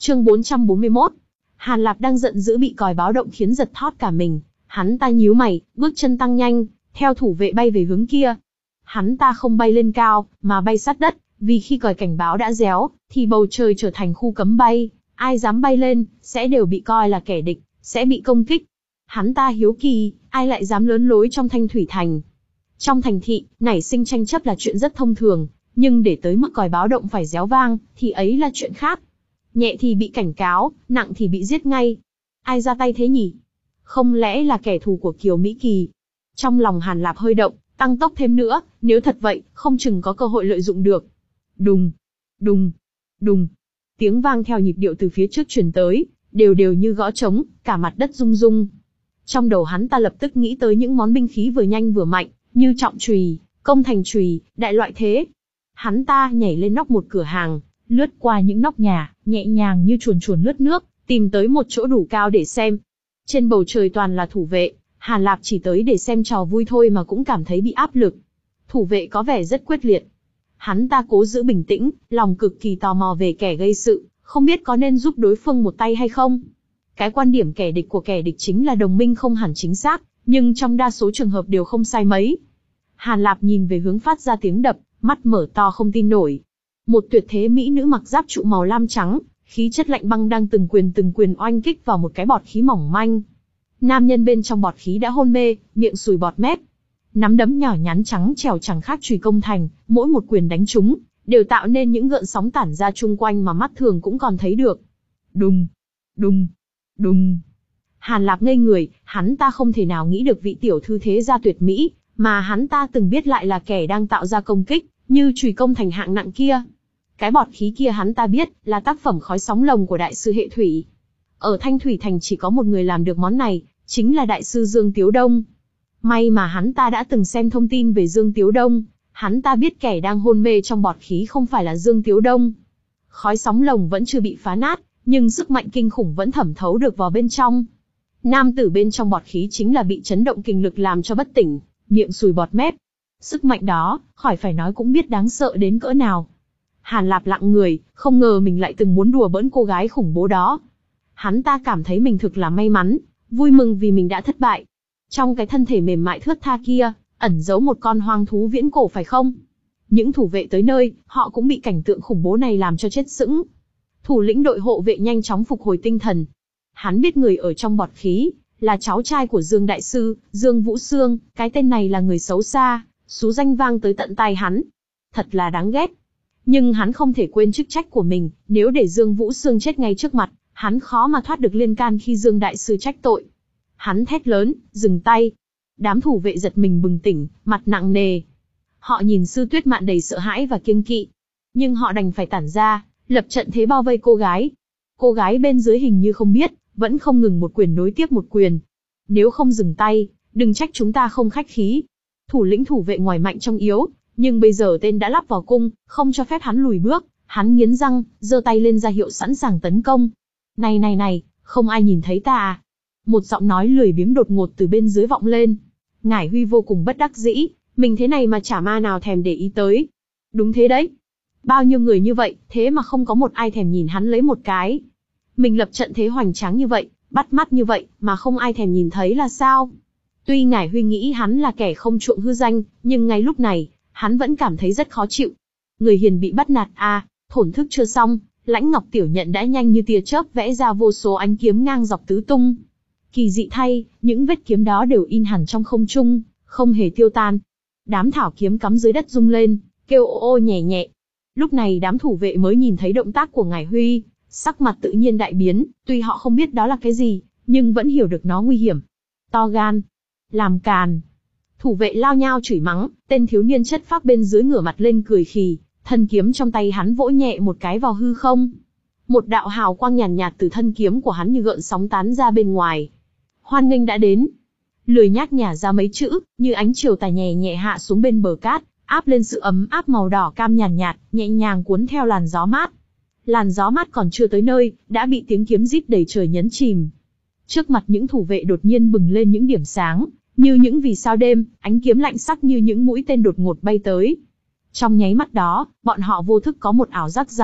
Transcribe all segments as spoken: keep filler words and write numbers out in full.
Chương bốn trăm bốn mươi mốt. Hàn Lập đang giận dữ bị còi báo động khiến giật thót cả mình, hắn ta nhíu mày, bước chân tăng nhanh, theo thủ vệ bay về hướng kia. Hắn ta không bay lên cao, mà bay sát đất, vì khi còi cảnh báo đã réo, thì bầu trời trở thành khu cấm bay, ai dám bay lên, sẽ đều bị coi là kẻ địch, sẽ bị công kích. Hắn ta hiếu kỳ, ai lại dám lớn lối trong Thanh Thủy Thành. Trong thành thị, nảy sinh tranh chấp là chuyện rất thông thường, nhưng để tới mức còi báo động phải réo vang, thì ấy là chuyện khác. Nhẹ thì bị cảnh cáo, nặng thì bị giết ngay. Ai ra tay thế nhỉ? Không lẽ là kẻ thù của Kiều Mỹ Kỳ? Trong lòng Hàn Lập hơi động, tăng tốc thêm nữa, nếu thật vậy, không chừng có cơ hội lợi dụng được. Đùng, đùng, đùng. Tiếng vang theo nhịp điệu từ phía trước truyền tới, đều đều như gõ trống, cả mặt đất rung rung. Trong đầu hắn ta lập tức nghĩ tới những món binh khí vừa nhanh vừa mạnh, như trọng chùy, công thành chùy, đại loại thế. Hắn ta nhảy lên nóc một cửa hàng, lướt qua những nóc nhà, nhẹ nhàng như chuồn chuồn lướt nước, tìm tới một chỗ đủ cao để xem. Trên bầu trời toàn là thủ vệ, Hàn Lập chỉ tới để xem trò vui thôi mà cũng cảm thấy bị áp lực. Thủ vệ có vẻ rất quyết liệt. Hắn ta cố giữ bình tĩnh, lòng cực kỳ tò mò về kẻ gây sự, không biết có nên giúp đối phương một tay hay không. Cái quan điểm kẻ địch của kẻ địch chính là đồng minh không hẳn chính xác, nhưng trong đa số trường hợp đều không sai mấy. Hàn Lập nhìn về hướng phát ra tiếng đập, mắt mở to không tin nổi. Một tuyệt thế mỹ nữ mặc giáp trụ màu lam trắng, khí chất lạnh băng đang từng quyền từng quyền oanh kích vào một cái bọt khí mỏng manh. Nam nhân bên trong bọt khí đã hôn mê, miệng sùi bọt mép. Nắm đấm nhỏ nhắn trắng trẻo chẳng khác chùy công thành, mỗi một quyền đánh trúng, đều tạo nên những gợn sóng tản ra chung quanh mà mắt thường cũng còn thấy được. Đùng, đùng, đùng. Hàn Lập ngây người, hắn ta không thể nào nghĩ được vị tiểu thư thế gia tuyệt mỹ, mà hắn ta từng biết lại là kẻ đang tạo ra công kích, như chùy công thành hạng nặng kia. Cái bọt khí kia hắn ta biết, là tác phẩm khói sóng lồng của đại sư hệ thủy. Ở Thanh Thủy Thành chỉ có một người làm được món này, chính là đại sư Dương Tiếu Đông. May mà hắn ta đã từng xem thông tin về Dương Tiếu Đông, hắn ta biết kẻ đang hôn mê trong bọt khí không phải là Dương Tiếu Đông. Khói sóng lồng vẫn chưa bị phá nát, nhưng sức mạnh kinh khủng vẫn thẩm thấu được vào bên trong. Nam tử bên trong bọt khí chính là bị chấn động kinh lực làm cho bất tỉnh, miệng sùi bọt mép. Sức mạnh đó, khỏi phải nói cũng biết đáng sợ đến cỡ nào. Hàn Lập lặng người, không ngờ mình lại từng muốn đùa bỡn cô gái khủng bố đó. Hắn ta cảm thấy mình thực là may mắn, vui mừng vì mình đã thất bại. Trong cái thân thể mềm mại thướt tha kia, ẩn giấu một con hoang thú viễn cổ phải không? Những thủ vệ tới nơi, họ cũng bị cảnh tượng khủng bố này làm cho chết sững. Thủ lĩnh đội hộ vệ nhanh chóng phục hồi tinh thần. Hắn biết người ở trong bọt khí, là cháu trai của Dương Đại Sư, Dương Vũ Sương, cái tên này là người xấu xa, xú danh vang tới tận tai hắn. Thật là đáng ghét. Nhưng hắn không thể quên chức trách của mình, nếu để Dương Vũ Sương chết ngay trước mặt, hắn khó mà thoát được liên can khi Dương Đại Sư trách tội. Hắn thét lớn, dừng tay. Đám thủ vệ giật mình bừng tỉnh, mặt nặng nề. Họ nhìn Sư Tuyết Mạn đầy sợ hãi và kiêng kỵ. Nhưng họ đành phải tản ra, lập trận thế bao vây cô gái. Cô gái bên dưới hình như không biết, vẫn không ngừng một quyền nối tiếp một quyền. Nếu không dừng tay, đừng trách chúng ta không khách khí. Thủ lĩnh thủ vệ ngoài mạnh trong yếu, nhưng bây giờ tên đã lắp vào cung, không cho phép hắn lùi bước. Hắn nghiến răng, giơ tay lên ra hiệu sẵn sàng tấn công. Này này này, không ai nhìn thấy ta à? Một giọng nói lười biếng đột ngột từ bên dưới vọng lên. Ngải Huy vô cùng bất đắc dĩ, mình thế này mà chả ma nào thèm để ý tới. Đúng thế đấy. Bao nhiêu người như vậy, thế mà không có một ai thèm nhìn hắn lấy một cái. Mình lập trận thế hoành tráng như vậy, bắt mắt như vậy, mà không ai thèm nhìn thấy là sao? Tuy Ngải Huy nghĩ hắn là kẻ không chuộng hư danh, nhưng ngay lúc này, hắn vẫn cảm thấy rất khó chịu. Người hiền bị bắt nạt à, thổn thức chưa xong, Lãnh Ngọc Tiểu Nhận đã nhanh như tia chớp vẽ ra vô số ánh kiếm ngang dọc tứ tung. Kỳ dị thay, những vết kiếm đó đều in hẳn trong không trung, không hề tiêu tan. Đám thảo kiếm cắm dưới đất rung lên, kêu ô ô nhẹ nhẹ. Lúc này đám thủ vệ mới nhìn thấy động tác của Ngải Huy, sắc mặt tự nhiên đại biến, tuy họ không biết đó là cái gì, nhưng vẫn hiểu được nó nguy hiểm. To gan, làm càn. Thủ vệ lao nhao chửi mắng, tên thiếu niên chất phác bên dưới ngửa mặt lên cười khì, thân kiếm trong tay hắn vỗ nhẹ một cái vào hư không. Một đạo hào quang nhàn nhạt, nhạt từ thân kiếm của hắn như gợn sóng tán ra bên ngoài. Hoan nghênh đã đến. Lười nhác nhả ra mấy chữ, như ánh chiều tà nhẹ nhẹ hạ xuống bên bờ cát, áp lên sự ấm áp màu đỏ cam nhàn nhạt, nhạt, nhẹ nhàng cuốn theo làn gió mát. Làn gió mát còn chưa tới nơi, đã bị tiếng kiếm rít đầy trời nhấn chìm. Trước mặt những thủ vệ đột nhiên bừng lên những điểm sáng, như những vì sao đêm, ánh kiếm lạnh sắc như những mũi tên đột ngột bay tới. Trong nháy mắt đó, bọn họ vô thức có một ảo giác rằng,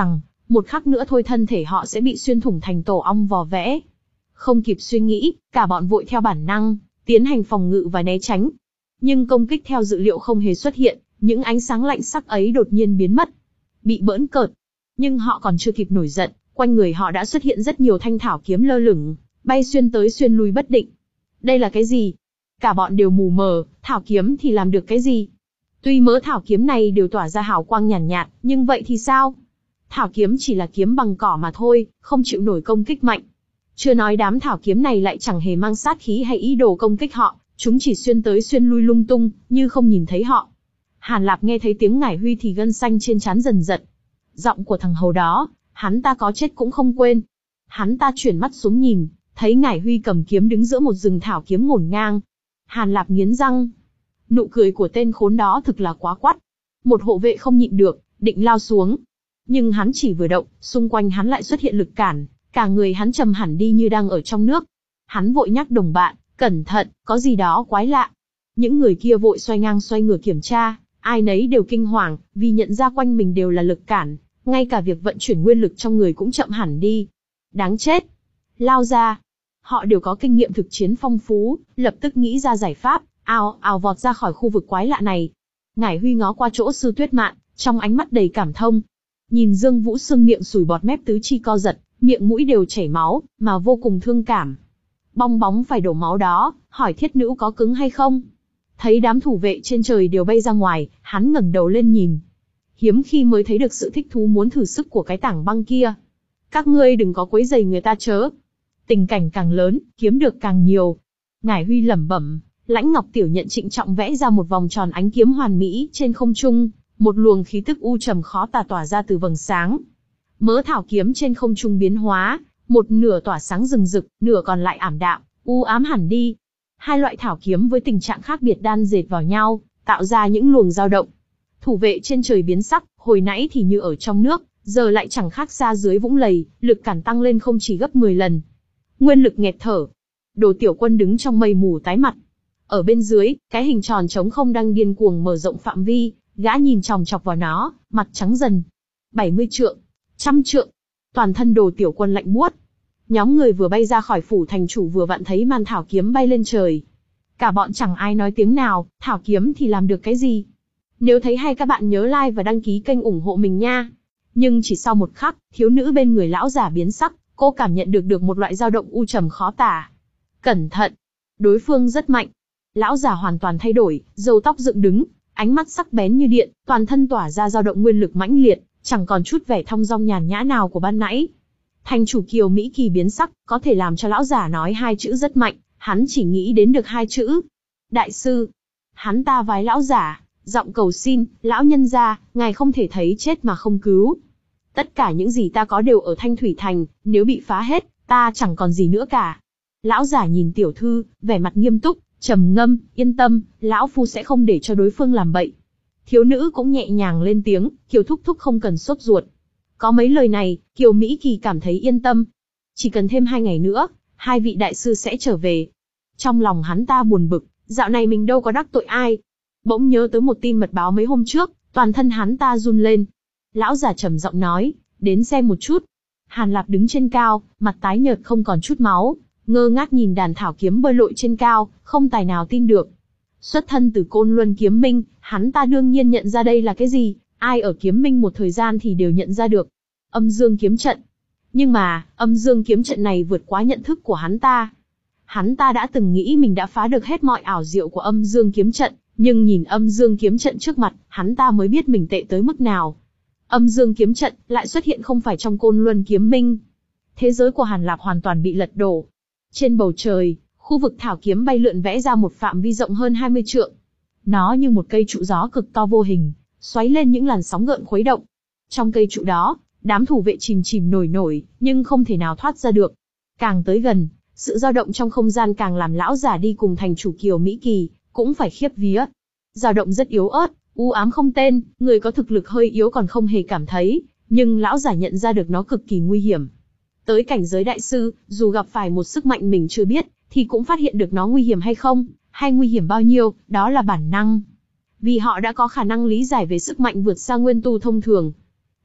Một khắc nữa thôi thân thể họ sẽ bị xuyên thủng thành tổ ong vò vẽ. Không kịp suy nghĩ, cả bọn vội theo bản năng, tiến hành phòng ngự và né tránh. Nhưng công kích theo dự liệu không hề xuất hiện, những ánh sáng lạnh sắc ấy đột nhiên biến mất. Bị bỡn cợt. Nhưng họ còn chưa kịp nổi giận, quanh người họ đã xuất hiện rất nhiều thanh thảo kiếm lơ lửng, bay xuyên tới xuyên lui bất định. Đây là cái gì? Cả bọn đều mù mờ, thảo kiếm thì làm được cái gì? Tuy mớ thảo kiếm này đều tỏa ra hào quang nhàn nhạt, nhạt, nhưng vậy thì sao? Thảo kiếm chỉ là kiếm bằng cỏ mà thôi, không chịu nổi công kích mạnh. Chưa nói đám thảo kiếm này lại chẳng hề mang sát khí hay ý đồ công kích họ, chúng chỉ xuyên tới xuyên lui lung tung, như không nhìn thấy họ. Hàn Lạp nghe thấy tiếng Ngải Huy thì gân xanh trên trán dần giật. Giọng của thằng hầu đó, hắn ta có chết cũng không quên. Hắn ta chuyển mắt xuống nhìn, thấy Ngải Huy cầm kiếm đứng giữa một rừng thảo kiếm ngổn ngang. Hàn Lạp nghiến răng. Nụ cười của tên khốn đó thực là quá quắt. Một hộ vệ không nhịn được, định lao xuống. Nhưng hắn chỉ vừa động, xung quanh hắn lại xuất hiện lực cản, cả người hắn trầm hẳn đi như đang ở trong nước. Hắn vội nhắc đồng bạn, cẩn thận, có gì đó quái lạ. Những người kia vội xoay ngang xoay ngửa kiểm tra, ai nấy đều kinh hoàng, vì nhận ra quanh mình đều là lực cản, ngay cả việc vận chuyển nguyên lực trong người cũng chậm hẳn đi. Đáng chết! Lao ra! Họ đều có kinh nghiệm thực chiến phong phú, lập tức nghĩ ra giải pháp, ào ào vọt ra khỏi khu vực quái lạ này. Ngải Huy ngó qua chỗ Sư Tuyết Mạn, trong ánh mắt đầy cảm thông. Nhìn Dương Vũ Sương miệng sùi bọt mép tứ chi co giật, miệng mũi đều chảy máu, mà vô cùng thương cảm. Bong bóng phải đổ máu đó, hỏi thiết nữ có cứng hay không? Thấy đám thủ vệ trên trời đều bay ra ngoài, hắn ngẩng đầu lên nhìn. Hiếm khi mới thấy được sự thích thú muốn thử sức của cái tảng băng kia. Các ngươi đừng có quấy rầy người ta chớ. Tình cảnh càng lớn, kiếm được càng nhiều. Ngải Huy lẩm bẩm, Lãnh Ngọc Tiểu Nhận trịnh trọng vẽ ra một vòng tròn ánh kiếm hoàn mỹ trên không trung, một luồng khí tức u trầm khó tả tỏa ra từ vầng sáng. Mớ thảo kiếm trên không trung biến hóa, một nửa tỏa sáng rừng rực, nửa còn lại ảm đạm, u ám hẳn đi. Hai loại thảo kiếm với tình trạng khác biệt đan dệt vào nhau, tạo ra những luồng dao động. Thủ vệ trên trời biến sắc, hồi nãy thì như ở trong nước, giờ lại chẳng khác xa dưới vũng lầy, lực cản tăng lên không chỉ gấp mười lần. Nguyên lực nghẹt thở. Đồ Tiểu Quân đứng trong mây mù tái mặt. Ở bên dưới, cái hình tròn trống không đang điên cuồng mở rộng phạm vi, gã nhìn chòng chọc vào nó, mặt trắng dần. bảy mươi trượng, trăm trượng. Toàn thân Đồ Tiểu Quân lạnh buốt. Nhóm người vừa bay ra khỏi phủ thành chủ vừa vặn thấy màn thảo kiếm bay lên trời. Cả bọn chẳng ai nói tiếng nào, thảo kiếm thì làm được cái gì? Nếu thấy hay các bạn nhớ like và đăng ký kênh ủng hộ mình nha. Nhưng chỉ sau một khắc, thiếu nữ bên người lão giả biến sắc, cô cảm nhận được được một loại dao động u trầm khó tả. Cẩn thận! Đối phương rất mạnh. Lão giả hoàn toàn thay đổi, râu tóc dựng đứng, ánh mắt sắc bén như điện, toàn thân tỏa ra dao động nguyên lực mãnh liệt, chẳng còn chút vẻ thong dong nhàn nhã nào của ban nãy. Thành chủ Kiều Mỹ Kỳ biến sắc, có thể làm cho lão giả nói hai chữ rất mạnh, hắn chỉ nghĩ đến được hai chữ. Đại sư! Hắn ta vái lão giả, giọng cầu xin, lão nhân gia, ngài không thể thấy chết mà không cứu. Tất cả những gì ta có đều ở Thanh Thủy Thành, nếu bị phá hết, ta chẳng còn gì nữa cả. Lão giả nhìn tiểu thư, vẻ mặt nghiêm túc, trầm ngâm, yên tâm, lão phu sẽ không để cho đối phương làm bậy. Thiếu nữ cũng nhẹ nhàng lên tiếng, Kiều thúc thúc không cần sốt ruột. Có mấy lời này, Kiều Mỹ Kỳ cảm thấy yên tâm. Chỉ cần thêm hai ngày nữa, hai vị đại sư sẽ trở về. Trong lòng hắn ta buồn bực, dạo này mình đâu có đắc tội ai. Bỗng nhớ tới một tin mật báo mấy hôm trước, toàn thân hắn ta run lên. Lão giả trầm giọng nói, đến xem một chút. Hàn Lạp đứng trên cao, mặt tái nhợt không còn chút máu, ngơ ngác nhìn đàn thảo kiếm bơi lội trên cao, không tài nào tin được. Xuất thân từ Côn Luân Kiếm Minh, hắn ta đương nhiên nhận ra đây là cái gì, ai ở Kiếm Minh một thời gian thì đều nhận ra được. Âm Dương kiếm trận. Nhưng mà, âm Dương kiếm trận này vượt quá nhận thức của hắn ta. Hắn ta đã từng nghĩ mình đã phá được hết mọi ảo diệu của âm Dương kiếm trận, nhưng nhìn âm Dương kiếm trận trước mặt, hắn ta mới biết mình tệ tới mức nào. Âm Dương kiếm trận lại xuất hiện không phải trong Côn Luân Kiếm Minh. Thế giới của Hàn Lạp hoàn toàn bị lật đổ. Trên bầu trời, khu vực thảo kiếm bay lượn vẽ ra một phạm vi rộng hơn hai mươi trượng. Nó như một cây trụ gió cực to vô hình, xoáy lên những làn sóng gợn khuấy động. Trong cây trụ đó, đám thủ vệ chìm chìm nổi nổi, nhưng không thể nào thoát ra được. Càng tới gần, sự dao động trong không gian càng làm lão giả đi cùng thành chủ Kiều Mỹ Kỳ cũng phải khiếp vía. Dao động rất yếu ớt, u ám không tên, người có thực lực hơi yếu còn không hề cảm thấy, nhưng lão giả nhận ra được nó cực kỳ nguy hiểm. Tới cảnh giới đại sư, dù gặp phải một sức mạnh mình chưa biết, thì cũng phát hiện được nó nguy hiểm hay không, hay nguy hiểm bao nhiêu, đó là bản năng. Vì họ đã có khả năng lý giải về sức mạnh vượt xa nguyên tu thông thường.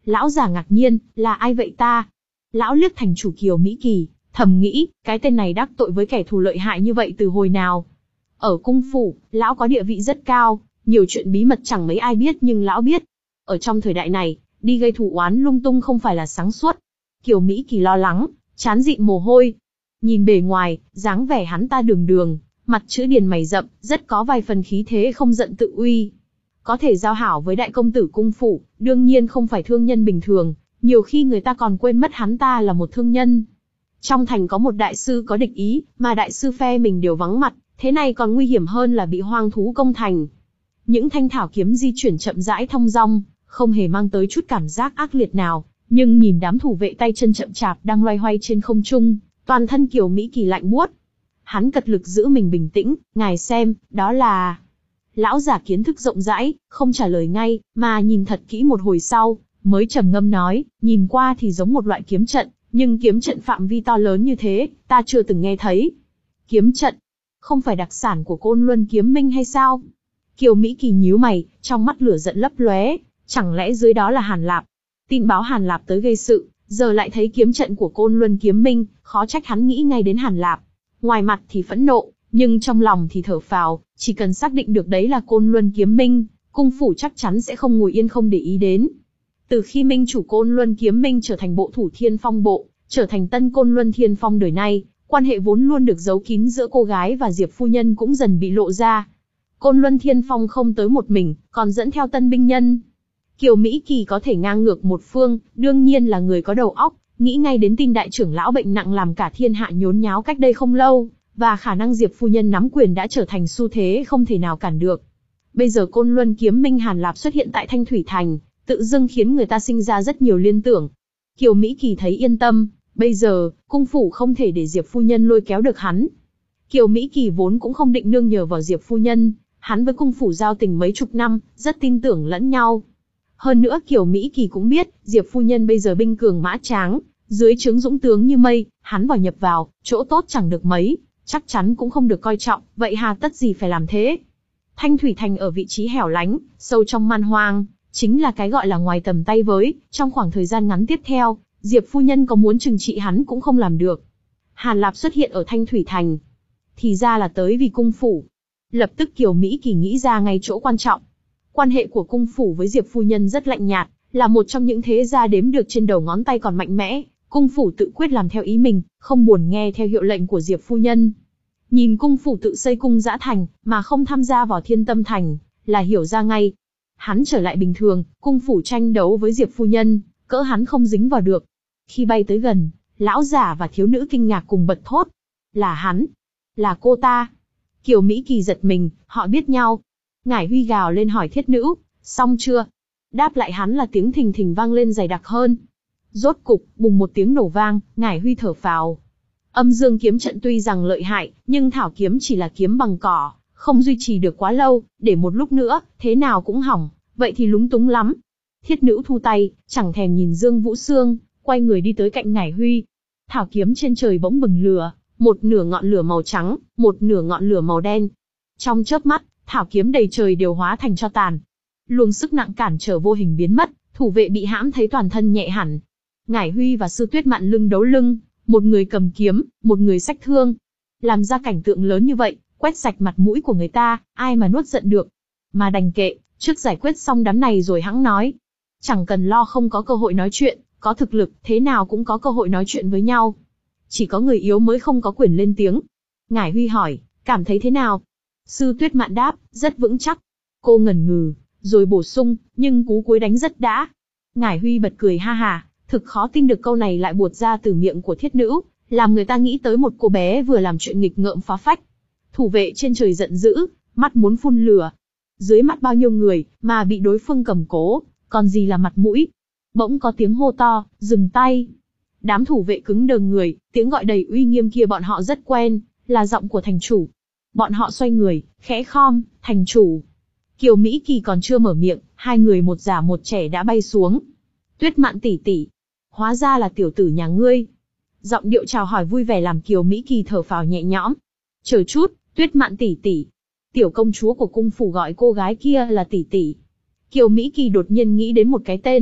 Lão già ngạc nhiên, là ai vậy ta? Lão liếc thành chủ Kiều Mỹ Kỳ, thầm nghĩ, cái tên này đắc tội với kẻ thù lợi hại như vậy từ hồi nào? Ở cung phủ, lão có địa vị rất cao, nhiều chuyện bí mật chẳng mấy ai biết nhưng lão biết. Ở trong thời đại này, đi gây thù oán lung tung không phải là sáng suốt. Kiều Mỹ Kỳ lo lắng, trán dịn mồ hôi. Nhìn bề ngoài, dáng vẻ hắn ta đường đường, mặt chữ điền mày rậm, rất có vài phần khí thế không giận tự uy. Có thể giao hảo với đại công tử cung phủ, đương nhiên không phải thương nhân bình thường, nhiều khi người ta còn quên mất hắn ta là một thương nhân. Trong thành có một đại sư có địch ý, mà đại sư phe mình đều vắng mặt, thế này còn nguy hiểm hơn là bị hoang thú công thành. Những thanh thảo kiếm di chuyển chậm rãi thong dong, không hề mang tới chút cảm giác ác liệt nào, nhưng nhìn đám thủ vệ tay chân chậm chạp đang loay hoay trên không trung, toàn thân Kiều Mỹ Kỳ lạnh buốt. Hắn cật lực giữ mình bình tĩnh, ngài xem, đó là... Lão giả kiến thức rộng rãi, không trả lời ngay, mà nhìn thật kỹ một hồi sau, mới trầm ngâm nói, nhìn qua thì giống một loại kiếm trận, nhưng kiếm trận phạm vi to lớn như thế, ta chưa từng nghe thấy. Kiếm trận, không phải đặc sản của Côn Luân Kiếm Minh hay sao? Kiều Mỹ Kỳ nhíu mày, trong mắt lửa giận lấp lóe, chẳng lẽ dưới đó là Hàn Lạp? Tin báo Hàn Lạp tới gây sự, giờ lại thấy kiếm trận của Côn Luân Kiếm Minh, khó trách hắn nghĩ ngay đến Hàn Lạp. Ngoài mặt thì phẫn nộ, nhưng trong lòng thì thở phào, chỉ cần xác định được đấy là Côn Luân Kiếm Minh, cung phủ chắc chắn sẽ không ngồi yên không để ý đến. Từ khi minh chủ Côn Luân Kiếm Minh trở thành bộ thủ Thiên Phong bộ, trở thành tân Côn Luân Thiên Phong đời nay, quan hệ vốn luôn được giấu kín giữa cô gái và Diệp phu nhân cũng dần bị lộ ra. Côn Luân Thiên Phong không tới một mình, còn dẫn theo tân binh nhân. Kiều Mỹ Kỳ có thể ngang ngược một phương, đương nhiên là người có đầu óc, nghĩ ngay đến tin đại trưởng lão bệnh nặng làm cả thiên hạ nhốn nháo cách đây không lâu, và khả năng Diệp phu nhân nắm quyền đã trở thành xu thế không thể nào cản được. Bây giờ Côn Luân Kiếm Minh Hàn Lạp xuất hiện tại Thanh Thủy Thành, tự dưng khiến người ta sinh ra rất nhiều liên tưởng. Kiều Mỹ Kỳ thấy yên tâm, bây giờ, cung phủ không thể để Diệp phu nhân lôi kéo được hắn. Kiều Mỹ Kỳ vốn cũng không định nương nhờ vào Diệp phu nhân, hắn với cung phủ giao tình mấy chục năm, rất tin tưởng lẫn nhau. Hơn nữa Kiều Mỹ Kỳ cũng biết, Diệp phu nhân bây giờ binh cường mã tráng, dưới trướng dũng tướng như mây, hắn vào nhập vào, chỗ tốt chẳng được mấy, chắc chắn cũng không được coi trọng, vậy hà tất gì phải làm thế? Thanh Thủy Thành ở vị trí hẻo lánh, sâu trong man hoang, chính là cái gọi là ngoài tầm tay với, trong khoảng thời gian ngắn tiếp theo, Diệp phu nhân có muốn trừng trị hắn cũng không làm được. Hàn Lạp xuất hiện ở Thanh Thủy Thành, thì ra là tới vì cung phủ. Lập tức Kiều Mỹ Kỳ nghĩ ra ngay chỗ quan trọng. Quan hệ của cung phủ với Diệp phu nhân rất lạnh nhạt, là một trong những thế gia đếm được trên đầu ngón tay còn mạnh mẽ. Cung phủ tự quyết làm theo ý mình, không buồn nghe theo hiệu lệnh của Diệp phu nhân. Nhìn cung phủ tự xây cung Dã Thành, mà không tham gia vào Thiên Tâm Thành, là hiểu ra ngay. Hắn trở lại bình thường, cung phủ tranh đấu với Diệp phu nhân, cỡ hắn không dính vào được. Khi bay tới gần, lão giả và thiếu nữ kinh ngạc cùng bật thốt. Là hắn, là cô ta. Kiều Mỹ Kỳ giật mình, họ biết nhau. Ngải Huy gào lên hỏi thiết nữ, xong chưa? Đáp lại hắn là tiếng thình thình vang lên dày đặc hơn. Rốt cục, bùng một tiếng nổ vang, Ngải Huy thở phào. Âm dương kiếm trận tuy rằng lợi hại, nhưng thảo kiếm chỉ là kiếm bằng cỏ, không duy trì được quá lâu, để một lúc nữa, thế nào cũng hỏng, vậy thì lúng túng lắm. Thiết nữ thu tay, chẳng thèm nhìn Dương Vũ Sương, quay người đi tới cạnh Ngải Huy. Thảo kiếm trên trời bỗng bừng lửa, một nửa ngọn lửa màu trắng, một nửa ngọn lửa màu đen. Trong chớp mắt, thảo kiếm đầy trời đều hóa thành tro tàn. Luồng sức nặng cản trở vô hình biến mất, thủ vệ bị hãm thấy toàn thân nhẹ hẳn. Ngải Huy và Sư Tuyết Mạn lưng đấu lưng, một người cầm kiếm, một người xách thương. Làm ra cảnh tượng lớn như vậy, quét sạch mặt mũi của người ta, ai mà nuốt giận được. Mà đành kệ, trước giải quyết xong đám này rồi hẵng nói. Chẳng cần lo không có cơ hội nói chuyện, có thực lực, thế nào cũng có cơ hội nói chuyện với nhau. Chỉ có người yếu mới không có quyền lên tiếng. Ngải Huy hỏi, cảm thấy thế nào? Sư Tuyết Mạn đáp, rất vững chắc. Cô ngần ngừ, rồi bổ sung, nhưng cú cuối đánh rất đã. Ngải Huy bật cười ha hà, thực khó tin được câu này lại buột ra từ miệng của thiết nữ, làm người ta nghĩ tới một cô bé vừa làm chuyện nghịch ngợm phá phách. Thủ vệ trên trời giận dữ, mắt muốn phun lửa. Dưới mắt bao nhiêu người, mà bị đối phương cầm cố, còn gì là mặt mũi. Bỗng có tiếng hô to, dừng tay. Đám thủ vệ cứng đờ người, tiếng gọi đầy uy nghiêm kia bọn họ rất quen, là giọng của thành chủ. Bọn họ xoay người, khẽ khom, thành chủ. Kiều Mỹ Kỳ còn chưa mở miệng, hai người một già một trẻ đã bay xuống. Tuyết Mạn tỷ tỷ, hóa ra là tiểu tử nhà ngươi. Giọng điệu chào hỏi vui vẻ làm Kiều Mỹ Kỳ thở phào nhẹ nhõm. Chờ chút, Tuyết Mạn tỷ tỷ. Tiểu công chúa của cung phủ gọi cô gái kia là tỷ tỷ. Kiều Mỹ Kỳ đột nhiên nghĩ đến một cái tên,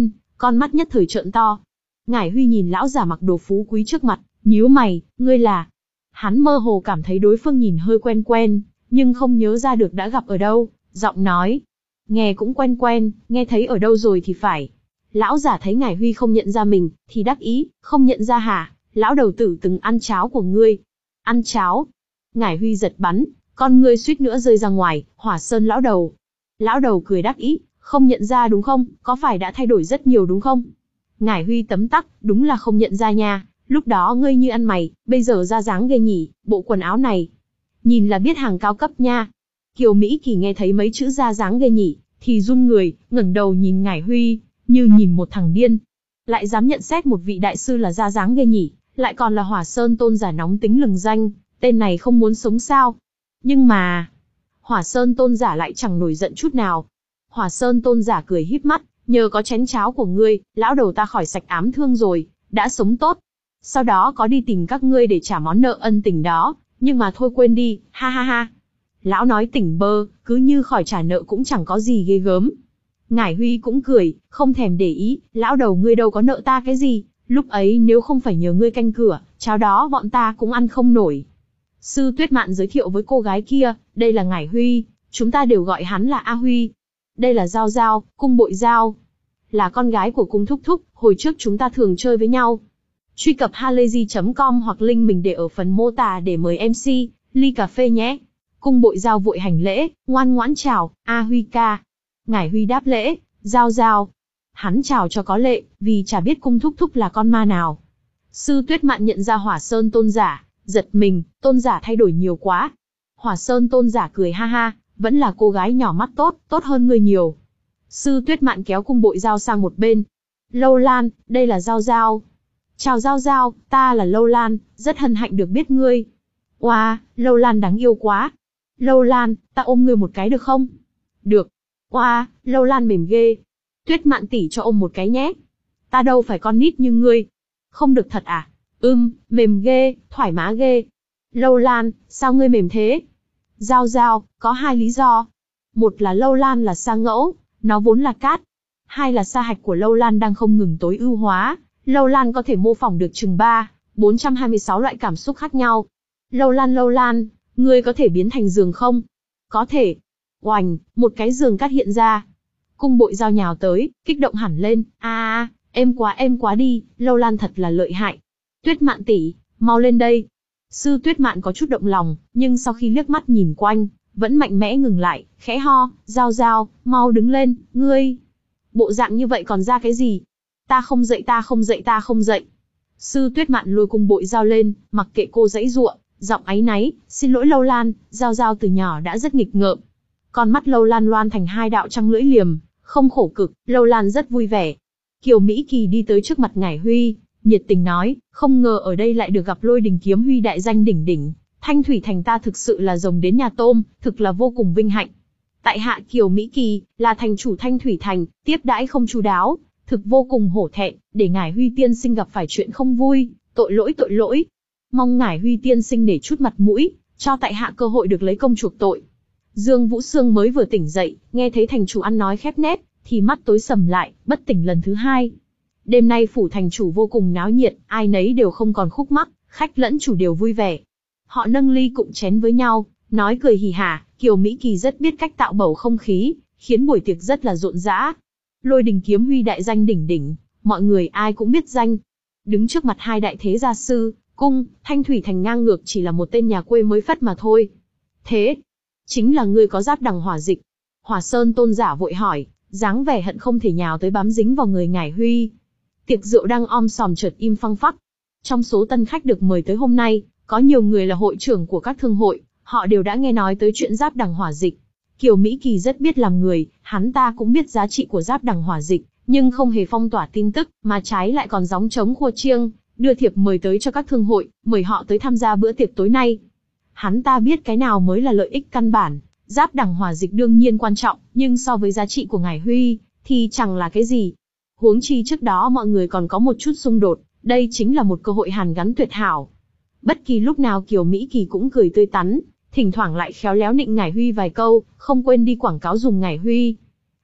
con mắt nhất thời trợn to. Ngải Huy nhìn lão già mặc đồ phú quý trước mặt, nhíu mày, ngươi là... Hắn mơ hồ cảm thấy đối phương nhìn hơi quen quen, nhưng không nhớ ra được đã gặp ở đâu, giọng nói. Nghe cũng quen quen, nghe thấy ở đâu rồi thì phải. Lão giả thấy Ngải Huy không nhận ra mình, thì đắc ý, không nhận ra hả, lão đầu tử từng ăn cháo của ngươi. Ăn cháo? Ngải Huy giật bắn, con ngươi suýt nữa rơi ra ngoài, Hỏa Sơn lão đầu. Lão đầu cười đắc ý, không nhận ra đúng không, có phải đã thay đổi rất nhiều đúng không? Ngải Huy tấm tắc, đúng là không nhận ra nha, lúc đó ngươi như ăn mày, bây giờ ra dáng ghê nhỉ, bộ quần áo này. Nhìn là biết hàng cao cấp nha. Kiều Mỹ Kỳ nghe thấy mấy chữ ra dáng ghê nhỉ, thì run người, ngẩng đầu nhìn Ngải Huy, như nhìn một thằng điên. Lại dám nhận xét một vị đại sư là ra dáng ghê nhỉ, lại còn là Hỏa Sơn tôn giả nóng tính lừng danh, tên này không muốn sống sao? Nhưng mà... Hỏa Sơn tôn giả lại chẳng nổi giận chút nào. Hỏa Sơn tôn giả cười híp mắt, nhờ có chén cháo của ngươi, lão đầu ta khỏi sạch ám thương rồi, đã sống tốt. Sau đó có đi tìm các ngươi để trả món nợ ân tình đó, nhưng mà thôi quên đi, ha ha ha. Lão nói tỉnh bơ, cứ như khỏi trả nợ cũng chẳng có gì ghê gớm. Ngải Huy cũng cười, không thèm để ý, lão đầu ngươi đâu có nợ ta cái gì, lúc ấy nếu không phải nhờ ngươi canh cửa, cháo đó bọn ta cũng ăn không nổi. Sư Tuyết Mạn giới thiệu với cô gái kia, đây là Ngải Huy, chúng ta đều gọi hắn là A Huy. Đây là Giao Giao, Cung Bội Giao. Là con gái của Cung Thúc Thúc, hồi trước chúng ta thường chơi với nhau. Truy cập halayzi chấm com hoặc link mình để ở phần mô tả để mời em xê, ly cà phê nhé. Cung Bội Giao vội hành lễ, ngoan ngoãn chào, A Huy ca. Ngải Huy đáp lễ, Giao Giao. Hắn chào cho có lệ, vì chả biết Cung Thúc Thúc là con ma nào. Sư Tuyết Mạn nhận ra Hỏa Sơn tôn giả, giật mình, tôn giả thay đổi nhiều quá. Hỏa Sơn tôn giả cười ha ha, vẫn là cô gái nhỏ mắt tốt, tốt hơn ngươi nhiều. Sư Tuyết Mạn kéo Cung Bội Giao sang một bên. Lâu Lan, đây là Giao Giao. Chào Giao Giao, ta là Lâu Lan, rất hân hạnh được biết ngươi. Oa, wow, Lâu Lan đáng yêu quá. Lâu Lan, ta ôm ngươi một cái được không? Được. Oa, wow, Lâu Lan mềm ghê. Tuyết Mạn tỷ cho ôm một cái nhé. Ta đâu phải con nít như ngươi. Không được thật à? Ừm, mềm ghê, thoải mái ghê. Lâu Lan, sao ngươi mềm thế? Giao Giao, có hai lý do. Một là Lâu Lan là sa ngẫu, nó vốn là cát. Hai là sa hạch của Lâu Lan đang không ngừng tối ưu hóa. Lâu Lan có thể mô phỏng được chừng ba, bốn trăm hai mươi sáu loại cảm xúc khác nhau. Lâu Lan Lâu Lan, ngươi có thể biến thành giường không? Có thể. Oành, một cái giường cát hiện ra. Cung Bội Giao nhào tới, kích động hẳn lên, a a, êm quá êm quá đi, Lâu Lan thật là lợi hại. Tuyết Mạn tỷ, mau lên đây. Sư Tuyết Mạn có chút động lòng, nhưng sau khi liếc mắt nhìn quanh, vẫn mạnh mẽ ngừng lại, khẽ ho, Giao Giao, mau đứng lên, ngươi. Bộ dạng như vậy còn ra cái gì? Ta không dậy ta không dậy ta không dậy. Sư Tuyết Mạn lôi Cung Bội Giao lên, mặc kệ cô giãy giụa, giọng áy náy, xin lỗi Lâu Lan, Giao Giao từ nhỏ đã rất nghịch ngợm. Con mắt Lâu Lan loan thành hai đạo trăng lưỡi liềm, không khổ cực, Lâu Lan rất vui vẻ. Kiều Mỹ Kỳ đi tới trước mặt Ngải Huy, nhiệt tình nói, không ngờ ở đây lại được gặp Lôi Đình Kiếm Huy đại danh đỉnh đỉnh, Thanh Thủy Thành ta thực sự là rồng đến nhà tôm, thực là vô cùng vinh hạnh. Tại hạ Kiều Mỹ Kỳ, là thành chủ Thanh Thủy Thành, tiếp đãi không chu đáo, thực vô cùng hổ thẹn, để Ngải Huy tiên sinh gặp phải chuyện không vui, tội lỗi tội lỗi. Mong Ngải Huy tiên sinh để chút mặt mũi, cho tại hạ cơ hội được lấy công chuộc tội. Dương Vũ Sương mới vừa tỉnh dậy, nghe thấy thành chủ ăn nói khép nép, thì mắt tối sầm lại, bất tỉnh lần thứ hai. Đêm nay phủ thành chủ vô cùng náo nhiệt, ai nấy đều không còn khúc mắc, khách lẫn chủ đều vui vẻ. Họ nâng ly cụng chén với nhau, nói cười hì hả, Kiều Mỹ Kỳ rất biết cách tạo bầu không khí, khiến buổi tiệc rất là rộn rã. Lôi Đình Kiếm Huy đại danh đỉnh đỉnh, mọi người ai cũng biết danh. Đứng trước mặt hai đại thế gia sư, cung, Thanh Thủy Thành ngang ngược chỉ là một tên nhà quê mới phất mà thôi. Thế, chính là ngươi có giáp đằng hỏa dịch. Hỏa Sơn tôn giả vội hỏi, dáng vẻ hận không thể nhào tới bám dính vào người Ngải Huy. Tiệc rượu đang om sòm chợt im phăng phắc. Trong số tân khách được mời tới hôm nay, có nhiều người là hội trưởng của các thương hội, họ đều đã nghe nói tới chuyện giáp đằng hỏa dịch. Kiều Mỹ Kỳ rất biết làm người, hắn ta cũng biết giá trị của giáp đằng hỏa dịch, nhưng không hề phong tỏa tin tức, mà trái lại còn gióng trống khua chiêng, đưa thiệp mời tới cho các thương hội, mời họ tới tham gia bữa tiệc tối nay. Hắn ta biết cái nào mới là lợi ích căn bản, giáp đằng hỏa dịch đương nhiên quan trọng, nhưng so với giá trị của Ngải Huy, thì chẳng là cái gì. Huống chi trước đó mọi người còn có một chút xung đột, đây chính là một cơ hội hàn gắn tuyệt hảo. Bất kỳ lúc nào Kiều Mỹ Kỳ cũng cười tươi tắn, thỉnh thoảng lại khéo léo nịnh Ngải Huy vài câu, không quên đi quảng cáo dùng Ngải Huy.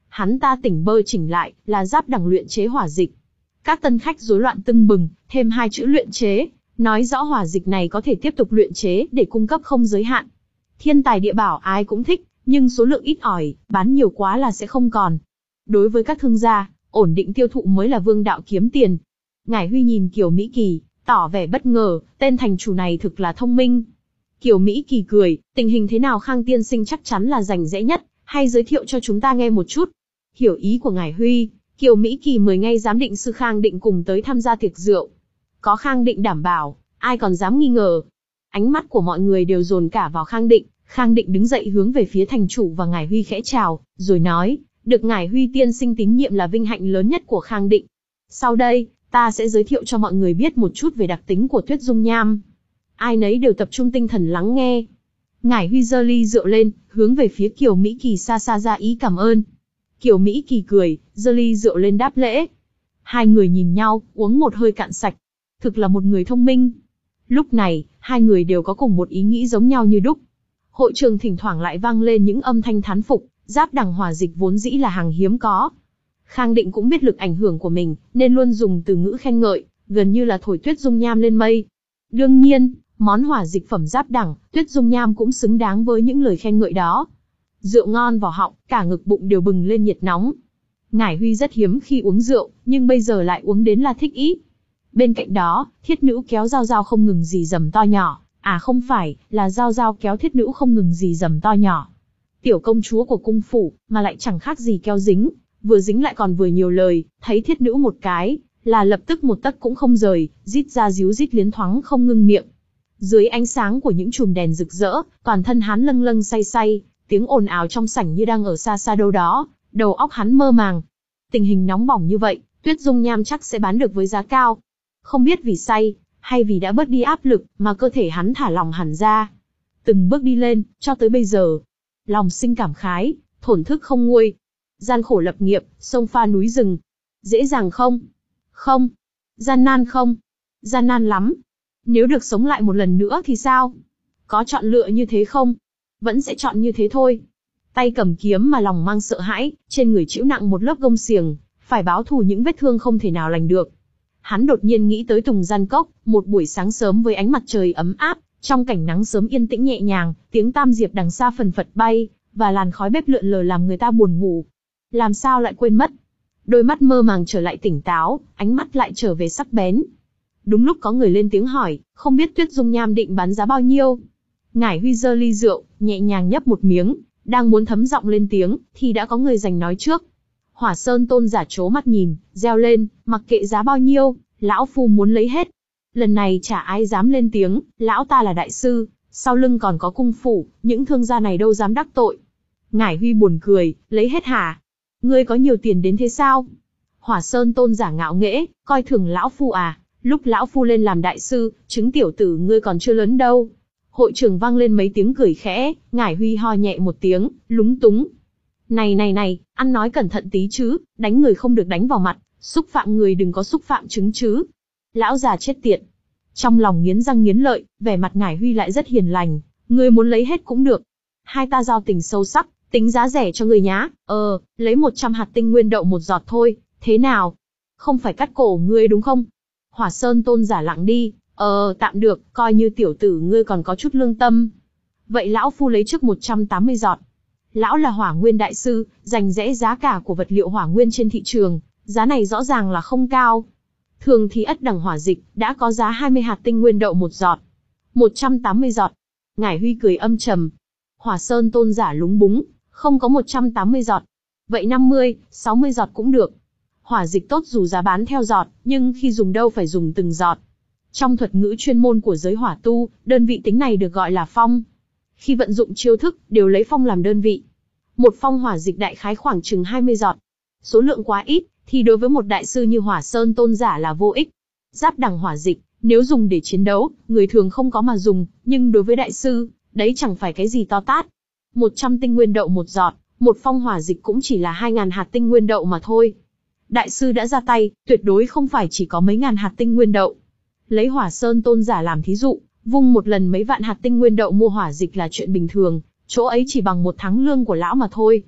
Hắn ta tỉnh bơ chỉnh lại, là giáp đẳng luyện chế hỏa dịch. Các tân khách rối loạn tưng bừng, thêm hai chữ luyện chế, nói rõ hỏa dịch này có thể tiếp tục luyện chế để cung cấp không giới hạn. Thiên tài địa bảo ai cũng thích, nhưng số lượng ít ỏi, bán nhiều quá là sẽ không còn. Đối với các thương gia, ổn định tiêu thụ mới là vương đạo kiếm tiền. Ngải Huy nhìn Kiều Mỹ Kỳ, tỏ vẻ bất ngờ, tên thành chủ này thực là thông minh. Kiều Mỹ Kỳ cười, tình hình thế nào Khang tiên sinh chắc chắn là rành rẽ nhất, hay giới thiệu cho chúng ta nghe một chút. Hiểu ý của Ngải Huy, Kiều Mỹ Kỳ mời ngay giám định sư Khang Định cùng tới tham gia tiệc rượu. Có Khang Định đảm bảo, ai còn dám nghi ngờ. Ánh mắt của mọi người đều dồn cả vào Khang Định. Khang Định đứng dậy hướng về phía thành chủ và Ngải Huy khẽ chào, rồi nói, được Ngải Huy tiên sinh tín nhiệm là vinh hạnh lớn nhất của Khang Định. Sau đây, ta sẽ giới thiệu cho mọi người biết một chút về đặc tính của Tuyết Dung Nham. Ai nấy đều tập trung tinh thần lắng nghe. Ngải Huy giơ ly rượu lên, hướng về phía Kiều Mỹ Kỳ xa xa ra ý cảm ơn. Kiều Mỹ Kỳ cười, giơ ly rượu lên đáp lễ. Hai người nhìn nhau, uống một hơi cạn sạch. Thực là một người thông minh. Lúc này, hai người đều có cùng một ý nghĩ giống nhau như đúc. Hội trường thỉnh thoảng lại vang lên những âm thanh thán phục, giáp đẳng hỏa dịch vốn dĩ là hàng hiếm có. Khang Định cũng biết lực ảnh hưởng của mình, nên luôn dùng từ ngữ khen ngợi, gần như là thổi Tuyết Dung Nham lên mây. Đương nhiên, món hỏa dịch phẩm giáp đẳng, Tuyết Dung Nham cũng xứng đáng với những lời khen ngợi đó. Rượu ngon vào họng, cả ngực bụng đều bừng lên nhiệt nóng. Ngải Huy rất hiếm khi uống rượu, nhưng bây giờ lại uống đến là thích ý. Bên cạnh đó, thiết nữ kéo Giao Giao không ngừng rì rầm to nhỏ. À không phải, là Giao Giao kéo thiết nữ không ngừng rì rầm to nhỏ. Tiểu công chúa của cung phủ, mà lại chẳng khác gì keo dính, vừa dính lại còn vừa nhiều lời, thấy thiết nữ một cái, là lập tức một tấc cũng không rời, rít ra díu rít liến thoáng không ngưng miệng. Dưới ánh sáng của những chùm đèn rực rỡ, toàn thân hắn lâng lâng say say, tiếng ồn ào trong sảnh như đang ở xa xa đâu đó, đầu óc hắn mơ màng. Tình hình nóng bỏng như vậy, Tuyết Dung Nham chắc sẽ bán được với giá cao. Không biết vì say, hay vì đã bớt đi áp lực, mà cơ thể hắn thả lỏng hẳn ra. Từng bước đi lên, cho tới bây giờ. Lòng sinh cảm khái, thổn thức không nguôi. Gian khổ lập nghiệp, sông pha núi rừng. Dễ dàng không? Không. Gian nan không? Gian nan lắm. Nếu được sống lại một lần nữa thì sao? Có chọn lựa như thế không? Vẫn sẽ chọn như thế thôi. Tay cầm kiếm mà lòng mang sợ hãi, trên người chịu nặng một lớp gông xiềng, phải báo thù những vết thương không thể nào lành được. Hắn đột nhiên nghĩ tới Tùng Gian Cốc, một buổi sáng sớm với ánh mặt trời ấm áp, trong cảnh nắng sớm yên tĩnh nhẹ nhàng, tiếng tam diệp đằng xa phần phật bay, và làn khói bếp lượn lờ làm người ta buồn ngủ. Làm sao lại quên mất? Đôi mắt mơ màng trở lại tỉnh táo, ánh mắt lại trở về sắc bén. Đúng lúc có người lên tiếng hỏi, không biết Tuyết Dung Nham định bán giá bao nhiêu? Ngải Huy giơ ly rượu, nhẹ nhàng nhấp một miếng, đang muốn thấm giọng lên tiếng, thì đã có người giành nói trước. Hỏa Sơn Tôn giả trố mắt nhìn, reo lên, mặc kệ giá bao nhiêu, lão phu muốn lấy hết. Lần này chả ai dám lên tiếng, lão ta là đại sư, sau lưng còn có cung phủ, những thương gia này đâu dám đắc tội. Ngải Huy buồn cười, lấy hết hả? Ngươi có nhiều tiền đến thế sao? Hỏa Sơn Tôn giả ngạo nghễ, coi thường lão phu à? Lúc lão phu lên làm đại sư, chứng tiểu tử ngươi còn chưa lớn đâu. Hội trường vang lên mấy tiếng cười khẽ, Ngải Huy ho nhẹ một tiếng, lúng túng. Này này này, ăn nói cẩn thận tí chứ, đánh người không được đánh vào mặt, xúc phạm người đừng có xúc phạm chứng chứ. Lão già chết tiệt. Trong lòng nghiến răng nghiến lợi, vẻ mặt Ngải Huy lại rất hiền lành, ngươi muốn lấy hết cũng được. Hai ta giao tình sâu sắc, tính giá rẻ cho người nhá, ờ, lấy một trăm hạt tinh nguyên đậu một giọt thôi, thế nào? Không phải cắt cổ ngươi đúng không? Hỏa Sơn Tôn giả lặng đi, ờ, tạm được, coi như tiểu tử ngươi còn có chút lương tâm. Vậy lão phu lấy trước một trăm tám mươi giọt. Lão là hỏa nguyên đại sư, rành rẽ giá cả của vật liệu hỏa nguyên trên thị trường, giá này rõ ràng là không cao. Thường thì ất đẳng hỏa dịch, đã có giá hai mươi hạt tinh nguyên đậu một giọt. một trăm tám mươi giọt. Ngải Huy cười âm trầm. Hỏa Sơn Tôn giả lúng búng, không có một trăm tám mươi giọt. Vậy năm mươi, sáu mươi giọt cũng được. Hỏa dịch tốt dù giá bán theo giọt, nhưng khi dùng đâu phải dùng từng giọt. Trong thuật ngữ chuyên môn của giới hỏa tu, đơn vị tính này được gọi là phong. Khi vận dụng chiêu thức, đều lấy phong làm đơn vị. Một phong hỏa dịch đại khái khoảng chừng hai mươi giọt. Số lượng quá ít, thì đối với một đại sư như Hỏa Sơn Tôn giả là vô ích. Giáp đẳng hỏa dịch, nếu dùng để chiến đấu, người thường không có mà dùng, nhưng đối với đại sư, đấy chẳng phải cái gì to tát. một trăm tinh nguyên đậu một giọt, một phong hỏa dịch cũng chỉ là hai nghìn hạt tinh nguyên đậu mà thôi. Đại sư đã ra tay, tuyệt đối không phải chỉ có mấy ngàn hạt tinh nguyên đậu. Lấy Hỏa Sơn Tôn giả làm thí dụ, vung một lần mấy vạn hạt tinh nguyên đậu mua hỏa dịch là chuyện bình thường, chỗ ấy chỉ bằng một tháng lương của lão mà thôi.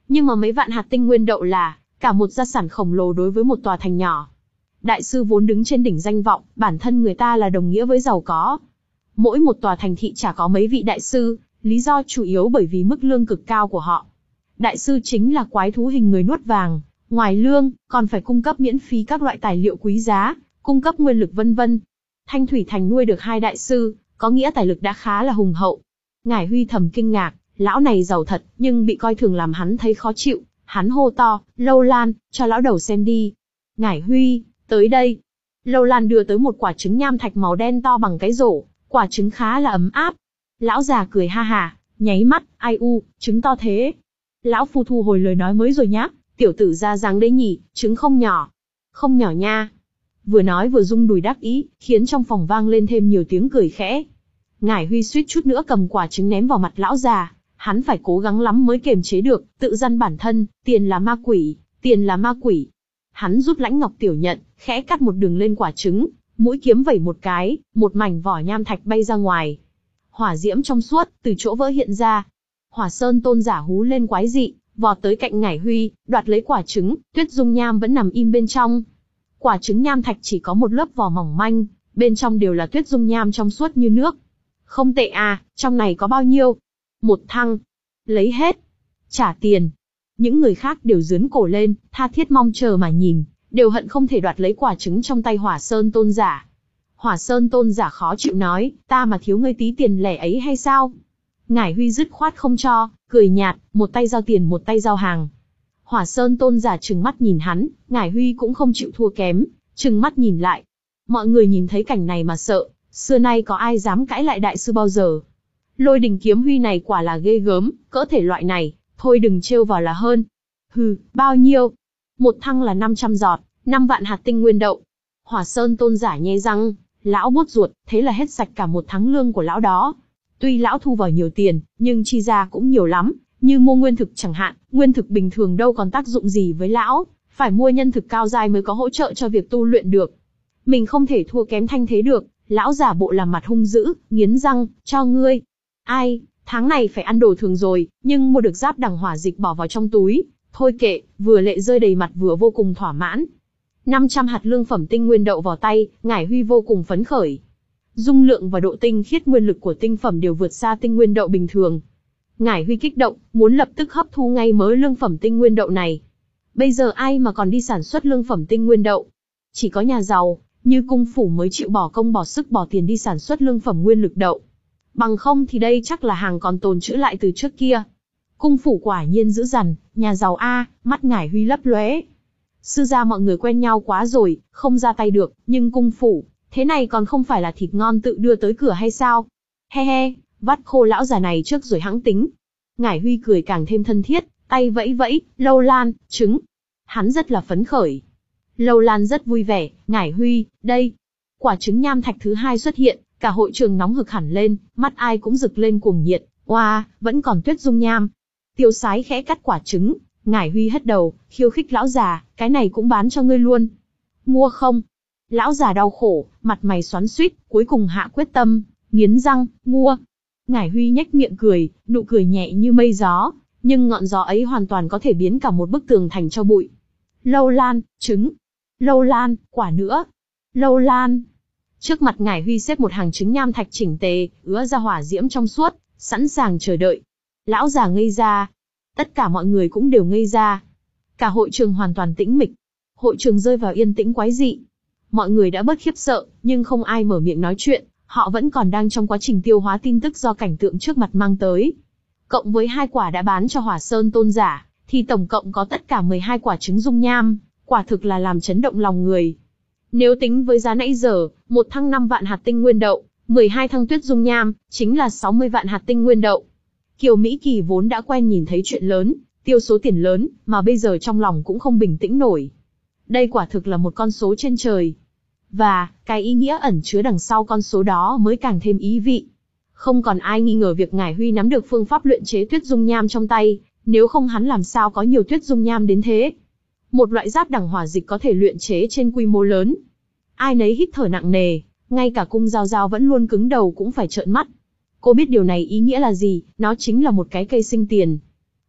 Nhưng mà mấy vạn hạt tinh nguyên đậu là cả một gia sản khổng lồ đối với một tòa thành nhỏ. Đại sư vốn đứng trên đỉnh danh vọng, bản thân người ta là đồng nghĩa với giàu có. Mỗi một tòa thành thị chả có mấy vị đại sư, lý do chủ yếu bởi vì mức lương cực cao của họ. Đại sư chính là quái thú hình người nuốt vàng, ngoài lương, còn phải cung cấp miễn phí các loại tài liệu quý giá, cung cấp nguyên lực vân vân. Thanh Thủy Thành nuôi được hai đại sư, có nghĩa tài lực đã khá là hùng hậu. Ngải Huy thầm kinh ngạc, lão này giàu thật, nhưng bị coi thường làm hắn thấy khó chịu. Hắn hô to, Lâu Lan, cho lão đầu xem đi. Ngải Huy, tới đây. Lâu Lan đưa tới một quả trứng nham thạch màu đen to bằng cái rổ, quả trứng khá là ấm áp. Lão già cười ha hà, nháy mắt, ai u, trứng to thế. Lão phu thu hồi lời nói mới rồi nhá, tiểu tử ra dáng đấy nhỉ, trứng không nhỏ. Không nhỏ nha. Vừa nói vừa rung đùi đắc ý, khiến trong phòng vang lên thêm nhiều tiếng cười khẽ. Ngải Huy suýt chút nữa cầm quả trứng ném vào mặt lão già, hắn phải cố gắng lắm mới kiềm chế được, tự dằn bản thân, tiền là ma quỷ, tiền là ma quỷ. Hắn rút lãnh ngọc tiểu nhận, khẽ cắt một đường lên quả trứng, mũi kiếm vẩy một cái, một mảnh vỏ nham thạch bay ra ngoài. Hỏa diễm trong suốt, từ chỗ vỡ hiện ra. Hỏa Sơn tôn giả hú lên quái dị, vọt tới cạnh Ngải Huy, đoạt lấy quả trứng, Tuyết Dung Nham vẫn nằm im bên trong. Quả trứng nham thạch chỉ có một lớp vỏ mỏng manh, bên trong đều là Tuyết Dung Nham trong suốt như nước. Không tệ à, trong này có bao nhiêu? Một thăng. Lấy hết. Trả tiền. Những người khác đều giương cổ lên, tha thiết mong chờ mà nhìn, đều hận không thể đoạt lấy quả trứng trong tay Hỏa Sơn tôn giả. Hỏa Sơn tôn giả khó chịu nói, ta mà thiếu ngươi tí tiền lẻ ấy hay sao? Ngải Huy dứt khoát không cho, cười nhạt, một tay giao tiền một tay giao hàng. Hỏa Sơn tôn giả trừng mắt nhìn hắn, Ngải Huy cũng không chịu thua kém, trừng mắt nhìn lại. Mọi người nhìn thấy cảnh này mà sợ, xưa nay có ai dám cãi lại đại sư bao giờ. Lôi Đình kiếm huy này quả là ghê gớm, cỡ thể loại này, thôi đừng trêu vào là hơn. Hừ, bao nhiêu? Một thăng là năm trăm giọt, năm vạn hạt tinh nguyên đậu. Hỏa Sơn tôn giả nhe răng, lão buốt ruột, thế là hết sạch cả một tháng lương của lão đó. Tuy lão thu vào nhiều tiền, nhưng chi ra cũng nhiều lắm, như mua nguyên thực chẳng hạn, nguyên thực bình thường đâu còn tác dụng gì với lão, phải mua nhân thực cao giai mới có hỗ trợ cho việc tu luyện được. Mình không thể thua kém thanh thế được, lão giả bộ làm mặt hung dữ, nghiến răng, cho ngươi. Ai, tháng này phải ăn đồ thường rồi, nhưng mua được giáp đằng hỏa dịch bỏ vào trong túi, thôi kệ, vừa lệ rơi đầy mặt vừa vô cùng thỏa mãn. năm trăm hạt lương phẩm tinh nguyên đậu vào tay, Ngải Huy vô cùng phấn khởi. Dung lượng và độ tinh khiết nguyên lực của tinh phẩm đều vượt xa tinh nguyên đậu bình thường. Ngải Huy kích động, muốn lập tức hấp thu ngay mớ lương phẩm tinh nguyên đậu này. Bây giờ ai mà còn đi sản xuất lương phẩm tinh nguyên đậu? Chỉ có nhà giàu, như cung phủ mới chịu bỏ công bỏ sức bỏ tiền đi sản xuất lương phẩm nguyên lực đậu. Bằng không thì đây chắc là hàng còn tồn trữ lại từ trước kia. Cung phủ quả nhiên dữ dằn, nhà giàu a, mắt Ngải Huy lấp lóe. Sư gia mọi người quen nhau quá rồi, không ra tay được, nhưng cung phủ, thế này còn không phải là thịt ngon tự đưa tới cửa hay sao? He he, vắt khô lão già này trước rồi hãng tính. Ngải Huy cười càng thêm thân thiết, tay vẫy vẫy, Lâu Lan, trứng. Hắn rất là phấn khởi. Lâu Lan rất vui vẻ, Ngải Huy, đây. Quả trứng nham thạch thứ hai xuất hiện, cả hội trường nóng hực hẳn lên, mắt ai cũng rực lên cuồng nhiệt. Oa, wow, vẫn còn Tuyết Dung Nham. Tiêu Sái khẽ cắt quả trứng, Ngải Huy hất đầu, khiêu khích lão già, cái này cũng bán cho ngươi luôn. Mua không? Lão già đau khổ, mặt mày xoắn xuýt, cuối cùng hạ quyết tâm, nghiến răng, mua. Ngải Huy nhếch miệng cười, nụ cười nhẹ như mây gió, nhưng ngọn gió ấy hoàn toàn có thể biến cả một bức tường thành cho bụi. Lâu Lan, trứng. Lâu Lan, quả nữa. Lâu Lan. Trước mặt Ngải Huy xếp một hàng trứng nham thạch chỉnh tề, ứa ra hỏa diễm trong suốt, sẵn sàng chờ đợi. Lão già ngây ra. Tất cả mọi người cũng đều ngây ra. Cả hội trường hoàn toàn tĩnh mịch. Hội trường rơi vào yên tĩnh quái dị. Mọi người đã bớt khiếp sợ, nhưng không ai mở miệng nói chuyện, họ vẫn còn đang trong quá trình tiêu hóa tin tức do cảnh tượng trước mặt mang tới. Cộng với hai quả đã bán cho Hỏa Sơn tôn giả, thì tổng cộng có tất cả mười hai quả trứng dung nham, quả thực là làm chấn động lòng người. Nếu tính với giá nãy giờ, một thăng năm vạn hạt tinh nguyên đậu, mười hai thăng tuyết dung nham, chính là sáu mươi vạn hạt tinh nguyên đậu. Kiều Mỹ Kỳ vốn đã quen nhìn thấy chuyện lớn, tiêu số tiền lớn, mà bây giờ trong lòng cũng không bình tĩnh nổi. Đây quả thực là một con số trên trời. Và, cái ý nghĩa ẩn chứa đằng sau con số đó mới càng thêm ý vị. Không còn ai nghi ngờ việc Ngải Huy nắm được phương pháp luyện chế tuyết dung nham trong tay, nếu không hắn làm sao có nhiều tuyết dung nham đến thế. Một loại giáp đẳng hỏa dịch có thể luyện chế trên quy mô lớn. Ai nấy hít thở nặng nề, ngay cả Cung Giao Giao vẫn luôn cứng đầu cũng phải trợn mắt. Cô biết điều này ý nghĩa là gì, nó chính là một cái cây sinh tiền.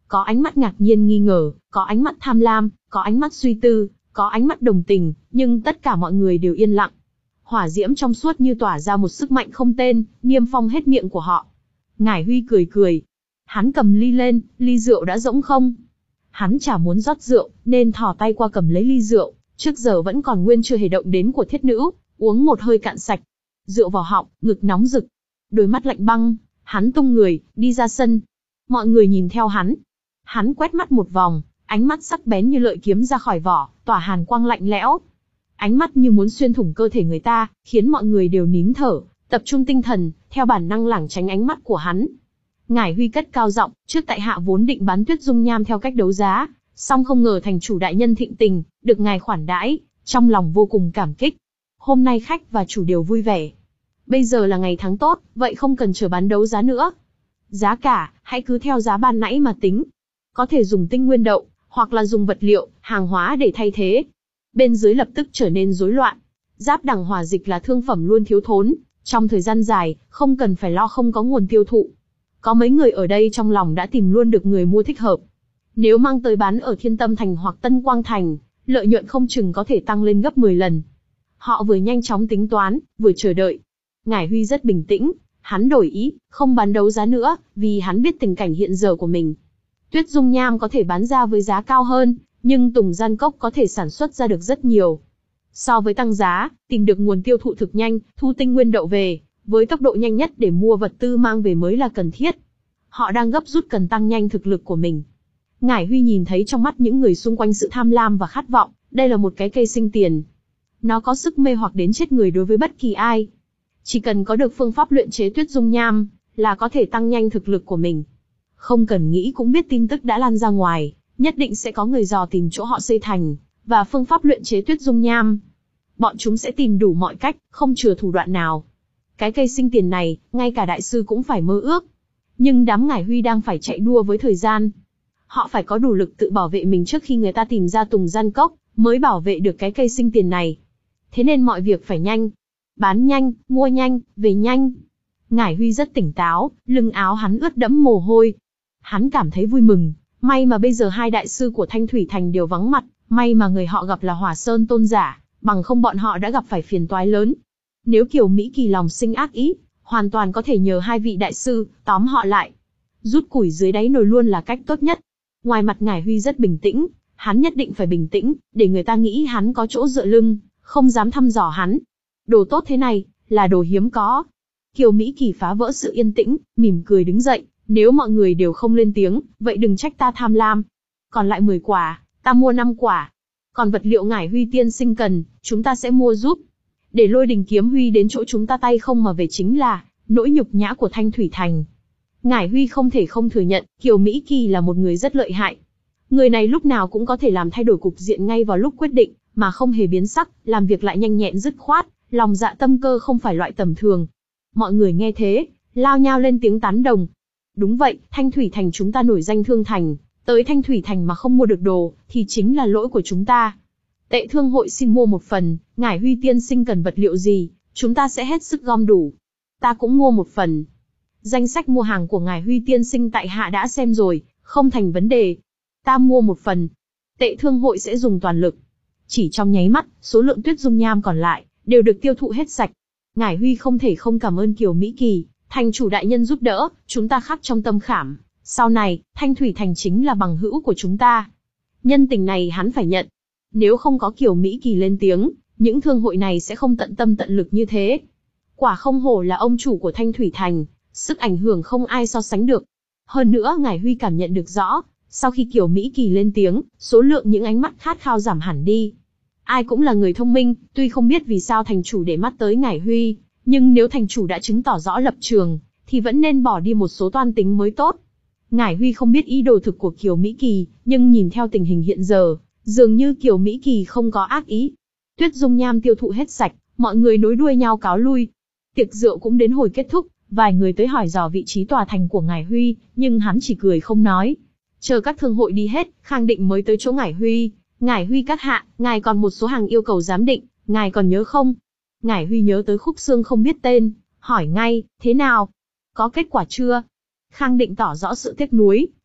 Có ánh mắt ngạc nhiên nghi ngờ, có ánh mắt tham lam, có ánh mắt suy tư, có ánh mắt đồng tình, nhưng tất cả mọi người đều yên lặng. Hỏa diễm trong suốt như tỏa ra một sức mạnh không tên, niêm phong hết miệng của họ. Ngải Huy cười cười. Hắn cầm ly lên, ly rượu đã rỗng không. Hắn chả muốn rót rượu, nên thò tay qua cầm lấy ly rượu, trước giờ vẫn còn nguyên chưa hề động đến của thiết nữ, uống một hơi cạn sạch. Rượu vào họng, ngực nóng rực. Đôi mắt lạnh băng, hắn tung người, đi ra sân. Mọi người nhìn theo hắn. Hắn quét mắt một vòng, ánh mắt sắc bén như lợi kiếm ra khỏi vỏ, tỏa hàn quang lạnh lẽo. Ánh mắt như muốn xuyên thủng cơ thể người ta, khiến mọi người đều nín thở, tập trung tinh thần, theo bản năng lảng tránh ánh mắt của hắn. Ngải Huy cất cao giọng, trước tại hạ vốn định bán Tuyết Dung Nham theo cách đấu giá, song không ngờ thành chủ đại nhân thịnh tình, được ngài khoản đãi, trong lòng vô cùng cảm kích. Hôm nay khách và chủ đều vui vẻ. Bây giờ là ngày tháng tốt, vậy không cần chờ bán đấu giá nữa. Giá cả, hãy cứ theo giá ban nãy mà tính. Có thể dùng tinh nguyên đậu, hoặc là dùng vật liệu, hàng hóa để thay thế. Bên dưới lập tức trở nên rối loạn. Giáp đằng hỏa dịch là thương phẩm luôn thiếu thốn, trong thời gian dài, không cần phải lo không có nguồn tiêu thụ. Có mấy người ở đây trong lòng đã tìm luôn được người mua thích hợp. Nếu mang tới bán ở Thiên Tâm Thành hoặc Tân Quang Thành, lợi nhuận không chừng có thể tăng lên gấp mười lần. Họ vừa nhanh chóng tính toán, vừa chờ đợi. Ngải Huy rất bình tĩnh, hắn đổi ý, không bán đấu giá nữa, vì hắn biết tình cảnh hiện giờ của mình. Tuyết Dung Nham có thể bán ra với giá cao hơn, nhưng Tùng Gian Cốc có thể sản xuất ra được rất nhiều. So với tăng giá, tìm được nguồn tiêu thụ thực nhanh, thu tinh nguyên đậu về, với tốc độ nhanh nhất để mua vật tư mang về mới là cần thiết. Họ đang gấp rút cần tăng nhanh thực lực của mình. Ngải Huy nhìn thấy trong mắt những người xung quanh sự tham lam và khát vọng, đây là một cái cây sinh tiền. Nó có sức mê hoặc đến chết người đối với bất kỳ ai. Chỉ cần có được phương pháp luyện chế Tuyết Dung Nham, là có thể tăng nhanh thực lực của mình. Không cần nghĩ cũng biết tin tức đã lan ra ngoài, nhất định sẽ có người dò tìm chỗ họ xây thành, và phương pháp luyện chế Tuyết Dung Nham. Bọn chúng sẽ tìm đủ mọi cách, không chừa thủ đoạn nào. Cái cây sinh tiền này, ngay cả đại sư cũng phải mơ ước. Nhưng đám Ngải Huy đang phải chạy đua với thời gian. Họ phải có đủ lực tự bảo vệ mình trước khi người ta tìm ra Tùng Gian Cốc, mới bảo vệ được cái cây sinh tiền này. Thế nên mọi việc phải nhanh. Bán nhanh, mua nhanh, về nhanh. Ngải Huy rất tỉnh táo, lưng áo hắn ướt đẫm mồ hôi. Hắn cảm thấy vui mừng, may mà bây giờ hai đại sư của Thanh Thủy Thành đều vắng mặt, may mà người họ gặp là Hỏa Sơn tôn giả, bằng không bọn họ đã gặp phải phiền toái lớn. Nếu Kiều Mỹ Kỳ lòng sinh ác ý, hoàn toàn có thể nhờ hai vị đại sư, tóm họ lại. Rút củi dưới đáy nồi luôn là cách tốt nhất. Ngoài mặt Ngải Huy rất bình tĩnh, hắn nhất định phải bình tĩnh, để người ta nghĩ hắn có chỗ dựa lưng, không dám thăm dò hắn. Đồ tốt thế này, là đồ hiếm có. Kiều Mỹ Kỳ phá vỡ sự yên tĩnh, mỉm cười đứng dậy, nếu mọi người đều không lên tiếng, vậy đừng trách ta tham lam. Còn lại mười quả, ta mua năm quả. Còn vật liệu Ngải Huy tiên sinh cần, chúng ta sẽ mua giúp. Để Lôi Đình Kiếm Huy đến chỗ chúng ta tay không mà về chính là nỗi nhục nhã của Thanh Thủy Thành. Ngải Huy không thể không thừa nhận, Kiều Mỹ Kỳ là một người rất lợi hại. Người này lúc nào cũng có thể làm thay đổi cục diện ngay vào lúc quyết định, mà không hề biến sắc, làm việc lại nhanh nhẹn dứt khoát, lòng dạ tâm cơ không phải loại tầm thường. Mọi người nghe thế, lao nhao lên tiếng tán đồng. Đúng vậy, Thanh Thủy Thành chúng ta nổi danh thương thành, tới Thanh Thủy Thành mà không mua được đồ, thì chính là lỗi của chúng ta. Tệ thương hội xin mua một phần, Ngải Huy tiên sinh cần vật liệu gì, chúng ta sẽ hết sức gom đủ. Ta cũng mua một phần. Danh sách mua hàng của Ngải Huy tiên sinh tại hạ đã xem rồi, không thành vấn đề. Ta mua một phần. Tệ thương hội sẽ dùng toàn lực. Chỉ trong nháy mắt, số lượng Tuyết Dung Nham còn lại, đều được tiêu thụ hết sạch. Ngải Huy không thể không cảm ơn Kiều Mỹ Kỳ, thành chủ đại nhân giúp đỡ, chúng ta khắc trong tâm khảm. Sau này, Thanh Thủy Thành chính là bằng hữu của chúng ta. Nhân tình này hắn phải nhận. Nếu không có Kiều Mỹ Kỳ lên tiếng, những thương hội này sẽ không tận tâm tận lực như thế. Quả không hổ là ông chủ của Thanh Thủy Thành, sức ảnh hưởng không ai so sánh được. Hơn nữa Ngải Huy cảm nhận được rõ, sau khi Kiều Mỹ Kỳ lên tiếng, số lượng những ánh mắt khát khao giảm hẳn đi. Ai cũng là người thông minh, tuy không biết vì sao thành chủ để mắt tới Ngải Huy, nhưng nếu thành chủ đã chứng tỏ rõ lập trường, thì vẫn nên bỏ đi một số toan tính mới tốt. Ngải Huy không biết ý đồ thực của Kiều Mỹ Kỳ, nhưng nhìn theo tình hình hiện giờ, dường như Kiều Mỹ Kỳ không có ác ý. Tuyết Dung Nham tiêu thụ hết sạch, mọi người nối đuôi nhau cáo lui. Tiệc rượu cũng đến hồi kết thúc, vài người tới hỏi dò vị trí tòa thành của Ngải Huy, nhưng hắn chỉ cười không nói. Chờ các thương hội đi hết, Khang Định mới tới chỗ Ngải Huy. Ngải Huy các hạ, ngài còn một số hàng yêu cầu giám định, ngài còn nhớ không? Ngải Huy nhớ tới khúc xương không biết tên, hỏi ngay, thế nào? Có kết quả chưa? Khang Định tỏ rõ sự tiếc nuối,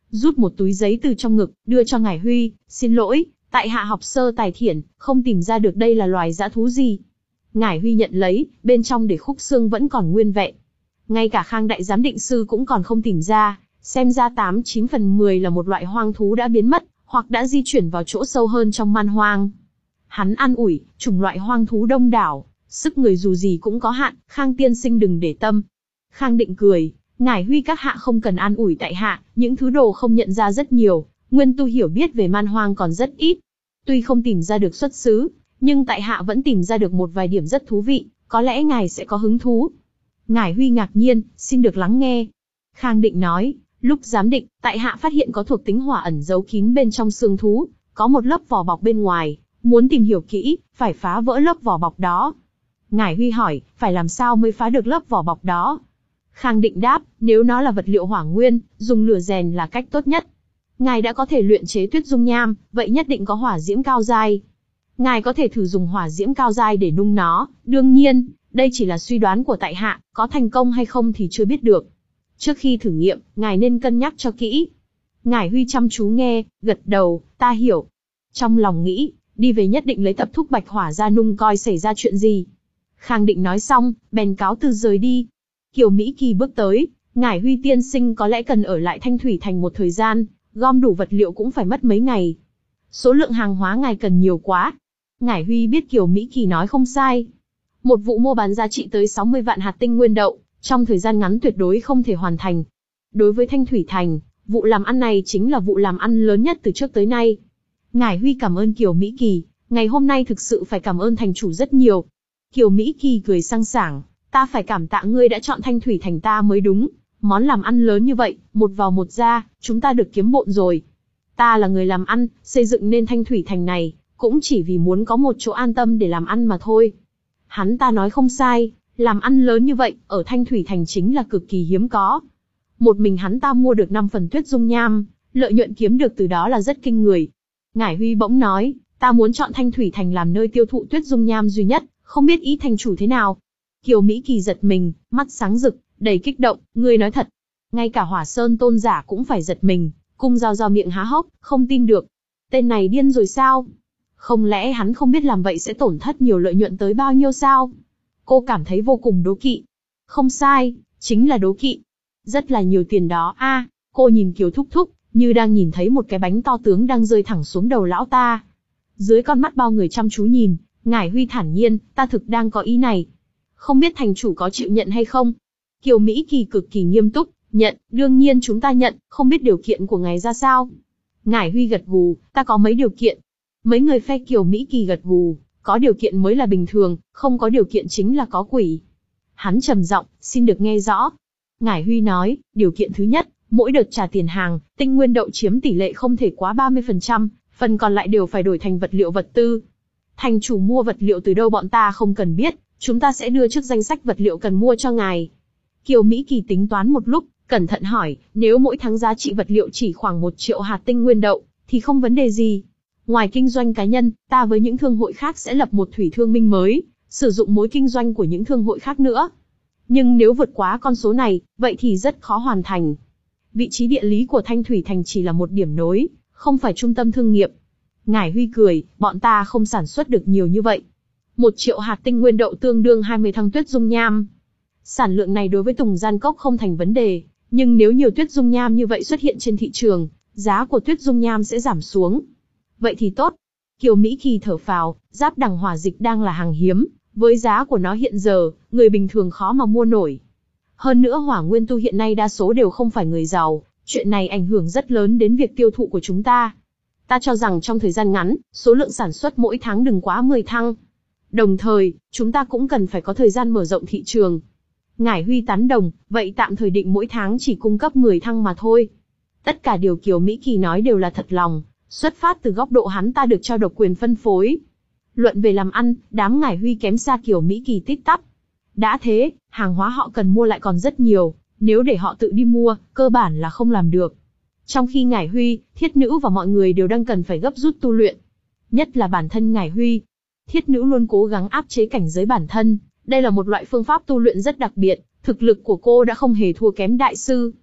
rút một túi giấy từ trong ngực, đưa cho Ngải Huy, xin lỗi, tại hạ học sơ tài thiển, không tìm ra được đây là loài dã thú gì. Ngải Huy nhận lấy, bên trong để khúc xương vẫn còn nguyên vẹn. Ngay cả Khang đại giám định sư cũng còn không tìm ra, xem ra tám chín phần mười là một loại hoang thú đã biến mất, hoặc đã di chuyển vào chỗ sâu hơn trong man hoang. Hắn an ủi, chủng loại hoang thú đông đảo, sức người dù gì cũng có hạn, Khang tiên sinh đừng để tâm. Khang định cười, Ngải Huy các hạ không cần an ủi tại hạ, những thứ đồ không nhận ra rất nhiều, nguyên tu hiểu biết về man hoang còn rất ít. Tuy không tìm ra được xuất xứ, nhưng tại hạ vẫn tìm ra được một vài điểm rất thú vị, có lẽ ngài sẽ có hứng thú. Ngải Huy ngạc nhiên, xin được lắng nghe. Khang định nói, lúc giám định, tại hạ phát hiện có thuộc tính hỏa ẩn giấu kín bên trong xương thú, có một lớp vỏ bọc bên ngoài, muốn tìm hiểu kỹ, phải phá vỡ lớp vỏ bọc đó. Ngải Huy hỏi, phải làm sao mới phá được lớp vỏ bọc đó? Khang định đáp, nếu nó là vật liệu hỏa nguyên, dùng lửa rèn là cách tốt nhất. Ngài đã có thể luyện chế tuyết dung nham, vậy nhất định có hỏa diễm cao giai. Ngài có thể thử dùng hỏa diễm cao giai để nung nó, đương nhiên, đây chỉ là suy đoán của tại hạ, có thành công hay không thì chưa biết được. Trước khi thử nghiệm, ngài nên cân nhắc cho kỹ. Ngải Huy chăm chú nghe, gật đầu, ta hiểu. Trong lòng nghĩ, đi về nhất định lấy tập thúc bạch hỏa ra nung coi xảy ra chuyện gì. Khang định nói xong, bèn cáo từ rời đi. Kiều Mỹ Kỳ bước tới, Ngải Huy tiên sinh có lẽ cần ở lại Thanh Thủy Thành một thời gian, gom đủ vật liệu cũng phải mất mấy ngày. Số lượng hàng hóa ngài cần nhiều quá. Ngải Huy biết Kiều Mỹ Kỳ nói không sai. Một vụ mua bán giá trị tới sáu mươi vạn hạt tinh nguyên đậu, trong thời gian ngắn tuyệt đối không thể hoàn thành. Đối với Thanh Thủy Thành, vụ làm ăn này chính là vụ làm ăn lớn nhất từ trước tới nay. Ngải Huy cảm ơn Kiều Mỹ Kỳ, ngày hôm nay thực sự phải cảm ơn thành chủ rất nhiều. Kiều Mỹ Kỳ cười sang sảng, ta phải cảm tạ ngươi đã chọn Thanh Thủy Thành ta mới đúng. Món làm ăn lớn như vậy, một vào một ra, chúng ta được kiếm bộn rồi. Ta là người làm ăn, xây dựng nên Thanh Thủy Thành này, cũng chỉ vì muốn có một chỗ an tâm để làm ăn mà thôi. Hắn ta nói không sai, làm ăn lớn như vậy, ở Thanh Thủy Thành chính là cực kỳ hiếm có. Một mình hắn ta mua được năm phần tuyết dung nham, lợi nhuận kiếm được từ đó là rất kinh người. Ngải Huy bỗng nói, ta muốn chọn Thanh Thủy Thành làm nơi tiêu thụ tuyết dung nham duy nhất, không biết ý thành chủ thế nào. Kiều Mỹ Kỳ giật mình, mắt sáng rực, đầy kích động, ngươi nói thật. Ngay cả Hỏa Sơn tôn giả cũng phải giật mình, cung giao giao miệng há hốc, không tin được. Tên này điên rồi sao? Không lẽ hắn không biết làm vậy sẽ tổn thất nhiều lợi nhuận tới bao nhiêu sao? Cô cảm thấy vô cùng đố kỵ. Không sai, chính là đố kỵ. Rất là nhiều tiền đó a. À, cô nhìn Kiều Thúc Thúc, như đang nhìn thấy một cái bánh to tướng đang rơi thẳng xuống đầu lão ta. Dưới con mắt bao người chăm chú nhìn, Ngải Huy thản nhiên, ta thực đang có ý này. Không biết thành chủ có chịu nhận hay không? Kiều Mỹ Kỳ cực kỳ nghiêm túc, nhận, đương nhiên chúng ta nhận, không biết điều kiện của ngài ra sao. Ngải Huy gật gù, ta có mấy điều kiện. Mấy người phe Kiều Mỹ Kỳ gật gù, có điều kiện mới là bình thường, không có điều kiện chính là có quỷ. Hắn trầm giọng, xin được nghe rõ. Ngải Huy nói, điều kiện thứ nhất, mỗi đợt trả tiền hàng, tinh nguyên đậu chiếm tỷ lệ không thể quá ba mươi phần trăm, phần còn lại đều phải đổi thành vật liệu vật tư. Thành chủ mua vật liệu từ đâu bọn ta không cần biết, chúng ta sẽ đưa trước danh sách vật liệu cần mua cho ngài. Kiều Mỹ Kỳ tính toán một lúc, cẩn thận hỏi, nếu mỗi tháng giá trị vật liệu chỉ khoảng một triệu hạt tinh nguyên đậu, thì không vấn đề gì. Ngoài kinh doanh cá nhân, ta với những thương hội khác sẽ lập một thủy thương minh mới, sử dụng mối kinh doanh của những thương hội khác nữa. Nhưng nếu vượt quá con số này, vậy thì rất khó hoàn thành. Vị trí địa lý của Thanh Thủy Thành chỉ là một điểm nối, không phải trung tâm thương nghiệp. Ngải Huy cười, bọn ta không sản xuất được nhiều như vậy. Một triệu hạt tinh nguyên đậu tương đương hai mươi thăng tuyết dung nham. Sản lượng này đối với Tùng Gian Cốc không thành vấn đề, nhưng nếu nhiều tuyết dung nham như vậy xuất hiện trên thị trường, giá của tuyết dung nham sẽ giảm xuống. Vậy thì tốt. Kiều Mỹ Kỳ thở phào, giáp đằng hỏa dịch đang là hàng hiếm, với giá của nó hiện giờ, người bình thường khó mà mua nổi. Hơn nữa hỏa nguyên tu hiện nay đa số đều không phải người giàu, chuyện này ảnh hưởng rất lớn đến việc tiêu thụ của chúng ta. Ta cho rằng trong thời gian ngắn, số lượng sản xuất mỗi tháng đừng quá mười thăng. Đồng thời, chúng ta cũng cần phải có thời gian mở rộng thị trường. Ngải Huy tán đồng, vậy tạm thời định mỗi tháng chỉ cung cấp mười thăng mà thôi. Tất cả điều Kiều Mỹ Kỳ nói đều là thật lòng, xuất phát từ góc độ hắn ta được trao độc quyền phân phối. Luận về làm ăn, đám Ngải Huy kém xa Kiều Mỹ Kỳ tít tắp. Đã thế, hàng hóa họ cần mua lại còn rất nhiều, nếu để họ tự đi mua, cơ bản là không làm được. Trong khi Ngải Huy, Thiết Nữ và mọi người đều đang cần phải gấp rút tu luyện. Nhất là bản thân Ngải Huy. Thiết Nữ luôn cố gắng áp chế cảnh giới bản thân, đây là một loại phương pháp tu luyện rất đặc biệt, thực lực của cô đã không hề thua kém đại sư.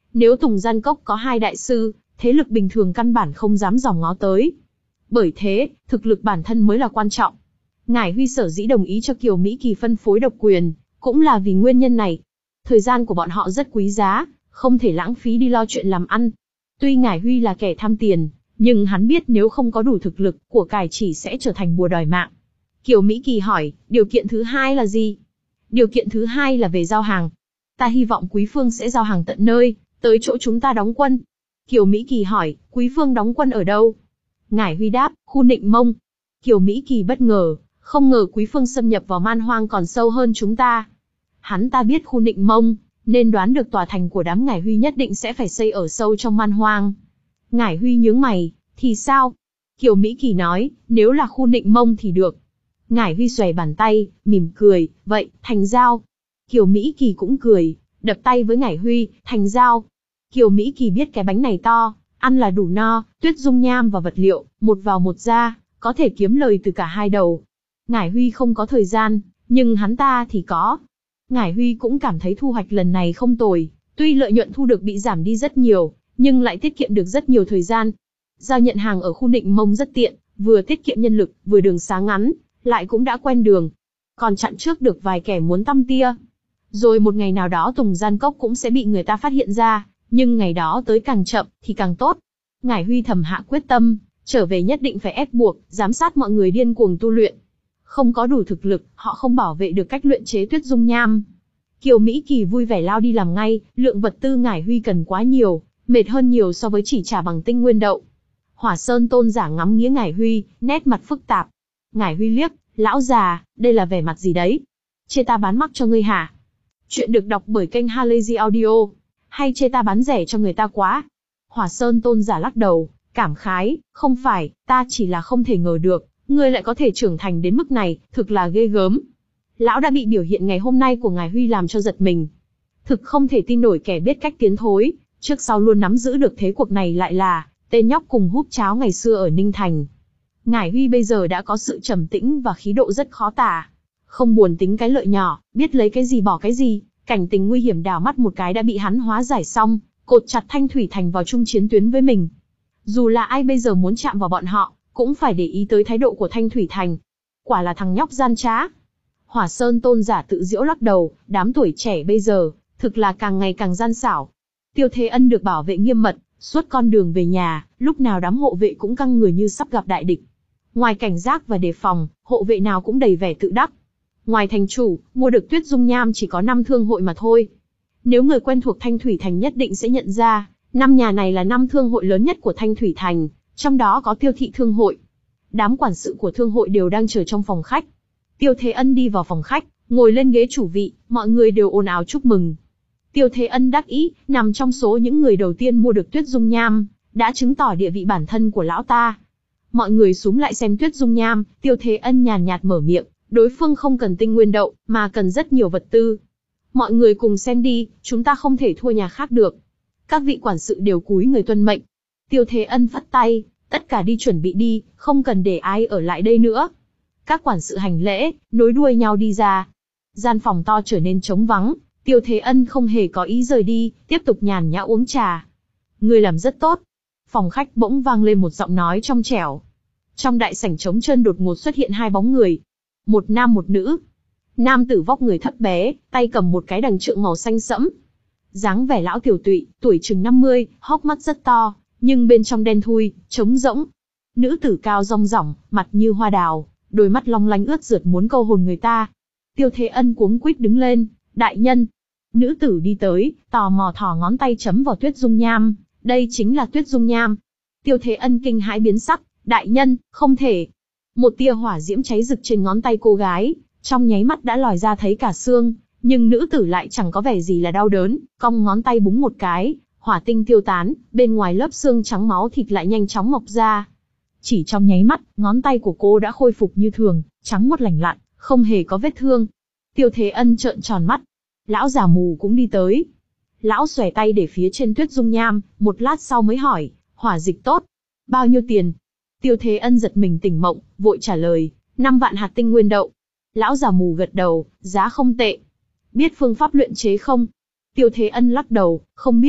Nếu Tùng Gian Cốc có hai đại sư, thế lực bình thường căn bản không dám dòm ngó tới. Bởi thế, thực lực bản thân mới là quan trọng. Ngải Huy sở dĩ đồng ý cho Kiều Mỹ Kỳ phân phối độc quyền, cũng là vì nguyên nhân này. Thời gian của bọn họ rất quý giá, không thể lãng phí đi lo chuyện làm ăn. Tuy Ngải Huy là kẻ tham tiền, nhưng hắn biết nếu không có đủ thực lực, của cải chỉ sẽ trở thành bùa đòi mạng. Kiều Mỹ Kỳ hỏi, điều kiện thứ hai là gì? Điều kiện thứ hai là về giao hàng. Ta hy vọng Quý Phương sẽ giao hàng tận nơi, tới chỗ chúng ta đóng quân. Kiều Mỹ Kỳ hỏi, Quý Phương đóng quân ở đâu? Ngải Huy đáp, khu Nịnh Mông. Kiều Mỹ Kỳ bất ngờ, không ngờ Quý Phương xâm nhập vào man hoang còn sâu hơn chúng ta. Hắn ta biết khu Nịnh Mông, nên đoán được tòa thành của đám Ngải Huy nhất định sẽ phải xây ở sâu trong man hoang. Ngải Huy nhướng mày, thì sao? Kiều Mỹ Kỳ nói, nếu là khu Nịnh Mông thì được. Ngải Huy xòe bàn tay, mỉm cười, vậy, thành giao. Kiều Mỹ Kỳ cũng cười, đập tay với Ngải Huy, thành giao. Kiều Mỹ Kỳ biết cái bánh này to, ăn là đủ no, tuyết dung nham và vật liệu, một vào một ra, có thể kiếm lời từ cả hai đầu. Ngải Huy không có thời gian, nhưng hắn ta thì có. Ngải Huy cũng cảm thấy thu hoạch lần này không tồi, tuy lợi nhuận thu được bị giảm đi rất nhiều, nhưng lại tiết kiệm được rất nhiều thời gian. Giao nhận hàng ở khu Nịnh Mông rất tiện, vừa tiết kiệm nhân lực, vừa đường xá ngắn, lại cũng đã quen đường. Còn chặn trước được vài kẻ muốn tăm tia. Rồi một ngày nào đó Tùng Gian Cốc cũng sẽ bị người ta phát hiện ra, nhưng ngày đó tới càng chậm thì càng tốt. Ngải Huy thầm hạ quyết tâm, trở về nhất định phải ép buộc, giám sát mọi người điên cuồng tu luyện. Không có đủ thực lực, họ không bảo vệ được cách luyện chế tuyết dung nham. Kiều Mỹ Kỳ vui vẻ lao đi làm ngay, lượng vật tư Ngải Huy cần quá nhiều, mệt hơn nhiều so với chỉ trả bằng tinh nguyên đậu. Hỏa Sơn Tôn giả ngắm nghía Ngải Huy, nét mặt phức tạp. Ngải Huy liếc, lão già, đây là vẻ mặt gì đấy? Chê ta bán mắc cho ngươi hả? Chuyện được đọc bởi kênh Halazy Audio. Hay chê ta bán rẻ cho người ta quá? Hỏa Sơn Tôn giả lắc đầu, cảm khái, không phải, ta chỉ là không thể ngờ được, ngươi lại có thể trưởng thành đến mức này, thực là ghê gớm. Lão đã bị biểu hiện ngày hôm nay của Ngải Huy làm cho giật mình. Thực không thể tin nổi kẻ biết cách tiến thối, trước sau luôn nắm giữ được thế cuộc này lại là tên nhóc cùng húp cháo ngày xưa ở Ninh Thành. Ngải Huy bây giờ đã có sự trầm tĩnh và khí độ rất khó tả. Không buồn tính cái lợi nhỏ, biết lấy cái gì bỏ cái gì, cảnh tình nguy hiểm đảo mắt một cái đã bị hắn hóa giải xong, cột chặt Thanh Thủy Thành vào chung chiến tuyến với mình. Dù là ai bây giờ muốn chạm vào bọn họ, cũng phải để ý tới thái độ của Thanh Thủy Thành. Quả là thằng nhóc gian trá. Hỏa Sơn Tôn giả tự giễu lắc đầu, đám tuổi trẻ bây giờ, thực là càng ngày càng gian xảo. Tiêu Thế Ân được bảo vệ nghiêm mật, suốt con đường về nhà, lúc nào đám hộ vệ cũng căng người như sắp gặp đại địch. Ngoài cảnh giác và đề phòng, hộ vệ nào cũng đầy vẻ tự đắc. Ngoài thành chủ, mua được tuyết dung nham chỉ có năm thương hội mà thôi. Nếu người quen thuộc Thanh Thủy Thành nhất định sẽ nhận ra, năm nhà này là năm thương hội lớn nhất của Thanh Thủy Thành, trong đó có Tiêu Thị Thương hội. Đám quản sự của thương hội đều đang chờ trong phòng khách. Tiêu Thế Ân đi vào phòng khách, ngồi lên ghế chủ vị, mọi người đều ồn ào chúc mừng. Tiêu Thế Ân đắc ý, nằm trong số những người đầu tiên mua được tuyết dung nham, đã chứng tỏ địa vị bản thân của lão ta. Mọi người xúm lại xem tuyết dung nham, Tiêu Thế Ân nhàn nhạt mở miệng, đối phương không cần tinh nguyên đậu, mà cần rất nhiều vật tư. Mọi người cùng xem đi, chúng ta không thể thua nhà khác được. Các vị quản sự đều cúi người tuân mệnh. Tiêu Thế Ân phất tay, tất cả đi chuẩn bị đi, không cần để ai ở lại đây nữa. Các quản sự hành lễ, nối đuôi nhau đi ra. Gian phòng to trở nên trống vắng, Tiêu Thế Ân không hề có ý rời đi, tiếp tục nhàn nhã uống trà. Người làm rất tốt. Phòng khách bỗng vang lên một giọng nói trong trẻo. Trong đại sảnh trống trơn đột ngột xuất hiện hai bóng người. Một nam một nữ. Nam tử vóc người thấp bé, tay cầm một cái đằng trượng màu xanh sẫm. Dáng vẻ lão tiểu tụy, tuổi chừng năm mươi, hốc mắt rất to, nhưng bên trong đen thui, trống rỗng. Nữ tử cao rong rỏng, mặt như hoa đào, đôi mắt long lanh ướt rượt muốn câu hồn người ta. Tiêu Thế Ân cuống quýt đứng lên, đại nhân. Nữ tử đi tới, tò mò thò ngón tay chấm vào tuyết dung nham, đây chính là tuyết dung nham. Tiêu Thế Ân kinh hãi biến sắc, đại nhân, không thể. Một tia hỏa diễm cháy rực trên ngón tay cô gái, trong nháy mắt đã lòi ra thấy cả xương, nhưng nữ tử lại chẳng có vẻ gì là đau đớn, cong ngón tay búng một cái, hỏa tinh tiêu tán, bên ngoài lớp xương trắng máu thịt lại nhanh chóng mọc ra. Chỉ trong nháy mắt, ngón tay của cô đã khôi phục như thường, trắng muốt lành lặn, không hề có vết thương. Tiêu Thế Ân trợn tròn mắt. Lão già mù cũng đi tới. Lão xòe tay để phía trên tuyết dung nham, một lát sau mới hỏi, hỏa dịch tốt. Bao nhiêu tiền? Tiêu Thế Ân giật mình tỉnh mộng, vội trả lời, năm vạn hạt tinh nguyên đậu. Lão già mù gật đầu, giá không tệ. Biết phương pháp luyện chế không? Tiêu Thế Ân lắc đầu, không biết.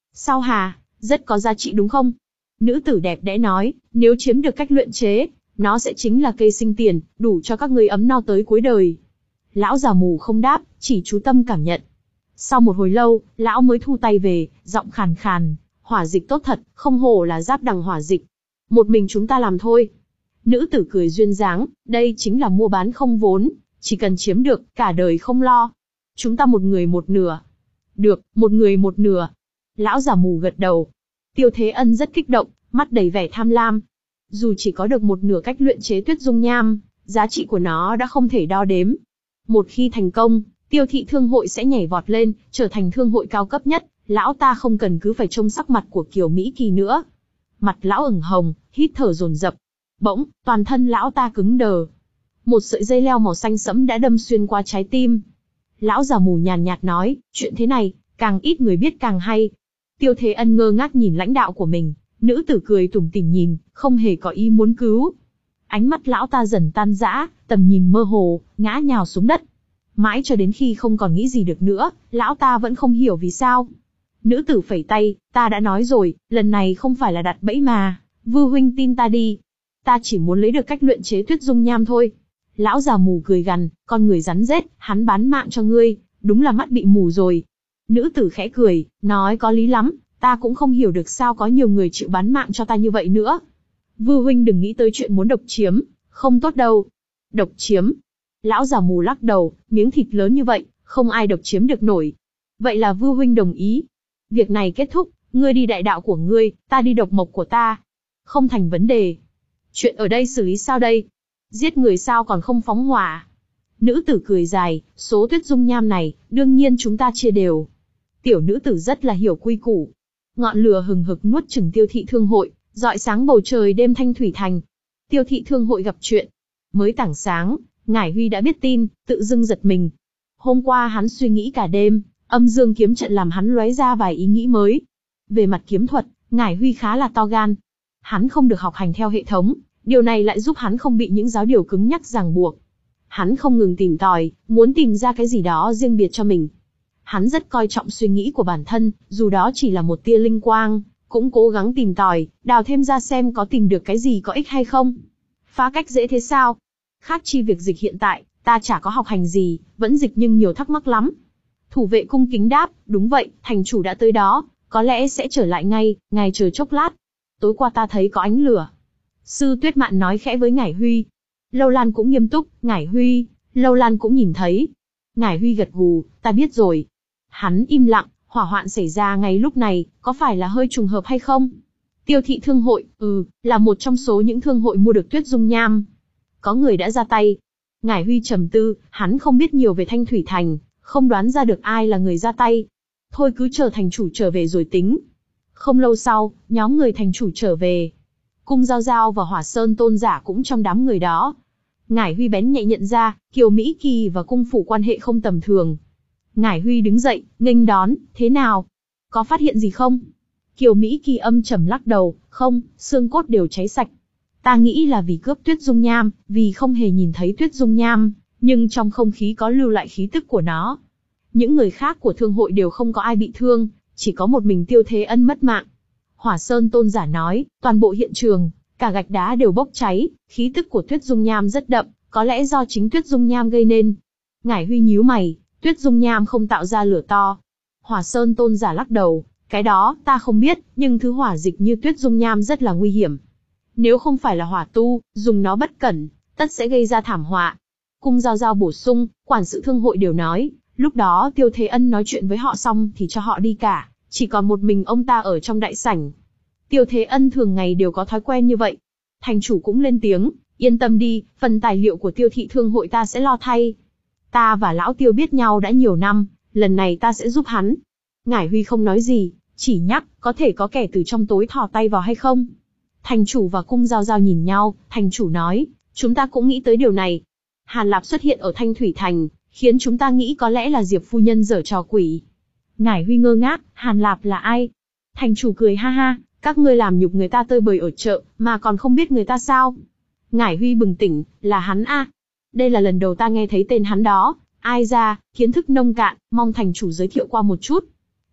Sao hà, rất có giá trị đúng không? Nữ tử đẹp đẽ nói, nếu chiếm được cách luyện chế, nó sẽ chính là cây sinh tiền, đủ cho các ngươi ấm no tới cuối đời. Lão già mù không đáp, chỉ chú tâm cảm nhận. Sau một hồi lâu, lão mới thu tay về, giọng khàn khàn, hỏa dịch tốt thật, không hổ là giáp đằng hỏa dịch. Một mình chúng ta làm thôi. Nữ tử cười duyên dáng, đây chính là mua bán không vốn, chỉ cần chiếm được, cả đời không lo. Chúng ta một người một nửa. Được, một người một nửa. Lão già mù gật đầu. Tiêu Thế Ân rất kích động, mắt đầy vẻ tham lam. Dù chỉ có được một nửa cách luyện chế tuyết dung nham, giá trị của nó đã không thể đo đếm. Một khi thành công, Tiêu thị thương hội sẽ nhảy vọt lên, trở thành thương hội cao cấp nhất, lão ta không cần cứ phải trông sắc mặt của Kiều Mỹ Kỳ nữa. Mặt lão ửng hồng, hít thở dồn dập. Bỗng, toàn thân lão ta cứng đờ. Một sợi dây leo màu xanh sẫm đã đâm xuyên qua trái tim. Lão già mù nhàn nhạt nói, chuyện thế này, càng ít người biết càng hay. Tiêu Thế Ân ngơ ngác nhìn lãnh đạo của mình, nữ tử cười tủm tỉm nhìn, không hề có ý muốn cứu. Ánh mắt lão ta dần tan rã, tầm nhìn mơ hồ, ngã nhào xuống đất. Mãi cho đến khi không còn nghĩ gì được nữa, lão ta vẫn không hiểu vì sao. Nữ tử phẩy tay, ta đã nói rồi, lần này không phải là đặt bẫy mà, Vư huynh tin ta đi. Ta chỉ muốn lấy được cách luyện chế tuyết dung nham thôi. Lão già mù cười gằn, con người rắn rết, hắn bán mạng cho ngươi, đúng là mắt bị mù rồi. Nữ tử khẽ cười, nói có lý lắm, ta cũng không hiểu được sao có nhiều người chịu bán mạng cho ta như vậy nữa. Vư huynh đừng nghĩ tới chuyện muốn độc chiếm, không tốt đâu. Độc chiếm? Lão già mù lắc đầu, miếng thịt lớn như vậy, không ai độc chiếm được nổi. Vậy là Vư huynh đồng ý. Việc này kết thúc, ngươi đi đại đạo của ngươi, ta đi độc mộc của ta. Không thành vấn đề. Chuyện ở đây xử lý sao đây? Giết người sao còn không phóng hỏa? Nữ tử cười dài, số tuyết dung nham này, đương nhiên chúng ta chia đều. Tiểu nữ tử rất là hiểu quy củ. Ngọn lửa hừng hực nuốt chửng Tiêu thị thương hội, rọi sáng bầu trời đêm Thanh Thủy Thành. Tiêu thị thương hội gặp chuyện. Mới tảng sáng, Ngải Huy đã biết tin, tự dưng giật mình. Hôm qua hắn suy nghĩ cả đêm, âm dương kiếm trận làm hắn lóe ra vài ý nghĩ mới. Về mặt kiếm thuật, Ngải Huy khá là to gan. Hắn không được học hành theo hệ thống, điều này lại giúp hắn không bị những giáo điều cứng nhắc ràng buộc. Hắn không ngừng tìm tòi, muốn tìm ra cái gì đó riêng biệt cho mình. Hắn rất coi trọng suy nghĩ của bản thân, dù đó chỉ là một tia linh quang, cũng cố gắng tìm tòi, đào thêm ra xem có tìm được cái gì có ích hay không. Phá cách dễ thế sao? Khác chi việc dịch hiện tại, ta chả có học hành gì, vẫn dịch nhưng nhiều thắc mắc lắm. Thủ vệ cung kính đáp, đúng vậy, thành chủ đã tới đó, có lẽ sẽ trở lại ngay, ngài chờ chốc lát. Tối qua ta thấy có ánh lửa. Sư Tuyết Mạn nói khẽ với Ngải Huy. Lâu Lan cũng nghiêm túc, Ngải Huy, Lâu Lan cũng nhìn thấy. Ngải Huy gật gù, ta biết rồi. Hắn im lặng, hỏa hoạn xảy ra ngay lúc này, có phải là hơi trùng hợp hay không? Tiêu thị thương hội, ừ, là một trong số những thương hội mua được tuyết dung nham. Có người đã ra tay. Ngải Huy trầm tư, hắn không biết nhiều về Thanh Thủy Thành, không đoán ra được ai là người ra tay. Thôi cứ chờ thành chủ trở về rồi tính. Không lâu sau, nhóm người thành chủ trở về. Cung Giao Giao và Hỏa Sơn Tôn giả cũng trong đám người đó. Ngải Huy bén nhạy nhận ra, Kiều Mỹ Kỳ và cung phủ quan hệ không tầm thường. Ngải Huy đứng dậy, nghênh đón, thế nào? Có phát hiện gì không? Kiều Mỹ Kỳ âm trầm lắc đầu, không, xương cốt đều cháy sạch. Ta nghĩ là vì cướp tuyết dung nham, vì không hề nhìn thấy tuyết dung nham, nhưng trong không khí có lưu lại khí tức của nó. Những người khác của thương hội đều không có ai bị thương, chỉ có một mình Tiêu Thế Ân mất mạng. Hỏa Sơn Tôn giả nói, toàn bộ hiện trường, cả gạch đá đều bốc cháy, khí tức của tuyết dung nham rất đậm, có lẽ do chính tuyết dung nham gây nên. Ngải Huy nhíu mày, tuyết dung nham không tạo ra lửa to. Hỏa Sơn Tôn giả lắc đầu, cái đó ta không biết, nhưng thứ hỏa dịch như tuyết dung nham rất là nguy hiểm. Nếu không phải là hỏa tu, dùng nó bất cẩn, tất sẽ gây ra thảm họa. Cung Giao Giao bổ sung, quản sự thương hội đều nói, lúc đó Tiêu Thế Ân nói chuyện với họ xong thì cho họ đi cả, chỉ còn một mình ông ta ở trong đại sảnh. Tiêu Thế Ân thường ngày đều có thói quen như vậy. Thành chủ cũng lên tiếng, yên tâm đi, phần tài liệu của Tiêu thị thương hội ta sẽ lo thay. Ta và lão Tiêu biết nhau đã nhiều năm, lần này ta sẽ giúp hắn. Ngải Huy không nói gì, chỉ nhắc, có thể có kẻ từ trong tối thò tay vào hay không. Thành chủ và Cung Giao Giao nhìn nhau, thành chủ nói, chúng ta cũng nghĩ tới điều này. Hàn Lạp xuất hiện ở Thanh Thủy Thành, khiến chúng ta nghĩ có lẽ là Diệp phu nhân giở trò quỷ. Ngải Huy ngơ ngác, Hàn Lạp là ai? Thành chủ cười ha ha, các ngươi làm nhục người ta tơi bời ở chợ, mà còn không biết người ta sao? Ngải Huy bừng tỉnh, là hắn a. Đây là lần đầu ta nghe thấy tên hắn đó, ai ra, kiến thức nông cạn, mong thành chủ giới thiệu qua một chút.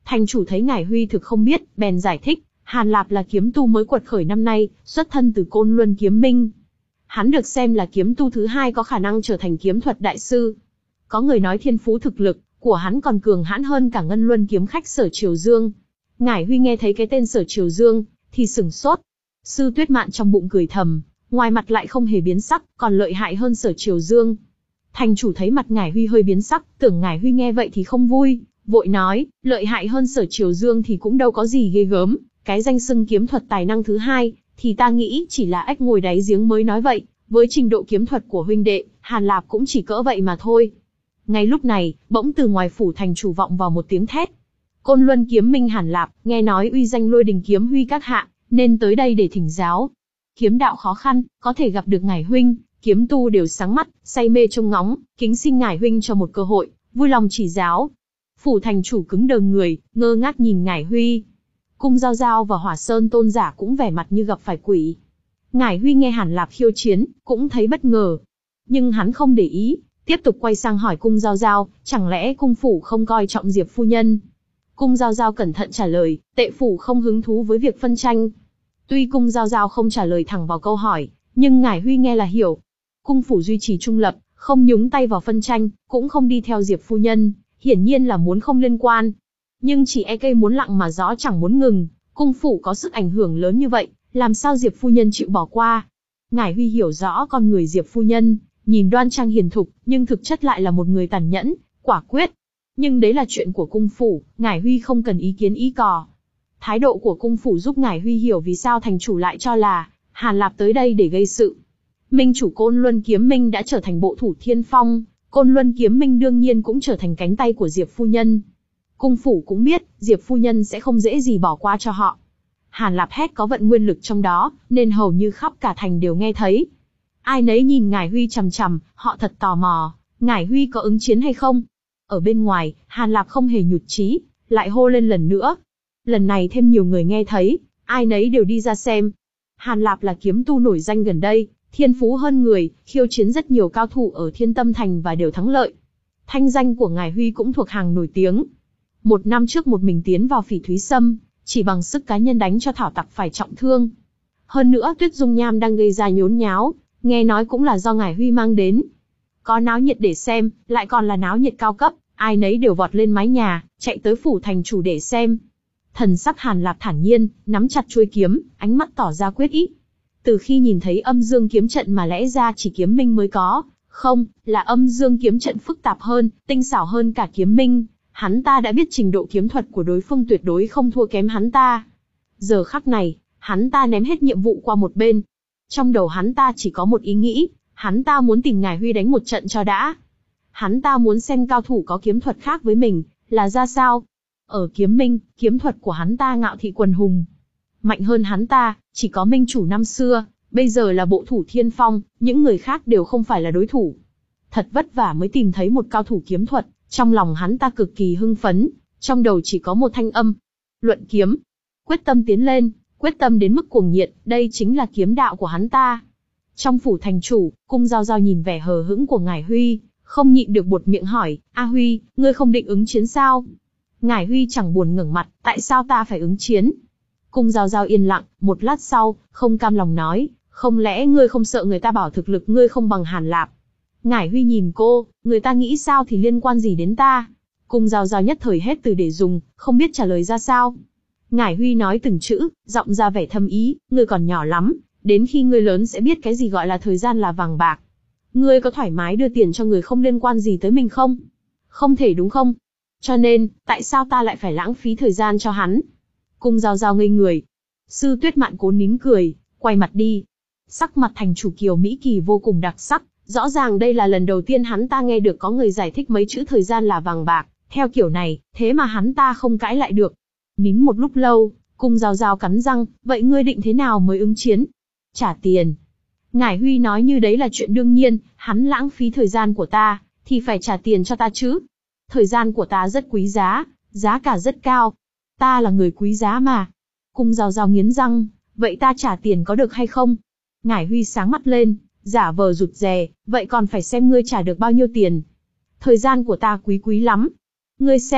Thành chủ thấy Ngải Huy thực không biết, bèn giải thích, Hàn Lạp là kiếm tu mới quật khởi năm nay, xuất thân từ Côn Luân Kiếm Minh. Hắn được xem là kiếm tu thứ hai có khả năng trở thành kiếm thuật đại sư. Có người nói thiên phú thực lực của hắn còn cường hãn hơn cả Ngân Luân kiếm khách Sở Triều Dương. Ngải Huy nghe thấy cái tên Sở Triều Dương thì sửng sốt. Sư Tuyết Mạn trong bụng cười thầm, ngoài mặt lại không hề biến sắc, còn lợi hại hơn Sở Triều Dương. Thành chủ thấy mặt Ngải Huy hơi biến sắc, tưởng Ngải Huy nghe vậy thì không vui, vội nói, lợi hại hơn Sở Triều Dương thì cũng đâu có gì ghê gớm, cái danh xưng kiếm thuật tài năng thứ hai, thì ta nghĩ chỉ là ếch ngồi đáy giếng mới nói vậy, với trình độ kiếm thuật của huynh đệ, Hàn Lạp cũng chỉ cỡ vậy mà thôi. Ngay lúc này, bỗng từ ngoài phủ thành chủ vọng vào một tiếng thét. Côn Luân Kiếm Minh Hàn Lạp, nghe nói uy danh Lôi Đình Kiếm Huy các hạ, nên tới đây để thỉnh giáo. Kiếm đạo khó khăn, có thể gặp được Ngải huynh, kiếm tu đều sáng mắt, say mê trông ngóng, kính xin Ngải huynh cho một cơ hội, vui lòng chỉ giáo. Phủ thành chủ cứng đờ người, ngơ ngác nhìn Ngải Huy. Cung Giao Giao và Hỏa Sơn tôn giả cũng vẻ mặt như gặp phải quỷ. Ngải Huy nghe Hàn Lạp khiêu chiến, cũng thấy bất ngờ. Nhưng hắn không để ý, tiếp tục quay sang hỏi Cung Giao Giao, chẳng lẽ cung phủ không coi trọng Diệp phu nhân? Cung Giao Giao cẩn thận trả lời, tệ phủ không hứng thú với việc phân tranh. Tuy Cung Giao Giao không trả lời thẳng vào câu hỏi, nhưng Ngải Huy nghe là hiểu. Cung phủ duy trì trung lập, không nhúng tay vào phân tranh, cũng không đi theo Diệp phu nhân, hiển nhiên là muốn không liên quan. Nhưng chỉ e cây muốn lặng mà gió chẳng muốn ngừng, cung phủ có sức ảnh hưởng lớn như vậy, làm sao Diệp phu nhân chịu bỏ qua? Ngải Huy hiểu rõ con người Diệp phu nhân, nhìn đoan trang hiền thục, nhưng thực chất lại là một người tàn nhẫn, quả quyết. Nhưng đấy là chuyện của cung phủ, Ngải Huy không cần ý kiến ý cò. Thái độ của cung phủ giúp Ngải Huy hiểu vì sao thành chủ lại cho là Hàn Lạp tới đây để gây sự. Minh chủ Côn Luân Kiếm Minh đã trở thành bộ thủ thiên phong, Côn Luân Kiếm Minh đương nhiên cũng trở thành cánh tay của Diệp phu nhân. Cung phủ cũng biết, Diệp phu nhân sẽ không dễ gì bỏ qua cho họ. Hàn Lạp hét có vận nguyên lực trong đó, nên hầu như khắp cả thành đều nghe thấy. Ai nấy nhìn Ngải Huy chằm chằm, họ thật tò mò, Ngải Huy có ứng chiến hay không? Ở bên ngoài, Hàn Lạp không hề nhụt chí, lại hô lên lần nữa. Lần này thêm nhiều người nghe thấy, ai nấy đều đi ra xem. Hàn Lạp là kiếm tu nổi danh gần đây, thiên phú hơn người, khiêu chiến rất nhiều cao thủ ở Thiên Tâm Thành và đều thắng lợi. Thanh danh của Ngải Huy cũng thuộc hàng nổi tiếng. Một năm trước một mình tiến vào Phỉ Thúy Sâm, chỉ bằng sức cá nhân đánh cho Thảo Tặc phải trọng thương. Hơn nữa Tuyết Dung Nham đang gây ra nhốn nháo, nghe nói cũng là do Ngải Huy mang đến. Có náo nhiệt để xem, lại còn là náo nhiệt cao cấp, ai nấy đều vọt lên mái nhà, chạy tới phủ thành chủ để xem. Thần sắc Hàn Lạp thản nhiên, nắm chặt chuôi kiếm, ánh mắt tỏ ra quyết ý. Từ khi nhìn thấy âm dương kiếm trận mà lẽ ra chỉ kiếm minh mới có, không, là âm dương kiếm trận phức tạp hơn, tinh xảo hơn cả kiếm minh. Hắn ta đã biết trình độ kiếm thuật của đối phương tuyệt đối không thua kém hắn ta. Giờ khắc này, hắn ta ném hết nhiệm vụ qua một bên. Trong đầu hắn ta chỉ có một ý nghĩ, hắn ta muốn tìm Ngải Huy đánh một trận cho đã. Hắn ta muốn xem cao thủ có kiếm thuật khác với mình, là ra sao. Ở kiếm minh, kiếm thuật của hắn ta ngạo thị quần hùng. Mạnh hơn hắn ta, chỉ có minh chủ năm xưa, bây giờ là bộ thủ thiên phong, những người khác đều không phải là đối thủ. Thật vất vả mới tìm thấy một cao thủ kiếm thuật. Trong lòng hắn ta cực kỳ hưng phấn, trong đầu chỉ có một thanh âm. Luận kiếm. Quyết tâm tiến lên, quyết tâm đến mức cuồng nhiệt, đây chính là kiếm đạo của hắn ta. Trong phủ thành chủ, Cung Giao Giao nhìn vẻ hờ hững của Ngải Huy, không nhịn được buột miệng hỏi, A Huy, ngươi không định ứng chiến sao? Ngải Huy chẳng buồn ngẩng mặt, tại sao ta phải ứng chiến? Cung Giao Giao yên lặng, một lát sau, không cam lòng nói, không lẽ ngươi không sợ người ta bảo thực lực ngươi không bằng Hàn Lạp? Ngải Huy nhìn cô, người ta nghĩ sao thì liên quan gì đến ta? Cung Giao Giao nhất thời hết từ để dùng, không biết trả lời ra sao. Ngải Huy nói từng chữ, giọng ra vẻ thâm ý, ngươi còn nhỏ lắm, đến khi ngươi lớn sẽ biết cái gì gọi là thời gian là vàng bạc. Ngươi có thoải mái đưa tiền cho người không liên quan gì tới mình không? Không thể đúng không? Cho nên, tại sao ta lại phải lãng phí thời gian cho hắn? Cung Giao Giao ngây người. Sư Tuyết Mạn cố nín cười, quay mặt đi. Sắc mặt thành chủ Kiều Mỹ Kỳ vô cùng đặc sắc. Rõ ràng đây là lần đầu tiên hắn ta nghe được có người giải thích mấy chữ thời gian là vàng bạc, theo kiểu này, thế mà hắn ta không cãi lại được. Nín một lúc lâu, Cung Giao Giao cắn răng, vậy ngươi định thế nào mới ứng chiến? Trả tiền. Ngải Huy nói như đấy là chuyện đương nhiên, hắn lãng phí thời gian của ta, thì phải trả tiền cho ta chứ. Thời gian của ta rất quý giá, giá cả rất cao. Ta là người quý giá mà. Cung Giao Giao nghiến răng, vậy ta trả tiền có được hay không? Ngải Huy sáng mắt lên, giả vờ rụt rè, vậy còn phải xem ngươi trả được bao nhiêu tiền. Thời gian của ta quý quý lắm. Ngươi xem,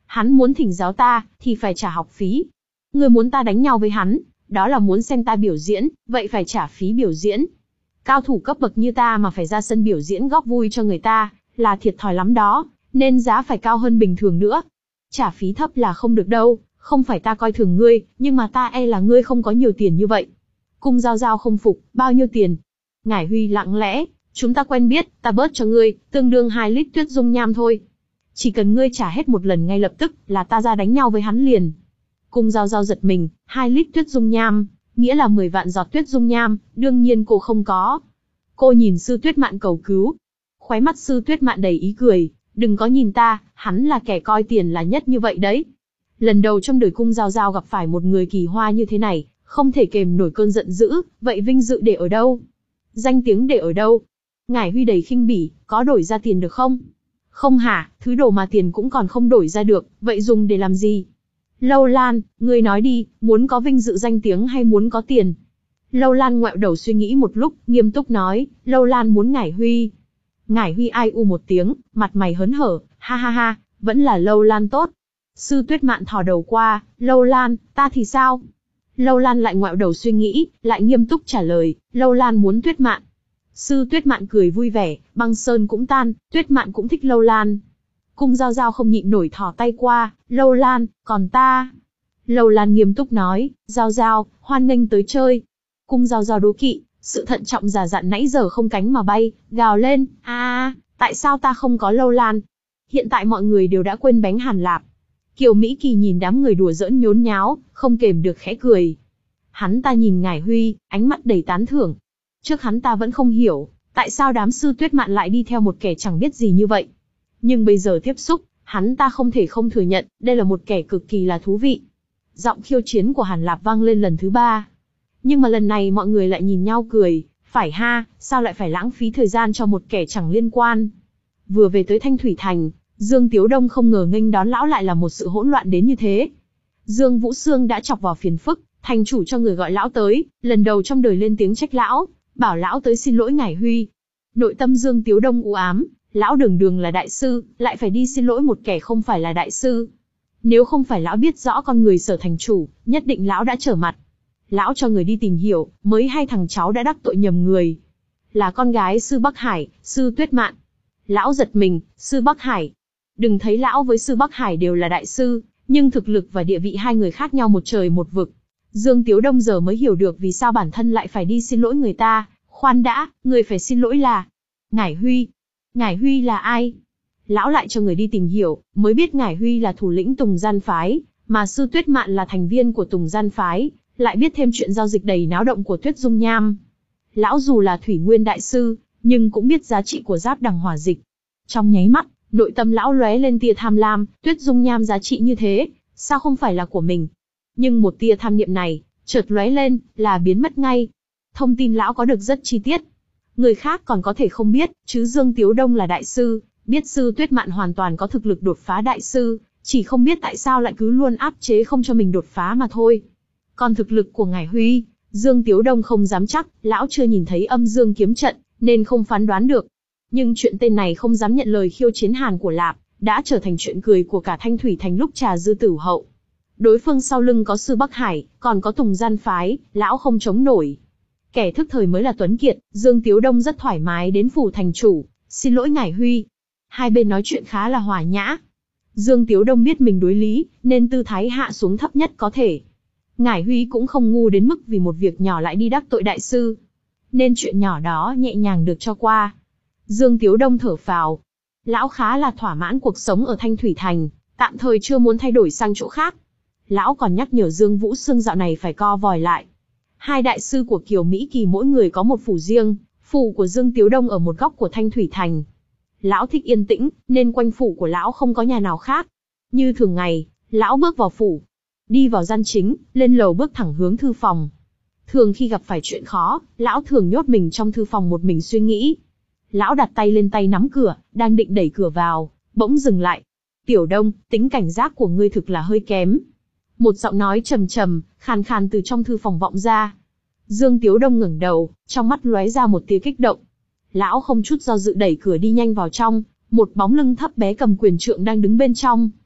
Hắn muốn thỉnh giáo ta, thì phải trả học phí. Ngươi muốn ta đánh nhau với hắn, đó là muốn xem ta biểu diễn, vậy phải trả phí biểu diễn. Cao thủ cấp bậc như ta mà phải ra sân biểu diễn góp vui cho người ta, là thiệt thòi lắm đó, nên giá phải cao hơn bình thường nữa. Trả phí thấp là không được đâu, không phải ta coi thường ngươi, nhưng mà ta e là ngươi không có nhiều tiền như vậy. Cung Giao Giao không phục, bao nhiêu tiền? Ngải Huy lặng lẽ, chúng ta quen biết, ta bớt cho ngươi, tương đương hai lít tuyết dung nham thôi. Chỉ cần ngươi trả hết một lần ngay lập tức, là ta ra đánh nhau với hắn liền. Cung Giao Giao giật mình, hai lít tuyết dung nham, nghĩa là mười vạn giọt tuyết dung nham, đương nhiên cô không có. Cô nhìn Sư Tuyết Mạn cầu cứu. Khóe mắt Sư Tuyết Mạn đầy ý cười, đừng có nhìn ta, hắn là kẻ coi tiền là nhất như vậy đấy. Lần đầu trong đời Cung Giao Giao gặp phải một người kỳ hoa như thế này, không thể kềm nổi cơn giận dữ, vậy vinh dự để ở đâu? Danh tiếng để ở đâu? Ngải Huy đầy khinh bỉ, có đổi ra tiền được không? Không hả, thứ đồ mà tiền cũng còn không đổi ra được, vậy dùng để làm gì? Lâu Lan, ngươi nói đi, muốn có vinh dự danh tiếng hay muốn có tiền? Lâu Lan ngoẹo đầu suy nghĩ một lúc, nghiêm túc nói, Lâu Lan muốn Ngải Huy. Ngải Huy ai u một tiếng, mặt mày hớn hở, ha ha ha, vẫn là Lâu Lan tốt. Sư Tuyết Mạn thò đầu qua, Lâu Lan, ta thì sao? Lâu Lan lại ngoẹo đầu suy nghĩ, lại nghiêm túc trả lời, Lâu Lan muốn Tuyết Mạn. Sư Tuyết Mạn cười vui vẻ, băng sơn cũng tan, Tuyết Mạn cũng thích Lâu Lan. Cung Giao Giao không nhịn nổi thò tay qua, Lâu Lan, còn ta? Lâu Lan nghiêm túc nói, Giao Giao, hoan nghênh tới chơi. Cung Giao Giao đố kỵ, sự thận trọng già dặn nãy giờ không cánh mà bay, gào lên, a, tại sao ta không có Lâu Lan? Hiện tại mọi người đều đã quên bánh Hàn Lạp. Kiều Mỹ Kỳ nhìn đám người đùa giỡn nhốn nháo, không kềm được khẽ cười. Hắn ta nhìn Ngải Huy, ánh mắt đầy tán thưởng. Trước hắn ta vẫn không hiểu, tại sao đám Sư Tuyết Mạn lại đi theo một kẻ chẳng biết gì như vậy. Nhưng bây giờ tiếp xúc, hắn ta không thể không thừa nhận, đây là một kẻ cực kỳ là thú vị. Giọng khiêu chiến của Hàn Lạp vang lên lần thứ ba. Nhưng mà lần này mọi người lại nhìn nhau cười, phải ha, sao lại phải lãng phí thời gian cho một kẻ chẳng liên quan. Vừa về tới Thanh Thủy Thành, Dương Tiếu Đông không ngờ nghênh đón lão lại là một sự hỗn loạn đến như thế. Dương Vũ Sương đã chọc vào phiền phức, thành chủ cho người gọi lão tới, lần đầu trong đời lên tiếng trách lão, bảo lão tới xin lỗi Ngải Huy. Nội tâm Dương Tiếu Đông u ám, lão đường đường là đại sư, lại phải đi xin lỗi một kẻ không phải là đại sư. Nếu không phải lão biết rõ con người Sở thành chủ, nhất định lão đã trở mặt. Lão cho người đi tìm hiểu, mới hay thằng cháu đã đắc tội nhầm người. Là con gái Sư Bắc Hải, Sư Tuyết Mạn. Lão giật mình, Sư Bắc Hải. Đừng thấy lão với Sư Bắc Hải đều là đại sư, nhưng thực lực và địa vị hai người khác nhau một trời một vực. Dương Tiếu Đông giờ mới hiểu được vì sao bản thân lại phải đi xin lỗi người ta. Khoan đã, người phải xin lỗi là Ngải Huy. Ngải Huy là ai? Lão lại cho người đi tìm hiểu, mới biết Ngải Huy là thủ lĩnh Tùng Gian Phái, mà Sư Tuyết Mạn là thành viên của Tùng Gian Phái, lại biết thêm chuyện giao dịch đầy náo động của Tuyết Dung Nham. Lão dù là Thủy Nguyên đại sư, nhưng cũng biết giá trị của giáp đằng hỏa dịch. Trong nháy mắt, nội tâm lão lóe lên tia tham lam, Tuyết Dung Nham giá trị như thế, sao không phải là của mình? Nhưng một tia tham niệm này, chợt lóe lên, là biến mất ngay. Thông tin lão có được rất chi tiết. Người khác còn có thể không biết, chứ Dương Tiếu Đông là đại sư, biết Sư Tuyết Mạn hoàn toàn có thực lực đột phá đại sư, chỉ không biết tại sao lại cứ luôn áp chế không cho mình đột phá mà thôi. Còn thực lực của Ngải Huy, Dương Tiếu Đông không dám chắc, lão chưa nhìn thấy Âm Dương kiếm trận, nên không phán đoán được. Nhưng chuyện tên này không dám nhận lời khiêu chiến Hàn của Lạp, đã trở thành chuyện cười của cả Thanh Thủy Thành lúc trà dư tử hậu. Đối phương sau lưng có Sư Bắc Hải, còn có Tùng Gian Phái, lão không chống nổi. Kẻ thức thời mới là tuấn kiệt, Dương Tiếu Đông rất thoải mái đến phủ thành chủ, xin lỗi Ngải Huy. Hai bên nói chuyện khá là hòa nhã. Dương Tiếu Đông biết mình đối lý, nên tư thái hạ xuống thấp nhất có thể. Ngải Huy cũng không ngu đến mức vì một việc nhỏ lại đi đắc tội đại sư. Nên chuyện nhỏ đó nhẹ nhàng được cho qua. Dương Tiếu Đông thở phào. Lão khá là thỏa mãn cuộc sống ở Thanh Thủy Thành, tạm thời chưa muốn thay đổi sang chỗ khác. Lão còn nhắc nhở Dương Vũ Sương dạo này phải co vòi lại. Hai đại sư của Kiều Mỹ Kỳ mỗi người có một phủ riêng, phủ của Dương Tiếu Đông ở một góc của Thanh Thủy Thành. Lão thích yên tĩnh, nên quanh phủ của lão không có nhà nào khác. Như thường ngày, lão bước vào phủ, đi vào gian chính, lên lầu bước thẳng hướng thư phòng. Thường khi gặp phải chuyện khó, lão thường nhốt mình trong thư phòng một mình suy nghĩ. Lão đặt tay lên tay nắm cửa, đang định đẩy cửa vào, bỗng dừng lại. Tiểu Đông, tính cảnh giác của ngươi thực là hơi kém. Một giọng nói trầm trầm, khàn khàn từ trong thư phòng vọng ra. Dương Tiếu Đông ngẩng đầu, trong mắt lóe ra một tia kích động. Lão không chút do dự đẩy cửa đi nhanh vào trong, một bóng lưng thấp bé cầm quyền trượng đang đứng bên trong.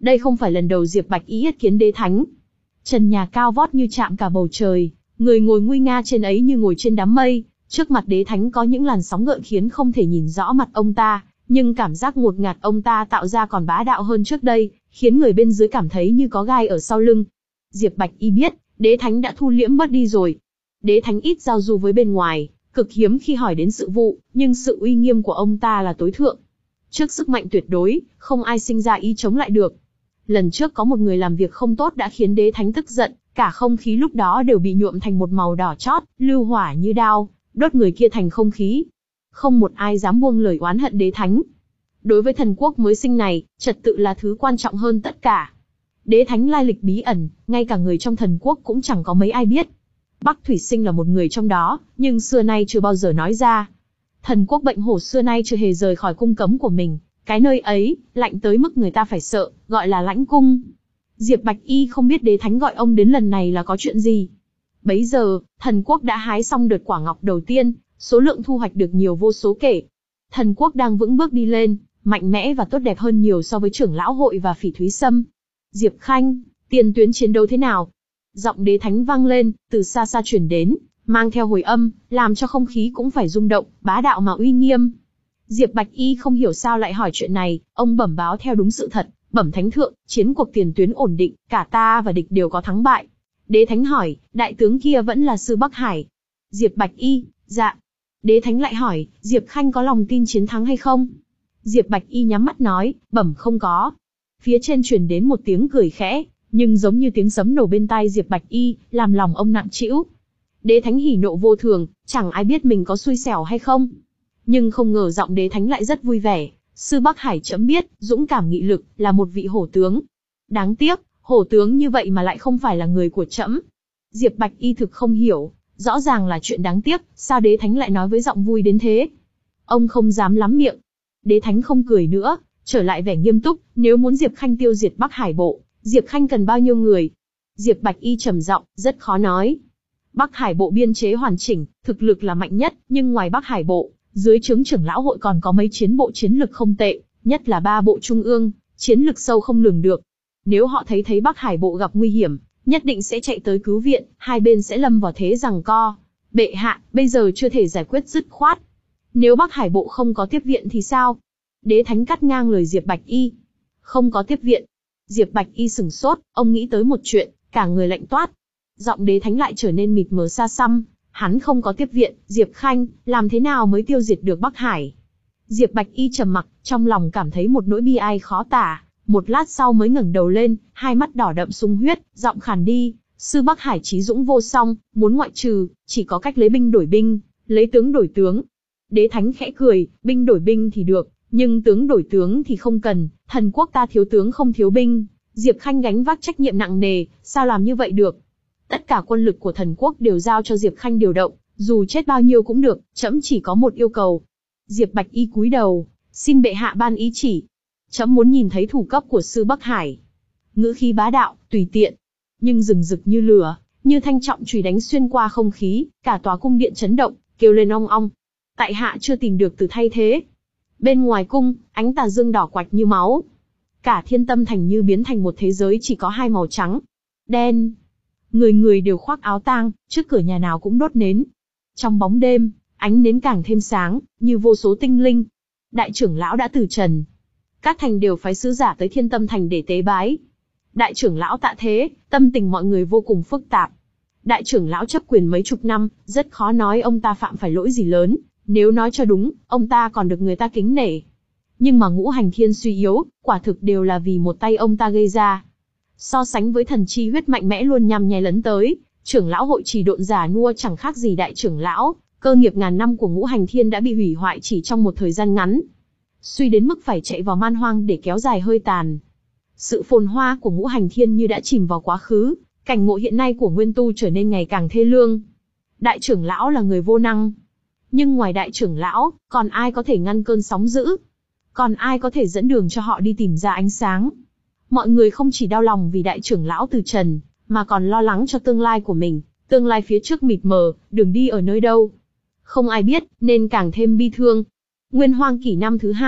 Đây không phải lần đầu Diệp Bạch Y yết kiến đế thánh. Trần nhà cao vót như chạm cả bầu trời, người ngồi nguy nga trên ấy như ngồi trên đám mây, trước mặt đế thánh có những làn sóng gợn khiến không thể nhìn rõ mặt ông ta, nhưng cảm giác ngột ngạt ông ta tạo ra còn bá đạo hơn trước đây, khiến người bên dưới cảm thấy như có gai ở sau lưng. Diệp Bạch Y biết, đế thánh đã thu liễm bớt đi rồi. Đế thánh ít giao du với bên ngoài, cực hiếm khi hỏi đến sự vụ, nhưng sự uy nghiêm của ông ta là tối thượng. Trước sức mạnh tuyệt đối, không ai sinh ra ý chống lại được. Lần trước có một người làm việc không tốt đã khiến đế thánh tức giận, cả không khí lúc đó đều bị nhuộm thành một màu đỏ chót, lưu hỏa như đao, đốt người kia thành không khí. Không một ai dám buông lời oán hận đế thánh. Đối với thần quốc mới sinh này, trật tự là thứ quan trọng hơn tất cả. Đế thánh lai lịch bí ẩn, ngay cả người trong thần quốc cũng chẳng có mấy ai biết. Bắc Thủy Sinh là một người trong đó, nhưng xưa nay chưa bao giờ nói ra. Thần quốc bệnh hổ xưa nay chưa hề rời khỏi cung cấm của mình, cái nơi ấy, lạnh tới mức người ta phải sợ, gọi là lãnh cung. Diệp Bạch Y không biết đế thánh gọi ông đến lần này là có chuyện gì. Bấy giờ, thần quốc đã hái xong đợt quả ngọc đầu tiên, số lượng thu hoạch được nhiều vô số kể. Thần quốc đang vững bước đi lên, mạnh mẽ và tốt đẹp hơn nhiều so với trưởng lão hội và Phỉ Thúy Sâm. Diệp Khanh, tiền tuyến chiến đấu thế nào? Giọng đế thánh vang lên, từ xa xa truyền đến, mang theo hồi âm, làm cho không khí cũng phải rung động, bá đạo mà uy nghiêm. Diệp Bạch Y không hiểu sao lại hỏi chuyện này, ông bẩm báo theo đúng sự thật, bẩm thánh thượng, chiến cuộc tiền tuyến ổn định, cả ta và địch đều có thắng bại. Đế thánh hỏi, đại tướng kia vẫn là sư Bắc Hải. Diệp Bạch Y, dạ. Đế thánh lại hỏi, Diệp Khanh có lòng tin chiến thắng hay không? Diệp Bạch Y nhắm mắt nói, bẩm không có. Phía trên truyền đến một tiếng cười khẽ, nhưng giống như tiếng sấm nổ bên tai Diệp Bạch Y, làm lòng ông nặng trĩu. Đế thánh hỉ nộ vô thường, chẳng ai biết mình có xui xẻo hay không. Nhưng không ngờ giọng đế thánh lại rất vui vẻ. Sư Bắc Hải chấm biết, dũng cảm nghị lực, là một vị hổ tướng. Đáng tiếc, hổ tướng như vậy mà lại không phải là người của trẫm. Diệp Bạch Y thực không hiểu, rõ ràng là chuyện đáng tiếc, sao đế thánh lại nói với giọng vui đến thế? Ông không dám lắm miệng. Đế thánh không cười nữa, trở lại vẻ nghiêm túc, nếu muốn Diệp Khanh tiêu diệt Bắc Hải bộ, Diệp Khanh cần bao nhiêu người? Diệp Bạch Y trầm giọng, rất khó nói. Bắc Hải bộ biên chế hoàn chỉnh, thực lực là mạnh nhất, nhưng ngoài Bắc Hải bộ, dưới trướng trưởng lão hội còn có mấy chiến bộ chiến lực không tệ, nhất là ba bộ trung ương, chiến lực sâu không lường được. Nếu họ thấy thấy Bắc Hải bộ gặp nguy hiểm, nhất định sẽ chạy tới cứu viện, hai bên sẽ lâm vào thế giằng co. Bệ hạ, bây giờ chưa thể giải quyết dứt khoát. Nếu Bắc Hải bộ không có tiếp viện thì sao? Đế thánh cắt ngang lời Diệp Bạch Y. Không có tiếp viện. Diệp Bạch Y sừng sốt, ông nghĩ tới một chuyện, cả người lạnh toát. Giọng đế thánh lại trở nên mịt mờ xa xăm. Hắn không có tiếp viện, Diệp Khanh, làm thế nào mới tiêu diệt được Bắc Hải? Diệp Bạch Y trầm mặc, trong lòng cảm thấy một nỗi bi ai khó tả. Một lát sau mới ngẩng đầu lên, hai mắt đỏ đậm sung huyết, giọng khàn đi. Sư Bắc Hải trí dũng vô song, muốn ngoại trừ, chỉ có cách lấy binh đổi binh, lấy tướng đổi tướng. Đế thánh khẽ cười, binh đổi binh thì được, nhưng tướng đổi tướng thì không cần, thần quốc ta thiếu tướng không thiếu binh. Diệp Khanh gánh vác trách nhiệm nặng nề, sao làm như vậy được? Tất cả quân lực của thần quốc đều giao cho Diệp Khanh điều động, dù chết bao nhiêu cũng được, trẫm chỉ có một yêu cầu. Diệp Bạch Y cúi đầu, xin bệ hạ ban ý chỉ. Trẫm muốn nhìn thấy thủ cấp của sư Bắc Hải. Ngữ khí bá đạo, tùy tiện, nhưng rừng rực như lửa, như thanh trọng chùy đánh xuyên qua không khí, cả tòa cung điện chấn động, kêu lên ong ong. Tại hạ chưa tìm được từ thay thế. Bên ngoài cung, ánh tà dương đỏ quạch như máu. Cả Thiên Tâm Thành như biến thành một thế giới chỉ có hai màu trắng, đen. Người người đều khoác áo tang, trước cửa nhà nào cũng đốt nến. Trong bóng đêm, ánh nến càng thêm sáng, như vô số tinh linh. Đại trưởng lão đã từ trần. Các thành đều phái sứ giả tới Thiên Tâm Thành để tế bái. Đại trưởng lão tạ thế, tâm tình mọi người vô cùng phức tạp. Đại trưởng lão chấp quyền mấy chục năm, rất khó nói ông ta phạm phải lỗi gì lớn. Nếu nói cho đúng, ông ta còn được người ta kính nể. Nhưng mà ngũ hành thiên suy yếu, quả thực đều là vì một tay ông ta gây ra. So sánh với thần chi huyết mạnh mẽ luôn nhằm nhè lấn tới, trưởng lão hội chỉ độn giả nua chẳng khác gì đại trưởng lão, cơ nghiệp ngàn năm của ngũ hành thiên đã bị hủy hoại chỉ trong một thời gian ngắn. Suy đến mức phải chạy vào man hoang để kéo dài hơi tàn. Sự phồn hoa của ngũ hành thiên như đã chìm vào quá khứ, cảnh ngộ hiện nay của nguyên tu trở nên ngày càng thê lương. Đại trưởng lão là người vô năng. Nhưng ngoài đại trưởng lão, còn ai có thể ngăn cơn sóng dữ? Còn ai có thể dẫn đường cho họ đi tìm ra ánh sáng? Mọi người không chỉ đau lòng vì đại trưởng lão từ trần, mà còn lo lắng cho tương lai của mình, tương lai phía trước mịt mờ, đường đi ở nơi đâu. Không ai biết, nên càng thêm bi thương. Nguyên Hoang kỷ năm thứ hai,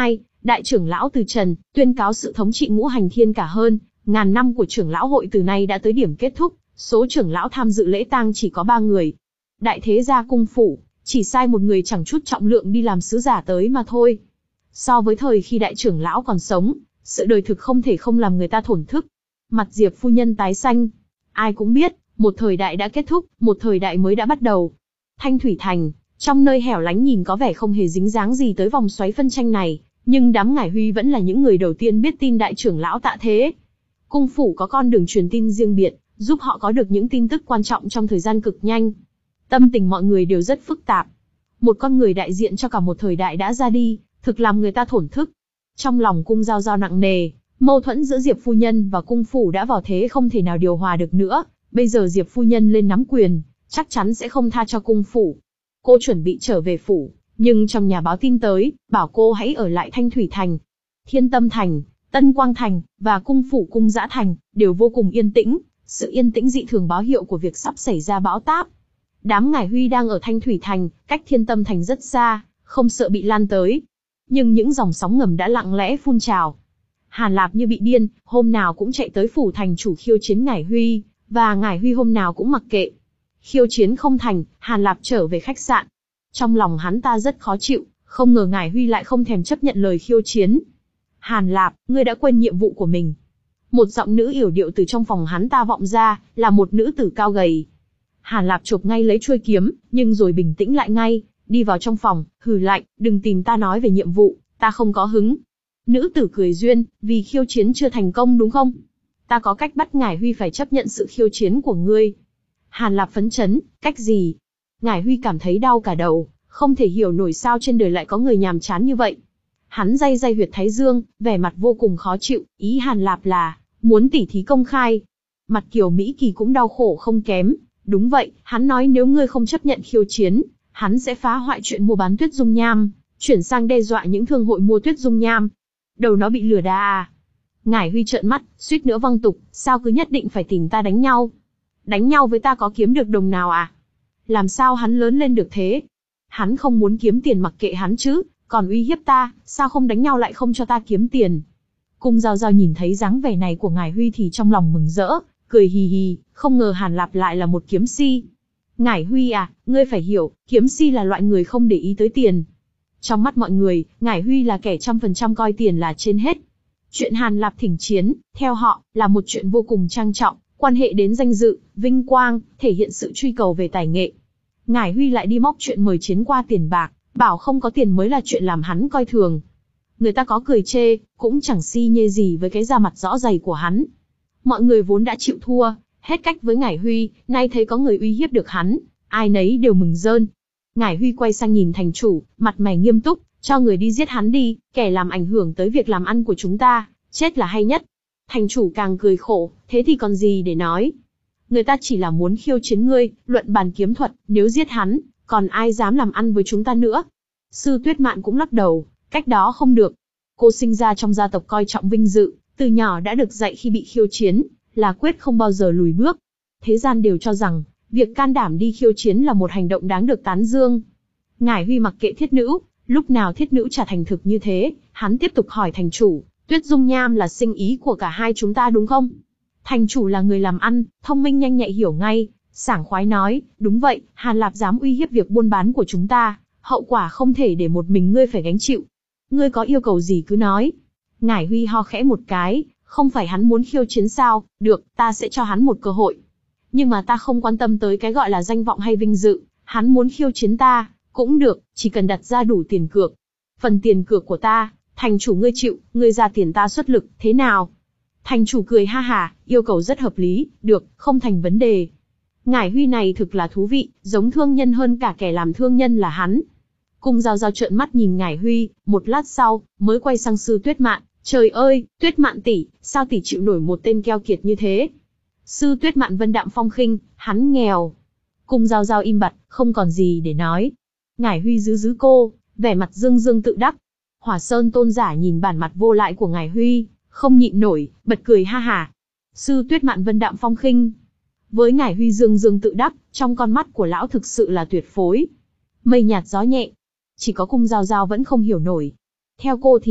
Đại trưởng lão từ trần, tuyên cáo sự thống trị ngũ hành thiên cả hơn ngàn năm của trưởng lão hội từ nay đã tới điểm kết thúc, số trưởng lão tham dự lễ tang chỉ có ba người. Đại thế gia cung phủ, chỉ sai một người chẳng chút trọng lượng đi làm sứ giả tới mà thôi. So với thời khi đại trưởng lão còn sống, sự đời thực không thể không làm người ta thổn thức. Mặt Diệp phu nhân tái xanh. Ai cũng biết, một thời đại đã kết thúc, một thời đại mới đã bắt đầu. Thanh Thủy Thành, trong nơi hẻo lánh nhìn có vẻ không hề dính dáng gì tới vòng xoáy phân tranh này, nhưng đám Ngải Huy vẫn là những người đầu tiên biết tin đại trưởng lão tạ thế. Cung phủ có con đường truyền tin riêng biệt, giúp họ có được những tin tức quan trọng trong thời gian cực nhanh. Tâm tình mọi người đều rất phức tạp. Một con người đại diện cho cả một thời đại đã ra đi, thực làm người ta thổn thức. Trong lòng Cung Giao Giao nặng nề, mâu thuẫn giữa Diệp phu nhân và cung phủ đã vào thế không thể nào điều hòa được nữa. Bây giờ Diệp phu nhân lên nắm quyền, chắc chắn sẽ không tha cho cung phủ. Cô chuẩn bị trở về phủ, nhưng trong nhà báo tin tới, bảo cô hãy ở lại Thanh Thủy Thành. Thiên Tâm Thành, Tân Quang Thành, và cung phủ Cung Dã Thành, đều vô cùng yên tĩnh, sự yên tĩnh dị thường báo hiệu của việc sắp xảy ra bão táp. Đám Ngải Huy đang ở Thanh Thủy Thành, cách Thiên Tâm Thành rất xa, không sợ bị lan tới. Nhưng những dòng sóng ngầm đã lặng lẽ phun trào. Hàn Lạp như bị điên, hôm nào cũng chạy tới phủ thành chủ khiêu chiến Ngải Huy, và Ngải Huy hôm nào cũng mặc kệ. Khiêu chiến không thành, Hàn Lạp trở về khách sạn. Trong lòng hắn ta rất khó chịu, không ngờ Ngải Huy lại không thèm chấp nhận lời khiêu chiến. Hàn Lạp, ngươi đã quên nhiệm vụ của mình. Một giọng nữ yểu điệu từ trong phòng hắn ta vọng ra, là một nữ tử cao gầy. Hàn Lạp chộp ngay lấy chuôi kiếm, nhưng rồi bình tĩnh lại ngay, đi vào trong phòng, hừ lạnh, đừng tìm ta nói về nhiệm vụ, ta không có hứng. Nữ tử cười duyên, vì khiêu chiến chưa thành công đúng không? Ta có cách bắt Ngải Huy phải chấp nhận sự khiêu chiến của ngươi. Hàn Lạp phấn chấn, cách gì? Ngải Huy cảm thấy đau cả đầu, không thể hiểu nổi sao trên đời lại có người nhàm chán như vậy. Hắn day day huyệt thái dương, vẻ mặt vô cùng khó chịu, ý Hàn Lạp là muốn tỉ thí công khai. Mặt Kiều Mỹ Kỳ cũng đau khổ không kém, đúng vậy, hắn nói nếu ngươi không chấp nhận khiêu chiến, hắn sẽ phá hoại chuyện mua bán tuyết dung nham, chuyển sang đe dọa những thương hội mua tuyết dung nham. Đầu nó bị lừa đà à? Ngải Huy trợn mắt, suýt nữa văng tục, sao cứ nhất định phải tìm ta đánh nhau? Đánh nhau với ta có kiếm được đồng nào à? Làm sao hắn lớn lên được thế? Hắn không muốn kiếm tiền mặc kệ hắn chứ, còn uy hiếp ta, sao không đánh nhau lại không cho ta kiếm tiền? Cung Giao Giao nhìn thấy dáng vẻ này của Ngải Huy thì trong lòng mừng rỡ, cười hì hì, không ngờ Hàn Lạp lại là một kiếm si. Ngải Huy à, ngươi phải hiểu, kiếm si là loại người không để ý tới tiền. Trong mắt mọi người, Ngải Huy là kẻ trăm phần trăm coi tiền là trên hết. Chuyện Hàn Lạp thỉnh chiến, theo họ, là một chuyện vô cùng trang trọng, quan hệ đến danh dự, vinh quang, thể hiện sự truy cầu về tài nghệ. Ngải Huy lại đi móc chuyện mời chiến qua tiền bạc, bảo không có tiền mới là chuyện làm hắn coi thường. Người ta có cười chê, cũng chẳng si nhê gì với cái da mặt rõ dày của hắn. Mọi người vốn đã chịu thua, hết cách với Ngải Huy, nay thấy có người uy hiếp được hắn, ai nấy đều mừng rơn. Ngải Huy quay sang nhìn thành chủ, mặt mày nghiêm túc, cho người đi giết hắn đi, kẻ làm ảnh hưởng tới việc làm ăn của chúng ta, chết là hay nhất. Thành chủ càng cười khổ, thế thì còn gì để nói. Người ta chỉ là muốn khiêu chiến ngươi, luận bàn kiếm thuật, nếu giết hắn, còn ai dám làm ăn với chúng ta nữa. Sư Tuyết Mạn cũng lắc đầu, cách đó không được. Cô sinh ra trong gia tộc coi trọng vinh dự, từ nhỏ đã được dạy khi bị khiêu chiến, là quyết không bao giờ lùi bước. Thế gian đều cho rằng, việc can đảm đi khiêu chiến là một hành động đáng được tán dương. Ngải Huy mặc kệ thiết nữ, lúc nào thiết nữ trả thành thực như thế, hắn tiếp tục hỏi thành chủ, Tuyết Dung Nham là sinh ý của cả hai chúng ta đúng không? Thành chủ là người làm ăn, thông minh nhanh nhạy hiểu ngay, sảng khoái nói, đúng vậy, Hàn Lạp dám uy hiếp việc buôn bán của chúng ta, hậu quả không thể để một mình ngươi phải gánh chịu. Ngươi có yêu cầu gì cứ nói. Ngải Huy ho khẽ một cái, không phải hắn muốn khiêu chiến sao, được, ta sẽ cho hắn một cơ hội. Nhưng mà ta không quan tâm tới cái gọi là danh vọng hay vinh dự, hắn muốn khiêu chiến ta, cũng được, chỉ cần đặt ra đủ tiền cược. Phần tiền cược của ta, thành chủ ngươi chịu, ngươi ra tiền ta xuất lực, thế nào? Thành chủ cười ha hả, yêu cầu rất hợp lý, được, không thành vấn đề. Ngải Huy này thực là thú vị, giống thương nhân hơn cả kẻ làm thương nhân là hắn. Cung Giao Giao trợn mắt nhìn Ngải Huy, một lát sau, mới quay sang Sư Tuyết Mạn, trời ơi, Tuyết Mạn tỷ, sao tỷ chịu nổi một tên keo kiệt như thế? Sư Tuyết Mạn vân đạm phong khinh, hắn nghèo. Cung Giao Giao im bặt, không còn gì để nói. Ngải Huy giữ giữ cô, vẻ mặt dương dương tự đắc. Hỏa Sơn tôn giả nhìn bản mặt vô lại của Ngải Huy, không nhịn nổi, bật cười ha hả. Sư Tuyết Mạn vân đạm phong khinh. Với Ngải Huy dương dương tự đắc, trong con mắt của lão thực sự là tuyệt phối. Mây nhạt gió nhẹ. Chỉ có Cung Giao Giao vẫn không hiểu nổi. Theo cô thì,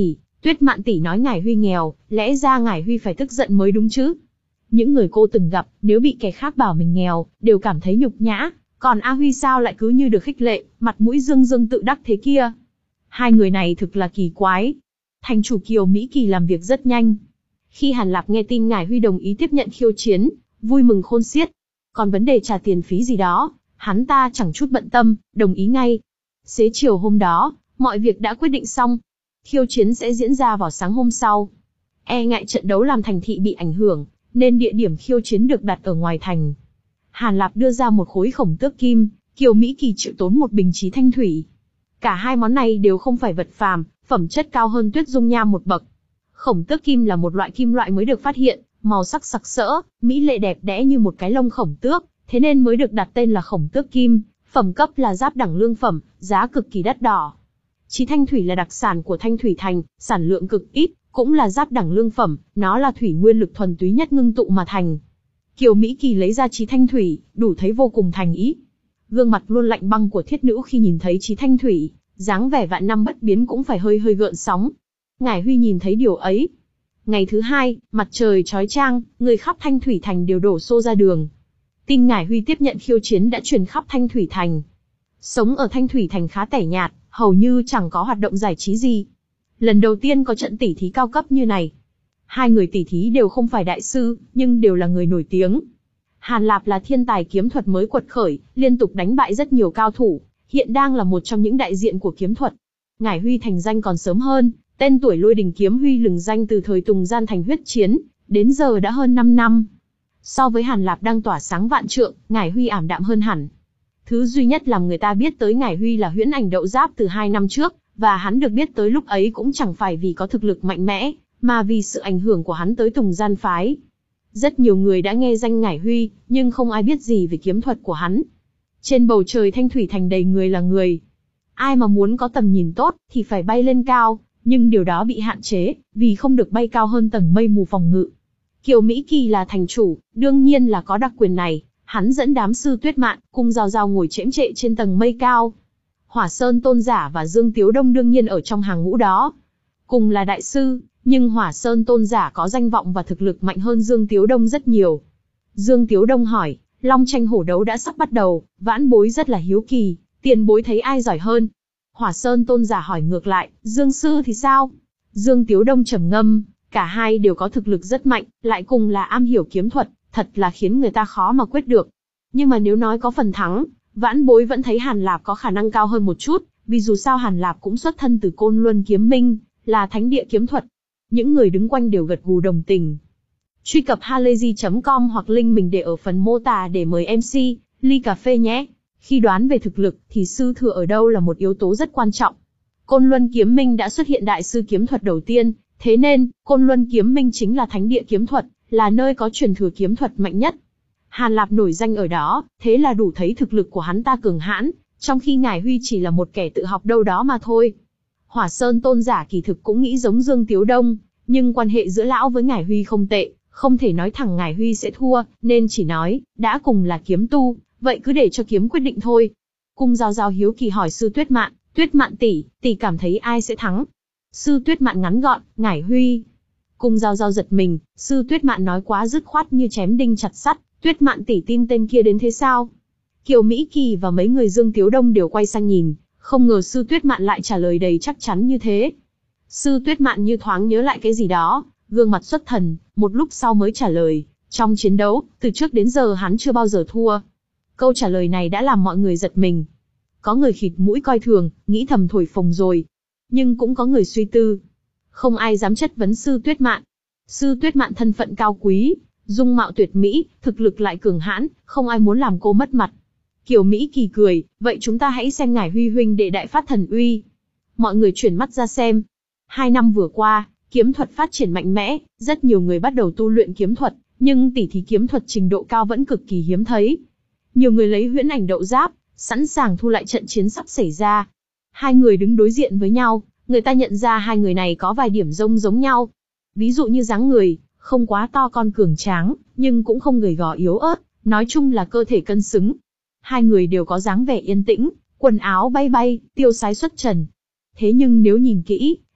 Tuyết Mạn tỷ nói Ngải Huy nghèo, lẽ ra Ngải Huy phải tức giận mới đúng chứ. Những người cô từng gặp, nếu bị kẻ khác bảo mình nghèo, đều cảm thấy nhục nhã, còn A Huy sao lại cứ như được khích lệ, mặt mũi dương dương tự đắc thế kia. Hai người này thực là kỳ quái. Thành chủ Kiều Mỹ Kỳ làm việc rất nhanh. Khi Hàn Lạp nghe tin Ngải Huy đồng ý tiếp nhận khiêu chiến, vui mừng khôn xiết. Còn vấn đề trả tiền phí gì đó, hắn ta chẳng chút bận tâm, đồng ý ngay. Xế chiều hôm đó, mọi việc đã quyết định xong. Khiêu chiến sẽ diễn ra vào sáng hôm sau. E ngại trận đấu làm thành thị bị ảnh hưởng, nên địa điểm khiêu chiến được đặt ở ngoài thành. Hàn Lạp đưa ra một khối khổng tước kim, Kiều Mỹ Kỳ chịu tốn một bình chí thanh thủy. Cả hai món này đều không phải vật phàm, phẩm chất cao hơn tuyết dung nham một bậc. Khổng tước kim là một loại kim loại mới được phát hiện, màu sắc sặc sỡ, mỹ lệ đẹp đẽ như một cái lông khổng tước, thế nên mới được đặt tên là khổng tước kim, phẩm cấp là giáp đẳng lương phẩm, giá cực kỳ đắt đỏ. Chí thanh thủy là đặc sản của Thanh Thủy Thành, sản lượng cực ít, cũng là giáp đẳng lương phẩm, nó là thủy nguyên lực thuần túy nhất ngưng tụ mà thành. Kiều Mỹ Kỳ lấy ra chí thanh thủy, đủ thấy vô cùng thành ý. Gương mặt luôn lạnh băng của thiết nữ khi nhìn thấy chí thanh thủy, dáng vẻ vạn năm bất biến cũng phải hơi hơi gợn sóng. Ngải Huy nhìn thấy điều ấy. Ngày thứ hai, mặt trời chói chang, người khắp Thanh Thủy Thành đều đổ xô ra đường. Tin Ngải Huy tiếp nhận khiêu chiến đã truyền khắp Thanh Thủy Thành. Sống ở Thanh Thủy Thành khá tẻ nhạt, hầu như chẳng có hoạt động giải trí gì. Lần đầu tiên có trận tỉ thí cao cấp như này. Hai người tỉ thí đều không phải đại sư, nhưng đều là người nổi tiếng. Hàn Lạp là thiên tài kiếm thuật mới quật khởi, liên tục đánh bại rất nhiều cao thủ, hiện đang là một trong những đại diện của kiếm thuật. Ngải Huy thành danh còn sớm hơn, tên tuổi Lôi Đình Kiếm Huy lừng danh từ thời Tùng Gian Thành huyết chiến, đến giờ đã hơn năm năm. So với Hàn Lạp đang tỏa sáng vạn trượng, Ngải Huy ảm đạm hơn hẳn. Thứ duy nhất làm người ta biết tới Ngải Huy là huyễn ảnh đậu giáp từ hai năm trước, và hắn được biết tới lúc ấy cũng chẳng phải vì có thực lực mạnh mẽ, mà vì sự ảnh hưởng của hắn tới Tùng Gian phái. Rất nhiều người đã nghe danh Ngải Huy, nhưng không ai biết gì về kiếm thuật của hắn. Trên bầu trời Thanh Thủy Thành đầy người là người. Ai mà muốn có tầm nhìn tốt, thì phải bay lên cao, nhưng điều đó bị hạn chế, vì không được bay cao hơn tầng mây mù phòng ngự. Kiều Mỹ Kỳ là thành chủ, đương nhiên là có đặc quyền này, hắn dẫn đám sư Tuyết Mạn, Cung Giao Giao ngồi chễm chệ trên tầng mây cao. Hỏa Sơn Tôn Giả và Dương Tiếu Đông đương nhiên ở trong hàng ngũ đó. Cùng là đại sư, nhưng Hỏa Sơn Tôn Giả có danh vọng và thực lực mạnh hơn Dương Tiếu Đông rất nhiều. Dương Tiếu Đông hỏi, long tranh hổ đấu đã sắp bắt đầu, vãn bối rất là hiếu kỳ, tiền bối thấy ai giỏi hơn? Hỏa Sơn Tôn Giả hỏi ngược lại, Dương sư thì sao? Dương Tiếu Đông trầm ngâm, cả hai đều có thực lực rất mạnh, lại cùng là am hiểu kiếm thuật, thật là khiến người ta khó mà quyết được. Nhưng mà nếu nói có phần thắng, vãn bối vẫn thấy Hàn Lạp có khả năng cao hơn một chút, vì dù sao Hàn Lạp cũng xuất thân từ Côn Luân Kiếm Minh, là thánh địa kiếm thuật. Những người đứng quanh đều gật gù đồng tình. Truy cập halayzi chấm com hoặc link mình để ở phần mô tả để mời em xê, ly cà phê nhé. Khi đoán về thực lực thì sư thừa ở đâu là một yếu tố rất quan trọng. Côn Luân Kiếm Minh đã xuất hiện đại sư kiếm thuật đầu tiên, thế nên, Côn Luân Kiếm Minh chính là thánh địa kiếm thuật, là nơi có truyền thừa kiếm thuật mạnh nhất. Hàn Lạp nổi danh ở đó, thế là đủ thấy thực lực của hắn ta cường hãn, trong khi Ngải Huy chỉ là một kẻ tự học đâu đó mà thôi. Hỏa Sơn Tôn Giả kỳ thực cũng nghĩ giống Dương Tiếu Đông, nhưng quan hệ giữa lão với Ngải Huy không tệ, không thể nói thẳng Ngải Huy sẽ thua, nên chỉ nói, đã cùng là kiếm tu, vậy cứ để cho kiếm quyết định thôi. Cung Giao Giao hiếu kỳ hỏi sư Tuyết Mạn, Tuyết Mạn tỷ, tỷ cảm thấy ai sẽ thắng? Sư Tuyết Mạn ngắn gọn, Ngải Huy. Cung Giao Giao giật mình, sư Tuyết Mạn nói quá dứt khoát như chém đinh chặt sắt, Tuyết Mạn tỷ tin tên kia đến thế sao? Kiều Mỹ Kỳ và mấy người Dương Tiếu Đông đều quay sang nhìn, không ngờ sư Tuyết Mạn lại trả lời đầy chắc chắn như thế. Sư Tuyết Mạn như thoáng nhớ lại cái gì đó, gương mặt xuất thần, một lúc sau mới trả lời, trong chiến đấu, từ trước đến giờ hắn chưa bao giờ thua. Câu trả lời này đã làm mọi người giật mình. Có người khịt mũi coi thường, nghĩ thầm thổi phồng rồi. Nhưng cũng có người suy tư. Không ai dám chất vấn sư Tuyết Mạn. Sư Tuyết Mạn thân phận cao quý, dung mạo tuyệt mỹ, thực lực lại cường hãn, không ai muốn làm cô mất mặt. Kiều Mỹ Kỳ cười, vậy chúng ta hãy xem Ngải Huy huynh đệ đại phát thần uy. Mọi người chuyển mắt ra xem. Hai năm vừa qua, kiếm thuật phát triển mạnh mẽ, rất nhiều người bắt đầu tu luyện kiếm thuật, nhưng tỉ thí kiếm thuật trình độ cao vẫn cực kỳ hiếm thấy. Nhiều người lấy huyễn ảnh đậu giáp, sẵn sàng thu lại trận chiến sắp xảy ra. Hai người đứng đối diện với nhau, người ta nhận ra hai người này có vài điểm giống giống nhau. Ví dụ như dáng người, không quá to con cường tráng, nhưng cũng không gầy gò yếu ớt, nói chung là cơ thể cân xứng. Hai người đều có dáng vẻ yên tĩnh, quần áo bay bay, tiêu sái xuất trần. Thế nhưng nếu nhìn kỹ,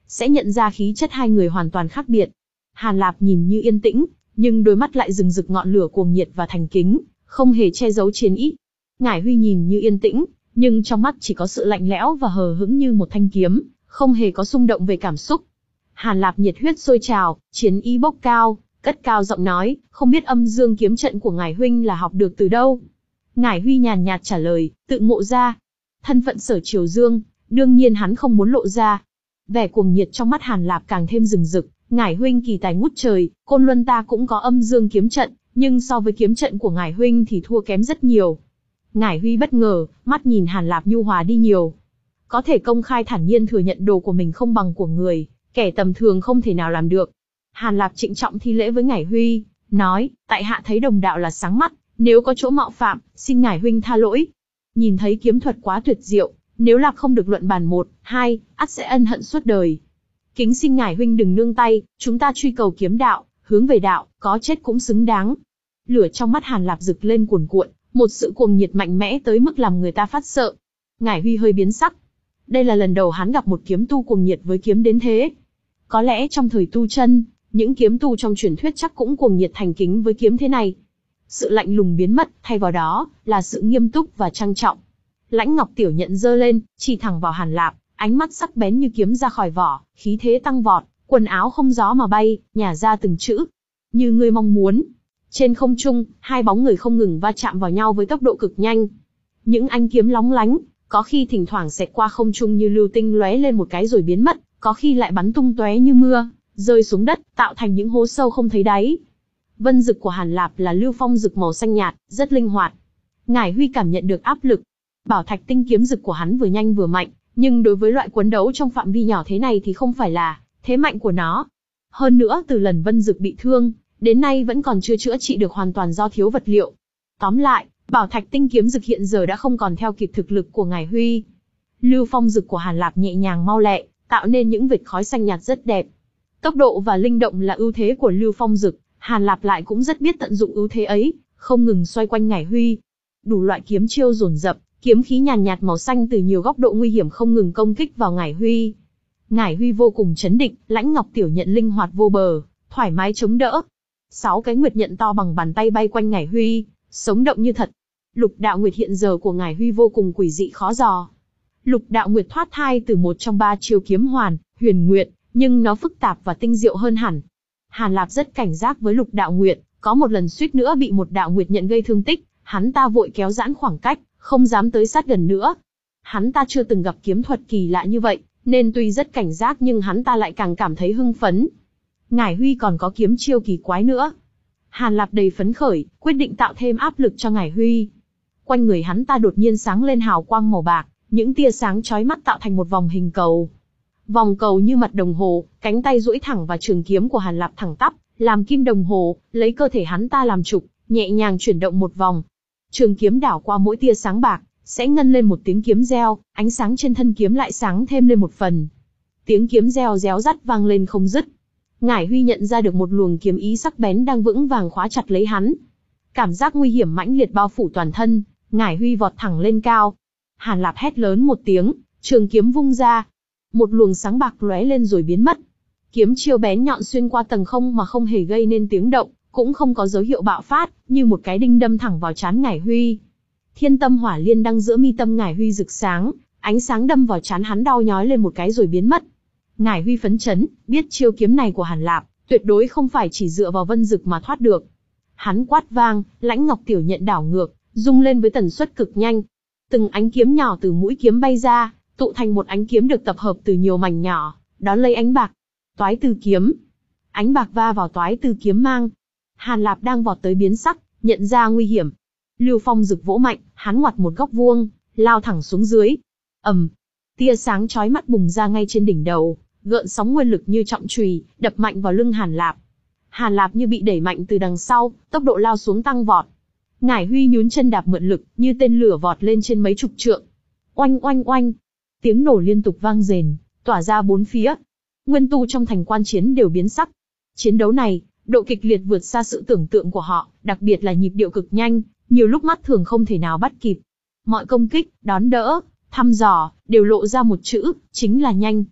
sẽ nhận ra khí chất hai người hoàn toàn khác biệt. Hàn Lạp nhìn như yên tĩnh, nhưng đôi mắt lại rừng rực ngọn lửa cuồng nhiệt và thành kính, không hề che giấu chiến ý. Ngải Huy nhìn như yên tĩnh, nhưng trong mắt chỉ có sự lạnh lẽo và hờ hững như một thanh kiếm, không hề có xung động về cảm xúc. Hàn Lạp nhiệt huyết sôi trào, chiến ý bốc cao, cất cao giọng nói, không biết âm dương kiếm trận của Ngải huynh là học được từ đâu? Ngải Huy nhàn nhạt trả lời, tự ngộ ra. Thân phận Sở Triều Dương, đương nhiên hắn không muốn lộ ra. Vẻ cuồng nhiệt trong mắt Hàn Lạp càng thêm rừng rực, Ngải huynh kỳ tài ngút trời, Côn Luân ta cũng có âm dương kiếm trận, nhưng so với kiếm trận của Ngải huynh thì thua kém rất nhiều. Ngải Huy bất ngờ, mắt nhìn Hàn Lạp nhu hòa đi nhiều. Có thể công khai thản nhiên thừa nhận đồ của mình không bằng của người, kẻ tầm thường không thể nào làm được. Hàn Lạp trịnh trọng thi lễ với Ngải Huy, nói, tại hạ thấy đồng đạo là sáng mắt, nếu có chỗ mạo phạm, xin Ngải huynh tha lỗi. Nhìn thấy kiếm thuật quá tuyệt diệu, nếu Lạp không được luận bàn một, hai, ắt sẽ ân hận suốt đời. Kính xin Ngải huynh đừng nương tay, chúng ta truy cầu kiếm đạo, hướng về đạo, có chết cũng xứng đáng. Lửa trong mắt Hàn Lạp rực lên cuồn cuộn, một sự cuồng nhiệt mạnh mẽ tới mức làm người ta phát sợ. Ngải Huy hơi biến sắc. Đây là lần đầu hắn gặp một kiếm tu cuồng nhiệt với kiếm đến thế. Có lẽ trong thời tu chân, những kiếm tu trong truyền thuyết chắc cũng cuồng nhiệt thành kính với kiếm thế này. Sự lạnh lùng biến mất, thay vào đó là sự nghiêm túc và trang trọng. Lãnh Ngọc Tiểu Nhận giơ lên, chỉ thẳng vào Hàn Lạp, ánh mắt sắc bén như kiếm ra khỏi vỏ, khí thế tăng vọt, quần áo không gió mà bay, nhả ra từng chữ. Như ngươi mong muốn. Trên không trung, hai bóng người không ngừng va chạm vào nhau với tốc độ cực nhanh. Những ánh kiếm lóng lánh, có khi thỉnh thoảng xẹt qua không trung như lưu tinh lóe lên một cái rồi biến mất, có khi lại bắn tung tóe như mưa, rơi xuống đất, tạo thành những hố sâu không thấy đáy. Vân dực của Hàn Lạp là lưu phong dực màu xanh nhạt, rất linh hoạt. Ngải Huy cảm nhận được áp lực. Bảo thạch tinh kiếm dực của hắn vừa nhanh vừa mạnh, nhưng đối với loại cuốn đấu trong phạm vi nhỏ thế này thì không phải là thế mạnh của nó. Hơn nữa từ lần Vân dực bị thương, đến nay vẫn còn chưa chữa trị được hoàn toàn do thiếu vật liệu. Tóm lại, bảo thạch tinh kiếm dực hiện giờ đã không còn theo kịp thực lực của Ngải Huy. Lưu phong dực của Hàn Lạp nhẹ nhàng mau lẹ, tạo nên những vệt khói xanh nhạt rất đẹp. Tốc độ và linh động là ưu thế của Lưu phong dực, Hàn Lạp lại cũng rất biết tận dụng ưu thế ấy, không ngừng xoay quanh Ngải Huy. Đủ loại kiếm chiêu dồn dập, kiếm khí nhàn nhạt màu xanh từ nhiều góc độ nguy hiểm không ngừng công kích vào Ngải Huy. Ngải Huy vô cùng chấn định, Lãnh Ngọc Tiểu Nhận linh hoạt vô bờ, thoải mái chống đỡ. Sáu cái nguyệt nhận to bằng bàn tay bay quanh Ngải Huy, sống động như thật. Lục đạo nguyệt hiện giờ của Ngải Huy vô cùng quỷ dị khó dò. Lục đạo nguyệt thoát thai từ một trong ba chiêu kiếm hoàn, huyền nguyệt, nhưng nó phức tạp và tinh diệu hơn hẳn. Hàn Lạp rất cảnh giác với lục đạo nguyệt, có một lần suýt nữa bị một đạo nguyệt nhận gây thương tích, hắn ta vội kéo giãn khoảng cách, không dám tới sát gần nữa. Hắn ta chưa từng gặp kiếm thuật kỳ lạ như vậy, nên tuy rất cảnh giác nhưng hắn ta lại càng cảm thấy hưng phấn. Ngải Huy còn có kiếm chiêu kỳ quái nữa. Hàn Lạp đầy phấn khởi, quyết định tạo thêm áp lực cho Ngải Huy. Quanh người hắn ta đột nhiên sáng lên hào quang màu bạc, những tia sáng chói mắt tạo thành một vòng hình cầu. Vòng cầu như mặt đồng hồ, cánh tay duỗi thẳng và trường kiếm của Hàn Lạp thẳng tắp, làm kim đồng hồ, lấy cơ thể hắn ta làm trục, nhẹ nhàng chuyển động một vòng. Trường kiếm đảo qua mỗi tia sáng bạc, sẽ ngân lên một tiếng kiếm reo, ánh sáng trên thân kiếm lại sáng thêm lên một phần. Tiếng kiếm reo réo rắt vang lên không dứt. Ngải Huy nhận ra được một luồng kiếm ý sắc bén đang vững vàng khóa chặt lấy hắn. Cảm giác nguy hiểm mãnh liệt bao phủ toàn thân, Ngải Huy vọt thẳng lên cao. Hàn Lạp hét lớn một tiếng, trường kiếm vung ra. Một luồng sáng bạc lóe lên rồi biến mất. Kiếm chiêu bén nhọn xuyên qua tầng không mà không hề gây nên tiếng động, cũng không có dấu hiệu bạo phát, như một cái đinh đâm thẳng vào trán Ngải Huy. Thiên tâm hỏa liên đăng giữa mi tâm Ngải Huy rực sáng, ánh sáng đâm vào trán hắn đau nhói lên một cái rồi biến mất. Ngải Huy phấn chấn, biết chiêu kiếm này của Hàn Lạp, tuyệt đối không phải chỉ dựa vào vân dực mà thoát được. Hắn quát vang, Lãnh Ngọc Tiểu Nhận đảo ngược, rung lên với tần suất cực nhanh. Từng ánh kiếm nhỏ từ mũi kiếm bay ra, tụ thành một ánh kiếm được tập hợp từ nhiều mảnh nhỏ, đón lấy ánh bạc. Toái Từ kiếm. Ánh bạc va vào Toái Từ kiếm mang. Hàn Lạp đang vọt tới biến sắc, nhận ra nguy hiểm. Lưu Phong dực vỗ mạnh, hắn ngoặt một góc vuông, lao thẳng xuống dưới. ầm, tia sáng chói mắt bùng ra ngay trên đỉnh đầu, gợn sóng nguyên lực như trọng chùy đập mạnh vào lưng Hàn Lạp. Hàn Lạp như bị đẩy mạnh từ đằng sau, tốc độ lao xuống tăng vọt. Ngải Huy nhún chân đạp mượn lực, như tên lửa vọt lên trên mấy chục trượng. Oanh oanh oanh, tiếng nổ liên tục vang rền, tỏa ra bốn phía. Nguyên tu trong thành quan chiến đều biến sắc. Chiến đấu này, độ kịch liệt vượt xa sự tưởng tượng của họ, đặc biệt là nhịp điệu cực nhanh, nhiều lúc mắt thường không thể nào bắt kịp. Mọi công kích, đón đỡ, thăm dò, đều lộ ra một chữ, chính là nhanh.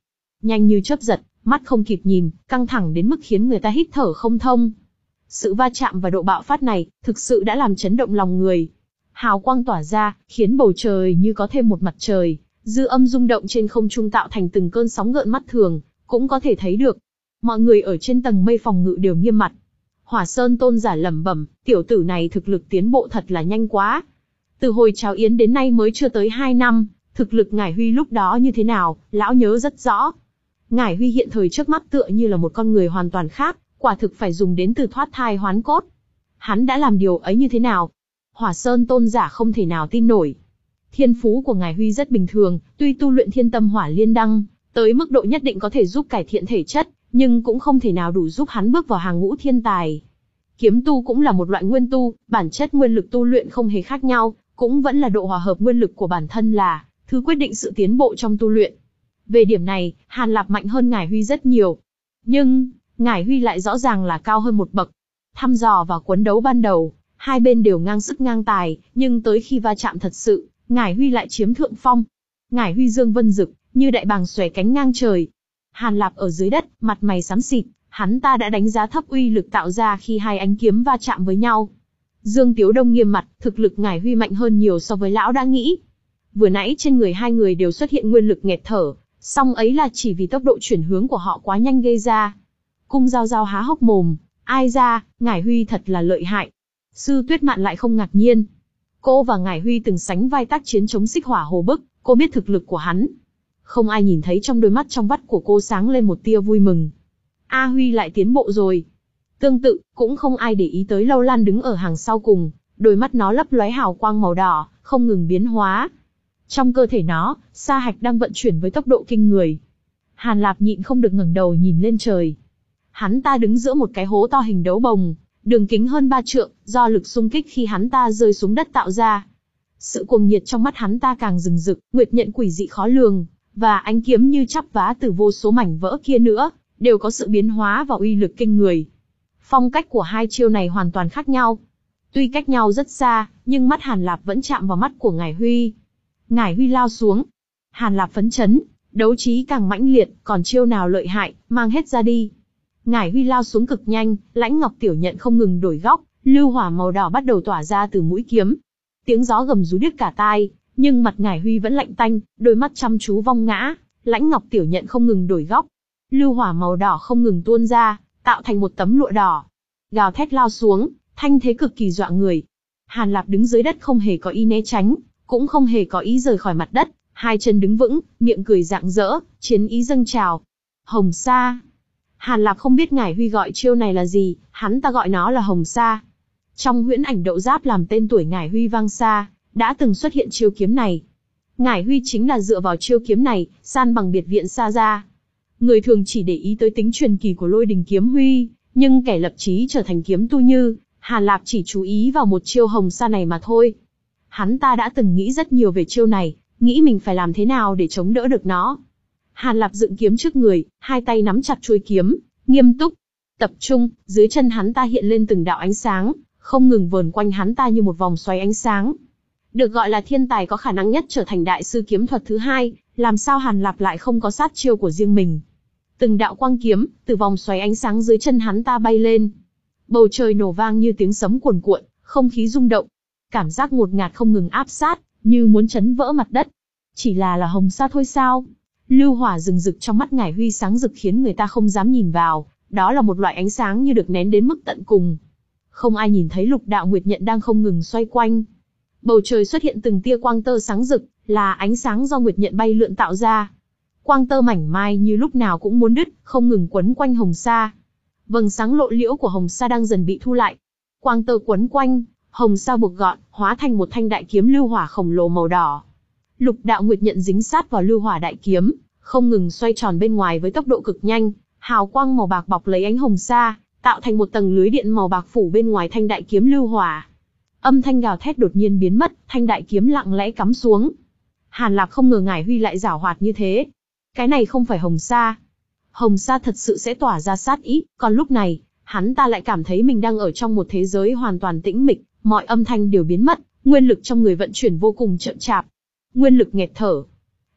nhanh như chớp giật, mắt không kịp nhìn, căng thẳng đến mức khiến người ta hít thở không thông. Sự va chạm và độ bạo phát này, thực sự đã làm chấn động lòng người. Hào quang tỏa ra, khiến bầu trời như có thêm một mặt trời, dư âm rung động trên không trung tạo thành từng cơn sóng gợn mắt thường, cũng có thể thấy được. Mọi người ở trên tầng mây phòng ngự đều nghiêm mặt. Hỏa Sơn tôn giả lẩm bẩm, tiểu tử này thực lực tiến bộ thật là nhanh quá. Từ hồi chào yến đến nay mới chưa tới hai năm, thực lực Ngải Huy lúc đó như thế nào, lão nhớ rất rõ. Ngải Huy hiện thời trước mắt tựa như là một con người hoàn toàn khác, quả thực phải dùng đến từ thoát thai hoán cốt. Hắn đã làm điều ấy như thế nào? Hỏa Sơn tôn giả không thể nào tin nổi. Thiên phú của Ngải Huy rất bình thường, tuy tu luyện thiên tâm hỏa liên đăng, tới mức độ nhất định có thể giúp cải thiện thể chất, nhưng cũng không thể nào đủ giúp hắn bước vào hàng ngũ thiên tài. Kiếm tu cũng là một loại nguyên tu, bản chất nguyên lực tu luyện không hề khác nhau, cũng vẫn là độ hòa hợp nguyên lực của bản thân là thứ quyết định sự tiến bộ trong tu luyện. Về điểm này, Hàn Lập mạnh hơn Ngải Huy rất nhiều. Nhưng, Ngải Huy lại rõ ràng là cao hơn một bậc. Thăm dò và cuốn đấu ban đầu, hai bên đều ngang sức ngang tài, nhưng tới khi va chạm thật sự, Ngải Huy lại chiếm thượng phong. Ngải Huy dương vân rực, như đại bàng xòe cánh ngang trời. Hàn Lập ở dưới đất, mặt mày xám xịt, hắn ta đã đánh giá thấp uy lực tạo ra khi hai ánh kiếm va chạm với nhau. Dương Tiếu Đông nghiêm mặt, thực lực Ngải Huy mạnh hơn nhiều so với lão đã nghĩ. Vừa nãy trên người hai người đều xuất hiện nguyên lực nghẹt thở, song ấy là chỉ vì tốc độ chuyển hướng của họ quá nhanh gây ra. Cung Giao Giao há hốc mồm, ai ra, Ngải Huy thật là lợi hại. Sư Tuyết Mạn lại không ngạc nhiên. Cô và Ngải Huy từng sánh vai tác chiến chống Xích Hỏa Hồ Bức, cô biết thực lực của hắn. Không ai nhìn thấy trong đôi mắt trong vắt của cô sáng lên một tia vui mừng. A Huy lại tiến bộ rồi. Tương tự, cũng không ai để ý tới Lâu Lan đứng ở hàng sau cùng, đôi mắt nó lấp lóe hào quang màu đỏ, không ngừng biến hóa. Trong cơ thể nó, sa hạch đang vận chuyển với tốc độ kinh người. Hàn Lập nhịn không được ngẩng đầu nhìn lên trời. Hắn ta đứng giữa một cái hố to hình đấu bồng, đường kính hơn ba trượng, do lực xung kích khi hắn ta rơi xuống đất tạo ra. Sự cuồng nhiệt trong mắt hắn ta càng rừng rực, nguyệt nhận quỷ dị khó lường, và ánh kiếm như chắp vá từ vô số mảnh vỡ kia nữa, đều có sự biến hóa và uy lực kinh người. Phong cách của hai chiêu này hoàn toàn khác nhau. Tuy cách nhau rất xa, nhưng mắt Hàn Lập vẫn chạm vào mắt của Ngải Huy. Ngải Huy lao xuống. Hàn Lập phấn chấn, đấu trí càng mãnh liệt, còn chiêu nào lợi hại, mang hết ra đi. Ngải Huy lao xuống cực nhanh, lãnh ngọc tiểu nhận không ngừng đổi góc, lưu hỏa màu đỏ bắt đầu tỏa ra từ mũi kiếm. Tiếng gió gầm rú điếc cả tai, nhưng mặt Ngải Huy vẫn lạnh tanh, đôi mắt chăm chú vong ngã, lãnh ngọc tiểu nhận không ngừng đổi góc. Lưu hỏa màu đỏ không ngừng tuôn ra, tạo thành một tấm lụa đỏ. Gào thét lao xuống, thanh thế cực kỳ dọa người. Hàn Lập đứng dưới đất không hề có ý né tránh, cũng không hề có ý rời khỏi mặt đất, hai chân đứng vững, miệng cười rạng rỡ, chiến ý dâng trào. Hồng Sa. Hàn Lập không biết Ngải Huy gọi chiêu này là gì, hắn ta gọi nó là Hồng Sa. Trong huyễn ảnh đậu giáp làm tên tuổi Ngải Huy vang xa, đã từng xuất hiện chiêu kiếm này. Ngải Huy chính là dựa vào chiêu kiếm này, san bằng biệt viện Sa ra. Người thường chỉ để ý tới tính truyền kỳ của Lôi Đình Kiếm Huy, nhưng kẻ lập chí trở thành kiếm tu như Hàn Lập chỉ chú ý vào một chiêu Hồng Sa này mà thôi. Hắn ta đã từng nghĩ rất nhiều về chiêu này, nghĩ mình phải làm thế nào để chống đỡ được nó. Hàn Lập dựng kiếm trước người, hai tay nắm chặt chuôi kiếm, nghiêm túc, tập trung. Dưới chân hắn ta hiện lên từng đạo ánh sáng, không ngừng vờn quanh hắn ta như một vòng xoáy ánh sáng. Được gọi là thiên tài có khả năng nhất trở thành đại sư kiếm thuật thứ hai, làm sao Hàn Lập lại không có sát chiêu của riêng mình. Từng đạo quang kiếm, từ vòng xoáy ánh sáng dưới chân hắn ta bay lên. Bầu trời nổ vang như tiếng sấm cuồn cuộn, không khí rung động. Cảm giác ngột ngạt không ngừng áp sát, như muốn chấn vỡ mặt đất. Chỉ là là Hồng Sa thôi sao? Lưu hỏa rừng rực trong mắt Ngải Huy sáng rực khiến người ta không dám nhìn vào, đó là một loại ánh sáng như được nén đến mức tận cùng. Không ai nhìn thấy lục đạo nguyệt nhận đang không ngừng xoay quanh. Bầu trời xuất hiện từng tia quang tơ sáng rực, là ánh sáng do nguyệt nhận bay lượn tạo ra. Quang tơ mảnh mai như lúc nào cũng muốn đứt, không ngừng quấn quanh Hồng Sa. Vầng sáng lộ liễu của Hồng Sa đang dần bị thu lại. Quang tơ quấn quanh, Hồng Sa buộc gọn, hóa thành một thanh đại kiếm lưu hỏa khổng lồ màu đỏ. Lục đạo nguyệt nhận dính sát vào lưu hỏa đại kiếm, không ngừng xoay tròn bên ngoài với tốc độ cực nhanh, hào quang màu bạc bọc lấy ánh Hồng Sa, tạo thành một tầng lưới điện màu bạc phủ bên ngoài thanh đại kiếm lưu hỏa. Âm thanh gào thét đột nhiên biến mất, thanh đại kiếm lặng lẽ cắm xuống. Hàn Lập không ngờ Ngải Huy lại giảo hoạt như thế. Cái này không phải Hồng Sa. Hồng Sa thật sự sẽ tỏa ra sát ý, còn lúc này, hắn ta lại cảm thấy mình đang ở trong một thế giới hoàn toàn tĩnh mịch, mọi âm thanh đều biến mất, nguyên lực trong người vận chuyển vô cùng chậm chạp. Nguyên lực nghẹt thở.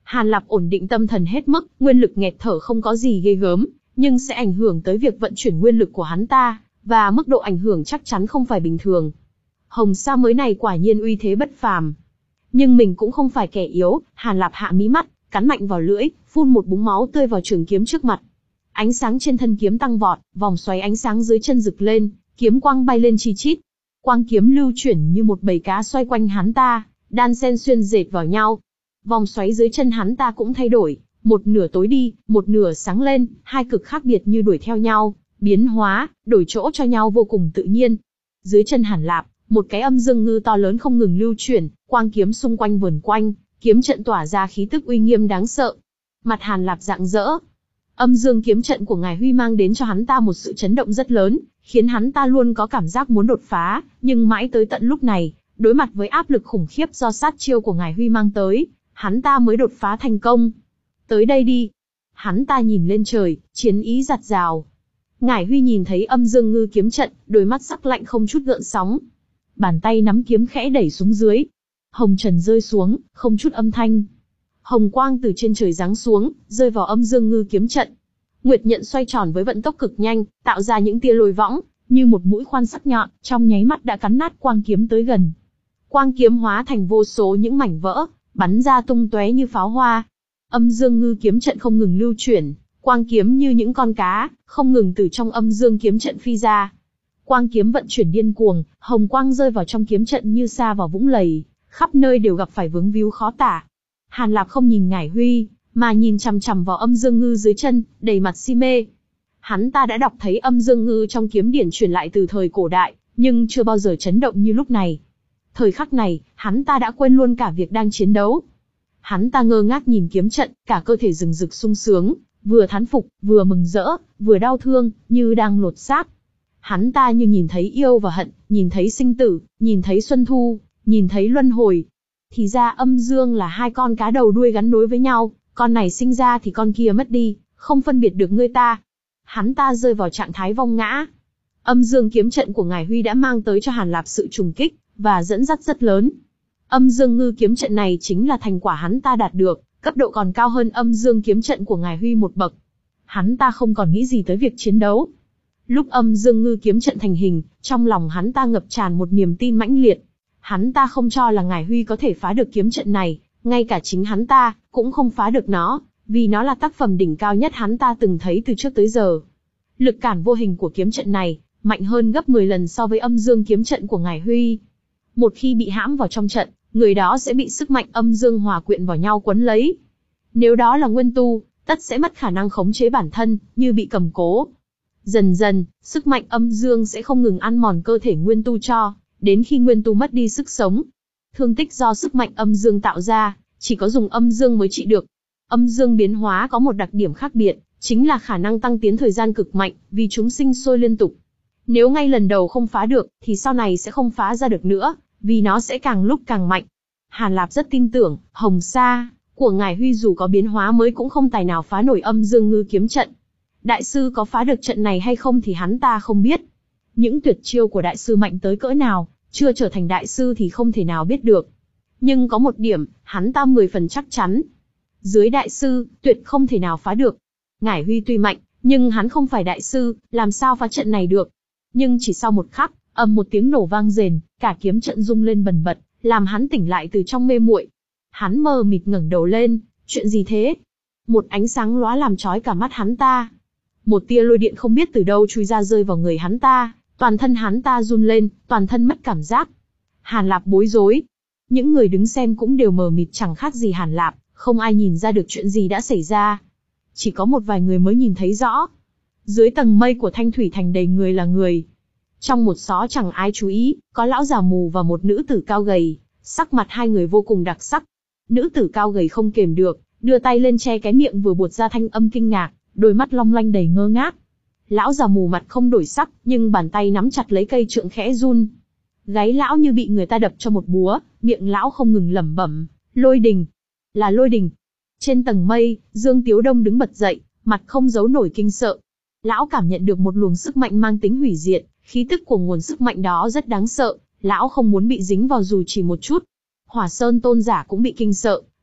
Hàn Lập ổn định tâm thần hết mức, nguyên lực nghẹt thở không có gì ghê gớm, nhưng sẽ ảnh hưởng tới việc vận chuyển nguyên lực của hắn ta, và mức độ ảnh hưởng chắc chắn không phải bình thường. Hồng sa mới này quả nhiên uy thế bất phàm. Nhưng mình cũng không phải kẻ yếu, Hàn Lập hạ mí mắt, cắn mạnh vào lưỡi, phun một búng máu tươi vào trường kiếm trước mặt. Ánh sáng trên thân kiếm tăng vọt, vòng xoáy ánh sáng dưới chân rực lên, kiếm quang bay lên chi chít. Quang kiếm lưu chuyển như một bầy cá xoay quanh hắn ta, đan xen xuyên dệt vào nhau. Vòng xoáy dưới chân hắn ta cũng thay đổi, một nửa tối đi, một nửa sáng lên, hai cực khác biệt như đuổi theo nhau, biến hóa, đổi chỗ cho nhau vô cùng tự nhiên. Dưới chân Hàn Lập, một cái âm dương ngư to lớn không ngừng lưu chuyển, quang kiếm xung quanh vờn quanh, kiếm trận tỏa ra khí tức uy nghiêm đáng sợ. Mặt Hàn Lập rạng rỡ. Âm dương kiếm trận của ngài Huy mang đến cho hắn ta một sự chấn động rất lớn, khiến hắn ta luôn có cảm giác muốn đột phá, nhưng mãi tới tận lúc này, đối mặt với áp lực khủng khiếp do sát chiêu của ngài Huy mang tới, hắn ta mới đột phá thành công. Tới đây đi. Hắn ta nhìn lên trời, chiến ý giạt rào. Ngải Huy nhìn thấy âm dương ngư kiếm trận, đôi mắt sắc lạnh không chút gợn sóng. Bàn tay nắm kiếm khẽ đẩy xuống dưới. Hồng trần rơi xuống, không chút âm thanh. Hồng quang từ trên trời giáng xuống, rơi vào âm dương ngư kiếm trận. Nguyệt nhận xoay tròn với vận tốc cực nhanh, tạo ra những tia lôi võng, như một mũi khoan sắc nhọn, trong nháy mắt đã cắn nát quang kiếm tới gần. Quang kiếm hóa thành vô số những mảnh vỡ, bắn ra tung tóe như pháo hoa. Âm dương ngư kiếm trận không ngừng lưu chuyển, quang kiếm như những con cá, không ngừng từ trong âm dương kiếm trận phi ra. Quang kiếm vận chuyển điên cuồng, hồng quang rơi vào trong kiếm trận như sa vào vũng lầy, khắp nơi đều gặp phải vướng víu khó tả. Hàn Lập không nhìn Ngải Huy, mà nhìn chằm chằm vào âm dương ngư dưới chân, đầy mặt si mê. Hắn ta đã đọc thấy âm dương ngư trong kiếm điển truyền lại từ thời cổ đại, nhưng chưa bao giờ chấn động như lúc này. Thời khắc này, hắn ta đã quên luôn cả việc đang chiến đấu. Hắn ta ngơ ngác nhìn kiếm trận, cả cơ thể rừng rực sung sướng, vừa thán phục, vừa mừng rỡ, vừa đau thương, như đang lột xác. Hắn ta như nhìn thấy yêu và hận, nhìn thấy sinh tử, nhìn thấy xuân thu, nhìn thấy luân hồi. Thì ra âm dương là hai con cá đầu đuôi gắn nối với nhau, con này sinh ra thì con kia mất đi, không phân biệt được ngươi ta. Hắn ta rơi vào trạng thái vong ngã. Âm dương kiếm trận của Ngải Huy đã mang tới cho Hàn Lập sự trùng kích, và dẫn dắt rất lớn. Âm dương ngư kiếm trận này chính là thành quả hắn ta đạt được, cấp độ còn cao hơn âm dương kiếm trận của Ngải Huy một bậc. Hắn ta không còn nghĩ gì tới việc chiến đấu. Lúc âm dương ngư kiếm trận thành hình, trong lòng hắn ta ngập tràn một niềm tin mãnh liệt. Hắn ta không cho là Ngải Huy có thể phá được kiếm trận này, ngay cả chính hắn ta cũng không phá được nó, vì nó là tác phẩm đỉnh cao nhất hắn ta từng thấy từ trước tới giờ. Lực cản vô hình của kiếm trận này mạnh hơn gấp mười lần so với âm dương kiếm trận của Ngải Huy. Một khi bị hãm vào trong trận, người đó sẽ bị sức mạnh âm dương hòa quyện vào nhau quấn lấy. Nếu đó là nguyên tu, tất sẽ mất khả năng khống chế bản thân, như bị cầm cố. Dần dần, sức mạnh âm dương sẽ không ngừng ăn mòn cơ thể nguyên tu cho, đến khi nguyên tu mất đi sức sống. Thương tích do sức mạnh âm dương tạo ra, chỉ có dùng âm dương mới trị được. Âm dương biến hóa có một đặc điểm khác biệt, chính là khả năng tăng tiến thời gian cực mạnh, vì chúng sinh sôi liên tục. Nếu ngay lần đầu không phá được, thì sau này sẽ không phá ra được nữa, vì nó sẽ càng lúc càng mạnh. Hàn Lập rất tin tưởng, hồng sa của Ngải Huy dù có biến hóa mới cũng không tài nào phá nổi âm dương ngư kiếm trận. Đại sư có phá được trận này hay không thì hắn ta không biết. Những tuyệt chiêu của đại sư mạnh tới cỡ nào, chưa trở thành đại sư thì không thể nào biết được. Nhưng có một điểm, hắn ta mười phần chắc chắn. Dưới đại sư, tuyệt không thể nào phá được. Ngải Huy tuy mạnh, nhưng hắn không phải đại sư, làm sao phá trận này được. Nhưng chỉ sau một khắc, ầm một tiếng nổ vang rền, cả kiếm trận rung lên bần bật, làm hắn tỉnh lại từ trong mê muội. Hắn mờ mịt ngẩng đầu lên, chuyện gì thế? Một ánh sáng lóa làm chói cả mắt hắn ta. Một tia lôi điện không biết từ đâu chui ra rơi vào người hắn ta, toàn thân hắn ta run lên, toàn thân mất cảm giác. Hàn Lập bối rối. Những người đứng xem cũng đều mờ mịt chẳng khác gì Hàn Lập, không ai nhìn ra được chuyện gì đã xảy ra. Chỉ có một vài người mới nhìn thấy rõ. Dưới tầng mây của Thanh Thủy Thành đầy người là người. Trong một xó chẳng ai chú ý, có lão già mù và một nữ tử cao gầy, sắc mặt hai người vô cùng đặc sắc. Nữ tử cao gầy không kềm được, đưa tay lên che cái miệng vừa buột ra thanh âm kinh ngạc, đôi mắt long lanh đầy ngơ ngác. Lão già mù mặt không đổi sắc, nhưng bàn tay nắm chặt lấy cây trượng khẽ run. Gáy lão như bị người ta đập cho một búa, miệng lão không ngừng lẩm bẩm, lôi đình, là lôi đình. Trên tầng mây, Dương Tiếu Đông đứng bật dậy, mặt không giấu nổi kinh sợ. Lão cảm nhận được một luồng sức mạnh mang tính hủy diệt, khí tức của nguồn sức mạnh đó rất đáng sợ, lão không muốn bị dính vào dù chỉ một chút. Hỏa Sơn tôn giả cũng bị kinh sợ,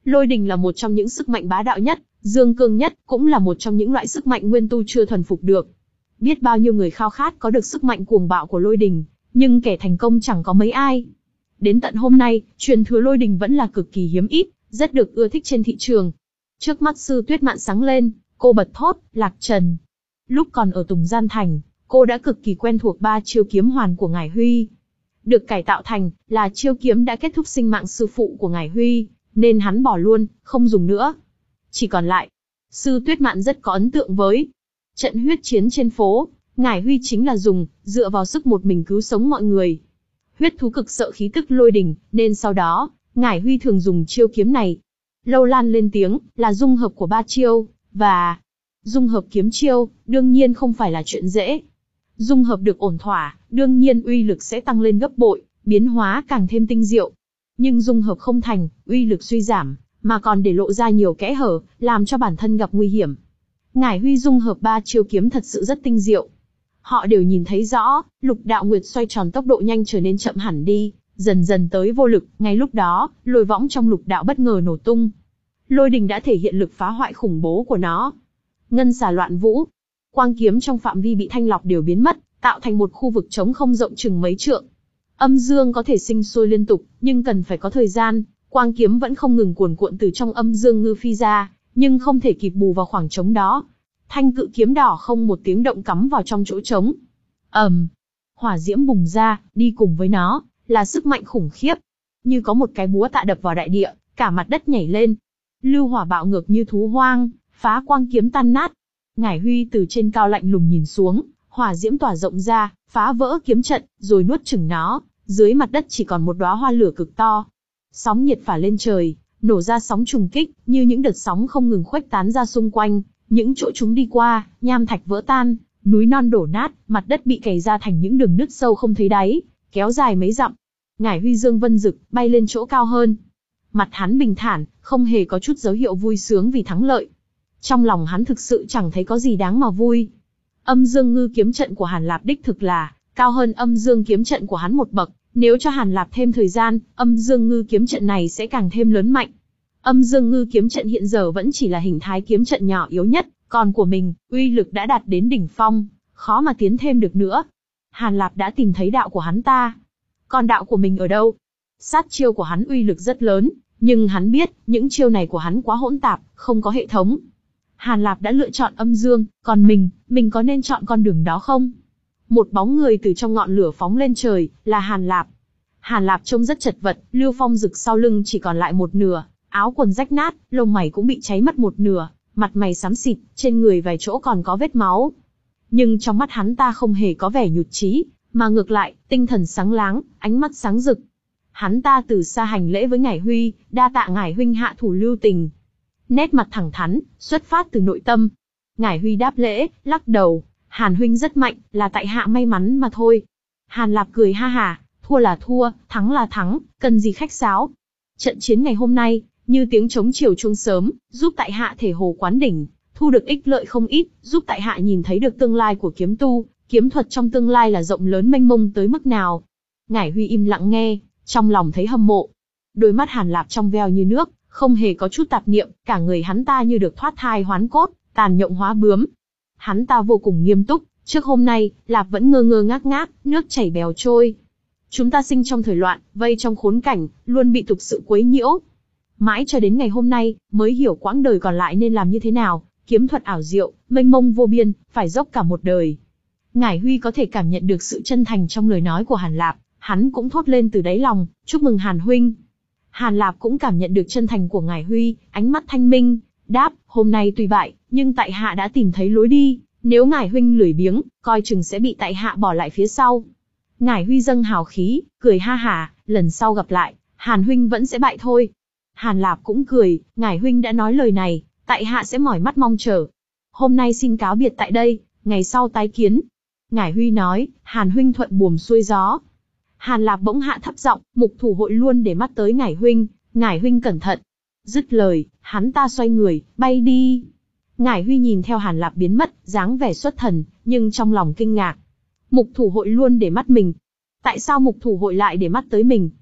Lôi đình là một trong những sức mạnh bá đạo nhất, dương cương nhất, cũng là một trong những loại sức mạnh nguyên tu chưa thuần phục được. Biết bao nhiêu người khao khát có được sức mạnh cuồng bạo của lôi đình, nhưng kẻ thành công chẳng có mấy ai. Đến tận hôm nay, truyền thừa lôi đình vẫn là cực kỳ hiếm ít, rất được ưa thích trên thị trường. Trước mắt Sư Tuyết Mạn sáng lên, cô bật thốt, Lạc Trần. Lúc còn ở Tùng Gian Thành, cô đã cực kỳ quen thuộc ba chiêu kiếm hoàn của Ngải Huy. Được cải tạo thành là chiêu kiếm đã kết thúc sinh mạng sư phụ của Ngải Huy, nên hắn bỏ luôn, không dùng nữa. Chỉ còn lại, Sư Tuyết Mạn rất có ấn tượng với trận huyết chiến trên phố. Ngải Huy chính là dùng, dựa vào sức một mình cứu sống mọi người. Huyết thú cực sợ khí tức lôi đình, nên sau đó, Ngải Huy thường dùng chiêu kiếm này. Lâu Lan lên tiếng, là dung hợp của ba chiêu, và dung hợp kiếm chiêu, đương nhiên không phải là chuyện dễ. Dung hợp được ổn thỏa, đương nhiên uy lực sẽ tăng lên gấp bội, biến hóa càng thêm tinh diệu. Nhưng dung hợp không thành, uy lực suy giảm, mà còn để lộ ra nhiều kẽ hở, làm cho bản thân gặp nguy hiểm. Ngải Huy dung hợp ba chiêu kiếm thật sự rất tinh diệu. Họ đều nhìn thấy rõ, Lục Đạo Nguyệt xoay tròn tốc độ nhanh trở nên chậm hẳn đi, dần dần tới vô lực. Ngay lúc đó, lôi võng trong lục đạo bất ngờ nổ tung. Lôi đình đã thể hiện lực phá hoại khủng bố của nó. Ngân xà loạn vũ, quang kiếm trong phạm vi bị thanh lọc đều biến mất, tạo thành một khu vực trống không rộng chừng mấy trượng. Âm dương có thể sinh sôi liên tục, nhưng cần phải có thời gian. Quang kiếm vẫn không ngừng cuồn cuộn từ trong âm dương ngư phi ra, nhưng không thể kịp bù vào khoảng trống đó. Thanh cự kiếm đỏ không một tiếng động cắm vào trong chỗ trống. ầm, um, hỏa diễm bùng ra, đi cùng với nó là sức mạnh khủng khiếp, như có một cái búa tạ đập vào đại địa, cả mặt đất nhảy lên. Lưu hỏa bạo ngược như thú hoang, phá quang kiếm tan nát. Ngải Huy từ trên cao lạnh lùng nhìn xuống, hỏa diễm tỏa rộng ra, phá vỡ kiếm trận, rồi nuốt chửng nó. Dưới mặt đất chỉ còn một đóa hoa lửa cực to. Sóng nhiệt phả lên trời, nổ ra sóng trùng kích, như những đợt sóng không ngừng khuếch tán ra xung quanh. Những chỗ chúng đi qua, nham thạch vỡ tan, núi non đổ nát, mặt đất bị cày ra thành những đường nứt sâu không thấy đáy, kéo dài mấy dặm. Ngải Huy dương vân rực, bay lên chỗ cao hơn. Mặt hắn bình thản, không hề có chút dấu hiệu vui sướng vì thắng lợi. Trong lòng hắn thực sự chẳng thấy có gì đáng mà vui. Âm dương ngư kiếm trận của Hàn Lạp đích thực là cao hơn âm dương kiếm trận của hắn một bậc. Nếu cho Hàn Lạp thêm thời gian, âm dương ngư kiếm trận này sẽ càng thêm lớn mạnh. Âm dương ngư kiếm trận hiện giờ vẫn chỉ là hình thái kiếm trận nhỏ yếu nhất, còn của mình, uy lực đã đạt đến đỉnh phong, khó mà tiến thêm được nữa. Hàn Lạp đã tìm thấy đạo của hắn ta. Còn đạo của mình ở đâu? Sát chiêu của hắn uy lực rất lớn, nhưng hắn biết, những chiêu này của hắn quá hỗn tạp, không có hệ thống. Hàn Lạp đã lựa chọn âm dương, còn mình, mình có nên chọn con đường đó không? Một bóng người từ trong ngọn lửa phóng lên trời, là Hàn Lạp. Hàn Lạp trông rất chật vật, lưu phong rực sau lưng chỉ còn lại một nửa, áo quần rách nát, lông mày cũng bị cháy mất một nửa, mặt mày xám xịt, trên người vài chỗ còn có vết máu. Nhưng trong mắt hắn ta không hề có vẻ nhụt chí, mà ngược lại, tinh thần sáng láng, ánh mắt sáng rực. Hắn ta từ xa hành lễ với Ngải Huy, đa tạ Ngải huynh hạ thủ lưu tình. Nét mặt thẳng thắn, xuất phát từ nội tâm. Ngải Huy đáp lễ, lắc đầu, Hàn huynh rất mạnh, là tại hạ may mắn mà thôi. Hàn Lạp cười ha hả, thua là thua, thắng là thắng, cần gì khách sáo. Trận chiến ngày hôm nay, như tiếng trống chiều chuông sớm, giúp tại hạ thể hồ quán đỉnh, thu được ích lợi không ít, giúp tại hạ nhìn thấy được tương lai của kiếm tu, kiếm thuật trong tương lai là rộng lớn mênh mông tới mức nào. Ngải Huy im lặng nghe, trong lòng thấy hâm mộ. Đôi mắt Hàn Lạp trong veo như nước, không hề có chút tạp niệm, cả người hắn ta như được thoát thai hoán cốt, tàn nhộng hóa bướm. Hắn ta vô cùng nghiêm túc, trước hôm nay, Lạp vẫn ngơ ngơ ngác ngác, nước chảy bèo trôi. Chúng ta sinh trong thời loạn, vây trong khốn cảnh, luôn bị tục sự quấy nhiễu. Mãi cho đến ngày hôm nay, mới hiểu quãng đời còn lại nên làm như thế nào, kiếm thuật ảo diệu, mênh mông vô biên, phải dốc cả một đời. Ngải Huy có thể cảm nhận được sự chân thành trong lời nói của Hàn Lạp, hắn cũng thốt lên từ đáy lòng, chúc mừng Hàn huynh. Hàn Lạp cũng cảm nhận được chân thành của Ngải Huy, ánh mắt thanh minh, đáp, hôm nay tuy bại, nhưng tại hạ đã tìm thấy lối đi, nếu Ngải huynh lười biếng, coi chừng sẽ bị tại hạ bỏ lại phía sau. Ngải Huy dâng hào khí, cười ha hả, lần sau gặp lại, Hàn huynh vẫn sẽ bại thôi. Hàn Lạp cũng cười, Ngải huynh đã nói lời này, tại hạ sẽ mỏi mắt mong chờ. Hôm nay xin cáo biệt tại đây, ngày sau tái kiến. Ngải Huy nói, Hàn huynh thuận buồm xuôi gió. Hàn Lạp bỗng hạ thấp giọng, mục thủ hội luôn để mắt tới Ngải huynh, Ngải huynh cẩn thận. Dứt lời, hắn ta xoay người, bay đi. Ngải Huy nhìn theo Hàn Lạp biến mất, dáng vẻ xuất thần, nhưng trong lòng kinh ngạc. Mục thủ hội luôn để mắt mình. Tại sao mục thủ hội lại để mắt tới mình?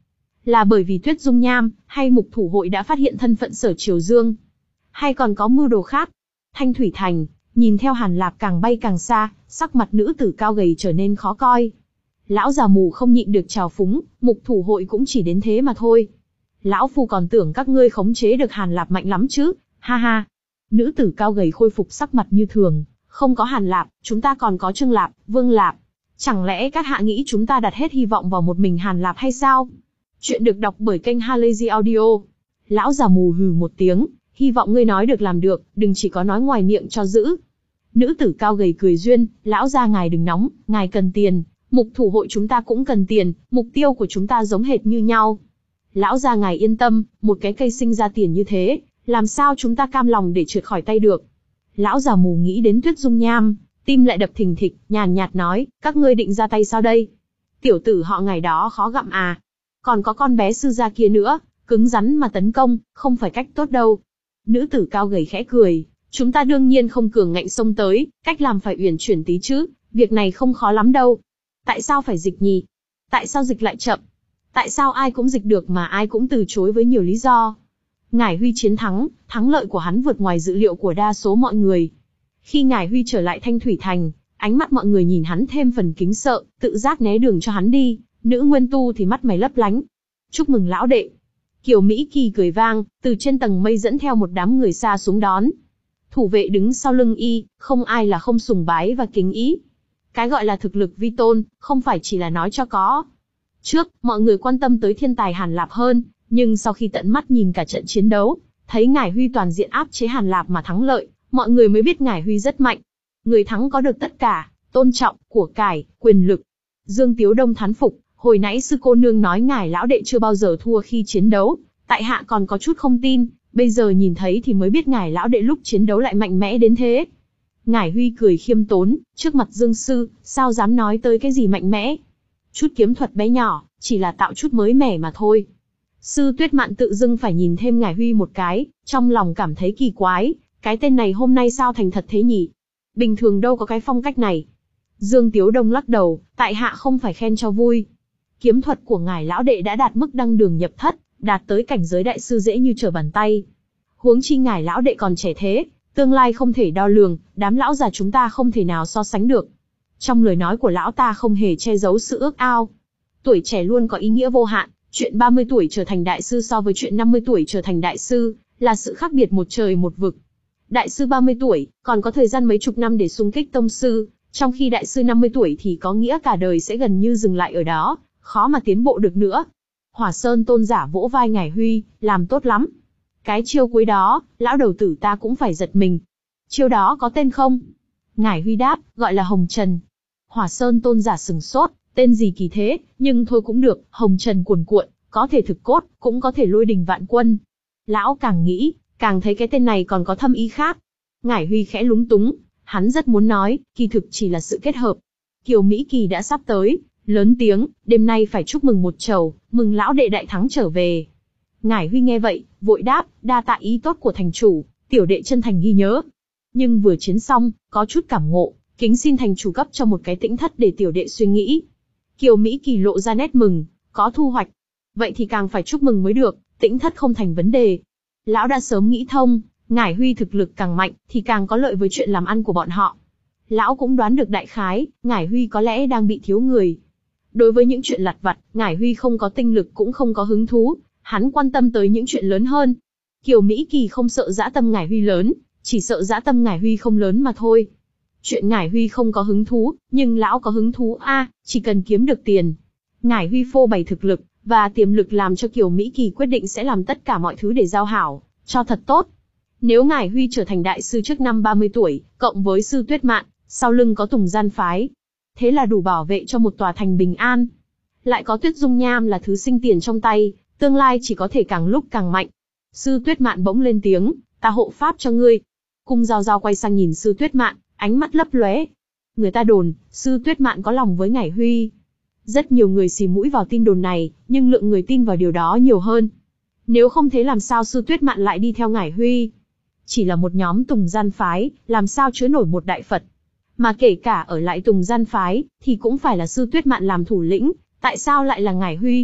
Là bởi vì Tuyết Dung Nham, hay Mục Thủ Hội đã phát hiện thân phận Sở Triều Dương? Hay còn có mưu đồ khác? Thanh Thủy Thành, nhìn theo Hàn Lạp càng bay càng xa, sắc mặt nữ tử cao gầy trở nên khó coi. Lão già mù không nhịn được trào phúng, Mục Thủ Hội cũng chỉ đến thế mà thôi. Lão phu còn tưởng các ngươi khống chế được Hàn Lạp mạnh lắm chứ, ha ha. Nữ tử cao gầy khôi phục sắc mặt như thường, không có Hàn Lạp, chúng ta còn có Trương Lạp, Vương Lạp. Chẳng lẽ các hạ nghĩ chúng ta đặt hết hy vọng vào một mình Hàn Lạp hay sao? Chuyện được đọc bởi kênh Halazy Audio. Lão già mù hừ một tiếng, hy vọng ngươi nói được làm được, đừng chỉ có nói ngoài miệng cho giữ. Nữ tử cao gầy cười duyên, lão gia ngài đừng nóng, ngài cần tiền, Mục Thủ Hội chúng ta cũng cần tiền, mục tiêu của chúng ta giống hệt như nhau. Lão gia ngài yên tâm, một cái cây sinh ra tiền như thế, làm sao chúng ta cam lòng để trượt khỏi tay được. Lão già mù nghĩ đến Tuyết Dung Nham, tim lại đập thình thịch, nhàn nhạt nói, các ngươi định ra tay sao đây? Tiểu tử họ ngài đó khó gặm à? Còn có con bé sư gia kia nữa, cứng rắn mà tấn công, không phải cách tốt đâu. Nữ tử cao gầy khẽ cười, chúng ta đương nhiên không cường ngạnh xông tới, cách làm phải uyển chuyển tí chứ, việc này không khó lắm đâu. Tại sao phải dịch nhỉ? Tại sao dịch lại chậm? Tại sao ai cũng dịch được mà ai cũng từ chối với nhiều lý do? Ngải Huy chiến thắng, thắng lợi của hắn vượt ngoài dự liệu của đa số mọi người. Khi Ngải Huy trở lại Thanh Thủy Thành, ánh mắt mọi người nhìn hắn thêm phần kính sợ, tự giác né đường cho hắn đi, nữ nguyên tu thì mắt mày lấp lánh. Chúc mừng lão đệ. Kiều Mỹ Kỳ cười vang, từ trên tầng mây dẫn theo một đám người xa xuống đón. Thủ vệ đứng sau lưng y, không ai là không sùng bái và kính ý. Cái gọi là thực lực vi tôn, không phải chỉ là nói cho có. Trước, mọi người quan tâm tới thiên tài Hàn Lạp hơn, nhưng sau khi tận mắt nhìn cả trận chiến đấu, thấy Ngải Huy toàn diện áp chế Hàn Lạp mà thắng lợi, mọi người mới biết Ngải Huy rất mạnh. Người thắng có được tất cả, tôn trọng, của cải, quyền lực. Dương Tiếu Đông thán phục, hồi nãy sư cô nương nói Ngải lão đệ chưa bao giờ thua khi chiến đấu, tại hạ còn có chút không tin, bây giờ nhìn thấy thì mới biết Ngải lão đệ lúc chiến đấu lại mạnh mẽ đến thế. Ngải Huy cười khiêm tốn, trước mặt Dương sư, sao dám nói tới cái gì mạnh mẽ? Chút kiếm thuật bé nhỏ, chỉ là tạo chút mới mẻ mà thôi. Sư Tuyết Mạn tự dưng phải nhìn thêm Ngải Huy một cái, trong lòng cảm thấy kỳ quái, cái tên này hôm nay sao thành thật thế nhỉ? Bình thường đâu có cái phong cách này. Dương Tiếu Đông lắc đầu, tại hạ không phải khen cho vui. Kiếm thuật của ngài lão đệ đã đạt mức đăng đường nhập thất, đạt tới cảnh giới đại sư dễ như trở bàn tay. Huống chi ngài lão đệ còn trẻ thế, tương lai không thể đo lường, đám lão già chúng ta không thể nào so sánh được. Trong lời nói của lão ta không hề che giấu sự ước ao. Tuổi trẻ luôn có ý nghĩa vô hạn, chuyện ba mươi tuổi trở thành đại sư so với chuyện năm mươi tuổi trở thành đại sư, là sự khác biệt một trời một vực. Đại sư ba mươi tuổi, còn có thời gian mấy chục năm để xung kích tông sư, trong khi đại sư năm mươi tuổi thì có nghĩa cả đời sẽ gần như dừng lại ở đó, khó mà tiến bộ được nữa. Hỏa Sơn tôn giả vỗ vai Ngải Huy, làm tốt lắm. Cái chiêu cuối đó, lão đầu tử ta cũng phải giật mình. Chiêu đó có tên không? Ngải Huy đáp, gọi là Hồng Trần. Hỏa Sơn tôn giả sừng sốt, tên gì kỳ thế, nhưng thôi cũng được, Hồng Trần cuồn cuộn, có thể thực cốt, cũng có thể lôi đình vạn quân. Lão càng nghĩ, càng thấy cái tên này còn có thâm ý khác. Ngải Huy khẽ lúng túng, hắn rất muốn nói, kỳ thực chỉ là sự kết hợp. Kiều Mỹ Kỳ đã sắp tới, lớn tiếng, đêm nay phải chúc mừng một chầu, mừng lão đệ đại thắng trở về. Ngải Huy nghe vậy, vội đáp, đa tạ ý tốt của thành chủ, tiểu đệ chân thành ghi nhớ. Nhưng vừa chiến xong, có chút cảm ngộ, kính xin thành chủ cấp cho một cái tĩnh thất để tiểu đệ suy nghĩ. Kiều Mỹ Kỳ lộ ra nét mừng, có thu hoạch. Vậy thì càng phải chúc mừng mới được, tĩnh thất không thành vấn đề. Lão đã sớm nghĩ thông, Ngải Huy thực lực càng mạnh, thì càng có lợi với chuyện làm ăn của bọn họ. Lão cũng đoán được đại khái, Ngải Huy có lẽ đang bị thiếu người. Đối với những chuyện lặt vặt, Ngải Huy không có tinh lực cũng không có hứng thú, hắn quan tâm tới những chuyện lớn hơn. Kiều Mỹ Kỳ không sợ dã tâm Ngải Huy lớn, chỉ sợ dã tâm Ngải Huy không lớn mà thôi. Chuyện Ngải Huy không có hứng thú, nhưng lão có hứng thú a, à, chỉ cần kiếm được tiền. Ngải Huy phô bày thực lực và tiềm lực làm cho Kiều Mỹ Kỳ quyết định sẽ làm tất cả mọi thứ để giao hảo, cho thật tốt. Nếu Ngải Huy trở thành đại sư trước năm ba mươi tuổi, cộng với sư Tuyết Mạn, sau lưng có Tùng Gian phái, thế là đủ bảo vệ cho một tòa thành bình an. Lại có Tuyết Dung Nham là thứ sinh tiền trong tay, tương lai chỉ có thể càng lúc càng mạnh. Sư Tuyết Mạn bỗng lên tiếng, ta hộ pháp cho ngươi. Cung Giao Giao quay sang nhìn sư Tuyết Mạn, ánh mắt lấp lóe. Người ta đồn, sư Tuyết Mạn có lòng với Ngải Huy. Rất nhiều người xì mũi vào tin đồn này, nhưng lượng người tin vào điều đó nhiều hơn. Nếu không thế làm sao sư Tuyết Mạn lại đi theo Ngải Huy? Chỉ là một nhóm Tùng Gian phái, làm sao chứa nổi một đại Phật? Mà kể cả ở lại Tùng Gian phái, thì cũng phải là sư Tuyết Mạn làm thủ lĩnh, tại sao lại là Ngải Huy?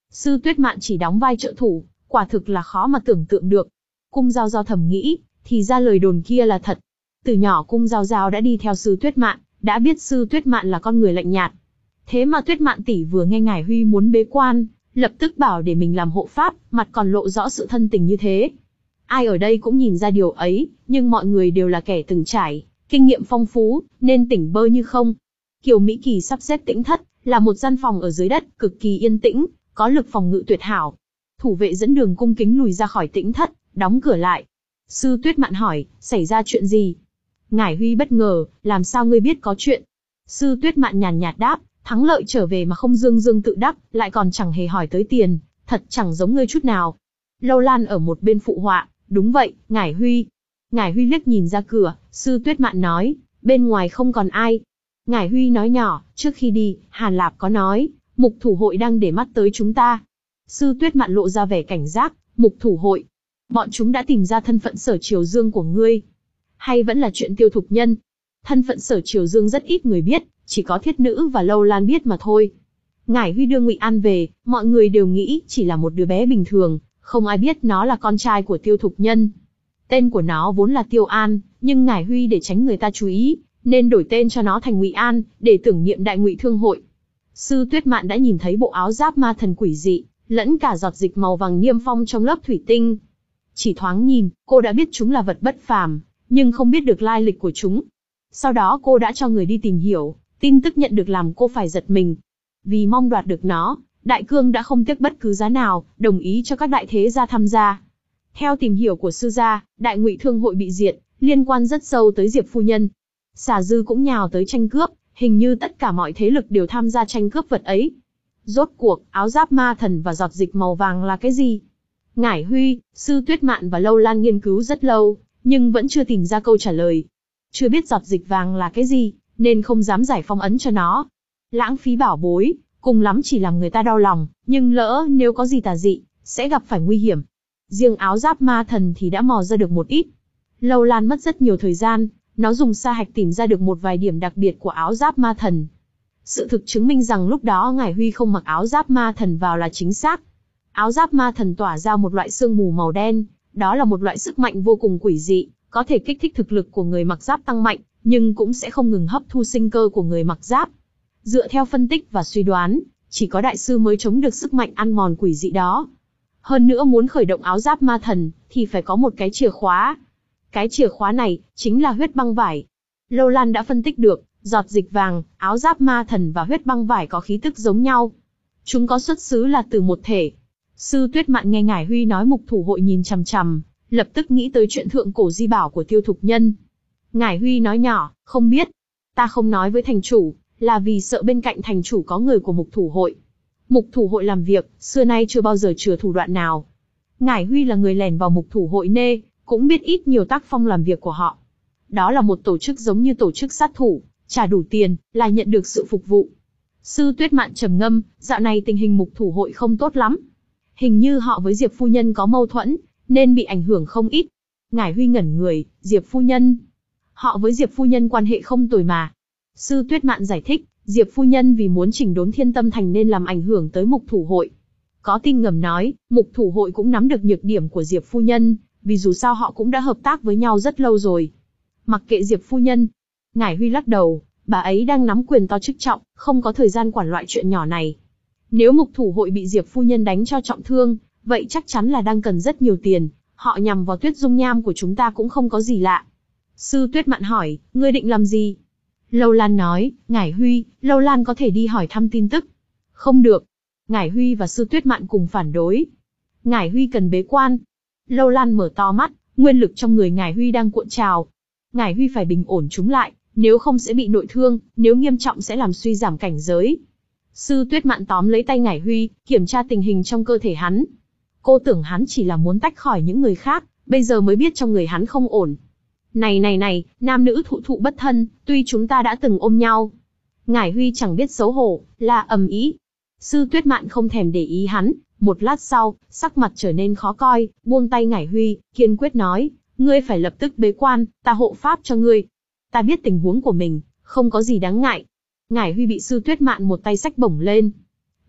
Sư Tuyết Mạn chỉ đóng vai trợ thủ, quả thực là khó mà tưởng tượng được. Cung Giao Giao thầm nghĩ, thì ra lời đồn kia là thật. Từ nhỏ Cung Giao Giao đã đi theo Sư Tuyết Mạn, đã biết Sư Tuyết Mạn là con người lạnh nhạt. Thế mà Tuyết Mạn tỷ vừa nghe Ngải Huy muốn bế quan, lập tức bảo để mình làm hộ pháp, mặt còn lộ rõ sự thân tình như thế. Ai ở đây cũng nhìn ra điều ấy, nhưng mọi người đều là kẻ từng trải, kinh nghiệm phong phú, nên tỉnh bơ như không. Kiều Mỹ Kỳ sắp xếp tĩnh thất, là một gian phòng ở dưới đất, cực kỳ yên tĩnh, có lực phòng ngự tuyệt hảo. Thủ vệ dẫn đường cung kính lùi ra khỏi tĩnh thất, đóng cửa lại. Sư Tuyết Mạn hỏi, xảy ra chuyện gì? Ngải Huy bất ngờ, làm sao ngươi biết có chuyện? Sư Tuyết Mạn nhàn nhạt đáp, thắng lợi trở về mà không dương dương tự đắc, lại còn chẳng hề hỏi tới tiền, thật chẳng giống ngươi chút nào. Lâu Lan ở một bên phụ họa, đúng vậy, Ngải Huy. Ngải Huy liếc nhìn ra cửa, Sư Tuyết Mạn nói, bên ngoài không còn ai. Ngải Huy nói nhỏ, trước khi đi, Hàn Lạp có nói, Mục Thủ Hội đang để mắt tới chúng ta. Sư Tuyết Mạn lộ ra vẻ cảnh giác, Mục Thủ Hội. Bọn chúng đã tìm ra thân phận Sở Triều Dương của ngươi. Hay vẫn là chuyện Tiêu Thục Nhân? Thân phận Sở Triều Dương rất ít người biết, chỉ có Thiết Nữ và Lâu Lan biết mà thôi. Ngải Huy đưa Ngụy An về, mọi người đều nghĩ chỉ là một đứa bé bình thường, không ai biết nó là con trai của Tiêu Thục Nhân. Tên của nó vốn là Tiêu An, nhưng Ngải Huy để tránh người ta chú ý, nên đổi tên cho nó thành Ngụy An, để tưởng niệm Đại Ngụy Thương Hội. Sư Tuyết Mạn đã nhìn thấy bộ áo giáp ma thần quỷ dị, lẫn cả giọt dịch màu vàng niêm phong trong lớp thủy tinh. Chỉ thoáng nhìn, cô đã biết chúng là vật bất phàm, nhưng không biết được lai lịch của chúng. Sau đó cô đã cho người đi tìm hiểu, tin tức nhận được làm cô phải giật mình. Vì mong đoạt được nó, Đại Cương đã không tiếc bất cứ giá nào, đồng ý cho các đại thế gia tham gia. Theo tìm hiểu của sư gia, Đại Ngụy Thương Hội bị diệt, liên quan rất sâu tới Diệp phu nhân. Xà Dư cũng nhào tới tranh cướp, hình như tất cả mọi thế lực đều tham gia tranh cướp vật ấy. Rốt cuộc, áo giáp ma thần và giọt dịch màu vàng là cái gì? Ngải Huy, Sư Tuyết Mạn và Lâu Lan nghiên cứu rất lâu, nhưng vẫn chưa tìm ra câu trả lời. Chưa biết giọt dịch vàng là cái gì, nên không dám giải phong ấn cho nó. Lãng phí bảo bối, cùng lắm chỉ làm người ta đau lòng, nhưng lỡ nếu có gì tà dị, sẽ gặp phải nguy hiểm. Riêng áo giáp ma thần thì đã mò ra được một ít. Lâu Lan mất rất nhiều thời gian, nó dùng sa hạch tìm ra được một vài điểm đặc biệt của áo giáp ma thần. Sự thực chứng minh rằng lúc đó Ngải Huy không mặc áo giáp ma thần vào là chính xác. Áo giáp ma thần tỏa ra một loại sương mù màu đen, đó là một loại sức mạnh vô cùng quỷ dị, có thể kích thích thực lực của người mặc giáp tăng mạnh, nhưng cũng sẽ không ngừng hấp thu sinh cơ của người mặc giáp. Dựa theo phân tích và suy đoán, chỉ có đại sư mới chống được sức mạnh ăn mòn quỷ dị đó. Hơn nữa muốn khởi động áo giáp ma thần, thì phải có một cái chìa khóa. Cái chìa khóa này, chính là huyết băng vải. Lâu Lan đã phân tích được, giọt dịch vàng, áo giáp ma thần và huyết băng vải có khí tức giống nhau. Chúng có xuất xứ là từ một thể. Sư Tuyết Mạn nghe Ngải Huy nói Mục Thủ Hội nhìn chằm chằm, lập tức nghĩ tới chuyện thượng cổ di bảo của Tiêu Thục Nhân. Ngải Huy nói nhỏ, không biết. Ta không nói với thành chủ, là vì sợ bên cạnh thành chủ có người của Mục Thủ Hội. Mục Thủ Hội làm việc, xưa nay chưa bao giờ chừa thủ đoạn nào. Ngải Huy là người lẻn vào Mục Thủ Hội nê, cũng biết ít nhiều tác phong làm việc của họ. Đó là một tổ chức giống như tổ chức sát thủ, trả đủ tiền, là nhận được sự phục vụ. Sư Tuyết Mạn trầm ngâm, dạo này tình hình Mục Thủ Hội không tốt lắm. Hình như họ với Diệp phu nhân có mâu thuẫn, nên bị ảnh hưởng không ít. Ngải Huy ngẩn người, Diệp phu nhân. Họ với Diệp phu nhân quan hệ không tồi mà. Sư Tuyết Mạn giải thích, Diệp phu nhân vì muốn chỉnh đốn Thiên Tâm Thành nên làm ảnh hưởng tới Mục Thủ Hội. Có tin ngầm nói, Mục Thủ Hội cũng nắm được nhược điểm của Diệp phu nhân, vì dù sao họ cũng đã hợp tác với nhau rất lâu rồi. Mặc kệ Diệp phu nhân. Ngải Huy lắc đầu, bà ấy đang nắm quyền to chức trọng, không có thời gian quản loại chuyện nhỏ này. Nếu Mục Thủ Hội bị Diệp phu nhân đánh cho trọng thương, vậy chắc chắn là đang cần rất nhiều tiền, họ nhằm vào Tuyết Dung Nham của chúng ta cũng không có gì lạ. Sư Tuyết Mạn hỏi, ngươi định làm gì? Lâu Lan nói, Ngải Huy, Lâu Lan có thể đi hỏi thăm tin tức. Không được. Ngải Huy và Sư Tuyết Mạn cùng phản đối. Ngải Huy cần bế quan. Lâu Lan mở to mắt, nguyên lực trong người Ngải Huy đang cuộn trào. Ngải Huy phải bình ổn chúng lại, nếu không sẽ bị nội thương, nếu nghiêm trọng sẽ làm suy giảm cảnh giới. Sư Tuyết Mạn tóm lấy tay Ngải Huy, kiểm tra tình hình trong cơ thể hắn. Cô tưởng hắn chỉ là muốn tách khỏi những người khác, bây giờ mới biết trong người hắn không ổn. Này này này, nam nữ thụ thụ bất thân, tuy chúng ta đã từng ôm nhau. Ngải Huy chẳng biết xấu hổ, là ầm ĩ. Sư Tuyết Mạn không thèm để ý hắn, một lát sau, sắc mặt trở nên khó coi, buông tay Ngải Huy, kiên quyết nói, ngươi phải lập tức bế quan, ta hộ pháp cho ngươi. Ta biết tình huống của mình, không có gì đáng ngại. Ngải Huy bị Sư Tuyết Mạn một tay xách bổng lên.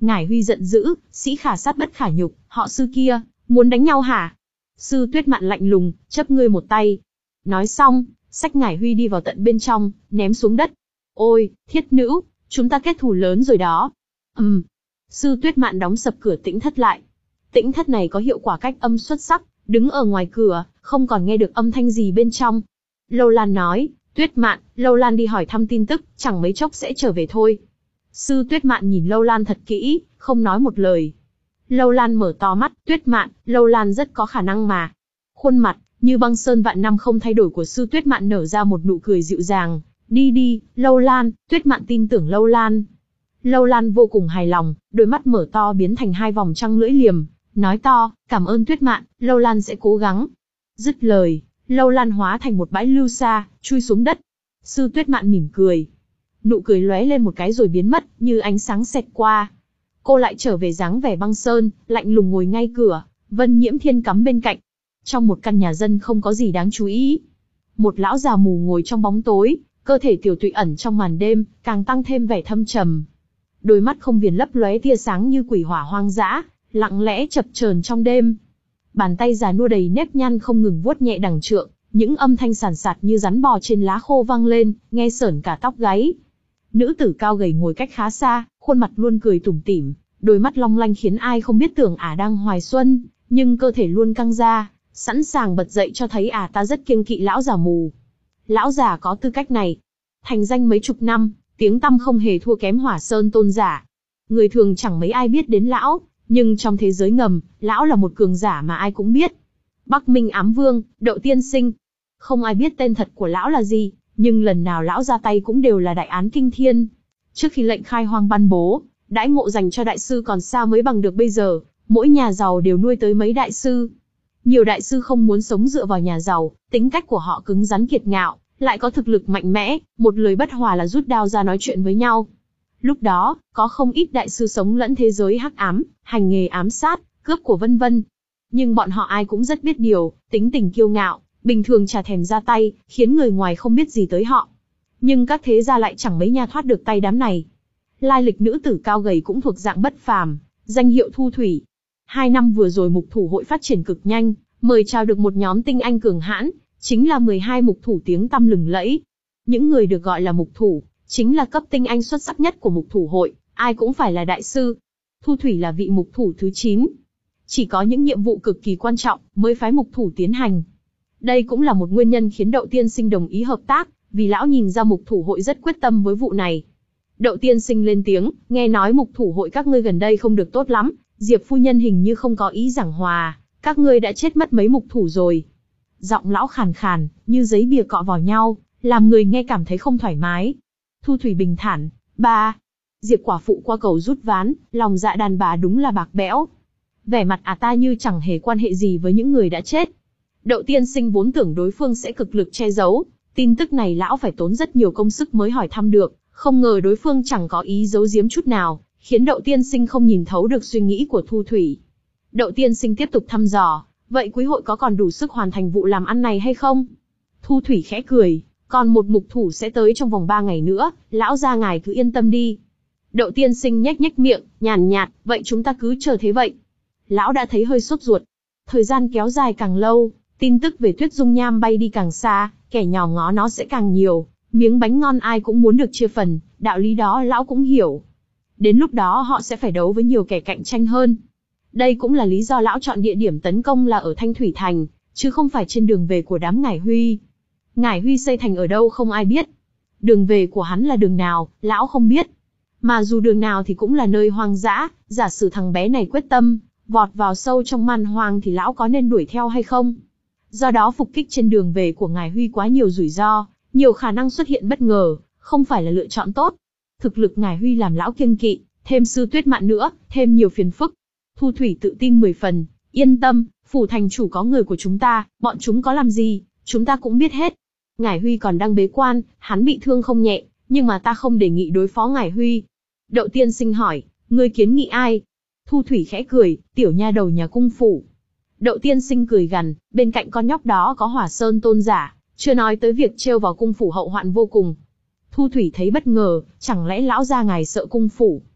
Ngải Huy giận dữ, sĩ khả sát bất khả nhục, họ Sư kia, muốn đánh nhau hả? Sư Tuyết Mạn lạnh lùng, chấp ngươi một tay. Nói xong, xách Ngải Huy đi vào tận bên trong, ném xuống đất. Ôi, thiết nữ, chúng ta kết thù lớn rồi đó. Ừm. Sư Tuyết Mạn đóng sập cửa tĩnh thất lại. Tĩnh thất này có hiệu quả cách âm xuất sắc, đứng ở ngoài cửa, không còn nghe được âm thanh gì bên trong. Lâu Lan nói, Tuyết Mạn, Lâu Lan đi hỏi thăm tin tức, chẳng mấy chốc sẽ trở về thôi. Sư Tuyết Mạn nhìn Lâu Lan thật kỹ, không nói một lời. Lâu Lan mở to mắt, Tuyết Mạn, Lâu Lan rất có khả năng mà. Khuôn mặt, như băng sơn vạn năm không thay đổi của Sư Tuyết Mạn nở ra một nụ cười dịu dàng. Đi đi, Lâu Lan, Tuyết Mạn tin tưởng Lâu Lan. Lâu Lan vô cùng hài lòng, đôi mắt mở to biến thành hai vòng trăng lưỡi liềm, nói to, cảm ơn Tuyết Mạn, Lâu Lan sẽ cố gắng. Dứt lời, Lâu Lan hóa thành một bãi lưu sa, chui xuống đất. Sư Tuyết Mạn mỉm cười. Nụ cười lóe lên một cái rồi biến mất, như ánh sáng xẹt qua. Cô lại trở về dáng vẻ băng sơn, lạnh lùng ngồi ngay cửa, Vân Nhiễm Thiên cắm bên cạnh. Trong một căn nhà dân không có gì đáng chú ý. Một lão già mù ngồi trong bóng tối, cơ thể tiểu tụy ẩn trong màn đêm, càng tăng thêm vẻ thâm trầm. Đôi mắt không viền lấp lóe tia sáng như quỷ hỏa hoang dã, lặng lẽ chập chờn trong đêm. Bàn tay già nua đầy nếp nhăn không ngừng vuốt nhẹ đằng trượng, những âm thanh sàn sạt như rắn bò trên lá khô vang lên, nghe sởn cả tóc gáy. Nữ tử cao gầy ngồi cách khá xa, khuôn mặt luôn cười tủm tỉm, đôi mắt long lanh khiến ai không biết tưởng ả đang hoài xuân, nhưng cơ thể luôn căng ra, sẵn sàng bật dậy cho thấy ả ta rất kiêng kỵ lão già mù. Lão già có tư cách này, thành danh mấy chục năm, tiếng tăm không hề thua kém Hỏa Sơn tôn giả. Người thường chẳng mấy ai biết đến lão, nhưng trong thế giới ngầm, lão là một cường giả mà ai cũng biết. Bắc Minh Ám Vương, Đậu Tiên Sinh. Không ai biết tên thật của lão là gì, nhưng lần nào lão ra tay cũng đều là đại án kinh thiên. Trước khi lệnh khai hoang ban bố, đãi ngộ dành cho đại sư còn sao mới bằng được bây giờ, mỗi nhà giàu đều nuôi tới mấy đại sư. Nhiều đại sư không muốn sống dựa vào nhà giàu, tính cách của họ cứng rắn kiệt ngạo, lại có thực lực mạnh mẽ, một lời bất hòa là rút đao ra nói chuyện với nhau. Lúc đó, có không ít đại sư sống lẫn thế giới hắc ám, hành nghề ám sát, cướp của vân vân. Nhưng bọn họ ai cũng rất biết điều, tính tình kiêu ngạo, bình thường chả thèm ra tay, khiến người ngoài không biết gì tới họ. Nhưng các thế gia lại chẳng mấy nhà thoát được tay đám này. Lai lịch nữ tử cao gầy cũng thuộc dạng bất phàm, danh hiệu Thu Thủy. Hai năm vừa rồi mục thủ hội phát triển cực nhanh, mời chào được một nhóm tinh anh cường hãn, chính là mười hai mục thủ tiếng tăm lừng lẫy. Những người được gọi là mục thủ, chính là cấp tinh anh xuất sắc nhất của mục thủ hội, ai cũng phải là đại sư. Thu Thủy là vị mục thủ thứ chín. Chỉ có những nhiệm vụ cực kỳ quan trọng mới phái mục thủ tiến hành. Đây cũng là một nguyên nhân khiến Đậu Tiên Sinh đồng ý hợp tác, vì lão nhìn ra mục thủ hội rất quyết tâm với vụ này. Đậu Tiên Sinh lên tiếng, nghe nói mục thủ hội các ngươi gần đây không được tốt lắm, Diệp phu nhân hình như không có ý giảng hòa, các ngươi đã chết mất mấy mục thủ rồi. Giọng lão khàn khàn, như giấy bìa cọ vào nhau, làm người nghe cảm thấy không thoải mái. Thu Thủy bình thản, ba. Diệp quả phụ qua cầu rút ván, lòng dạ đàn bà đúng là bạc bẽo. Vẻ mặt ả ta như chẳng hề quan hệ gì với những người đã chết. Đậu Tiên Sinh vốn tưởng đối phương sẽ cực lực che giấu, tin tức này lão phải tốn rất nhiều công sức mới hỏi thăm được, không ngờ đối phương chẳng có ý giấu giếm chút nào, khiến Đậu Tiên Sinh không nhìn thấu được suy nghĩ của Thu Thủy. Đậu Tiên Sinh tiếp tục thăm dò, vậy quý hội có còn đủ sức hoàn thành vụ làm ăn này hay không? Thu Thủy khẽ cười, còn một mục thủ sẽ tới trong vòng ba ngày nữa, lão gia ngài cứ yên tâm đi. Đậu Tiên Sinh nhếch nhếch miệng, nhàn nhạt, vậy chúng ta cứ chờ thế vậy. Lão đã thấy hơi sốt ruột. Thời gian kéo dài càng lâu, tin tức về Tuyết Dung Nham bay đi càng xa, kẻ nhòm ngó nó sẽ càng nhiều, miếng bánh ngon ai cũng muốn được chia phần, đạo lý đó lão cũng hiểu. Đến lúc đó họ sẽ phải đấu với nhiều kẻ cạnh tranh hơn. Đây cũng là lý do lão chọn địa điểm tấn công là ở Thanh Thủy Thành, chứ không phải trên đường về của đám Ngải Huy. Ngải Huy xây thành ở đâu không ai biết. Đường về của hắn là đường nào, lão không biết. Mà dù đường nào thì cũng là nơi hoang dã, giả sử thằng bé này quyết tâm vọt vào sâu trong man hoang thì lão có nên đuổi theo hay không? Do đó phục kích trên đường về của Ngải Huy quá nhiều rủi ro, nhiều khả năng xuất hiện bất ngờ, không phải là lựa chọn tốt. Thực lực Ngải Huy làm lão kiêng kỵ, thêm Sư Tuyết Mạn nữa, thêm nhiều phiền phức. Thu Thủy tự tin mười phần, yên tâm, phủ thành chủ có người của chúng ta, bọn chúng có làm gì, chúng ta cũng biết hết. Ngải Huy còn đang bế quan, hắn bị thương không nhẹ, nhưng mà ta không đề nghị đối phó Ngải Huy. Đậu Tiên Sinh hỏi, ngươi kiến nghị ai? Thu Thủy khẽ cười, tiểu nha đầu nhà cung phủ. Đậu Tiên Sinh cười gằn, bên cạnh con nhóc đó có Hỏa Sơn tôn giả, chưa nói tới việc trêu vào cung phủ hậu hoạn vô cùng. Thu Thủy thấy bất ngờ, chẳng lẽ lão gia ngài sợ cung phủ?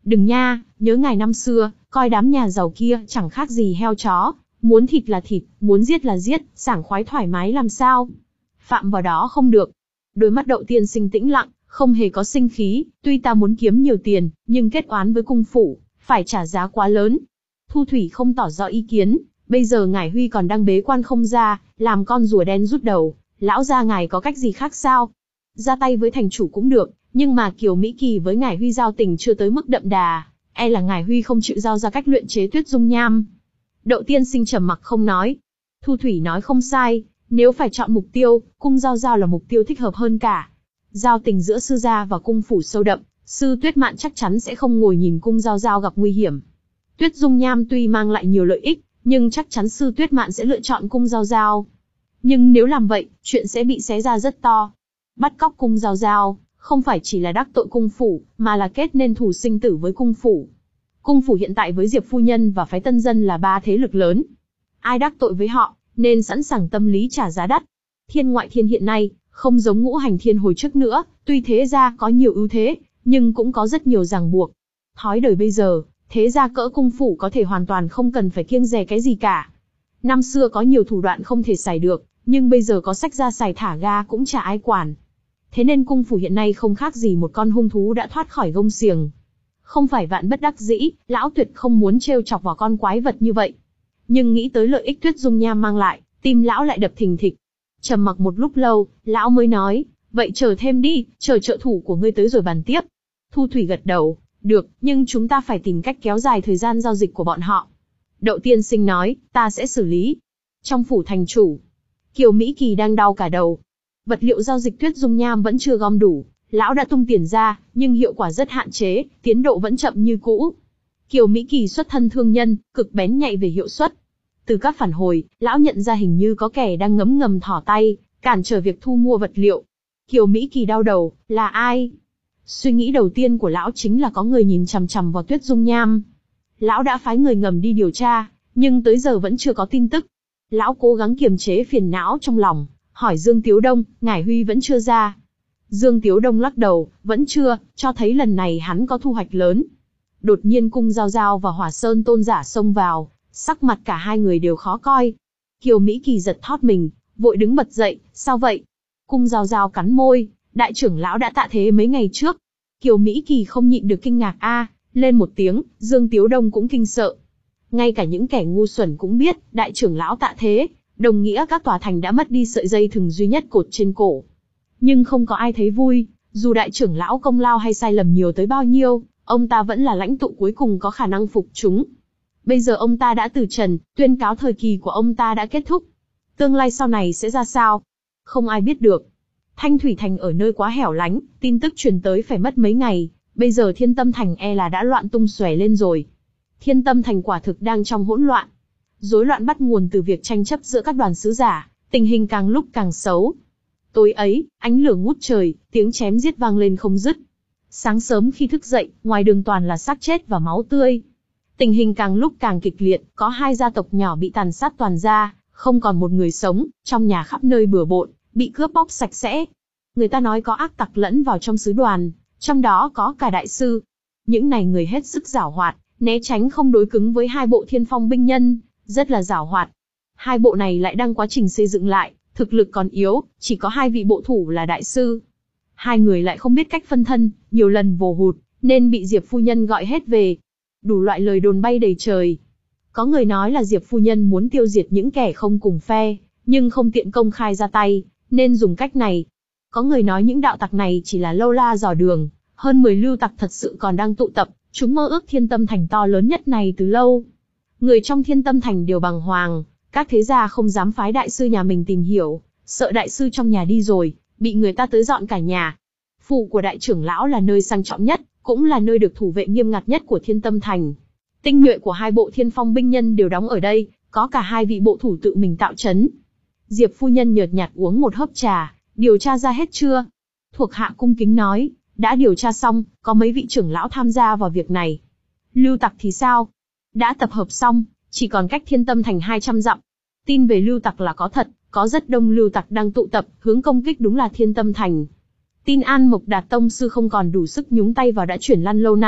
Đừng nha, nhớ ngày năm xưa, coi đám nhà giàu kia chẳng khác gì heo chó, muốn thịt là thịt, muốn giết là giết, sảng khoái thoải mái làm sao. Phạm vào đó không được. Đôi mắt Đậu tiên sinh tĩnh lặng, không hề có sinh khí, tuy ta muốn kiếm nhiều tiền, nhưng kết oán với cung phủ, phải trả giá quá lớn. Thu Thủy không tỏ rõ ý kiến, bây giờ ngài Huy còn đang bế quan không ra, làm con rùa đen rút đầu, lão gia ngài có cách gì khác sao? Ra tay với thành chủ cũng được, nhưng mà Kiều Mỹ Kỳ với ngài Huy giao tình chưa tới mức đậm đà, e là ngài Huy không chịu giao ra cách luyện chế tuyết dung nham. Đậu tiên sinh trầm mặc không nói. Thu Thủy nói không sai, nếu phải chọn mục tiêu, cung Giao Giao là mục tiêu thích hợp hơn cả. Giao tình giữa sư gia và cung phủ sâu đậm, sư Tuyết Mạn chắc chắn sẽ không ngồi nhìn cung Giao Giao gặp nguy hiểm. Tuyết dung nham tuy mang lại nhiều lợi ích, nhưng chắc chắn sư Tuyết Mạn sẽ lựa chọn cung Giao Giao. Nhưng nếu làm vậy, chuyện sẽ bị xé ra rất to. Bắt cóc cung Giao Giao, không phải chỉ là đắc tội cung phủ, mà là kết nên thù sinh tử với cung phủ. Cung phủ hiện tại với Diệp phu nhân và phái Tân Dân là ba thế lực lớn. Ai đắc tội với họ, nên sẵn sàng tâm lý trả giá đắt. Thiên ngoại thiên hiện nay, không giống ngũ hành thiên hồi trước nữa, tuy thế gia có nhiều ưu thế, nhưng cũng có rất nhiều ràng buộc. Thói đời bây giờ, thế gia cỡ cung phủ có thể hoàn toàn không cần phải kiêng dè cái gì cả. Năm xưa có nhiều thủ đoạn không thể xài được, nhưng bây giờ có sách ra xài thả ga cũng chả ai quản. Thế nên cung phủ hiện nay không khác gì một con hung thú đã thoát khỏi gông xiềng. Không phải vạn bất đắc dĩ, lão tuyệt không muốn trêu chọc vào con quái vật như vậy. Nhưng nghĩ tới lợi ích tuyết dung nham mang lại, tim lão lại đập thình thịch. Trầm mặc một lúc lâu, lão mới nói, vậy chờ thêm đi, chờ trợ thủ của ngươi tới rồi bàn tiếp. Thu Thủy gật đầu, được, nhưng chúng ta phải tìm cách kéo dài thời gian giao dịch của bọn họ. Đậu tiên sinh nói, ta sẽ xử lý. Trong phủ thành chủ, Kiều Mỹ Kỳ đang đau cả đầu. Vật liệu giao dịch tuyết dung nham vẫn chưa gom đủ, lão đã tung tiền ra, nhưng hiệu quả rất hạn chế, tiến độ vẫn chậm như cũ. Kiều Mỹ Kỳ xuất thân thương nhân, cực bén nhạy về hiệu suất. Từ các phản hồi, lão nhận ra hình như có kẻ đang ngấm ngầm thỏ tay, cản trở việc thu mua vật liệu. Kiều Mỹ Kỳ đau đầu, là ai? Suy nghĩ đầu tiên của lão chính là có người nhìn chằm chằm vào tuyết dung nham. Lão đã phái người ngầm đi điều tra, nhưng tới giờ vẫn chưa có tin tức. Lão cố gắng kiềm chế phiền não trong lòng, hỏi Dương Tiếu Đông, ngải Huy vẫn chưa ra. Dương Tiếu Đông lắc đầu, vẫn chưa, cho thấy lần này hắn có thu hoạch lớn. Đột nhiên cung Giao Giao và Hỏa Sơn tôn giả xông vào, sắc mặt cả hai người đều khó coi. Kiều Mỹ Kỳ giật thót mình, vội đứng bật dậy, sao vậy? Cung Giao Giao cắn môi, đại trưởng lão đã tạ thế mấy ngày trước. Kiều Mỹ Kỳ không nhịn được kinh ngạc a, lên một tiếng, Dương Tiếu Đông cũng kinh sợ. Ngay cả những kẻ ngu xuẩn cũng biết, đại trưởng lão tạ thế, đồng nghĩa các tòa thành đã mất đi sợi dây thừng duy nhất cột trên cổ. Nhưng không có ai thấy vui, dù đại trưởng lão công lao hay sai lầm nhiều tới bao nhiêu, ông ta vẫn là lãnh tụ cuối cùng có khả năng phục chúng. Bây giờ ông ta đã từ trần, tuyên cáo thời kỳ của ông ta đã kết thúc. Tương lai sau này sẽ ra sao? Không ai biết được. Thanh Thủy Thành ở nơi quá hẻo lánh, tin tức truyền tới phải mất mấy ngày, bây giờ Thiên Tâm Thành e là đã loạn tung xòe lên rồi. Thiên Tâm Thành quả thực đang trong hỗn loạn. Rối loạn bắt nguồn từ việc tranh chấp giữa các đoàn sứ giả, tình hình càng lúc càng xấu. Tối ấy, ánh lửa ngút trời, tiếng chém giết vang lên không dứt. Sáng sớm khi thức dậy, ngoài đường toàn là xác chết và máu tươi. Tình hình càng lúc càng kịch liệt, có hai gia tộc nhỏ bị tàn sát toàn ra, không còn một người sống, trong nhà khắp nơi bừa bộn, bị cướp bóc sạch sẽ. Người ta nói có ác tặc lẫn vào trong sứ đoàn, trong đó có cả đại sư. Những này người hết sức giảo hoạt, né tránh không đối cứng với hai bộ thiên phong binh nhân, rất là giảo hoạt. Hai bộ này lại đang quá trình xây dựng lại, thực lực còn yếu, chỉ có hai vị bộ thủ là đại sư. Hai người lại không biết cách phân thân, nhiều lần vồ hụt, nên bị Diệp phu nhân gọi hết về. Đủ loại lời đồn bay đầy trời. Có người nói là Diệp phu nhân muốn tiêu diệt những kẻ không cùng phe, nhưng không tiện công khai ra tay, nên dùng cách này. Có người nói những đạo tặc này chỉ là lâu la dò đường, hơn mười lưu tặc thật sự còn đang tụ tập, chúng mơ ước Thiên Tâm Thành to lớn nhất này từ lâu. Người trong Thiên Tâm Thành đều bàng hoàng, các thế gia không dám phái đại sư nhà mình tìm hiểu, sợ đại sư trong nhà đi rồi, bị người ta tới dọn cả nhà. Phủ của đại trưởng lão là nơi sang trọng nhất, cũng là nơi được thủ vệ nghiêm ngặt nhất của Thiên Tâm Thành. Tinh nhuệ của hai bộ thiên phong binh nhân đều đóng ở đây, có cả hai vị bộ thủ tự mình tạo trấn. Diệp phu nhân nhợt nhạt uống một hớp trà, điều tra ra hết chưa? Thuộc hạ cung kính nói, đã điều tra xong, có mấy vị trưởng lão tham gia vào việc này. Lưu tặc thì sao? Đã tập hợp xong, chỉ còn cách Thiên Tâm Thành hai trăm dặm. Tin về lưu tặc là có thật, có rất đông lưu tặc đang tụ tập, hướng công kích đúng là Thiên Tâm Thành. Tin An Mộc Đạt tông sư không còn đủ sức nhúng tay vào đã chuyển lăn lâu nay,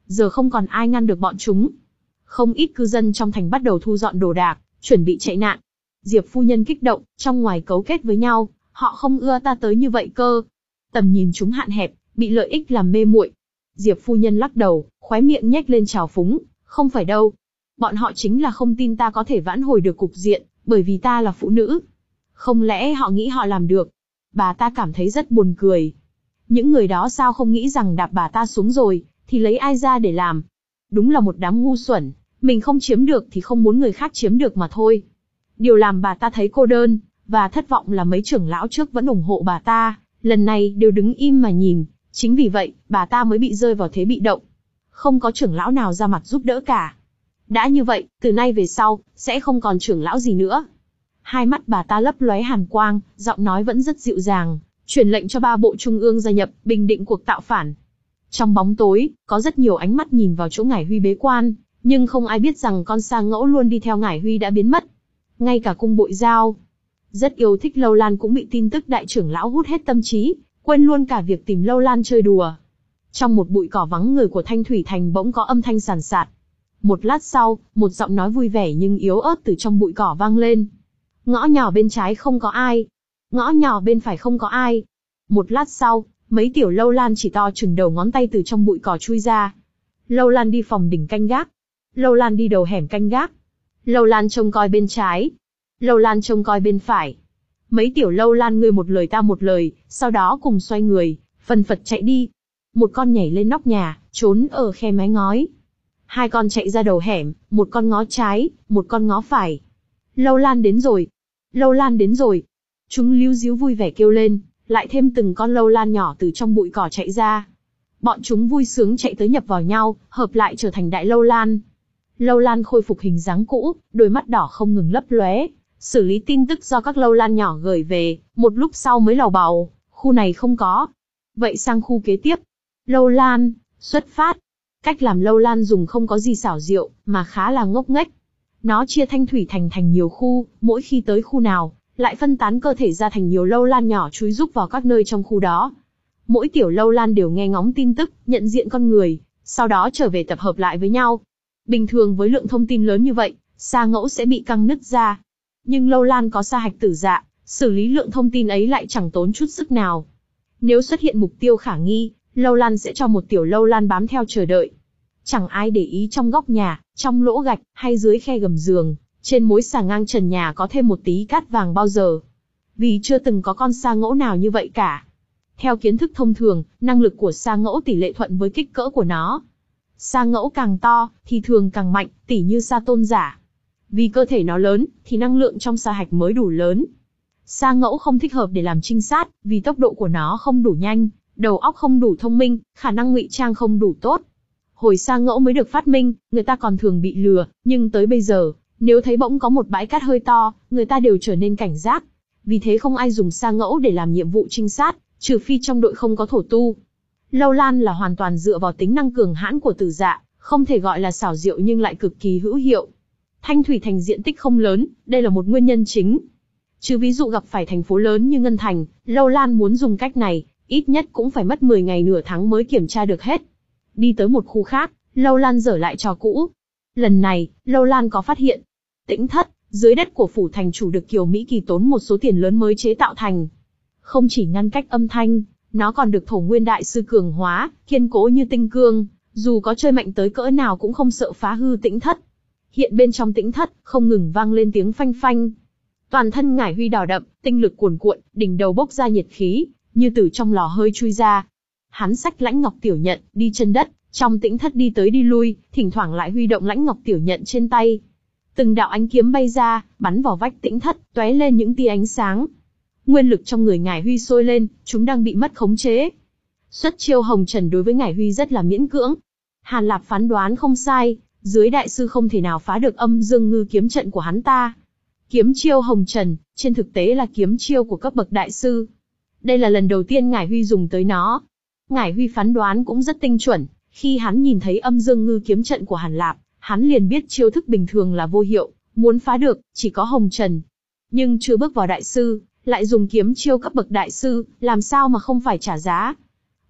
giờ không còn ai ngăn được bọn chúng. Không ít cư dân trong thành bắt đầu thu dọn đồ đạc, chuẩn bị chạy nạn. Diệp phu nhân kích động, trong ngoài cấu kết với nhau, họ không ưa ta tới như vậy cơ. Tầm nhìn chúng hạn hẹp, bị lợi ích làm mê muội. Diệp phu nhân lắc đầu, khóe miệng nhếch lên trào phúng, không phải đâu. Bọn họ chính là không tin ta có thể vãn hồi được cục diện, bởi vì ta là phụ nữ. Không lẽ họ nghĩ họ làm được? Bà ta cảm thấy rất buồn cười. Những người đó sao không nghĩ rằng đạp bà ta xuống rồi, thì lấy ai ra để làm? Đúng là một đám ngu xuẩn, mình không chiếm được thì không muốn người khác chiếm được mà thôi. Điều làm bà ta thấy cô đơn, và thất vọng là mấy trưởng lão trước vẫn ủng hộ bà ta, lần này đều đứng im mà nhìn, chính vì vậy, bà ta mới bị rơi vào thế bị động. Không có trưởng lão nào ra mặt giúp đỡ cả. Đã như vậy, từ nay về sau, sẽ không còn trưởng lão gì nữa. Hai mắt bà ta lấp lóe hàn quang, giọng nói vẫn rất dịu dàng, truyền lệnh cho ba bộ trung ương gia nhập, bình định cuộc tạo phản. Trong bóng tối, có rất nhiều ánh mắt nhìn vào chỗ Ngải Huy bế quan, nhưng không ai biết rằng con sa ngẫu luôn đi theo Ngải Huy đã biến mất. Ngay cả cung bội giao, rất yêu thích Lâu Lan cũng bị tin tức đại trưởng lão hút hết tâm trí, quên luôn cả việc tìm Lâu Lan chơi đùa. Trong một bụi cỏ vắng người của Thanh Thủy Thành bỗng có âm thanh sàn sạt. Một lát sau, một giọng nói vui vẻ nhưng yếu ớt từ trong bụi cỏ vang lên. Ngõ nhỏ bên trái không có ai. Ngõ nhỏ bên phải không có ai. Một lát sau, mấy tiểu Lâu Lan chỉ to chừng đầu ngón tay từ trong bụi cỏ chui ra. Lâu Lan đi phòng đỉnh canh gác. Lâu Lan đi đầu hẻm canh gác. Lâu Lan trông coi bên trái. Lâu Lan trông coi bên phải. Mấy tiểu Lâu Lan ngươi một lời ta một lời, sau đó cùng xoay người, phần phật chạy đi. Một con nhảy lên nóc nhà, trốn ở khe mái ngói. Hai con chạy ra đầu hẻm, một con ngó trái, một con ngó phải. Lâu Lan đến rồi. Lâu Lan đến rồi. Chúng líu díu vui vẻ kêu lên, lại thêm từng con Lâu Lan nhỏ từ trong bụi cỏ chạy ra. Bọn chúng vui sướng chạy tới nhập vào nhau, hợp lại trở thành đại Lâu Lan. Lâu Lan khôi phục hình dáng cũ, đôi mắt đỏ không ngừng lấp lóe, xử lý tin tức do các Lâu Lan nhỏ gửi về, một lúc sau mới lầu bầu, khu này không có. Vậy sang khu kế tiếp. Lâu Lan, xuất phát. Cách làm Lâu Lan dùng không có gì xảo diệu, mà khá là ngốc nghếch. Nó chia Thanh Thủy Thành thành nhiều khu, mỗi khi tới khu nào, lại phân tán cơ thể ra thành nhiều Lâu Lan nhỏ chui rúc vào các nơi trong khu đó. Mỗi tiểu Lâu Lan đều nghe ngóng tin tức, nhận diện con người, sau đó trở về tập hợp lại với nhau. Bình thường với lượng thông tin lớn như vậy, sa ngẫu sẽ bị căng nứt ra. Nhưng Lâu Lan có sa hạch tử dạ, xử lý lượng thông tin ấy lại chẳng tốn chút sức nào. Nếu xuất hiện mục tiêu khả nghi, Lâu Lan sẽ cho một tiểu Lâu Lan bám theo chờ đợi. Chẳng ai để ý trong góc nhà, trong lỗ gạch, hay dưới khe gầm giường, trên mối xà ngang trần nhà có thêm một tí cát vàng bao giờ. Vì chưa từng có con sa ngẫu nào như vậy cả. Theo kiến thức thông thường, năng lực của sa ngẫu tỷ lệ thuận với kích cỡ của nó. Sa ngẫu càng to, thì thường càng mạnh, tỉ như sa tôn giả. Vì cơ thể nó lớn, thì năng lượng trong sa hạch mới đủ lớn. Sa ngẫu không thích hợp để làm trinh sát, vì tốc độ của nó không đủ nhanh, đầu óc không đủ thông minh, khả năng ngụy trang không đủ tốt. Hồi sa ngẫu mới được phát minh, người ta còn thường bị lừa, nhưng tới bây giờ, nếu thấy bỗng có một bãi cát hơi to, người ta đều trở nên cảnh giác. Vì thế không ai dùng sa ngẫu để làm nhiệm vụ trinh sát, trừ phi trong đội không có thổ tu. Lâu Lan là hoàn toàn dựa vào tính năng cường hãn của tử dạ, không thể gọi là xảo diệu nhưng lại cực kỳ hữu hiệu. Thanh Thủy Thành diện tích không lớn, đây là một nguyên nhân chính. Chứ ví dụ gặp phải thành phố lớn như Ngân Thành, Lâu Lan muốn dùng cách này, ít nhất cũng phải mất mười ngày nửa tháng mới kiểm tra được hết. Đi tới một khu khác, Lâu Lan dở lại trò cũ. Lần này, Lâu Lan có phát hiện. Tĩnh thất, dưới đất của phủ thành chủ được Kiều Mỹ Kỳ tốn một số tiền lớn mới chế tạo thành. Không chỉ ngăn cách âm thanh, nó còn được Thổ Nguyên Đại Sư cường hóa, kiên cố như tinh cương, dù có chơi mạnh tới cỡ nào cũng không sợ phá hư tĩnh thất. Hiện bên trong tĩnh thất, không ngừng vang lên tiếng phanh phanh. Toàn thân Ngải Huy đỏ đậm, tinh lực cuồn cuộn, đỉnh đầu bốc ra nhiệt khí, như từ trong lò hơi chui ra. Hắn xách lãnh ngọc tiểu nhận, đi chân đất, trong tĩnh thất đi tới đi lui, thỉnh thoảng lại huy động lãnh ngọc tiểu nhận trên tay. Từng đạo ánh kiếm bay ra, bắn vào vách tĩnh thất, tóe lên những tia ánh sáng. Nguyên lực trong người Ngải Huy sôi lên, chúng đang bị mất khống chế. Xuất chiêu hồng trần đối với Ngải Huy rất là miễn cưỡng. Hàn Lạp phán đoán không sai, dưới đại sư không thể nào phá được âm dương ngư kiếm trận của hắn ta. Kiếm chiêu hồng trần, trên thực tế là kiếm chiêu của cấp bậc đại sư. Đây là lần đầu tiên Ngải Huy dùng tới nó. Ngải Huy phán đoán cũng rất tinh chuẩn, khi hắn nhìn thấy âm dương ngư kiếm trận của Hàn Lạp, hắn liền biết chiêu thức bình thường là vô hiệu, muốn phá được, chỉ có hồng trần. Nhưng chưa bước vào đại sư, lại dùng kiếm chiêu cấp bậc đại sư, làm sao mà không phải trả giá.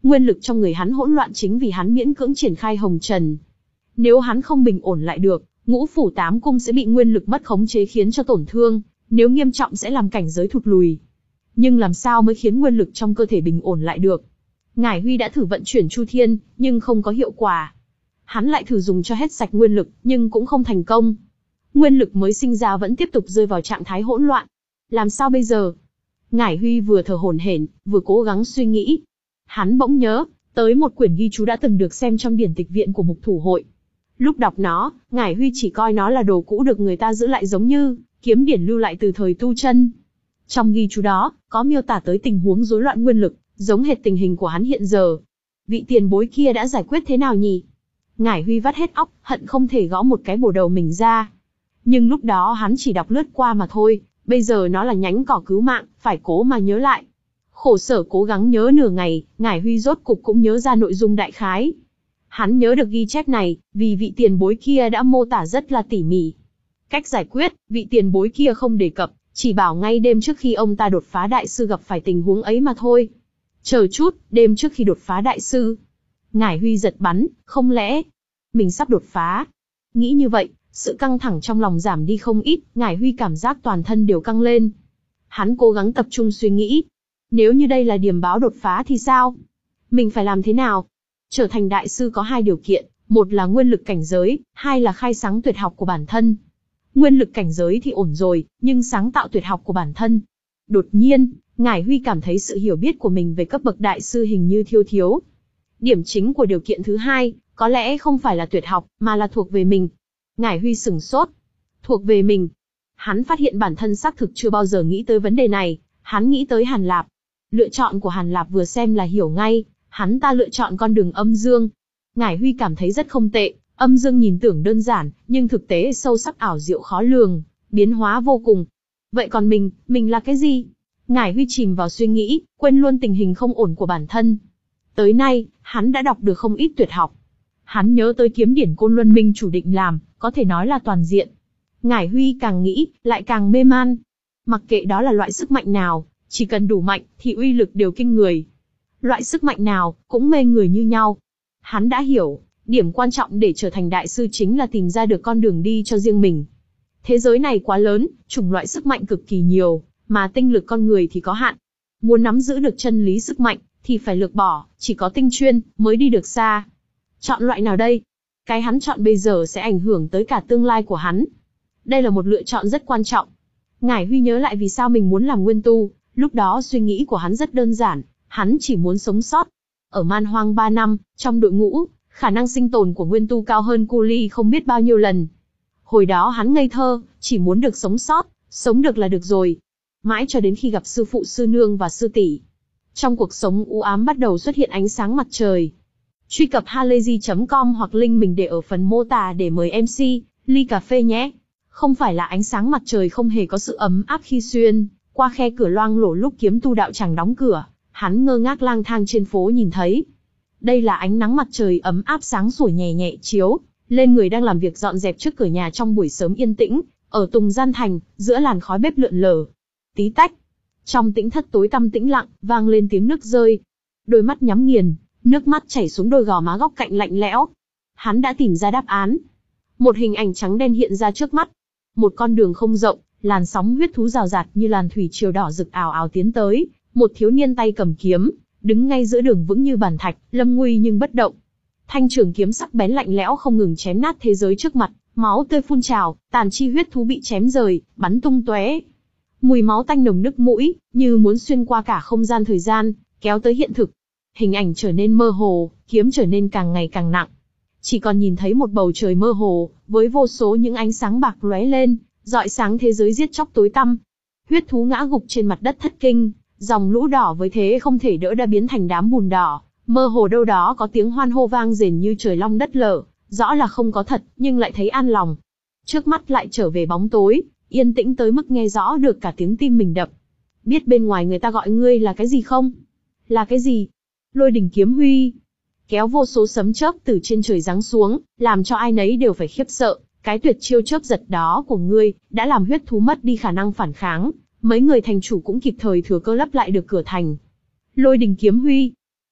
Nguyên lực trong người hắn hỗn loạn chính vì hắn miễn cưỡng triển khai hồng trần. Nếu hắn không bình ổn lại được, ngũ phủ tám cung sẽ bị nguyên lực mất khống chế khiến cho tổn thương, nếu nghiêm trọng sẽ làm cảnh giới thụt lùi. Nhưng làm sao mới khiến nguyên lực trong cơ thể bình ổn lại được? Ngải Huy đã thử vận chuyển Chu Thiên, nhưng không có hiệu quả. Hắn lại thử dùng cho hết sạch nguyên lực, nhưng cũng không thành công. Nguyên lực mới sinh ra vẫn tiếp tục rơi vào trạng thái hỗn loạn. Làm sao bây giờ? Ngải Huy vừa thở hổn hển, vừa cố gắng suy nghĩ. Hắn bỗng nhớ tới một quyển ghi chú đã từng được xem trong điển tịch viện của Mục Thủ hội. Lúc đọc nó, Ngải Huy chỉ coi nó là đồ cũ được người ta giữ lại, giống như kiếm điển lưu lại từ thời tu chân. Trong ghi chú đó, có miêu tả tới tình huống rối loạn nguyên lực, giống hệt tình hình của hắn hiện giờ. Vị tiền bối kia đã giải quyết thế nào nhỉ? Ngải Huy vắt hết óc, hận không thể gõ một cái bổ đầu mình ra. Nhưng lúc đó hắn chỉ đọc lướt qua mà thôi, bây giờ nó là nhánh cỏ cứu mạng, phải cố mà nhớ lại. Khổ sở cố gắng nhớ nửa ngày, Ngải Huy rốt cục cũng nhớ ra nội dung đại khái. Hắn nhớ được ghi chép này, vì vị tiền bối kia đã mô tả rất là tỉ mỉ. Cách giải quyết, vị tiền bối kia không đề cập, chỉ bảo ngay đêm trước khi ông ta đột phá đại sư gặp phải tình huống ấy mà thôi. Chờ chút, đêm trước khi đột phá đại sư. Ngải Huy giật bắn, không lẽ mình sắp đột phá? Nghĩ như vậy, sự căng thẳng trong lòng giảm đi không ít, Ngải Huy cảm giác toàn thân đều căng lên. Hắn cố gắng tập trung suy nghĩ. Nếu như đây là điểm báo đột phá thì sao? Mình phải làm thế nào? Trở thành đại sư có hai điều kiện, một là nguyên lực cảnh giới, hai là khai sáng tuyệt học của bản thân. Nguyên lực cảnh giới thì ổn rồi, nhưng sáng tạo tuyệt học của bản thân. Đột nhiên, Ngải Huy cảm thấy sự hiểu biết của mình về cấp bậc đại sư hình như thiêu thiếu. Điểm chính của điều kiện thứ hai, có lẽ không phải là tuyệt học, mà là thuộc về mình. Ngải Huy sửng sốt. Thuộc về mình. Hắn phát hiện bản thân xác thực chưa bao giờ nghĩ tới vấn đề này, hắn nghĩ tới Hàn Lạp. Lựa chọn của Hàn Lạp vừa xem là hiểu ngay, hắn ta lựa chọn con đường âm dương. Ngải Huy cảm thấy rất không tệ, âm dương nhìn tưởng đơn giản, nhưng thực tế sâu sắc ảo diệu khó lường, biến hóa vô cùng. Vậy còn mình, mình là cái gì? Ngải Huy chìm vào suy nghĩ, quên luôn tình hình không ổn của bản thân. Tới nay, hắn đã đọc được không ít tuyệt học. Hắn nhớ tới kiếm điển Côn Luân Minh chủ định làm, có thể nói là toàn diện. Ngải Huy càng nghĩ, lại càng mê man. Mặc kệ đó là loại sức mạnh nào, chỉ cần đủ mạnh, thì uy lực đều kinh người. Loại sức mạnh nào, cũng mê người như nhau. Hắn đã hiểu, điểm quan trọng để trở thành đại sư chính là tìm ra được con đường đi cho riêng mình. Thế giới này quá lớn, chủng loại sức mạnh cực kỳ nhiều, mà tinh lực con người thì có hạn. Muốn nắm giữ được chân lý sức mạnh, thì phải lược bỏ, chỉ có tinh chuyên, mới đi được xa. Chọn loại nào đây? Cái hắn chọn bây giờ sẽ ảnh hưởng tới cả tương lai của hắn. Đây là một lựa chọn rất quan trọng. Ngải Huy nhớ lại vì sao mình muốn làm nguyên tu, lúc đó suy nghĩ của hắn rất đơn giản, hắn chỉ muốn sống sót. Ở Man Hoang ba năm, trong đội ngũ, khả năng sinh tồn của nguyên tu cao hơn cu ly không biết bao nhiêu lần. Hồi đó hắn ngây thơ, chỉ muốn được sống sót, sống được là được rồi. Mãi cho đến khi gặp sư phụ sư nương và sư tỷ. Trong cuộc sống u ám bắt đầu xuất hiện ánh sáng mặt trời. Truy cập halayzi chấm com hoặc link mình để ở phần mô tả để mời em xê, ly cà phê nhé. Không phải là ánh sáng mặt trời không hề có sự ấm áp khi xuyên qua khe cửa loang lổ lúc kiếm tu đạo tràng đóng cửa, hắn ngơ ngác lang thang trên phố nhìn thấy. Đây là ánh nắng mặt trời ấm áp sáng sủa nhẹ nhẹ chiếu lên người đang làm việc dọn dẹp trước cửa nhà trong buổi sớm yên tĩnh, ở Tùng Gian Thành, giữa làn khói bếp lượn lờ. Tí tách. Trong tĩnh thất tối tăm tĩnh lặng, vang lên tiếng nước rơi. Đôi mắt nhắm nghiền, nước mắt chảy xuống đôi gò má góc cạnh lạnh lẽo. Hắn đã tìm ra đáp án. Một hình ảnh trắng đen hiện ra trước mắt. Một con đường không rộng, làn sóng huyết thú rào rạt như làn thủy triều đỏ rực ào ào tiến tới. Một thiếu niên tay cầm kiếm, đứng ngay giữa đường vững như bàn thạch, lâm nguy nhưng bất động. Thanh trường kiếm sắc bén lạnh lẽo không ngừng chém nát thế giới trước mặt, máu tươi phun trào, tàn chi huyết thú bị chém rời, bắn tung tóe. Mùi máu tanh nồng nức mũi, như muốn xuyên qua cả không gian thời gian, kéo tới hiện thực. Hình ảnh trở nên mơ hồ, kiếm trở nên càng ngày càng nặng. Chỉ còn nhìn thấy một bầu trời mơ hồ, với vô số những ánh sáng bạc lóe lên, rọi sáng thế giới giết chóc tối tăm. Huyết thú ngã gục trên mặt đất thất kinh, dòng lũ đỏ với thế không thể đỡ đã biến thành đám bùn đỏ. Mơ hồ đâu đó có tiếng hoan hô vang rền như trời long đất lở, rõ là không có thật, nhưng lại thấy an lòng. Trước mắt lại trở về bóng tối, yên tĩnh tới mức nghe rõ được cả tiếng tim mình đập. Biết bên ngoài người ta gọi ngươi là cái gì không? Là cái gì? Lôi đỉnh kiếm huy. Kéo vô số sấm chớp từ trên trời giáng xuống, làm cho ai nấy đều phải khiếp sợ. Cái tuyệt chiêu chớp giật đó của ngươi, đã làm huyết thú mất đi khả năng phản kháng. Mấy người thành chủ cũng kịp thời thừa cơ lấp lại được cửa thành. Lôi đỉnh kiếm huy.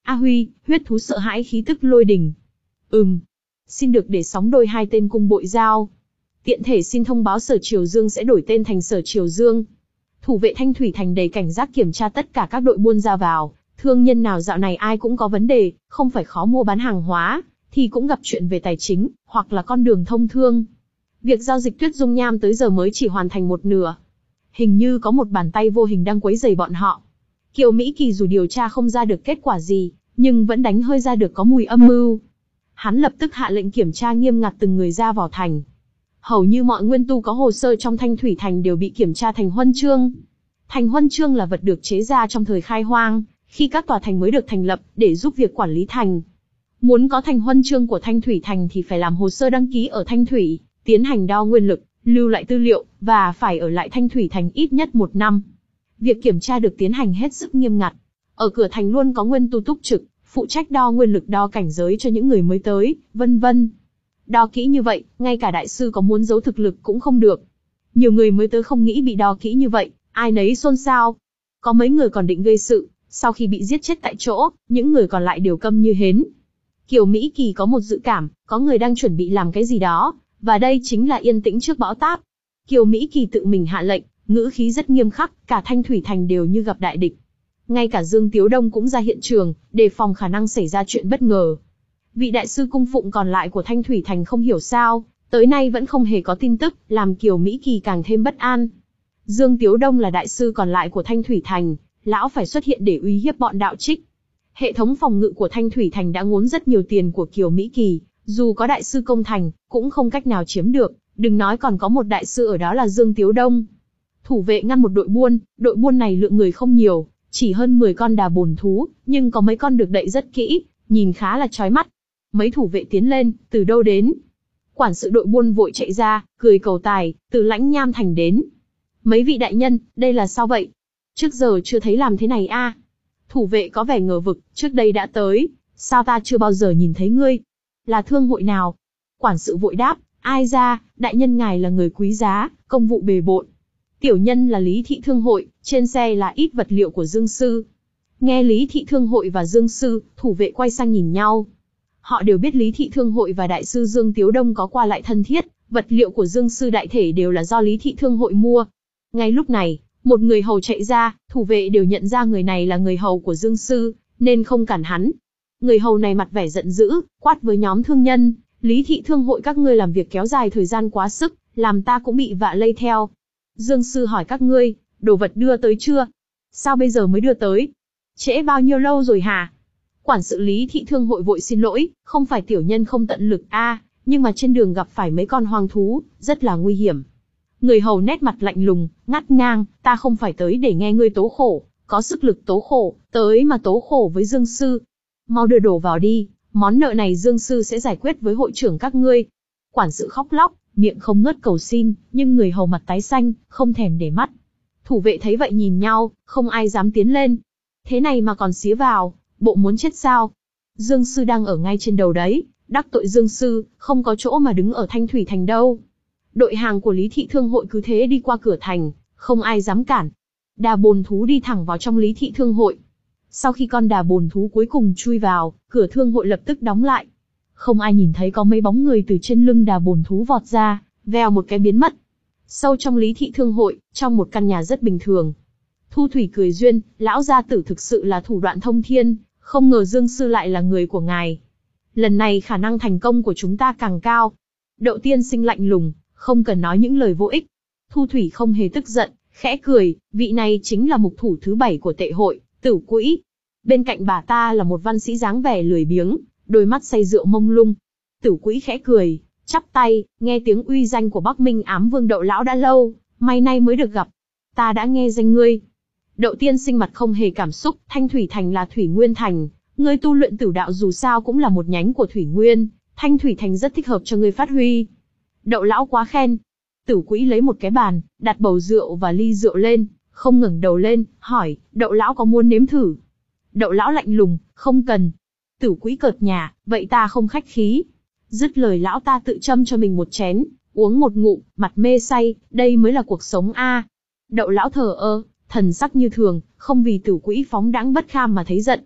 A Huy, huyết thú sợ hãi khí tức lôi đình. Ừm. Xin được để sóng đôi hai tên cung bội giao. Tiện thể xin thông báo Sở Triều Dương sẽ đổi tên thành Sở Triều Dương. Thủ vệ Thanh Thủy Thành đầy cảnh giác kiểm tra tất cả các đội buôn ra vào. Thương nhân nào dạo này ai cũng có vấn đề, không phải khó mua bán hàng hóa, thì cũng gặp chuyện về tài chính, hoặc là con đường thông thương. Việc giao dịch Tuyết Dung Nham tới giờ mới chỉ hoàn thành một nửa. Hình như có một bàn tay vô hình đang quấy rầy bọn họ. Kiều Mỹ Kỳ dù điều tra không ra được kết quả gì, nhưng vẫn đánh hơi ra được có mùi âm mưu. Hắn lập tức hạ lệnh kiểm tra nghiêm ngặt từng người ra vào thành. Hầu như mọi nguyên tu có hồ sơ trong Thanh Thủy Thành đều bị kiểm tra thành huân chương. Thành huân chương là vật được chế ra trong thời khai hoang, khi các tòa thành mới được thành lập, để giúp việc quản lý thành. Muốn có thành huân chương của Thanh Thủy Thành thì phải làm hồ sơ đăng ký ở Thanh Thủy, tiến hành đo nguyên lực, lưu lại tư liệu, và phải ở lại Thanh Thủy Thành ít nhất một năm. Việc kiểm tra được tiến hành hết sức nghiêm ngặt. Ở cửa thành luôn có nguyên tu túc trực, phụ trách đo nguyên lực, đo cảnh giới cho những người mới tới, vân vân. Đo kỹ như vậy, ngay cả đại sư có muốn giấu thực lực cũng không được. Nhiều người mới tới không nghĩ bị đo kỹ như vậy, ai nấy xôn xao. Có mấy người còn định gây sự, sau khi bị giết chết tại chỗ, những người còn lại đều câm như hến. Kiều Mỹ Kỳ có một dự cảm, có người đang chuẩn bị làm cái gì đó, và đây chính là yên tĩnh trước bão táp. Kiều Mỹ Kỳ tự mình hạ lệnh, ngữ khí rất nghiêm khắc, cả Thanh Thủy Thành đều như gặp đại địch. Ngay cả Dương Tiếu Đông cũng ra hiện trường, đề phòng khả năng xảy ra chuyện bất ngờ. Vị đại sư cung phụng còn lại của Thanh Thủy Thành không hiểu sao, tới nay vẫn không hề có tin tức, làm Kiều Mỹ Kỳ càng thêm bất an. Dương Tiếu Đông là đại sư còn lại của Thanh Thủy Thành, lão phải xuất hiện để uy hiếp bọn đạo trích. Hệ thống phòng ngự của Thanh Thủy Thành đã ngốn rất nhiều tiền của Kiều Mỹ Kỳ, dù có đại sư công thành, cũng không cách nào chiếm được, đừng nói còn có một đại sư ở đó là Dương Tiếu Đông. Thủ vệ ngăn một đội buôn, đội buôn này lượng người không nhiều, chỉ hơn mười con đà bồn thú, nhưng có mấy con được đậy rất kỹ, nhìn khá là chói mắt. Mấy thủ vệ tiến lên, từ đâu đến? Quản sự đội buôn vội chạy ra, cười cầu tài, từ Lãnh Nham Thành đến. Mấy vị đại nhân, đây là sao vậy? Trước giờ chưa thấy làm thế này a. Thủ vệ có vẻ ngờ vực, trước đây đã tới, sao ta chưa bao giờ nhìn thấy ngươi? Là thương hội nào? Quản sự vội đáp, ai ra, đại nhân ngài là người quý giá, công vụ bề bộn. Tiểu nhân là Lý Thị Thương hội, trên xe là ít vật liệu của Dương Sư. Nghe Lý Thị Thương hội và Dương Sư, thủ vệ quay sang nhìn nhau. Họ đều biết Lý Thị Thương hội và đại sư Dương Tiếu Đông có qua lại thân thiết, vật liệu của Dương Sư đại thể đều là do Lý Thị Thương hội mua. Ngay lúc này, một người hầu chạy ra, thủ vệ đều nhận ra người này là người hầu của Dương Sư, nên không cản hắn. Người hầu này mặt vẻ giận dữ, quát với nhóm thương nhân, Lý Thị Thương hội các ngươi làm việc kéo dài thời gian quá sức, làm ta cũng bị vạ lây theo. Dương Sư hỏi các ngươi, đồ vật đưa tới chưa? Sao bây giờ mới đưa tới? Trễ bao nhiêu lâu rồi hả? Quản sự Lý Thị Thương hội vội xin lỗi, không phải tiểu nhân không tận lực a, à, nhưng mà trên đường gặp phải mấy con hoang thú, rất là nguy hiểm. Người hầu nét mặt lạnh lùng, ngắt ngang, ta không phải tới để nghe ngươi tố khổ, có sức lực tố khổ, tới mà tố khổ với Dương Sư. Mau đưa đồ vào đi, món nợ này Dương Sư sẽ giải quyết với hội trưởng các ngươi. Quản sự khóc lóc, miệng không ngớt cầu xin, nhưng người hầu mặt tái xanh, không thèm để mắt. Thủ vệ thấy vậy nhìn nhau, không ai dám tiến lên. Thế này mà còn xía vào, bộ muốn chết sao? Dương Sư đang ở ngay trên đầu đấy, đắc tội Dương Sư, không có chỗ mà đứng ở Thanh Thủy Thành đâu. Đội hàng của Lý Thị Thương hội cứ thế đi qua cửa thành, không ai dám cản. Đà bồn thú đi thẳng vào trong Lý Thị Thương hội. Sau khi con đà bồn thú cuối cùng chui vào, cửa thương hội lập tức đóng lại. Không ai nhìn thấy có mấy bóng người từ trên lưng đà bồn thú vọt ra, vèo một cái biến mất. Sâu trong Lý Thị Thương hội, trong một căn nhà rất bình thường. Thu Thủy cười duyên, lão gia tử thực sự là thủ đoạn thông thiên, không ngờ Dương Sư lại là người của ngài. Lần này khả năng thành công của chúng ta càng cao. Đậu tiên sinh lạnh lùng, không cần nói những lời vô ích. Thu Thủy không hề tức giận, khẽ cười, vị này chính là mục thủ thứ bảy của tệ hội, Tử Quỹ. Bên cạnh bà ta là một văn sĩ dáng vẻ lười biếng, đôi mắt say rượu mông lung. Tử Quỹ khẽ cười, chắp tay, nghe tiếng uy danh của Bắc Minh Ám Vương Đậu lão đã lâu, may nay mới được gặp. Ta đã nghe danh ngươi. Đậu tiên sinh mặt không hề cảm xúc, Thanh Thủy Thành là Thủy Nguyên Thành, ngươi tu luyện tử đạo dù sao cũng là một nhánh của Thủy Nguyên, Thanh Thủy Thành rất thích hợp cho ngươi phát huy. Đậu lão quá khen. Tử Quỹ lấy một cái bàn, đặt bầu rượu và ly rượu lên, không ngẩng đầu lên, hỏi, Đậu lão có muốn nếm thử? Đậu lão lạnh lùng, không cần. Tử Quỹ cợt nhả, vậy ta không khách khí. Dứt lời lão ta tự châm cho mình một chén, uống một ngụm, mặt mê say, đây mới là cuộc sống a. Đậu lão thờ ơ, thần sắc như thường, không vì Tử Quỹ phóng đãng bất kham mà thấy giận.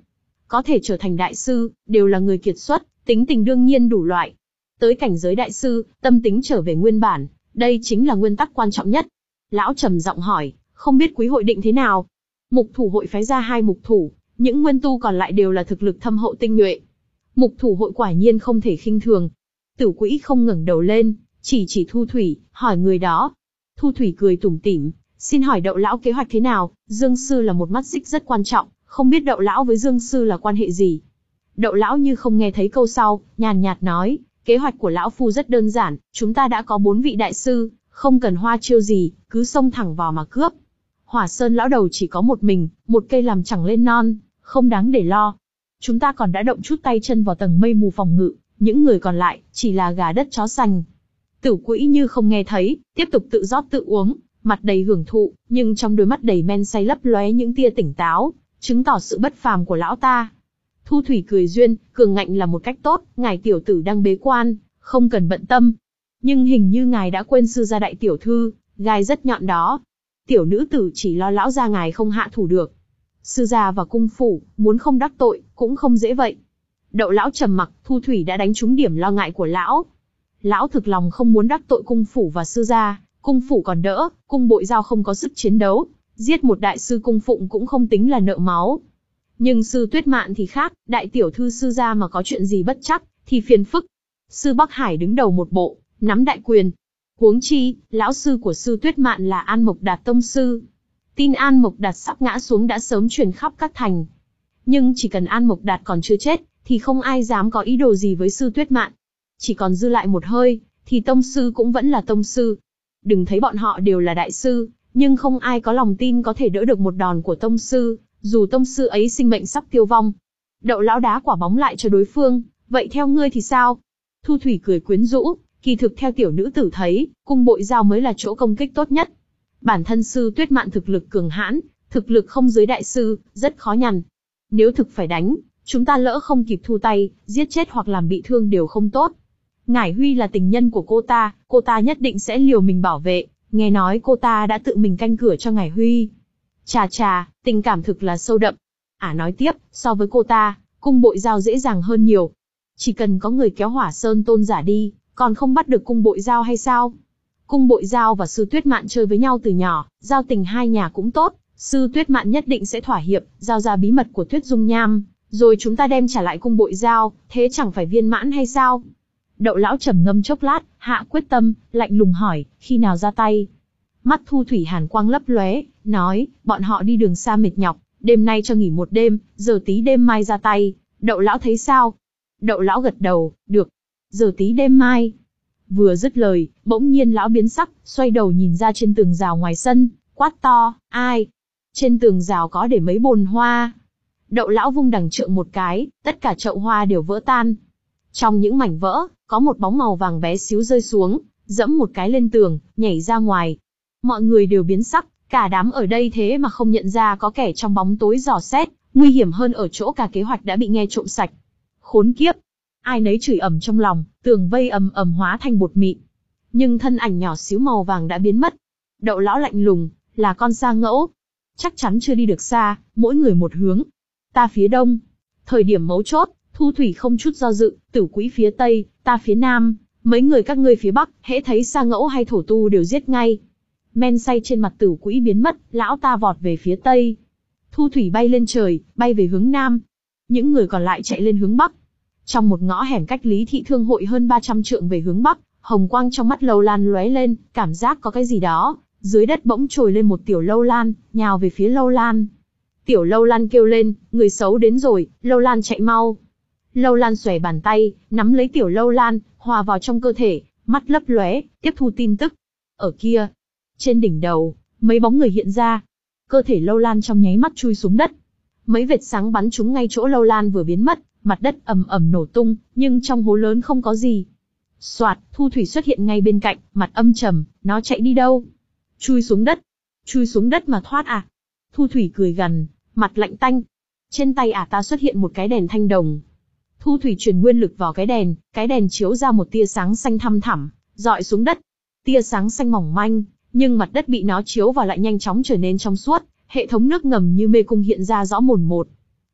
có thể trở thành đại sư, đều là người kiệt xuất, tính tình đương nhiên đủ loại. Tới cảnh giới đại sư, tâm tính trở về nguyên bản, đây chính là nguyên tắc quan trọng nhất. Lão trầm giọng hỏi, không biết quý hội định thế nào? Mục thủ hội phái ra hai mục thủ, những nguyên tu còn lại đều là thực lực thâm hậu tinh nhuệ. Mục thủ hội quả nhiên không thể khinh thường. Tử Quỹ không ngẩng đầu lên, chỉ chỉ Thu Thủy, hỏi người đó. Thu Thủy cười tủm tỉm, xin hỏi Đậu lão kế hoạch thế nào? Dương sư là một mắt xích rất quan trọng, không biết Đậu lão với Dương sư là quan hệ gì? Đậu lão như không nghe thấy câu sau, nhàn nhạt nói, kế hoạch của lão phu rất đơn giản, chúng ta đã có bốn vị đại sư, không cần hoa chiêu gì, cứ xông thẳng vào mà cướp. Hỏa Sơn lão đầu chỉ có một mình, một cây làm chẳng lên non, không đáng để lo. Chúng ta còn đã động chút tay chân vào tầng mây mù phòng ngự, những người còn lại chỉ là gà đất chó sành. Tử Quỹ như không nghe thấy, tiếp tục tự rót tự uống, mặt đầy hưởng thụ, nhưng trong đôi mắt đầy men say lấp lóe những tia tỉnh táo, chứng tỏ sự bất phàm của lão ta. Thu Thủy cười duyên, cường ngạnh là một cách tốt, ngài tiểu tử đang bế quan, không cần bận tâm. Nhưng hình như ngài đã quên sư gia đại tiểu thư, gai rất nhọn đó. Tiểu nữ tử chỉ lo lão gia ngài không hạ thủ được. Sư gia và cung phủ, muốn không đắc tội, cũng không dễ vậy. Đậu lão trầm mặc, Thu Thủy đã đánh trúng điểm lo ngại của lão. Lão thực lòng không muốn đắc tội cung phủ và sư gia, cung phủ còn đỡ, cung bội giao không có sức chiến đấu, giết một đại sư cung phụng cũng không tính là nợ máu. Nhưng sư Tuyết Mạn thì khác, đại tiểu thư sư gia mà có chuyện gì bất chắc, thì phiền phức. Sư Bắc Hải đứng đầu một bộ, nắm đại quyền. Huống chi, lão sư của sư Tuyết Mạn là An Mộc Đạt tông sư. Tin An Mộc Đạt sắp ngã xuống đã sớm truyền khắp các thành. Nhưng chỉ cần An Mộc Đạt còn chưa chết, thì không ai dám có ý đồ gì với sư Tuyết Mạn. Chỉ còn dư lại một hơi, thì tông sư cũng vẫn là tông sư. Đừng thấy bọn họ đều là đại sư, nhưng không ai có lòng tin có thể đỡ được một đòn của tông sư, dù tông sư ấy sinh mệnh sắp tiêu vong. Đậu lão đá quả bóng lại cho đối phương, vậy theo ngươi thì sao? Thu Thủy cười quyến rũ, kỳ thực theo tiểu nữ tử thấy, cung bội giao mới là chỗ công kích tốt nhất. Bản thân sư Tuyết Mạn thực lực cường hãn, thực lực không dưới đại sư, rất khó nhằn. Nếu thực phải đánh, chúng ta lỡ không kịp thu tay, giết chết hoặc làm bị thương đều không tốt. Ngải Huy là tình nhân của cô ta, cô ta nhất định sẽ liều mình bảo vệ, nghe nói cô ta đã tự mình canh cửa cho Ngải Huy. Chà chà, tình cảm thực là sâu đậm. À nói tiếp, so với cô ta, cung bội giao dễ dàng hơn nhiều. Chỉ cần có người kéo Hỏa Sơn tôn giả đi, còn không bắt được cung bội giao hay sao? Cung bội giao và sư Tuyết Mạn chơi với nhau từ nhỏ, giao tình hai nhà cũng tốt, sư Tuyết Mạn nhất định sẽ thỏa hiệp, giao ra bí mật của Tuyết Dung Nham, rồi chúng ta đem trả lại cung bội giao, thế chẳng phải viên mãn hay sao? Đậu lão trầm ngâm chốc lát, hạ quyết tâm, lạnh lùng hỏi, khi nào ra tay? Mắt Thu Thủy hàn quang lấp lóe, nói, bọn họ đi đường xa mệt nhọc, đêm nay cho nghỉ một đêm, giờ tí đêm mai ra tay, đậu lão thấy sao? Đậu lão gật đầu, được, giờ tí đêm mai. Vừa dứt lời, bỗng nhiên lão biến sắc, xoay đầu nhìn ra trên tường rào ngoài sân, quát to, ai? Trên tường rào có để mấy bồn hoa. Đậu lão vung đằng trượng một cái, tất cả chậu hoa đều vỡ tan. Trong những mảnh vỡ, có một bóng màu vàng bé xíu rơi xuống, dẫm một cái lên tường, nhảy ra ngoài. Mọi người đều biến sắc, cả đám ở đây thế mà không nhận ra có kẻ trong bóng tối dò xét, nguy hiểm hơn ở chỗ cả kế hoạch đã bị nghe trộm sạch. Khốn kiếp! Ai nấy chửi ầm trong lòng, tường vây ầm ầm hóa thành bột mịn. Nhưng thân ảnh nhỏ xíu màu vàng đã biến mất. Đậu lão lạnh lùng, là con sa ngẫu. Chắc chắn chưa đi được xa, mỗi người một hướng. Ta phía đông. Thời điểm mấu chốt, Thu Thủy không chút do dự, Tử Quỹ phía tây, ta phía nam. Mấy người các ngươi phía bắc, hễ thấy sa ngẫu hay thổ tu đều giết ngay. Men say trên mặt Tử Quỹ biến mất, lão ta vọt về phía tây. Thu Thủy bay lên trời, bay về hướng nam. Những người còn lại chạy lên hướng bắc. Trong một ngõ hẻm cách Lý Thị Thương hội hơn ba trăm trượng về hướng bắc, hồng quang trong mắt Lâu Lan lóe lên, cảm giác có cái gì đó. Dưới đất bỗng trồi lên một tiểu Lâu Lan, nhào về phía Lâu Lan. Tiểu Lâu Lan kêu lên, người xấu đến rồi, Lâu Lan chạy mau. Lâu Lan xòe bàn tay, nắm lấy tiểu Lâu Lan, hòa vào trong cơ thể, mắt lấp lóe, tiếp thu tin tức. Ở kia, trên đỉnh đầu, mấy bóng người hiện ra. Cơ thể Lâu Lan trong nháy mắt chui xuống đất. Mấy vệt sáng bắn trúng ngay chỗ Lâu Lan vừa biến mất, mặt đất ầm ầm nổ tung, nhưng trong hố lớn không có gì. Soạt, Thu Thủy xuất hiện ngay bên cạnh, mặt âm trầm, nó chạy đi đâu? Chui xuống đất. Chui xuống đất mà thoát à? Thu Thủy cười gằn, mặt lạnh tanh. Trên tay ả ta xuất hiện một cái đèn thanh đồng. Thu Thủy truyền nguyên lực vào cái đèn, cái đèn chiếu ra một tia sáng xanh thăm thẳm, dọi xuống đất. Tia sáng xanh mỏng manh, nhưng mặt đất bị nó chiếu vào lại nhanh chóng trở nên trong suốt, hệ thống nước ngầm như mê cung hiện ra rõ mồn một.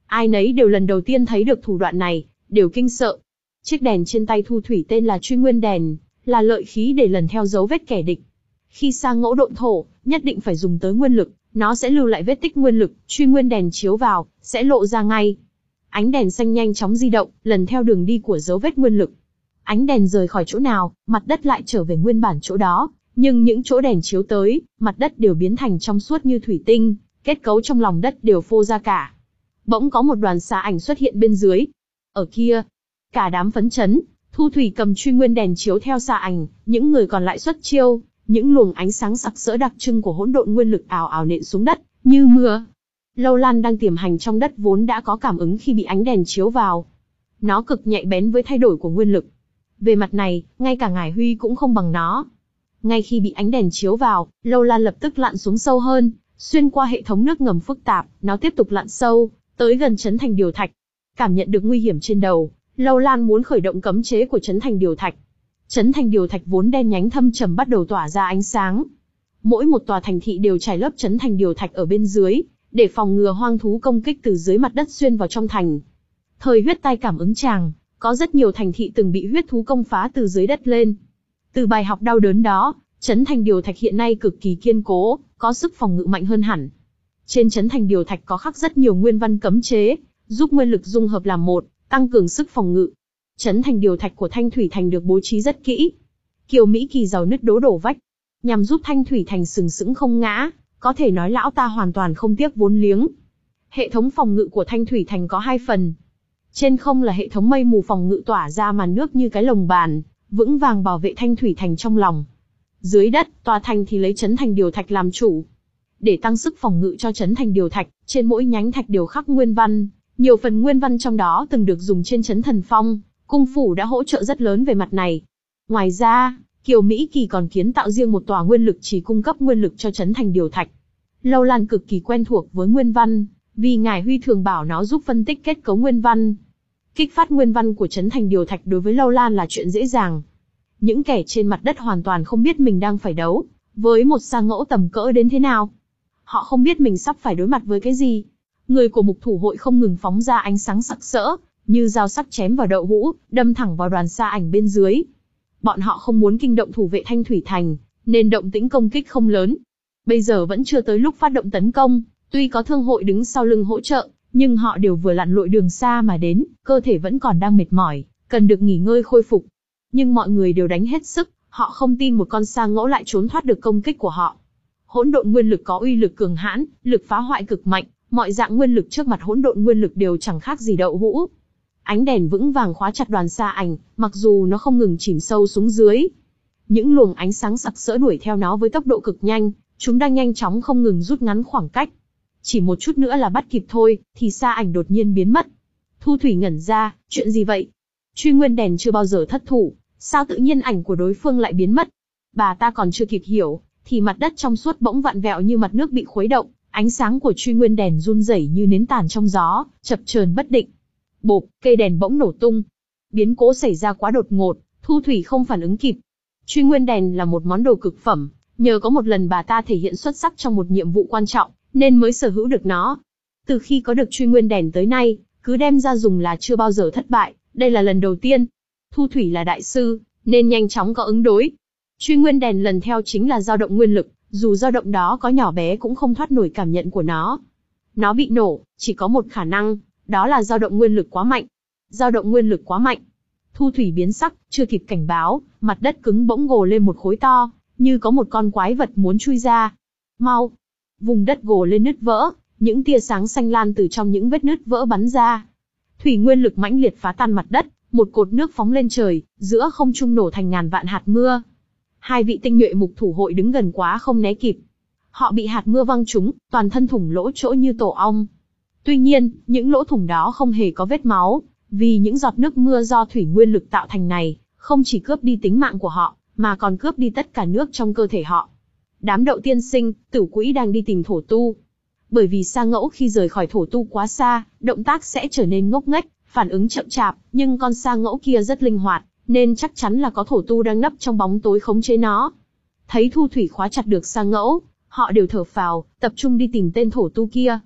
Ai nấy đều lần đầu tiên thấy được thủ đoạn này, đều kinh sợ. Chiếc đèn trên tay Thu Thủy tên là Truy Nguyên đèn, là lợi khí để lần theo dấu vết kẻ địch. Khi sa ngẫu độn thổ, nhất định phải dùng tới nguyên lực, nó sẽ lưu lại vết tích nguyên lực, Truy Nguyên đèn chiếu vào, sẽ lộ ra ngay. Ánh đèn xanh nhanh chóng di động, lần theo đường đi của dấu vết nguyên lực. Ánh đèn rời khỏi chỗ nào, mặt đất lại trở về nguyên bản chỗ đó, nhưng những chỗ đèn chiếu tới, mặt đất đều biến thành trong suốt như thủy tinh, kết cấu trong lòng đất đều phô ra cả. Bỗng có một đoàn xà ảnh xuất hiện bên dưới. Ở kia, cả đám phấn chấn, Thu Thủy cầm Truy Nguyên đèn chiếu theo xà ảnh, những người còn lại xuất chiêu, những luồng ánh sáng sặc sỡ đặc trưng của hỗn độn nguyên lực ào ào nện xuống đất, như mưa. Lâu Lan đang tiềm hành trong đất vốn đã có cảm ứng khi bị ánh đèn chiếu vào. Nó cực nhạy bén với thay đổi của nguyên lực. Về mặt này, ngay cả Ngải Huy cũng không bằng nó. Ngay khi bị ánh đèn chiếu vào, Lâu Lan lập tức lặn xuống sâu hơn, xuyên qua hệ thống nước ngầm phức tạp, nó tiếp tục lặn sâu, tới gần Trấn Thành Điều Thạch. Cảm nhận được nguy hiểm trên đầu, Lâu Lan muốn khởi động cấm chế của Trấn Thành Điều Thạch. Trấn Thành Điều Thạch vốn đen nhánh thâm trầm bắt đầu tỏa ra ánh sáng. Mỗi một tòa thành thị đều trải lớp Trấn Thành Điều Thạch ở bên dưới, để phòng ngừa hoang thú công kích từ dưới mặt đất xuyên vào trong thành. Thời huyết tai cảm ứng tràng, có rất nhiều thành thị từng bị huyết thú công phá từ dưới đất lên. Từ bài học đau đớn đó, Trấn Thành Điều Thạch hiện nay cực kỳ kiên cố, có sức phòng ngự mạnh hơn hẳn. Trên Trấn Thành Điều Thạch có khắc rất nhiều nguyên văn cấm chế, giúp nguyên lực dung hợp làm một, tăng cường sức phòng ngự. Trấn Thành Điều Thạch của Thanh Thủy Thành được bố trí rất kỹ. Kiều Mỹ Kỳ giàu nứt đố đổ vách, nhằm giúp Thanh Thủy Thành sừng sững không ngã, có thể nói lão ta hoàn toàn không tiếc vốn liếng. Hệ thống phòng ngự của Thanh Thủy Thành có hai phần. Trên không là hệ thống mây mù phòng ngự tỏa ra màn nước như cái lồng bàn, vững vàng bảo vệ Thanh Thủy Thành trong lòng. Dưới đất, tòa thành thì lấy Trấn Thành Điều Thạch làm chủ. Để tăng sức phòng ngự cho Trấn Thành Điều Thạch, trên mỗi nhánh thạch đều khắc nguyên văn, nhiều phần nguyên văn trong đó từng được dùng trên Trấn Thần Phong, cung phủ đã hỗ trợ rất lớn về mặt này. Ngoài ra, Kiều Mỹ Kỳ còn kiến tạo riêng một tòa nguyên lực chỉ cung cấp nguyên lực cho Trấn Thành Điều Thạch. Lâu Lan cực kỳ quen thuộc với nguyên văn, vì Ngải Huy thường bảo nó giúp phân tích kết cấu nguyên văn. Kích phát nguyên văn của Trấn Thành Điều Thạch đối với Lâu Lan là chuyện dễ dàng. Những kẻ trên mặt đất hoàn toàn không biết mình đang phải đấu với một sa ngẫu tầm cỡ đến thế nào. Họ không biết mình sắp phải đối mặt với cái gì. Người của Mục Thủ Hội không ngừng phóng ra ánh sáng sặc sỡ, như dao sắc chém vào đậu hũ, đâm thẳng vào đoàn sa ảnh bên dưới. Bọn họ không muốn kinh động thủ vệ Thanh Thủy Thành, nên động tĩnh công kích không lớn. Bây giờ vẫn chưa tới lúc phát động tấn công, tuy có thương hội đứng sau lưng hỗ trợ, nhưng họ đều vừa lặn lội đường xa mà đến, cơ thể vẫn còn đang mệt mỏi, cần được nghỉ ngơi khôi phục. Nhưng mọi người đều đánh hết sức, họ không tin một con sa ngẫu lại trốn thoát được công kích của họ. Hỗn độn nguyên lực có uy lực cường hãn, lực phá hoại cực mạnh, mọi dạng nguyên lực trước mặt hỗn độn nguyên lực đều chẳng khác gì đậu hũ. Ánh đèn vững vàng khóa chặt đoàn sa ảnh, mặc dù nó không ngừng chìm sâu xuống dưới. Những luồng ánh sáng sặc sỡ đuổi theo nó với tốc độ cực nhanh, chúng đang nhanh chóng không ngừng rút ngắn khoảng cách. Chỉ một chút nữa là bắt kịp thôi, thì sa ảnh đột nhiên biến mất. Thu Thủy ngẩn ra, chuyện gì vậy? Truy Nguyên đèn chưa bao giờ thất thủ, sao tự nhiên ảnh của đối phương lại biến mất? Bà ta còn chưa kịp hiểu, thì mặt đất trong suốt bỗng vặn vẹo như mặt nước bị khuấy động, ánh sáng của Truy Nguyên đèn run rẩy như nến tàn trong gió, chập chờn bất định. Bộp, cây đèn bỗng nổ tung. Biến cố xảy ra quá đột ngột, Thu Thủy không phản ứng kịp. Truy Nguyên đèn là một món đồ cực phẩm, nhờ có một lần bà ta thể hiện xuất sắc trong một nhiệm vụ quan trọng, nên mới sở hữu được nó. Từ khi có được Truy Nguyên đèn tới nay, cứ đem ra dùng là chưa bao giờ thất bại, đây là lần đầu tiên. Thu Thủy là đại sư, nên nhanh chóng có ứng đối. Truy Nguyên đèn lần theo chính là dao động nguyên lực, dù dao động đó có nhỏ bé cũng không thoát nổi cảm nhận của nó. Nó bị nổ, chỉ có một khả năng, đó là dao động nguyên lực quá mạnh. Dao động nguyên lực quá mạnh. Thu Thủy biến sắc, chưa kịp cảnh báo, mặt đất cứng bỗng gồ lên một khối to, như có một con quái vật muốn chui ra. Mau! Vùng đất gồ lên nứt vỡ, những tia sáng xanh lan từ trong những vết nứt vỡ bắn ra. Thủy nguyên lực mãnh liệt phá tan mặt đất, một cột nước phóng lên trời, giữa không trung nổ thành ngàn vạn hạt mưa. Hai vị tinh nhuệ Mục Thủ Hội đứng gần quá không né kịp. Họ bị hạt mưa văng trúng, toàn thân thủng lỗ chỗ như tổ ong. Tuy nhiên, những lỗ thủng đó không hề có vết máu, vì những giọt nước mưa do thủy nguyên lực tạo thành này, không chỉ cướp đi tính mạng của họ, mà còn cướp đi tất cả nước trong cơ thể họ. Đám Đậu tiên sinh, Tử Quỹ đang đi tìm thổ tu. Bởi vì sa ngẫu khi rời khỏi thổ tu quá xa, động tác sẽ trở nên ngốc nghếch, phản ứng chậm chạp, nhưng con sa ngẫu kia rất linh hoạt, nên chắc chắn là có thổ tu đang nấp trong bóng tối khống chế nó. Thấy Thu Thủy khóa chặt được sa ngẫu, họ đều thở phào, tập trung đi tìm tên thổ tu kia.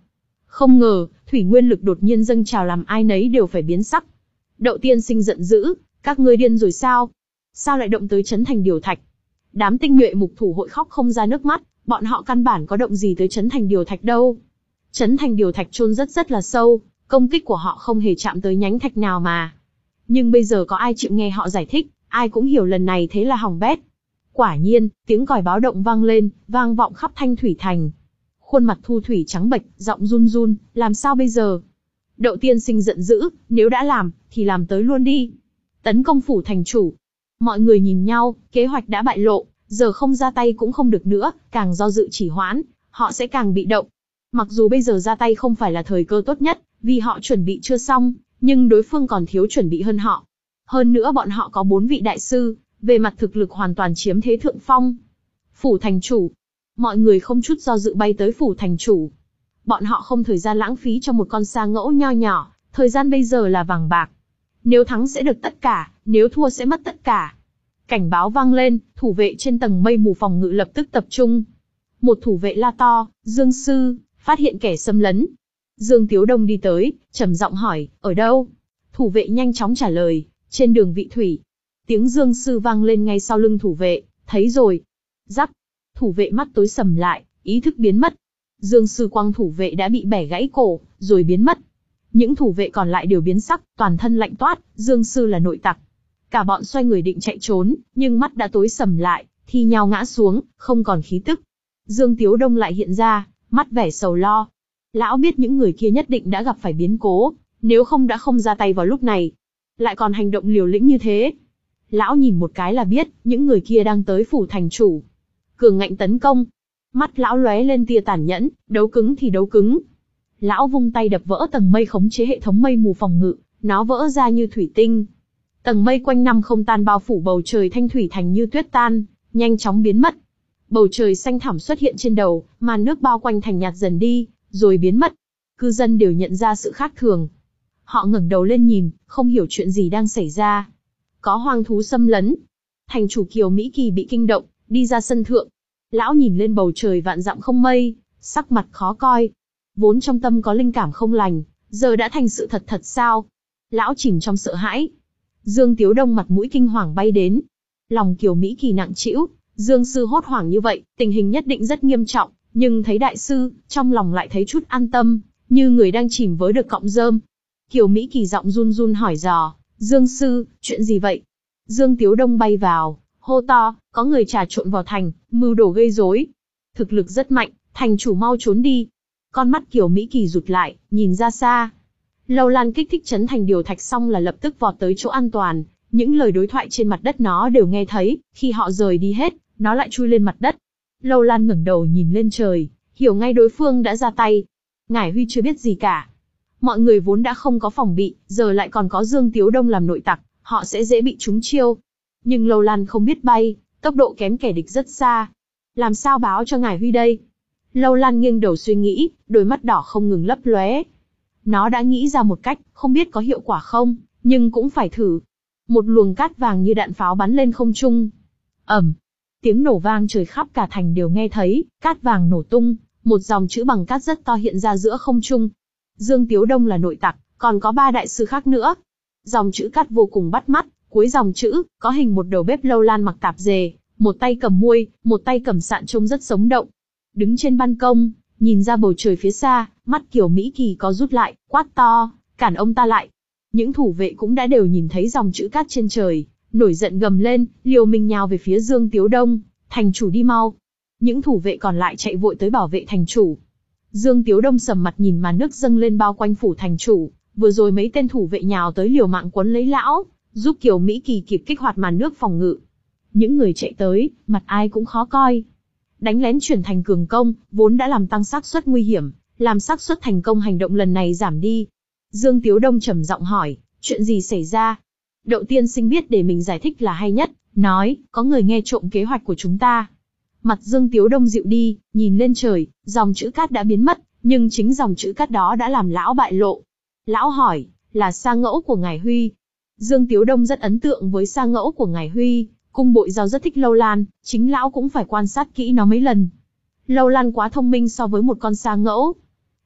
Không ngờ, thủy nguyên lực đột nhiên dâng trào làm ai nấy đều phải biến sắc. Đậu tiên sinh giận dữ, các ngươi điên rồi sao? Sao lại động tới Trấn Thành Điều Thạch? Đám tinh nhuệ mục thủ hội khóc không ra nước mắt, bọn họ căn bản có động gì tới Trấn Thành Điều Thạch đâu. Trấn Thành Điều Thạch chôn rất rất là sâu, công kích của họ không hề chạm tới nhánh thạch nào mà. Nhưng bây giờ có ai chịu nghe họ giải thích, ai cũng hiểu lần này thế là hỏng bét. Quả nhiên, tiếng còi báo động vang lên, vang vọng khắp Thanh Thủy Thành. Khuôn mặt Thu Thủy trắng bệch, giọng run run, làm sao bây giờ? Đậu tiên sinh giận dữ, nếu đã làm, thì làm tới luôn đi. Tấn công phủ thành chủ. Mọi người nhìn nhau, kế hoạch đã bại lộ, giờ không ra tay cũng không được nữa, càng do dự chỉ hoãn, họ sẽ càng bị động. Mặc dù bây giờ ra tay không phải là thời cơ tốt nhất, vì họ chuẩn bị chưa xong, nhưng đối phương còn thiếu chuẩn bị hơn họ. Hơn nữa bọn họ có bốn vị đại sư, về mặt thực lực hoàn toàn chiếm thế thượng phong. Phủ thành chủ. Mọi người không chút do dự bay tới phủ thành chủ. Bọn họ không thời gian lãng phí cho một con sa ngẫu nho nhỏ, thời gian bây giờ là vàng bạc. Nếu thắng sẽ được tất cả, nếu thua sẽ mất tất cả. Cảnh báo vang lên, thủ vệ trên tầng mây mù phòng ngự lập tức tập trung. Một thủ vệ la to, Dương sư, phát hiện kẻ xâm lấn. Dương Tiếu Đông đi tới, trầm giọng hỏi, ở đâu? Thủ vệ nhanh chóng trả lời, trên đường Vị Thủy. Tiếng Dương sư vang lên ngay sau lưng thủ vệ, thấy rồi. Rắc, thủ vệ mắt tối sầm lại, ý thức biến mất. Dương sư quang thủ vệ đã bị bẻ gãy cổ, rồi biến mất. Những thủ vệ còn lại đều biến sắc, toàn thân lạnh toát, Dương sư là nội tặc. Cả bọn xoay người định chạy trốn, nhưng mắt đã tối sầm lại, thi nhau ngã xuống, không còn khí tức. Dương Tiếu Đông lại hiện ra, mắt vẻ sầu lo. Lão biết những người kia nhất định đã gặp phải biến cố, nếu không đã không ra tay vào lúc này. Lại còn hành động liều lĩnh như thế. Lão nhìn một cái là biết, những người kia đang tới phủ thành chủ. Cường ngạnh tấn công. Mắt lão lóe lên tia tàn nhẫn, đấu cứng thì đấu cứng. Lão vung tay đập vỡ tầng mây khống chế hệ thống mây mù phòng ngự, nó vỡ ra như thủy tinh. Tầng mây quanh năm không tan bao phủ bầu trời Thanh Thủy Thành như tuyết tan, nhanh chóng biến mất. Bầu trời xanh thẳm xuất hiện trên đầu, màn nước bao quanh thành nhạt dần đi, rồi biến mất. Cư dân đều nhận ra sự khác thường. Họ ngẩng đầu lên nhìn, không hiểu chuyện gì đang xảy ra. Có hoang thú xâm lấn. Thành chủ Kiều Mỹ Kỳ bị kinh động, đi ra sân thượng. Lão nhìn lên bầu trời vạn dặm không mây, sắc mặt khó coi. Vốn trong tâm có linh cảm không lành, giờ đã thành sự thật thật sao? Lão chìm trong sợ hãi. Dương Tiếu Đông mặt mũi kinh hoàng bay đến. Lòng Kiều Mỹ Kỳ nặng trĩu, Dương sư hốt hoảng như vậy, tình hình nhất định rất nghiêm trọng, nhưng thấy đại sư, trong lòng lại thấy chút an tâm, như người đang chìm với được cọng rơm. Kiều Mỹ Kỳ giọng run run hỏi dò, Dương sư, chuyện gì vậy? Dương Tiếu Đông bay vào, hô to, có người trà trộn vào thành, mưu đồ gây rối. Thực lực rất mạnh, thành chủ mau trốn đi. Con mắt Kiều Mỹ Kỳ rụt lại, nhìn ra xa. Lâu Lan kích thích Trấn Thành Điều Thạch xong là lập tức vọt tới chỗ an toàn, những lời đối thoại trên mặt đất nó đều nghe thấy, khi họ rời đi hết, nó lại chui lên mặt đất. Lâu Lan ngẩng đầu nhìn lên trời, hiểu ngay đối phương đã ra tay. Ngải Huy chưa biết gì cả. Mọi người vốn đã không có phòng bị, giờ lại còn có Dương Tiếu Đông làm nội tặc, họ sẽ dễ bị trúng chiêu. Nhưng Lâu Lan không biết bay, tốc độ kém kẻ địch rất xa. Làm sao báo cho Ngải Huy đây? Lâu Lan nghiêng đầu suy nghĩ, đôi mắt đỏ không ngừng lấp lóe. Nó đã nghĩ ra một cách, không biết có hiệu quả không, nhưng cũng phải thử. Một luồng cát vàng như đạn pháo bắn lên không trung. Ầm, tiếng nổ vang trời khắp cả thành đều nghe thấy, cát vàng nổ tung, một dòng chữ bằng cát rất to hiện ra giữa không trung. Dương Tiếu Đông là nội tặc, còn có ba đại sư khác nữa. Dòng chữ cát vô cùng bắt mắt, cuối dòng chữ, có hình một đầu bếp Lâu Lan mặc tạp dề, một tay cầm muôi, một tay cầm sạn trông rất sống động. Đứng trên ban công, nhìn ra bầu trời phía xa, mắt Kiều Mỹ Kỳ có rút lại, quát to, cản ông ta lại. Những thủ vệ cũng đã đều nhìn thấy dòng chữ cát trên trời, nổi giận gầm lên, liều mình nhào về phía Dương Tiếu Đông, thành chủ đi mau. Những thủ vệ còn lại chạy vội tới bảo vệ thành chủ. Dương Tiếu Đông sầm mặt nhìn màn nước dâng lên bao quanh phủ thành chủ, vừa rồi mấy tên thủ vệ nhào tới liều mạng quấn lấy lão, giúp Kiều Mỹ Kỳ kịp kích hoạt màn nước phòng ngự. Những người chạy tới, mặt ai cũng khó coi. Đánh lén chuyển thành cường công, vốn đã làm tăng xác suất nguy hiểm, làm xác suất thành công hành động lần này giảm đi. Dương Tiếu Đông trầm giọng hỏi, chuyện gì xảy ra? Đậu tiên sinh biết để mình giải thích là hay nhất, nói, có người nghe trộm kế hoạch của chúng ta. Mặt Dương Tiếu Đông dịu đi, nhìn lên trời, dòng chữ cát đã biến mất, nhưng chính dòng chữ cát đó đã làm lão bại lộ. Lão hỏi, là sa ngẫu của Ngải Huy. Dương Tiếu Đông rất ấn tượng với sa ngẫu của Ngải Huy, cung bội giao rất thích Lâu Lan, chính lão cũng phải quan sát kỹ nó mấy lần. Lâu Lan quá thông minh so với một con sa ngẫu.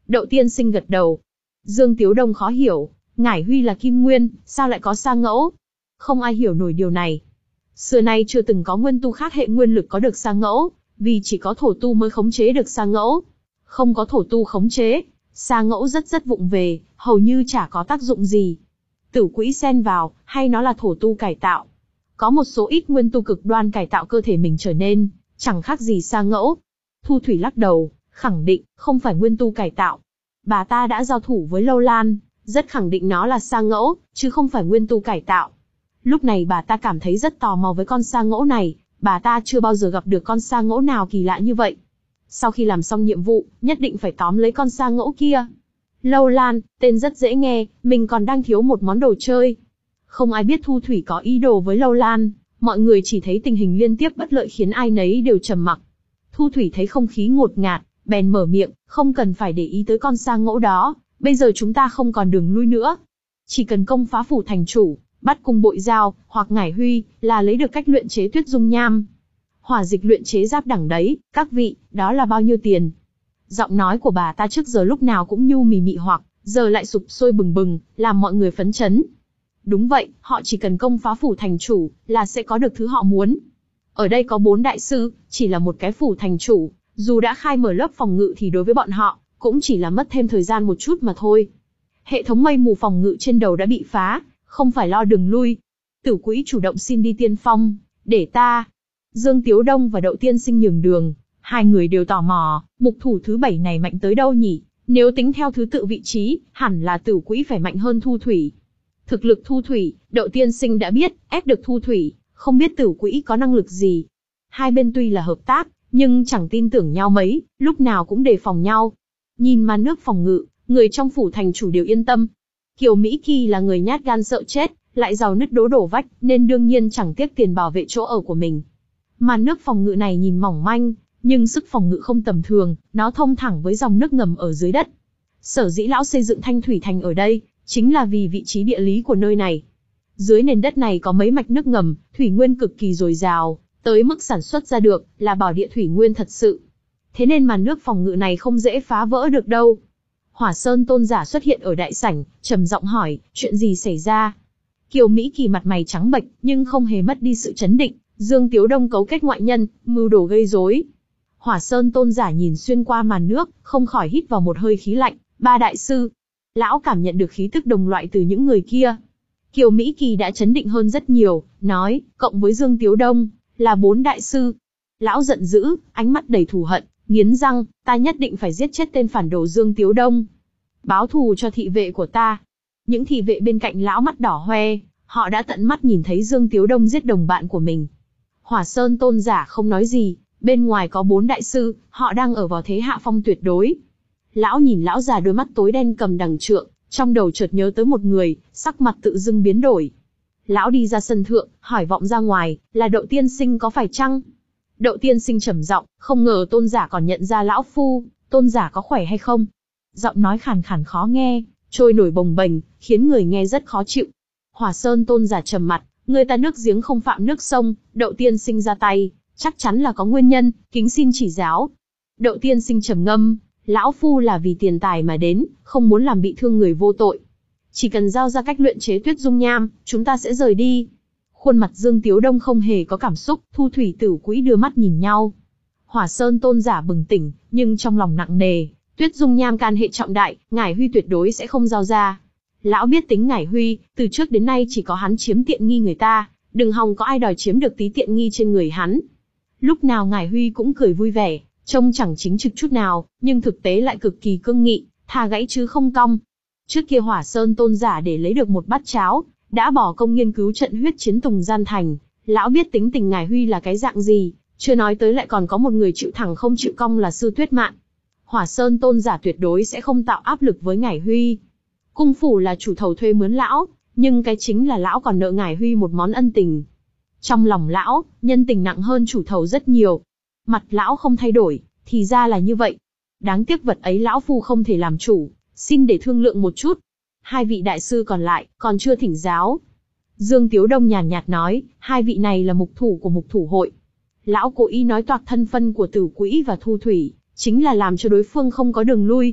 Đậu tiên sinh gật đầu. Dương Tiếu Đông khó hiểu, Ngải Huy là kim nguyên, sao lại có sa ngẫu? Không ai hiểu nổi điều này. Xưa nay chưa từng có nguyên tu khác hệ nguyên lực có được sa ngẫu, vì chỉ có thổ tu mới khống chế được sa ngẫu. Không có thổ tu khống chế, sa ngẫu rất rất vụng về, hầu như chả có tác dụng gì. Tử quỹ xen vào, hay nó là thổ tu cải tạo. Có một số ít nguyên tu cực đoan cải tạo cơ thể mình trở nên, chẳng khác gì sa ngẫu. Thu Thủy lắc đầu, khẳng định, không phải nguyên tu cải tạo. Bà ta đã giao thủ với Lâu Lan, rất khẳng định nó là sa ngẫu, chứ không phải nguyên tu cải tạo. Lúc này bà ta cảm thấy rất tò mò với con sa ngẫu này, bà ta chưa bao giờ gặp được con sa ngẫu nào kỳ lạ như vậy. Sau khi làm xong nhiệm vụ, nhất định phải tóm lấy con sa ngẫu kia. Lâu Lan, tên rất dễ nghe, mình còn đang thiếu một món đồ chơi. Không ai biết Thu Thủy có ý đồ với Lâu Lan, mọi người chỉ thấy tình hình liên tiếp bất lợi khiến ai nấy đều trầm mặc. Thu Thủy thấy không khí ngột ngạt, bèn mở miệng, không cần phải để ý tới con sa ngẫu đó, bây giờ chúng ta không còn đường lui nữa. Chỉ cần công phá phủ thành chủ, bắt cung bội giao, hoặc Ngải Huy, là lấy được cách luyện chế tuyết dung nham. Hỏa dịch luyện chế giáp đẳng đấy, các vị, đó là bao nhiêu tiền? Giọng nói của bà ta trước giờ lúc nào cũng nhu mì mị hoặc, giờ lại sục sôi bừng bừng, làm mọi người phấn chấn. Đúng vậy, họ chỉ cần công phá phủ thành chủ, là sẽ có được thứ họ muốn. Ở đây có bốn đại sư, chỉ là một cái phủ thành chủ, dù đã khai mở lớp phòng ngự thì đối với bọn họ, cũng chỉ là mất thêm thời gian một chút mà thôi. Hệ thống mây mù phòng ngự trên đầu đã bị phá, không phải lo đường lui. Tử Quỹ chủ động xin đi tiên phong, để ta. Dương Tiếu Đông và Đậu tiên sinh nhường đường, hai người đều tò mò, mục thủ thứ bảy này mạnh tới đâu nhỉ? Nếu tính theo thứ tự vị trí, hẳn là Tử Quỹ phải mạnh hơn Thu Thủy. Thực lực Thu Thủy, Đậu tiên sinh đã biết, ép được Thu Thủy, không biết Tử Quỹ có năng lực gì. Hai bên tuy là hợp tác, nhưng chẳng tin tưởng nhau mấy, lúc nào cũng đề phòng nhau. Nhìn màn nước phòng ngự, người trong phủ thành chủ đều yên tâm. Kiều Mỹ Kỳ là người nhát gan sợ chết, lại giàu nứt đố đổ vách, nên đương nhiên chẳng tiếc tiền bảo vệ chỗ ở của mình. Màn nước phòng ngự này nhìn mỏng manh, nhưng sức phòng ngự không tầm thường, nó thông thẳng với dòng nước ngầm ở dưới đất. Sở dĩ lão xây dựng Thanh Thủy Thành ở đây, chính là vì vị trí địa lý của nơi này. Dưới nền đất này có mấy mạch nước ngầm, thủy nguyên cực kỳ dồi dào, tới mức sản xuất ra được, là bảo địa thủy nguyên thật sự. Thế nên màn nước phòng ngự này không dễ phá vỡ được đâu. Hỏa Sơn tôn giả xuất hiện ở đại sảnh, trầm giọng hỏi, chuyện gì xảy ra? Kiều Mỹ Kỳ mặt mày trắng bệch, nhưng không hề mất đi sự chấn định. Dương Tiếu Đông cấu kết ngoại nhân, mưu đồ gây rối. Hỏa Sơn tôn giả nhìn xuyên qua màn nước, không khỏi hít vào một hơi khí lạnh. Ba đại sư, lão cảm nhận được khí tức đồng loại từ những người kia. Kiều Mỹ Kỳ đã chấn định hơn rất nhiều, nói, cộng với Dương Tiếu Đông, là bốn đại sư. Lão giận dữ, ánh mắt đầy thù hận, nghiến răng, ta nhất định phải giết chết tên phản đồ Dương Tiếu Đông. Báo thù cho thị vệ của ta. Những thị vệ bên cạnh lão mắt đỏ hoe, họ đã tận mắt nhìn thấy Dương Tiếu Đông giết đồng bạn của mình. Hỏa Sơn tôn giả không nói gì, bên ngoài có bốn đại sư, họ đang ở vào thế hạ phong tuyệt đối. Lão nhìn lão già đôi mắt tối đen cầm đằng trượng, trong đầu chợt nhớ tới một người, sắc mặt tự dưng biến đổi. Lão đi ra sân thượng, hỏi vọng ra ngoài, là Đậu tiên sinh có phải chăng? Đậu tiên sinh trầm giọng, không ngờ tôn giả còn nhận ra lão phu, tôn giả có khỏe hay không? Giọng nói khàn khàn khó nghe, trôi nổi bồng bềnh, khiến người nghe rất khó chịu. Hỏa Sơn tôn giả trầm mặt, người ta nước giếng không phạm nước sông, Đậu tiên sinh ra tay, chắc chắn là có nguyên nhân, kính xin chỉ giáo. Đậu tiên sinh trầm ngâm, lão phu là vì tiền tài mà đến, không muốn làm bị thương người vô tội. Chỉ cần giao ra cách luyện chế tuyết dung nham, chúng ta sẽ rời đi. Khuôn mặt Dương Tiếu Đông không hề có cảm xúc, Thu Thủy Tử Quỹ đưa mắt nhìn nhau. Hỏa Sơn tôn giả bừng tỉnh, nhưng trong lòng nặng nề, tuyết dung nham can hệ trọng đại, Ngải Huy tuyệt đối sẽ không giao ra. Lão biết tính Ngải Huy, từ trước đến nay chỉ có hắn chiếm tiện nghi người ta, đừng hòng có ai đòi chiếm được tí tiện nghi trên người hắn. Lúc nào Ngải Huy cũng cười vui vẻ, trông chẳng chính trực chút nào, nhưng thực tế lại cực kỳ cương nghị, thà gãy chứ không cong. Trước kia Hỏa Sơn tôn giả để lấy được một bát cháo, đã bỏ công nghiên cứu trận huyết chiến Tùng Gian Thành. Lão biết tính tình Ngải Huy là cái dạng gì, chưa nói tới lại còn có một người chịu thẳng không chịu cong là Sư Tuyết Mạn. Hỏa Sơn tôn giả tuyệt đối sẽ không tạo áp lực với Ngải Huy. Cung phủ là chủ thầu thuê mướn lão, nhưng cái chính là lão còn nợ Ngải Huy một món ân tình. Trong lòng lão, nhân tình nặng hơn chủ thầu rất nhiều. Mặt lão không thay đổi, thì ra là như vậy. Đáng tiếc vật ấy lão phu không thể làm chủ, xin để thương lượng một chút. Hai vị đại sư còn lại, còn chưa thỉnh giáo. Dương Tiếu Đông nhàn nhạt nói, hai vị này là mục thủ của mục thủ hội. Lão cố ý nói toạc thân phân của Tử Quỹ và Thu Thủy, chính là làm cho đối phương không có đường lui.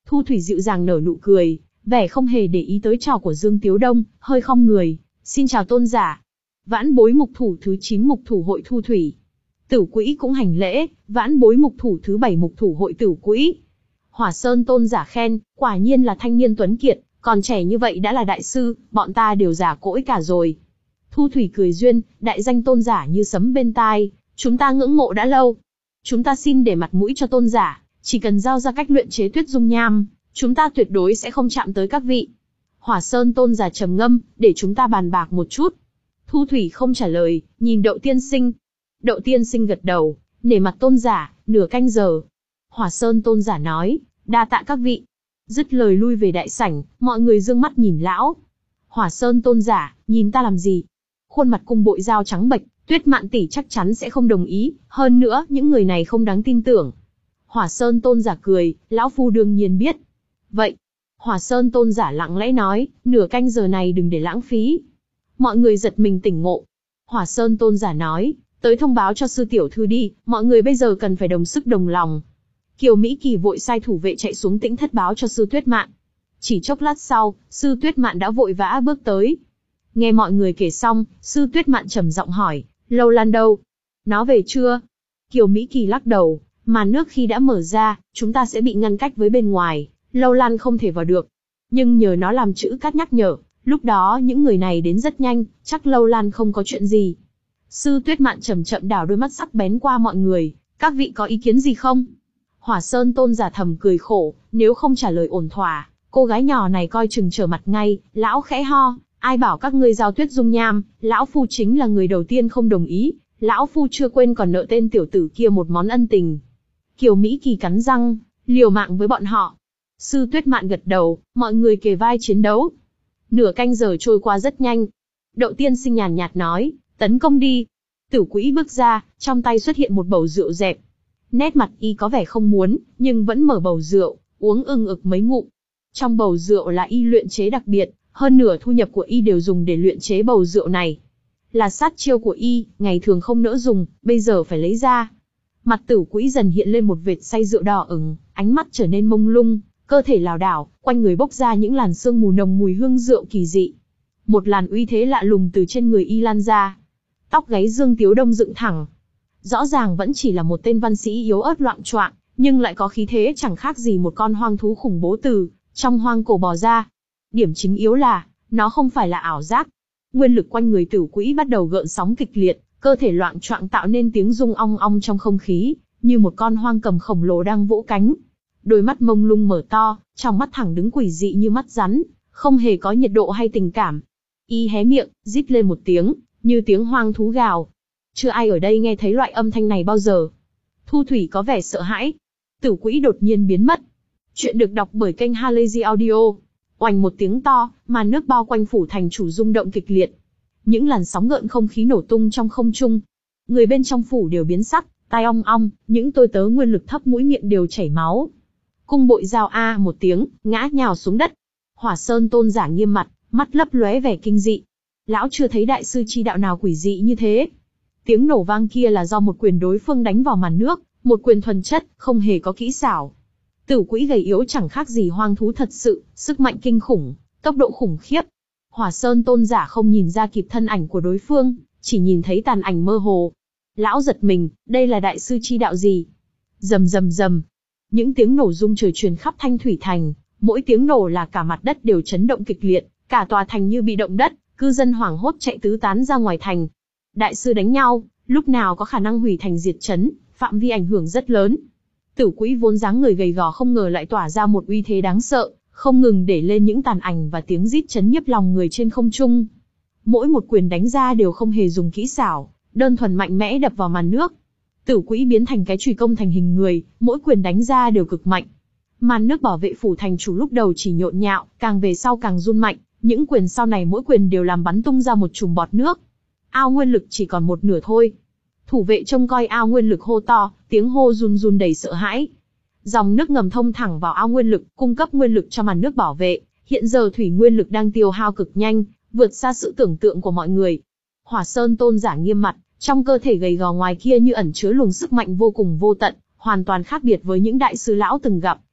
Thu Thủy dịu dàng nở nụ cười, vẻ không hề để ý tới trò của Dương Tiếu Đông, hơi khom người. Xin chào tôn giả. Vãn bối mục thủ thứ chín mục thủ hội Thu Thủy. Tử Quỹ cũng hành lễ, vãn bối mục thủ thứ bảy mục thủ hội Tử Quỹ. Hỏa Sơn tôn giả khen, quả nhiên là thanh niên tuấn kiệt, còn trẻ như vậy đã là đại sư, bọn ta đều già cỗi cả rồi. Thu Thủy cười duyên, đại danh tôn giả như sấm bên tai, chúng ta ngưỡng mộ đã lâu. Chúng ta xin để mặt mũi cho tôn giả, chỉ cần giao ra cách luyện chế tuyết dung nham, chúng ta tuyệt đối sẽ không chạm tới các vị. Hỏa Sơn tôn giả trầm ngâm, để chúng ta bàn bạc một chút. Thu Thủy không trả lời, nhìn Đậu tiên sinh. Đậu tiên sinh gật đầu, nể mặt tôn giả, nửa canh giờ. Hỏa Sơn tôn giả nói, đa tạ các vị. Dứt lời lui về đại sảnh, mọi người dương mắt nhìn lão. Hỏa Sơn tôn giả, nhìn ta làm gì? Khuôn mặt Cung Bội Giao trắng bệch, Tuyết Mạn tỷ chắc chắn sẽ không đồng ý, hơn nữa, những người này không đáng tin tưởng. Hỏa Sơn tôn giả cười, lão phu đương nhiên biết. Vậy, Hỏa Sơn tôn giả lặng lẽ nói, nửa canh giờ này đừng để lãng phí. Mọi người giật mình tỉnh ngộ. Hỏa Sơn tôn giả nói, tới thông báo cho sư tiểu thư đi, mọi người bây giờ cần phải đồng sức đồng lòng. Kiều Mỹ Kỳ vội sai thủ vệ chạy xuống Tĩnh Thất báo cho sư Tuyết Mạn. Chỉ chốc lát sau, sư Tuyết Mạn đã vội vã bước tới. Nghe mọi người kể xong, sư Tuyết Mạn trầm giọng hỏi, Lâu Lan đâu? Nó về chưa? Kiều Mỹ Kỳ lắc đầu, màn nước khi đã mở ra, chúng ta sẽ bị ngăn cách với bên ngoài, Lâu Lan không thể vào được. Nhưng nhờ nó làm chữ cát nhắc nhở, lúc đó những người này đến rất nhanh, chắc Lâu Lan không có chuyện gì. Sư Tuyết Mạn chậm chậm đảo đôi mắt sắc bén qua mọi người, các vị có ý kiến gì không? Hỏa Sơn tôn giả thầm cười khổ, nếu không trả lời ổn thỏa, cô gái nhỏ này coi chừng trở mặt ngay. Lão khẽ ho, ai bảo các ngươi giao tuyết dung nham, lão phu chính là người đầu tiên không đồng ý, lão phu chưa quên còn nợ tên tiểu tử kia một món ân tình. Kiều Mỹ Kỳ cắn răng, liều mạng với bọn họ. Sư Tuyết Mạn gật đầu, mọi người kề vai chiến đấu. Nửa canh giờ trôi qua rất nhanh. Đậu tiên sinh nhàn nhạt nói, tấn công đi. Tử Quỹ bước ra, trong tay xuất hiện một bầu rượu dẹp. Nét mặt y có vẻ không muốn, nhưng vẫn mở bầu rượu, uống ưng ực mấy ngụm. Trong bầu rượu là y luyện chế đặc biệt, hơn nửa thu nhập của y đều dùng để luyện chế bầu rượu này. Là sát chiêu của y, ngày thường không nỡ dùng, bây giờ phải lấy ra. Mặt Tử Quỹ dần hiện lên một vệt say rượu đỏ ửng, ánh mắt trở nên mông lung, cơ thể lảo đảo, quanh người bốc ra những làn sương mù nồng mùi hương rượu kỳ dị. Một làn uy thế lạ lùng từ trên người y lan ra. Tóc gáy Dương Tiếu Đông dựng thẳng. Rõ ràng vẫn chỉ là một tên văn sĩ yếu ớt loạng choạng, nhưng lại có khí thế chẳng khác gì một con hoang thú khủng bố từ trong hoang cổ bò ra. Điểm chính yếu là, nó không phải là ảo giác. Nguyên lực quanh người Tử Quỹ bắt đầu gợn sóng kịch liệt, cơ thể loạng choạng tạo nên tiếng rung ong ong trong không khí, như một con hoang cầm khổng lồ đang vỗ cánh. Đôi mắt mông lung mở to, trong mắt thẳng đứng quỷ dị như mắt rắn, không hề có nhiệt độ hay tình cảm. Y hé miệng, rít lên một tiếng, như tiếng hoang thú gào. Chưa ai ở đây nghe thấy loại âm thanh này bao giờ. Thu Thủy có vẻ sợ hãi. Tử Quỹ đột nhiên biến mất. Chuyện được đọc bởi kênh Halazy Audio. Oành một tiếng to, màn nước bao quanh phủ thành chủ rung động kịch liệt. Những làn sóng gợn không khí nổ tung trong không trung. Người bên trong phủ đều biến sắc, tai ong ong, những tôi tớ nguyên lực thấp mũi miệng đều chảy máu. Cung Bội Giao a một tiếng, ngã nhào xuống đất. Hỏa Sơn tôn giả nghiêm mặt, mắt lấp lóe vẻ kinh dị. Lão chưa thấy đại sư chi đạo nào quỷ dị như thế. Tiếng nổ vang kia là do một quyền đối phương đánh vào màn nước, một quyền thuần chất, không hề có kỹ xảo. Tử Quỹ gầy yếu chẳng khác gì hoang thú thật sự, sức mạnh kinh khủng, tốc độ khủng khiếp. Hỏa Sơn tôn giả không nhìn ra kịp thân ảnh của đối phương, chỉ nhìn thấy tàn ảnh mơ hồ. Lão giật mình, đây là đại sư chi đạo gì? Rầm rầm rầm. Những tiếng nổ rung trời truyền khắp Thanh Thủy Thành, mỗi tiếng nổ là cả mặt đất đều chấn động kịch liệt, cả tòa thành như bị động đất, cư dân hoảng hốt chạy tứ tán ra ngoài thành. Đại sư đánh nhau, lúc nào có khả năng hủy thành diệt trấn, phạm vi ảnh hưởng rất lớn. Tử Quỹ vốn dáng người gầy gò không ngờ lại tỏa ra một uy thế đáng sợ, không ngừng để lên những tàn ảnh và tiếng rít chấn nhiếp lòng người trên không trung. Mỗi một quyền đánh ra đều không hề dùng kỹ xảo, đơn thuần mạnh mẽ đập vào màn nước. Tử Quỹ biến thành cái chùy công thành hình người, mỗi quyền đánh ra đều cực mạnh. Màn nước bảo vệ phủ thành chủ lúc đầu chỉ nhộn nhạo, càng về sau càng run mạnh, những quyền sau này mỗi quyền đều làm bắn tung ra một chùm bọt nước. Ao nguyên lực chỉ còn một nửa thôi. Thủ vệ trông coi ao nguyên lực hô to, tiếng hô run run đầy sợ hãi. Dòng nước ngầm thông thẳng vào ao nguyên lực, cung cấp nguyên lực cho màn nước bảo vệ. Hiện giờ thủy nguyên lực đang tiêu hao cực nhanh, vượt xa sự tưởng tượng của mọi người. Hỏa Sơn tôn giả nghiêm mặt, trong cơ thể gầy gò ngoài kia như ẩn chứa luồng sức mạnh vô cùng vô tận, hoàn toàn khác biệt với những đại sư lão từng gặp,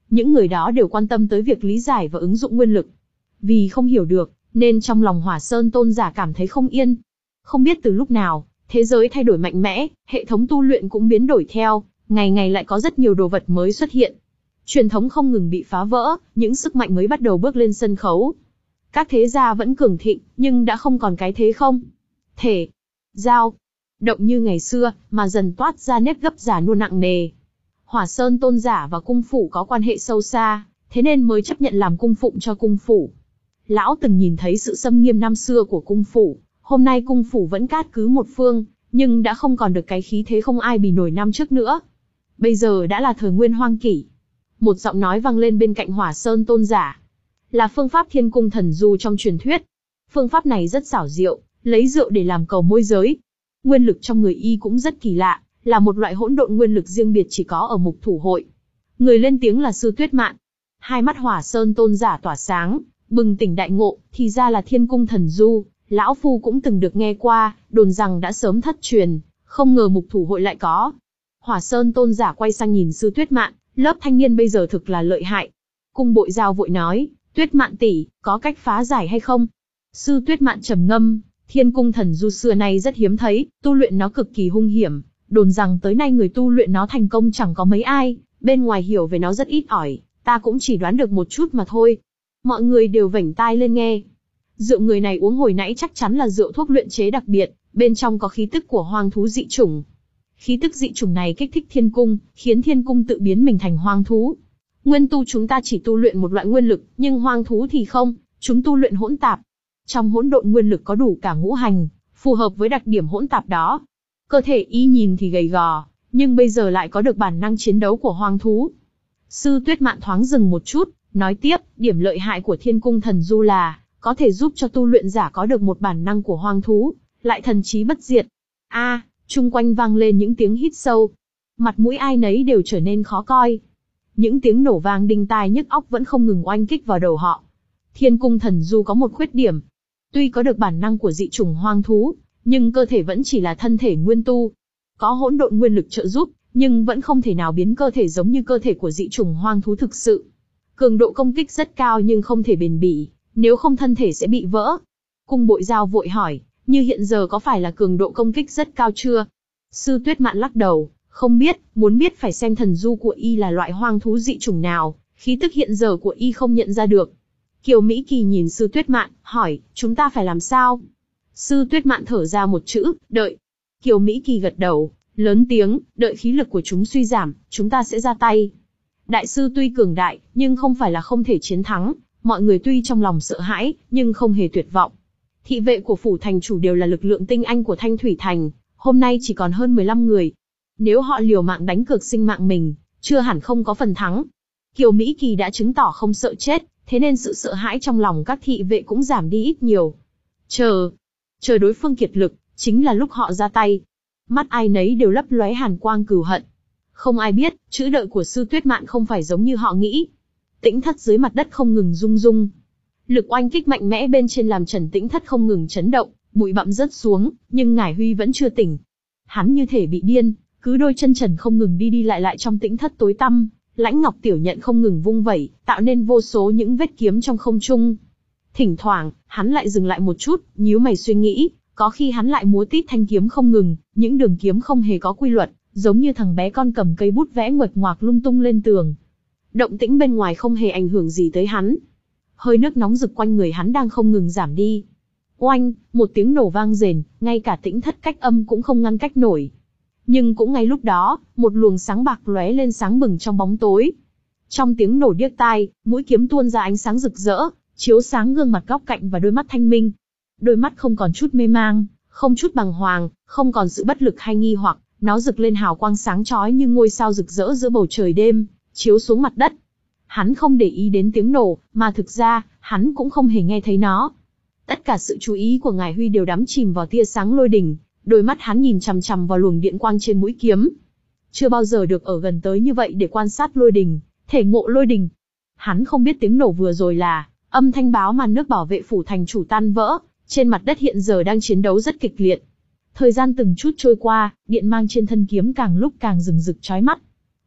Những người đó đều quan tâm tới việc lý giải và ứng dụng nguyên lực. Vì không hiểu được, nên trong lòng Hỏa Sơn tôn giả cảm thấy không yên. Không biết từ lúc nào, thế giới thay đổi mạnh mẽ, hệ thống tu luyện cũng biến đổi theo, ngày ngày lại có rất nhiều đồ vật mới xuất hiện. Truyền thống không ngừng bị phá vỡ, những sức mạnh mới bắt đầu bước lên sân khấu. Các thế gia vẫn cường thịnh, nhưng đã không còn cái thế không. Thể, giao, động như ngày xưa, mà dần toát ra nếp gấp già nua nặng nề. Hỏa Sơn tôn giả và cung phủ có quan hệ sâu xa, thế nên mới chấp nhận làm cung phụng cho cung phủ. Lão từng nhìn thấy sự xâm nghiêm năm xưa của cung phủ, hôm nay cung phủ vẫn cát cứ một phương, nhưng đã không còn được cái khí thế không ai bì nổi năm trước nữa. Bây giờ đã là thời nguyên hoang kỷ. Một giọng nói vang lên bên cạnh Hỏa Sơn tôn giả. Là phương pháp thiên cung thần du trong truyền thuyết. Phương pháp này rất xảo diệu, lấy rượu để làm cầu môi giới. Nguyên lực trong người y cũng rất kỳ lạ, là một loại hỗn độn nguyên lực riêng biệt chỉ có ở mục thủ hội. Người lên tiếng là Sư Tuyết Mạn. Hai mắt Hỏa Sơn tôn giả tỏa sáng, bừng tỉnh đại ngộ, thì ra là thiên cung thần du. Lão Phu cũng từng được nghe qua, đồn rằng đã sớm thất truyền, không ngờ mục thủ hội lại có. Hỏa Sơn tôn giả quay sang nhìn Sư Tuyết Mạn, lớp thanh niên bây giờ thực là lợi hại. Cung Bội Giao vội nói, Tuyết Mạn tỷ, có cách phá giải hay không? Sư Tuyết Mạn trầm ngâm, thiên cung thần du xưa nay rất hiếm thấy, tu luyện nó cực kỳ hung hiểm, đồn rằng tới nay người tu luyện nó thành công chẳng có mấy ai, bên ngoài hiểu về nó rất ít ỏi, ta cũng chỉ đoán được một chút mà thôi. Mọi người đều vểnh tai lên nghe. Rượu người này uống hồi nãy chắc chắn là rượu thuốc luyện chế đặc biệt, bên trong có khí tức của hoang thú dị chủng. Khí tức dị chủng này kích thích thiên cung, khiến thiên cung tự biến mình thành hoang thú. Nguyên tu chúng ta chỉ tu luyện một loại nguyên lực, nhưng hoang thú thì không, chúng tu luyện hỗn tạp. Trong hỗn độn nguyên lực có đủ cả ngũ hành, phù hợp với đặc điểm hỗn tạp đó. Cơ thể y nhìn thì gầy gò, nhưng bây giờ lại có được bản năng chiến đấu của hoang thú. Sư Tuyết Mạn thoáng dừng một chút, nói tiếp, điểm lợi hại của thiên cung thần du là có thể giúp cho tu luyện giả có được một bản năng của hoang thú, lại thần trí bất diệt. A, à, chung quanh vang lên những tiếng hít sâu. Mặt mũi ai nấy đều trở nên khó coi. Những tiếng nổ vang đinh tai nhức óc vẫn không ngừng oanh kích vào đầu họ. Thiên cung thần du có một khuyết điểm. Tuy có được bản năng của dị chủng hoang thú, nhưng cơ thể vẫn chỉ là thân thể nguyên tu. Có hỗn độn nguyên lực trợ giúp, nhưng vẫn không thể nào biến cơ thể giống như cơ thể của dị chủng hoang thú thực sự. Cường độ công kích rất cao nhưng không thể bền bỉ, nếu không thân thể sẽ bị vỡ. Cung Bội Giao vội hỏi, như hiện giờ có phải là cường độ công kích rất cao chưa? Sư Tuyết Mạn lắc đầu, không biết, muốn biết phải xem thần du của y là loại hoang thú dị chủng nào, khí tức hiện giờ của y không nhận ra được. Kiều Mỹ Kỳ nhìn Sư Tuyết Mạn, hỏi, chúng ta phải làm sao? Sư Tuyết Mạn thở ra một chữ, đợi. Kiều Mỹ Kỳ gật đầu, lớn tiếng, đợi khí lực của chúng suy giảm, chúng ta sẽ ra tay. Đại sư tuy cường đại, nhưng không phải là không thể chiến thắng, mọi người tuy trong lòng sợ hãi, nhưng không hề tuyệt vọng. Thị vệ của phủ thành chủ đều là lực lượng tinh anh của Thanh Thủy Thành, hôm nay chỉ còn hơn mười lăm người. Nếu họ liều mạng đánh cược sinh mạng mình, chưa hẳn không có phần thắng. Kiều Mỹ Kỳ đã chứng tỏ không sợ chết, thế nên sự sợ hãi trong lòng các thị vệ cũng giảm đi ít nhiều. Chờ, chờ đối phương kiệt lực, chính là lúc họ ra tay. Mắt ai nấy đều lấp lóe hàn quang cừu hận. Không ai biết, chữ đợi của Sư Tuyết Mạn không phải giống như họ nghĩ. Tĩnh thất dưới mặt đất không ngừng rung rung. Lực oanh kích mạnh mẽ bên trên làm trần tĩnh thất không ngừng chấn động, bụi bặm rớt xuống, nhưng Ngải Huy vẫn chưa tỉnh. Hắn như thể bị điên, cứ đôi chân trần không ngừng đi đi lại lại trong tĩnh thất tối tăm. Lãnh Ngọc Tiểu Nhận không ngừng vung vẩy, tạo nên vô số những vết kiếm trong không trung. Thỉnh thoảng, hắn lại dừng lại một chút, nhíu mày suy nghĩ, có khi hắn lại múa tít thanh kiếm không ngừng, những đường kiếm không hề có quy luật, giống như thằng bé con cầm cây bút vẽ nguệch ngoạc lung tung lên tường. Động tĩnh bên ngoài không hề ảnh hưởng gì tới hắn. Hơi nước nóng rực quanh người hắn đang không ngừng giảm đi. Oanh, một tiếng nổ vang rền, ngay cả tĩnh thất cách âm cũng không ngăn cách nổi. Nhưng cũng ngay lúc đó, một luồng sáng bạc lóe lên sáng bừng trong bóng tối. Trong tiếng nổ điếc tai, mũi kiếm tuôn ra ánh sáng rực rỡ, chiếu sáng gương mặt góc cạnh và đôi mắt thanh minh. Đôi mắt không còn chút mê mang, không chút bàng hoàng, không còn sự bất lực hay nghi hoặc, nó rực lên hào quang sáng chói như ngôi sao rực rỡ giữa bầu trời đêm, chiếu xuống mặt đất. Hắn không để ý đến tiếng nổ, mà thực ra, hắn cũng không hề nghe thấy nó. Tất cả sự chú ý của Ngải Huy đều đắm chìm vào tia sáng lôi đình, đôi mắt hắn nhìn chằm chằm vào luồng điện quang trên mũi kiếm. Chưa bao giờ được ở gần tới như vậy để quan sát lôi đình, thể ngộ lôi đình. Hắn không biết tiếng nổ vừa rồi là âm thanh báo màn nước bảo vệ phủ thành chủ tan vỡ, trên mặt đất hiện giờ đang chiến đấu rất kịch liệt. Thời gian từng chút trôi qua, điện mang trên thân kiếm càng lúc càng rừng rực chói mắt.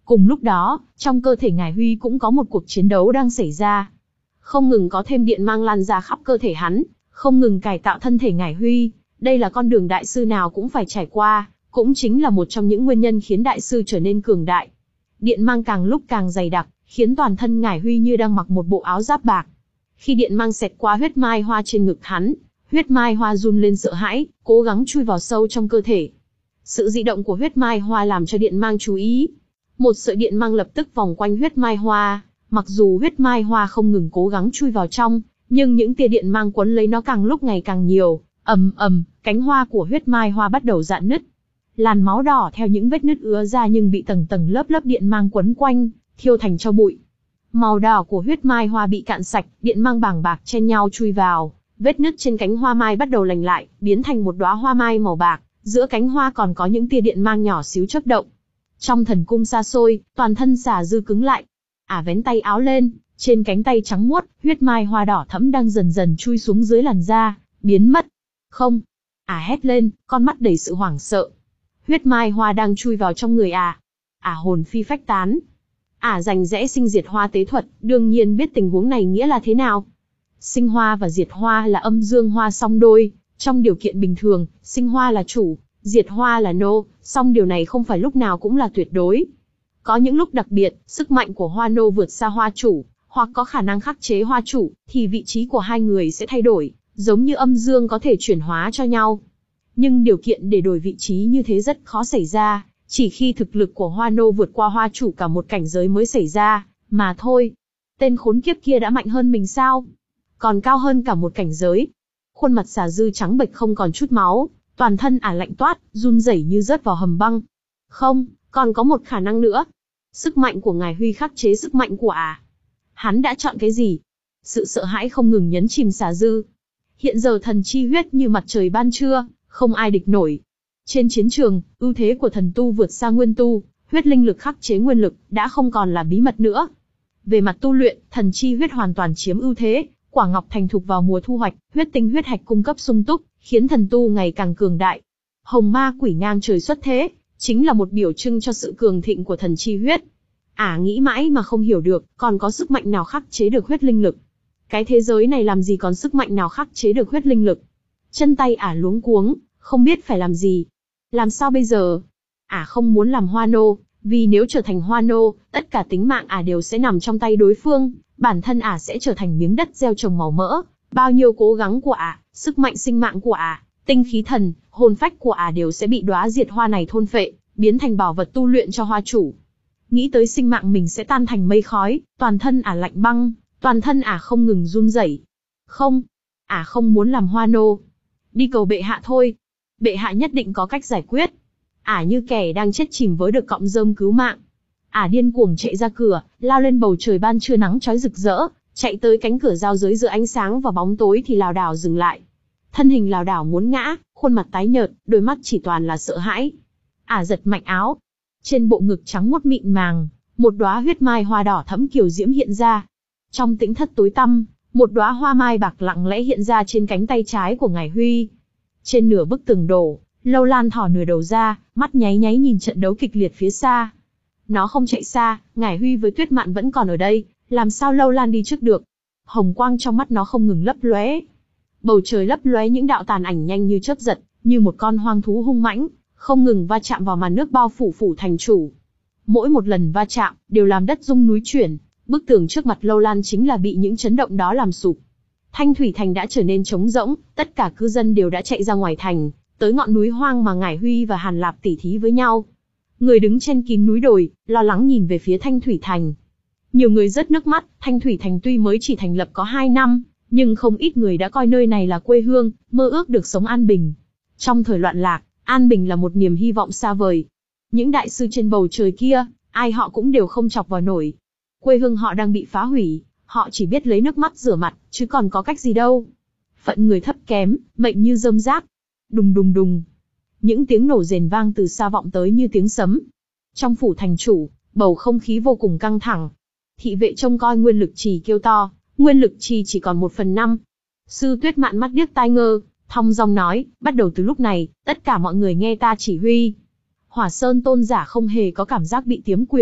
Cùng lúc đó, trong cơ thể Ngải Huy cũng có một cuộc chiến đấu đang xảy ra. Không ngừng có thêm điện mang lan ra khắp cơ thể hắn, không ngừng cải tạo thân thể Ngải Huy. Đây là con đường đại sư nào cũng phải trải qua, cũng chính là một trong những nguyên nhân khiến đại sư trở nên cường đại. Điện mang càng lúc càng dày đặc, khiến toàn thân Ngải Huy như đang mặc một bộ áo giáp bạc. Khi điện mang xẹt qua huyết mai hoa trên ngực hắn, huyết mai hoa run lên sợ hãi, cố gắng chui vào sâu trong cơ thể. Sự dị động của huyết mai hoa làm cho điện mang chú ý. Một sợi điện mang lập tức vòng quanh huyết mai hoa, mặc dù huyết mai hoa không ngừng cố gắng chui vào trong, nhưng những tia điện mang quấn lấy nó càng lúc ngày càng nhiều. Ầm ầm, cánh hoa của huyết mai hoa bắt đầu rạn nứt. Làn máu đỏ theo những vết nứt ứa ra nhưng bị tầng tầng lớp lớp điện mang quấn quanh, thiêu thành tro bụi. Màu đỏ của huyết mai hoa bị cạn sạch, điện mang bàng bạc chen nhau chui vào, vết nứt trên cánh hoa mai bắt đầu lành lại, biến thành một đóa hoa mai màu bạc, giữa cánh hoa còn có những tia điện mang nhỏ xíu chớp động. Trong thần cung xa xôi, toàn thân Xà Dư cứng lại. Ả vén tay áo lên, trên cánh tay trắng muốt, huyết mai hoa đỏ thẫm đang dần dần chui xuống dưới làn da, biến mất. Không! Ả hét lên, con mắt đầy sự hoảng sợ. Huyết mai hoa đang chui vào trong người Ả. Ả hồn phi phách tán. Ả rành rẽ sinh diệt hoa tế thuật, đương nhiên biết tình huống này nghĩa là thế nào. Sinh hoa và diệt hoa là âm dương hoa song đôi, trong điều kiện bình thường, sinh hoa là chủ, diệt hoa là nô, song điều này không phải lúc nào cũng là tuyệt đối. Có những lúc đặc biệt, sức mạnh của hoa nô vượt xa hoa chủ, hoặc có khả năng khắc chế hoa chủ, thì vị trí của hai người sẽ thay đổi, giống như âm dương có thể chuyển hóa cho nhau. Nhưng điều kiện để đổi vị trí như thế rất khó xảy ra, chỉ khi thực lực của hoa nô vượt qua hoa chủ cả một cảnh giới mới xảy ra, mà thôi. Tên khốn kiếp kia đã mạnh hơn mình sao? Còn cao hơn cả một cảnh giới. Khuôn mặt Xà Dư trắng bệch không còn chút máu, toàn thân Ả lạnh toát, run rẩy như rớt vào hầm băng. Không, còn có một khả năng nữa. Sức mạnh của Ngải Huy khắc chế sức mạnh của Ả. Hắn đã chọn cái gì? Sự sợ hãi không ngừng nhấn chìm Xà Dư. Hiện giờ thần chi huyết như mặt trời ban trưa, không ai địch nổi. Trên chiến trường, ưu thế của thần tu vượt xa nguyên tu, huyết linh lực khắc chế nguyên lực, đã không còn là bí mật nữa. Về mặt tu luyện, thần chi huyết hoàn toàn chiếm ưu thế, quả ngọc thành thục vào mùa thu hoạch, huyết tinh huyết hạch cung cấp sung túc, khiến thần tu ngày càng cường đại. Hồng ma quỷ ngang trời xuất thế, chính là một biểu trưng cho sự cường thịnh của thần chi huyết. Ả nghĩ mãi mà không hiểu được, còn có sức mạnh nào khắc chế được huyết linh lực. Cái thế giới này làm gì còn sức mạnh nào khắc chế được huyết linh lực. Chân tay Ả luống cuống, không biết phải làm gì. Làm sao bây giờ? Ả không muốn làm hoa nô, vì nếu trở thành hoa nô, tất cả tính mạng Ả đều sẽ nằm trong tay đối phương, bản thân Ả sẽ trở thành miếng đất gieo trồng màu mỡ. Bao nhiêu cố gắng của Ả, sức mạnh sinh mạng của Ả, tinh khí thần, hồn phách của Ả đều sẽ bị đóa diệt hoa này thôn phệ, biến thành bảo vật tu luyện cho hoa chủ. Nghĩ tới sinh mạng mình sẽ tan thành mây khói, toàn thân Ả lạnh băng, toàn thân Ả không ngừng run rẩy. Không, Ả không muốn làm hoa nô. Đi cầu bệ hạ thôi. Bệ hạ nhất định có cách giải quyết. Ả như kẻ đang chết chìm với được cọng rơm cứu mạng. Ả điên cuồng chạy ra cửa, lao lên bầu trời ban trưa nắng chói rực rỡ, chạy tới cánh cửa giao giới giữa ánh sáng và bóng tối thì lảo đảo dừng lại. Thân hình lảo đảo muốn ngã, khuôn mặt tái nhợt, đôi mắt chỉ toàn là sợ hãi. Ả giật mạnh áo. Trên bộ ngực trắng muốt mịn màng, một đóa huyết mai hoa đỏ thẫm kiều diễm hiện ra. Trong tĩnh thất tối tăm, một đóa hoa mai bạc lặng lẽ hiện ra trên cánh tay trái của Ngải Huy. Trên nửa bức tường đổ, Lâu Lan thò nửa đầu ra, mắt nháy nháy nhìn trận đấu kịch liệt phía xa. Nó không chạy xa, Ngải Huy với Tuyết Mạn vẫn còn ở đây, làm sao Lâu Lan đi trước được? Hồng quang trong mắt nó không ngừng lấp lóe. Bầu trời lấp lóe những đạo tàn ảnh nhanh như chớp giật, như một con hoang thú hung mãnh, không ngừng va chạm vào màn nước bao phủ phủ thành chủ. Mỗi một lần va chạm, đều làm đất rung núi chuyển, bức tường trước mặt Lâu Lan chính là bị những chấn động đó làm sụp. Thanh Thủy Thành đã trở nên trống rỗng, tất cả cư dân đều đã chạy ra ngoài thành, tới ngọn núi hoang mà Ngải Huy và Hàn Lạp tỉ thí với nhau. Người đứng trên kín núi đồi, lo lắng nhìn về phía Thanh Thủy Thành. Nhiều người rớt nước mắt, Thanh Thủy Thành tuy mới chỉ thành lập có hai năm, nhưng không ít người đã coi nơi này là quê hương, mơ ước được sống an bình. Trong thời loạn lạc, an bình là một niềm hy vọng xa vời. Những đại sư trên bầu trời kia, ai họ cũng đều không chọc vào nổi. Quê hương họ đang bị phá hủy, họ chỉ biết lấy nước mắt rửa mặt, chứ còn có cách gì đâu. Phận người thấp kém, mệnh như rơm rác. Đùng đùng đùng. Những tiếng nổ rền vang từ xa vọng tới như tiếng sấm. Trong phủ thành chủ, bầu không khí vô cùng căng thẳng. Thị vệ trông coi Nguyên Lực Trì kêu to, Nguyên Lực Trì chỉ còn một phần năm. Sư Tuyết Mạn mắt điếc tai ngơ, thong dong nói, bắt đầu từ lúc này, tất cả mọi người nghe ta chỉ huy. Hỏa Sơn tôn giả không hề có cảm giác bị tiếm quyền,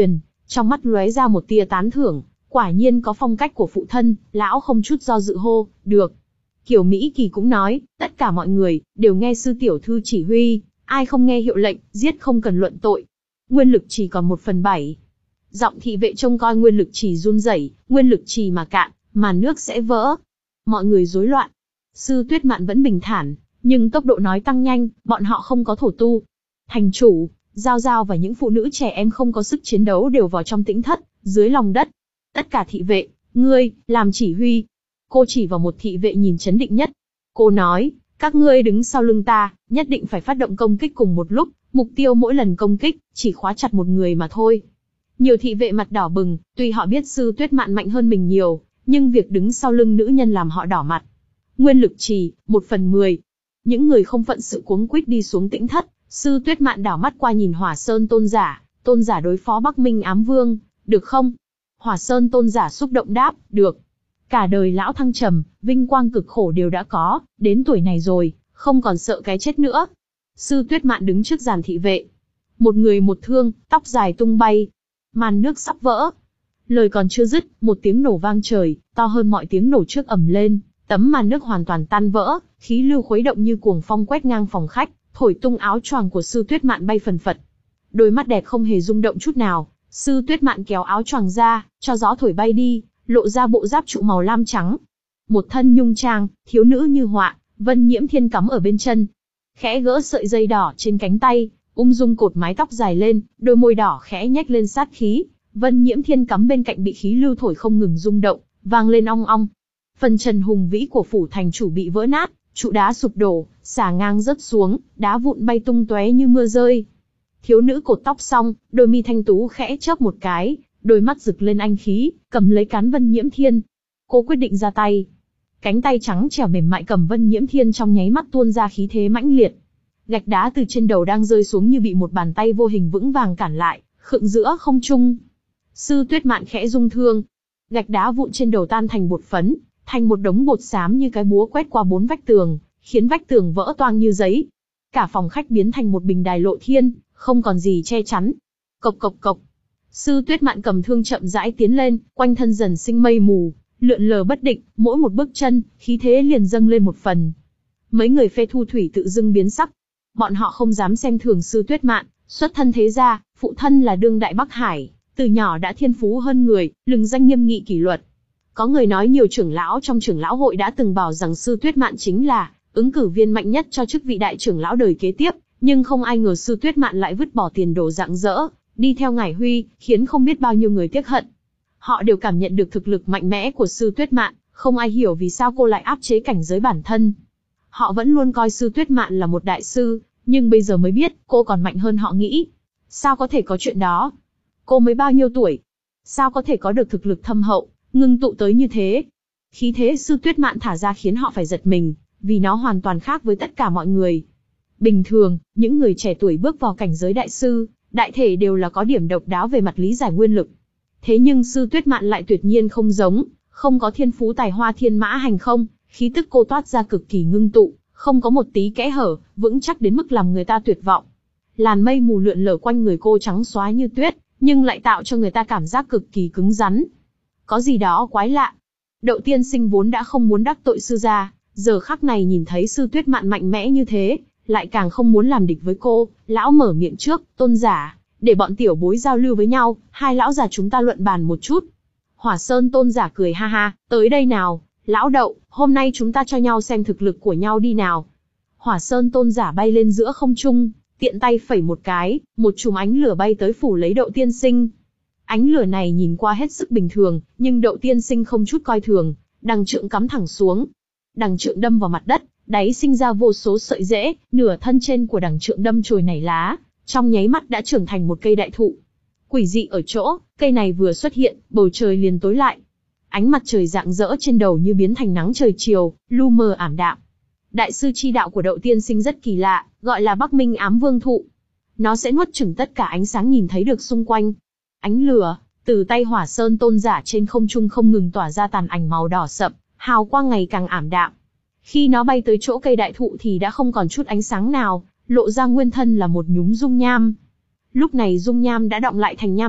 Trong mắt lóe ra một tia tán thưởng, quả nhiên có phong cách của phụ thân, lão không chút do dự hô, được. Kiều Mỹ Kỳ cũng nói, tất cả mọi người, đều nghe sư tiểu thư chỉ huy, ai không nghe hiệu lệnh, giết không cần luận tội. Nguyên lực chỉ còn một phần bảy. Giọng thị vệ trông coi nguyên lực trì run rẩy, nguyên lực trì mà cạn, màn nước sẽ vỡ. Mọi người rối loạn. Sư Tuyết Mạn vẫn bình thản, nhưng tốc độ nói tăng nhanh, bọn họ không có thổ tu. Thành chủ, Giao Giao và những phụ nữ trẻ em không có sức chiến đấu đều vào trong tĩnh thất, dưới lòng đất. Tất cả thị vệ, ngươi, làm chỉ huy. Cô chỉ vào một thị vệ nhìn chấn định nhất. Cô nói, các ngươi đứng sau lưng ta, nhất định phải phát động công kích cùng một lúc, mục tiêu mỗi lần công kích, chỉ khóa chặt một người mà thôi. Nhiều thị vệ mặt đỏ bừng, tuy họ biết sư Tuyết Mạn mạnh hơn mình nhiều, nhưng việc đứng sau lưng nữ nhân làm họ đỏ mặt. Nguyên lực trì, một phần mười. Những người không phận sự cuống quýt đi xuống tĩnh thất, sư Tuyết Mạn đảo mắt qua nhìn Hỏa Sơn tôn giả, tôn giả đối phó Bắc Minh ám vương, được không? Hỏa Sơn tôn giả xúc động đáp, được. Cả đời lão thăng trầm, vinh quang cực khổ đều đã có, đến tuổi này rồi, không còn sợ cái chết nữa. Sư Tuyết Mạn đứng trước giàn thị vệ. Một người một thương, tóc dài tung bay. Màn nước sắp vỡ. Lời còn chưa dứt, một tiếng nổ vang trời, to hơn mọi tiếng nổ trước ầm lên. Tấm màn nước hoàn toàn tan vỡ, khí lưu khuấy động như cuồng phong quét ngang phòng khách, thổi tung áo choàng của sư Tuyết Mạn bay phần phật. Đôi mắt đẹp không hề rung động chút nào, sư Tuyết Mạn kéo áo choàng ra, cho gió thổi bay đi, lộ ra bộ giáp trụ màu lam trắng. Một thân nhung trang, thiếu nữ như họa, Vân Nhiễm Thiên cắm ở bên chân. Khẽ gỡ sợi dây đỏ trên cánh tay, ung dung cột mái tóc dài lên, đôi môi đỏ khẽ nhếch lên sát khí. Vân Nhiễm Thiên cắm bên cạnh bị khí lưu thổi không ngừng rung động, vang lên ong ong. Phần trần hùng vĩ của phủ thành chủ bị vỡ nát, trụ đá sụp đổ, xà ngang rớt xuống, đá vụn bay tung tóe như mưa rơi. Thiếu nữ cột tóc xong, đôi mi thanh tú khẽ chớp một cái, đôi mắt rực lên anh khí, cầm lấy cán Vân Nhiễm Thiên. Cô quyết định ra tay. Cánh tay trắng trẻo mềm mại cầm Vân Nhiễm Thiên trong nháy mắt tuôn ra khí thế mãnh liệt. Gạch đá từ trên đầu đang rơi xuống như bị một bàn tay vô hình vững vàng cản lại, khựng giữa không trung. Sư Tuyết Mạn khẽ rung thương, gạch đá vụn trên đầu tan thành bột phấn, thành một đống bột xám như cái búa quét qua bốn vách tường, khiến vách tường vỡ toang như giấy. Cả phòng khách biến thành một bình đài lộ thiên, không còn gì che chắn. Cộc cộc cộc. Sư Tuyết Mạn cầm thương chậm rãi tiến lên, quanh thân dần sinh mây mù, lượn lờ bất định, mỗi một bước chân, khí thế liền dâng lên một phần. Mấy người phê thu thủy tự dưng biến sắc. Bọn họ không dám xem thường sư Tuyết Mạn, xuất thân thế gia, phụ thân là đương đại Bắc Hải, từ nhỏ đã thiên phú hơn người, lừng danh nghiêm nghị kỷ luật. Có người nói nhiều trưởng lão trong trưởng lão hội đã từng bảo rằng sư Tuyết Mạn chính là ứng cử viên mạnh nhất cho chức vị đại trưởng lão đời kế tiếp, nhưng không ai ngờ sư Tuyết Mạn lại vứt bỏ tiền đồ rạng rỡ, đi theo Ngải Huy, khiến không biết bao nhiêu người tiếc hận. Họ đều cảm nhận được thực lực mạnh mẽ của sư Tuyết Mạn, không ai hiểu vì sao cô lại áp chế cảnh giới bản thân. Họ vẫn luôn coi sư Tuyết Mạn là một đại sư, nhưng bây giờ mới biết cô còn mạnh hơn họ nghĩ. Sao có thể có chuyện đó? Cô mới bao nhiêu tuổi? Sao có thể có được thực lực thâm hậu, ngưng tụ tới như thế? Khí thế sư Tuyết Mạn thả ra khiến họ phải giật mình, vì nó hoàn toàn khác với tất cả mọi người. Bình thường, những người trẻ tuổi bước vào cảnh giới đại sư, đại thể đều là có điểm độc đáo về mặt lý giải nguyên lực. Thế nhưng sư Tuyết Mạn lại tuyệt nhiên không giống, không có thiên phú tài hoa thiên mã hành không, khí tức cô toát ra cực kỳ ngưng tụ, không có một tí kẽ hở, vững chắc đến mức làm người ta tuyệt vọng. Làn mây mù lượn lờ quanh người cô trắng xóa như tuyết, nhưng lại tạo cho người ta cảm giác cực kỳ cứng rắn. Có gì đó quái lạ. Đậu Tiên Sinh vốn đã không muốn đắc tội sư gia, giờ khắc này nhìn thấy sư Tuyết Mạn mạnh mẽ như thế, lại càng không muốn làm địch với cô. Lão mở miệng trước, tôn giả, để bọn tiểu bối giao lưu với nhau, hai lão già chúng ta luận bàn một chút. Hỏa Sơn tôn giả cười ha ha, tới đây nào, lão Đậu, hôm nay chúng ta cho nhau xem thực lực của nhau đi nào. Hỏa Sơn tôn giả bay lên giữa không trung, tiện tay phẩy một cái, một chùm ánh lửa bay tới phủ lấy Đậu Tiên Sinh. Ánh lửa này nhìn qua hết sức bình thường, nhưng Đậu Tiên Sinh không chút coi thường, đằng trượng cắm thẳng xuống. Đằng trượng đâm vào mặt đất, đáy sinh ra vô số sợi rễ, nửa thân trên của đằng trượng đâm chồi nảy lá, trong nháy mắt đã trưởng thành một cây đại thụ. Quỷ dị ở chỗ, cây này vừa xuất hiện, bầu trời liền tối lại. Ánh mặt trời rạng rỡ trên đầu như biến thành nắng trời chiều, lu mờ ảm đạm. Đại sư chi đạo của Đậu Tiên Sinh rất kỳ lạ, gọi là Bắc Minh ám vương thụ. Nó sẽ nuốt chửng tất cả ánh sáng nhìn thấy được xung quanh. Ánh lửa từ tay Hỏa Sơn tôn giả trên không trung không ngừng tỏa ra tàn ảnh màu đỏ sậm, hào quang ngày càng ảm đạm. Khi nó bay tới chỗ cây đại thụ thì đã không còn chút ánh sáng nào, lộ ra nguyên thân là một nhúm dung nham. Lúc này dung nham đã đọng lại thành nham thạch,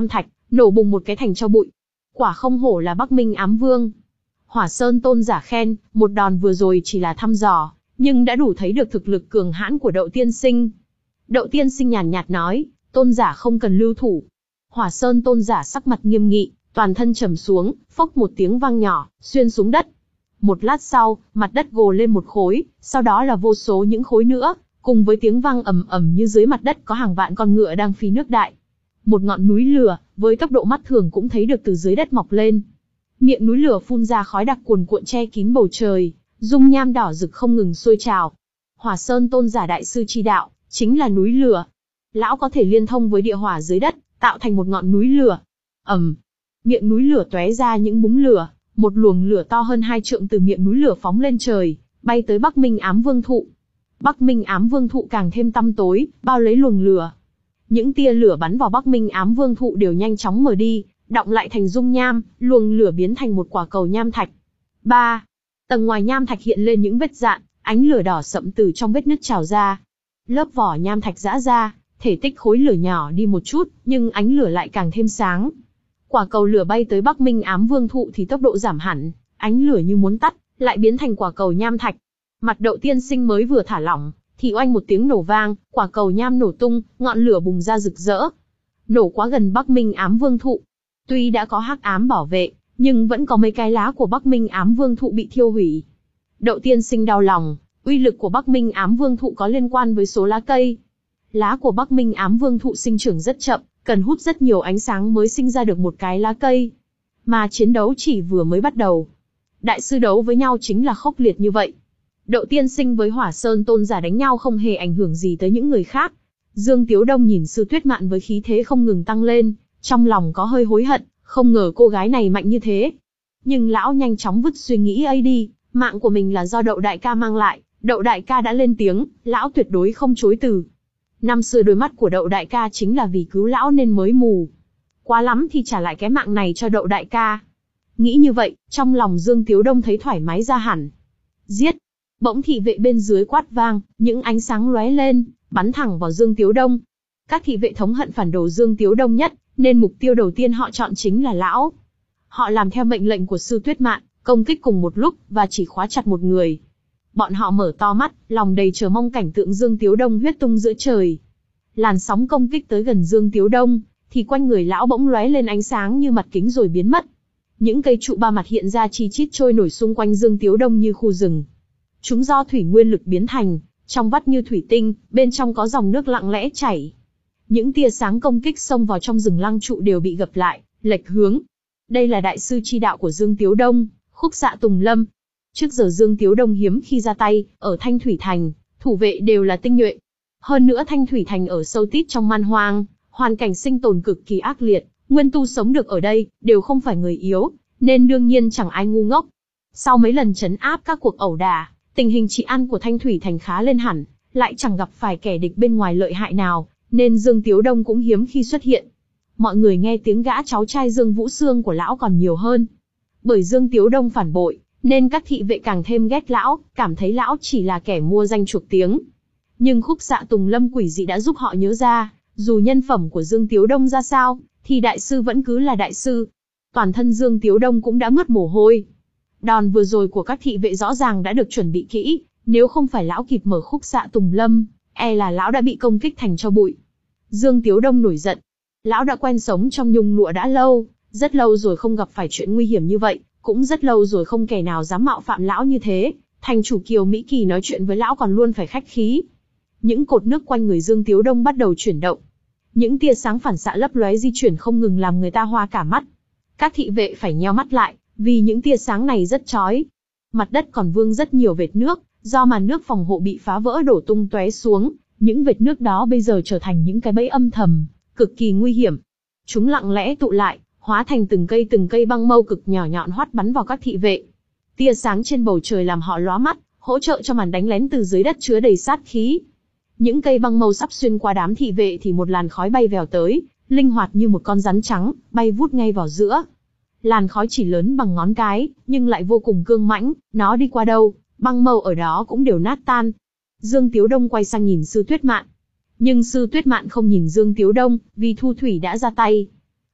nổ bùng một cái thành tro bụi. Quả không hổ là Bắc Minh Ám Vương. Hỏa Sơn tôn giả khen, một đòn vừa rồi chỉ là thăm dò, nhưng đã đủ thấy được thực lực cường hãn của Đậu tiên sinh. Đậu tiên sinh nhàn nhạt nói, tôn giả không cần lưu thủ. Hỏa Sơn tôn giả sắc mặt nghiêm nghị, toàn thân trầm xuống, phốc một tiếng vang nhỏ, xuyên xuống đất. Một lát sau, mặt đất gồ lên một khối, sau đó là vô số những khối nữa, cùng với tiếng vang ầm ầm như dưới mặt đất có hàng vạn con ngựa đang phi nước đại. Một ngọn núi lửa, với tốc độ mắt thường cũng thấy được từ dưới đất mọc lên. Miệng núi lửa phun ra khói đặc cuồn cuộn che kín bầu trời, dung nham đỏ rực không ngừng sôi trào. Hỏa Sơn tôn giả đại sư chi đạo, chính là núi lửa. Lão có thể liên thông với địa hỏa dưới đất, tạo thành một ngọn núi lửa. ầm, miệng núi lửa tóe ra những búng lửa, một luồng lửa to hơn hai trượng từ miệng núi lửa phóng lên trời, bay tới Bắc Minh Ám Vương thụ. Bắc Minh Ám Vương thụ càng thêm tăm tối, bao lấy luồng lửa. Những tia lửa bắn vào Bắc Minh Ám Vương thụ đều nhanh chóng mờ đi, đọng lại thành dung nham, luồng lửa biến thành một quả cầu nham thạch. ba. Tầng ngoài nham thạch hiện lên những vết rạn, ánh lửa đỏ sậm từ trong vết nứt trào ra. Lớp vỏ nham thạch giã ra, thể tích khối lửa nhỏ đi một chút, nhưng ánh lửa lại càng thêm sáng. Quả cầu lửa bay tới Bắc Minh Ám Vương thụ thì tốc độ giảm hẳn, ánh lửa như muốn tắt, lại biến thành quả cầu nham thạch. Mặt Đậu tiên sinh mới vừa thả lỏng, thì oanh một tiếng nổ vang, quả cầu nham nổ tung, ngọn lửa bùng ra rực rỡ. Nổ quá gần Bắc Minh Ám Vương thụ. Tuy đã có hắc ám bảo vệ, nhưng vẫn có mấy cái lá của Bắc Minh Ám Vương thụ bị thiêu hủy. Đậu tiên sinh đau lòng, uy lực của Bắc Minh Ám Vương thụ có liên quan với số lá cây. Lá của Bắc Minh Ám Vương thụ sinh trưởng rất chậm, cần hút rất nhiều ánh sáng mới sinh ra được một cái lá cây. Mà chiến đấu chỉ vừa mới bắt đầu. Đại sư đấu với nhau chính là khốc liệt như vậy. Đậu tiên sinh với Hỏa Sơn tôn giả đánh nhau không hề ảnh hưởng gì tới những người khác. Dương Tiếu Đông nhìn Sư Tuyết Mạn với khí thế không ngừng tăng lên, trong lòng có hơi hối hận, không ngờ cô gái này mạnh như thế. Nhưng lão nhanh chóng vứt suy nghĩ ấy đi, mạng của mình là do Đậu đại ca mang lại, Đậu đại ca đã lên tiếng, lão tuyệt đối không chối từ. Năm xưa đôi mắt của Đậu đại ca chính là vì cứu lão nên mới mù. Quá lắm thì trả lại cái mạng này cho Đậu đại ca. Nghĩ như vậy, trong lòng Dương Tiếu Đông thấy thoải mái ra hẳn. Giết! Bỗng thị vệ bên dưới quát vang, những ánh sáng lóe lên, bắn thẳng vào Dương Tiếu Đông. Các thị vệ thống hận phản đồ Dương Tiếu Đông nhất, nên mục tiêu đầu tiên họ chọn chính là lão. Họ làm theo mệnh lệnh của Sư Tuyết Mạn, công kích cùng một lúc, và chỉ khóa chặt một người. Bọn họ mở to mắt, lòng đầy chờ mong cảnh tượng Dương Tiếu Đông huyết tung giữa trời. Làn sóng công kích tới gần Dương Tiếu Đông, thì quanh người lão bỗng lóe lên ánh sáng như mặt kính rồi biến mất. Những cây trụ ba mặt hiện ra chi chít trôi nổi xung quanh Dương Tiếu Đông như khu rừng. Chúng do thủy nguyên lực biến thành, trong vắt như thủy tinh, bên trong có dòng nước lặng lẽ chảy. Những tia sáng công kích xông vào trong rừng lăng trụ đều bị gập lại, lệch hướng. Đây là đại sư chi đạo của Dương Tiếu Đông, Khúc Xạ Tùng Lâm. Trước giờ Dương Tiếu Đông hiếm khi ra tay, ở Thanh Thủy Thành, thủ vệ đều là tinh nhuệ. Hơn nữa Thanh Thủy Thành ở sâu tít trong man hoang, hoàn cảnh sinh tồn cực kỳ ác liệt, nguyên tu sống được ở đây, đều không phải người yếu, nên đương nhiên chẳng ai ngu ngốc. Sau mấy lần trấn áp các cuộc ẩu đả, tình hình trị an của Thanh Thủy Thành khá lên hẳn, lại chẳng gặp phải kẻ địch bên ngoài lợi hại nào, nên Dương Tiếu Đông cũng hiếm khi xuất hiện. Mọi người nghe tiếng gã cháu trai Dương Vũ Xương của lão còn nhiều hơn. Bởi Dương Tiếu Đông phản bội, nên các thị vệ càng thêm ghét lão, cảm thấy lão chỉ là kẻ mua danh chuộc tiếng. Nhưng Khúc Xạ Tùng Lâm quỷ dị đã giúp họ nhớ ra, dù nhân phẩm của Dương Tiếu Đông ra sao, thì đại sư vẫn cứ là đại sư. Toàn thân Dương Tiếu Đông cũng đã mướt mồ hôi. Đòn vừa rồi của các thị vệ rõ ràng đã được chuẩn bị kỹ, nếu không phải lão kịp mở Khúc Xạ Tùng Lâm, e là lão đã bị công kích thành tro bụi. Dương Tiếu Đông nổi giận. Lão đã quen sống trong nhung lụa đã lâu, rất lâu rồi không gặp phải chuyện nguy hiểm như vậy, cũng rất lâu rồi không kẻ nào dám mạo phạm lão như thế. Thành chủ Kiều Mỹ Kỳ nói chuyện với lão còn luôn phải khách khí. Những cột nước quanh người Dương Tiếu Đông bắt đầu chuyển động. Những tia sáng phản xạ lấp lóe di chuyển không ngừng làm người ta hoa cả mắt. Các thị vệ phải nheo mắt lại, vì những tia sáng này rất chói. Mặt đất còn vương rất nhiều vệt nước, do màn nước phòng hộ bị phá vỡ đổ tung tóe xuống, những vệt nước đó bây giờ trở thành những cái bẫy âm thầm, cực kỳ nguy hiểm. Chúng lặng lẽ tụ lại, hóa thành từng cây từng cây băng mâu cực nhỏ nhọn hoắt bắn vào các thị vệ. Tia sáng trên bầu trời làm họ lóa mắt, hỗ trợ cho màn đánh lén từ dưới đất chứa đầy sát khí. Những cây băng mâu sắp xuyên qua đám thị vệ thì một làn khói bay vèo tới, linh hoạt như một con rắn trắng, bay vút ngay vào giữa. Làn khói chỉ lớn bằng ngón cái, nhưng lại vô cùng cương mãnh, nó đi qua đâu, băng mâu ở đó cũng đều nát tan. Dương Tiếu Đông quay sang nhìn Sư Tuyết Mạn. Nhưng Sư Tuyết Mạn không nhìn Dương Tiếu Đông, vì Thu Thủy đã ra tay.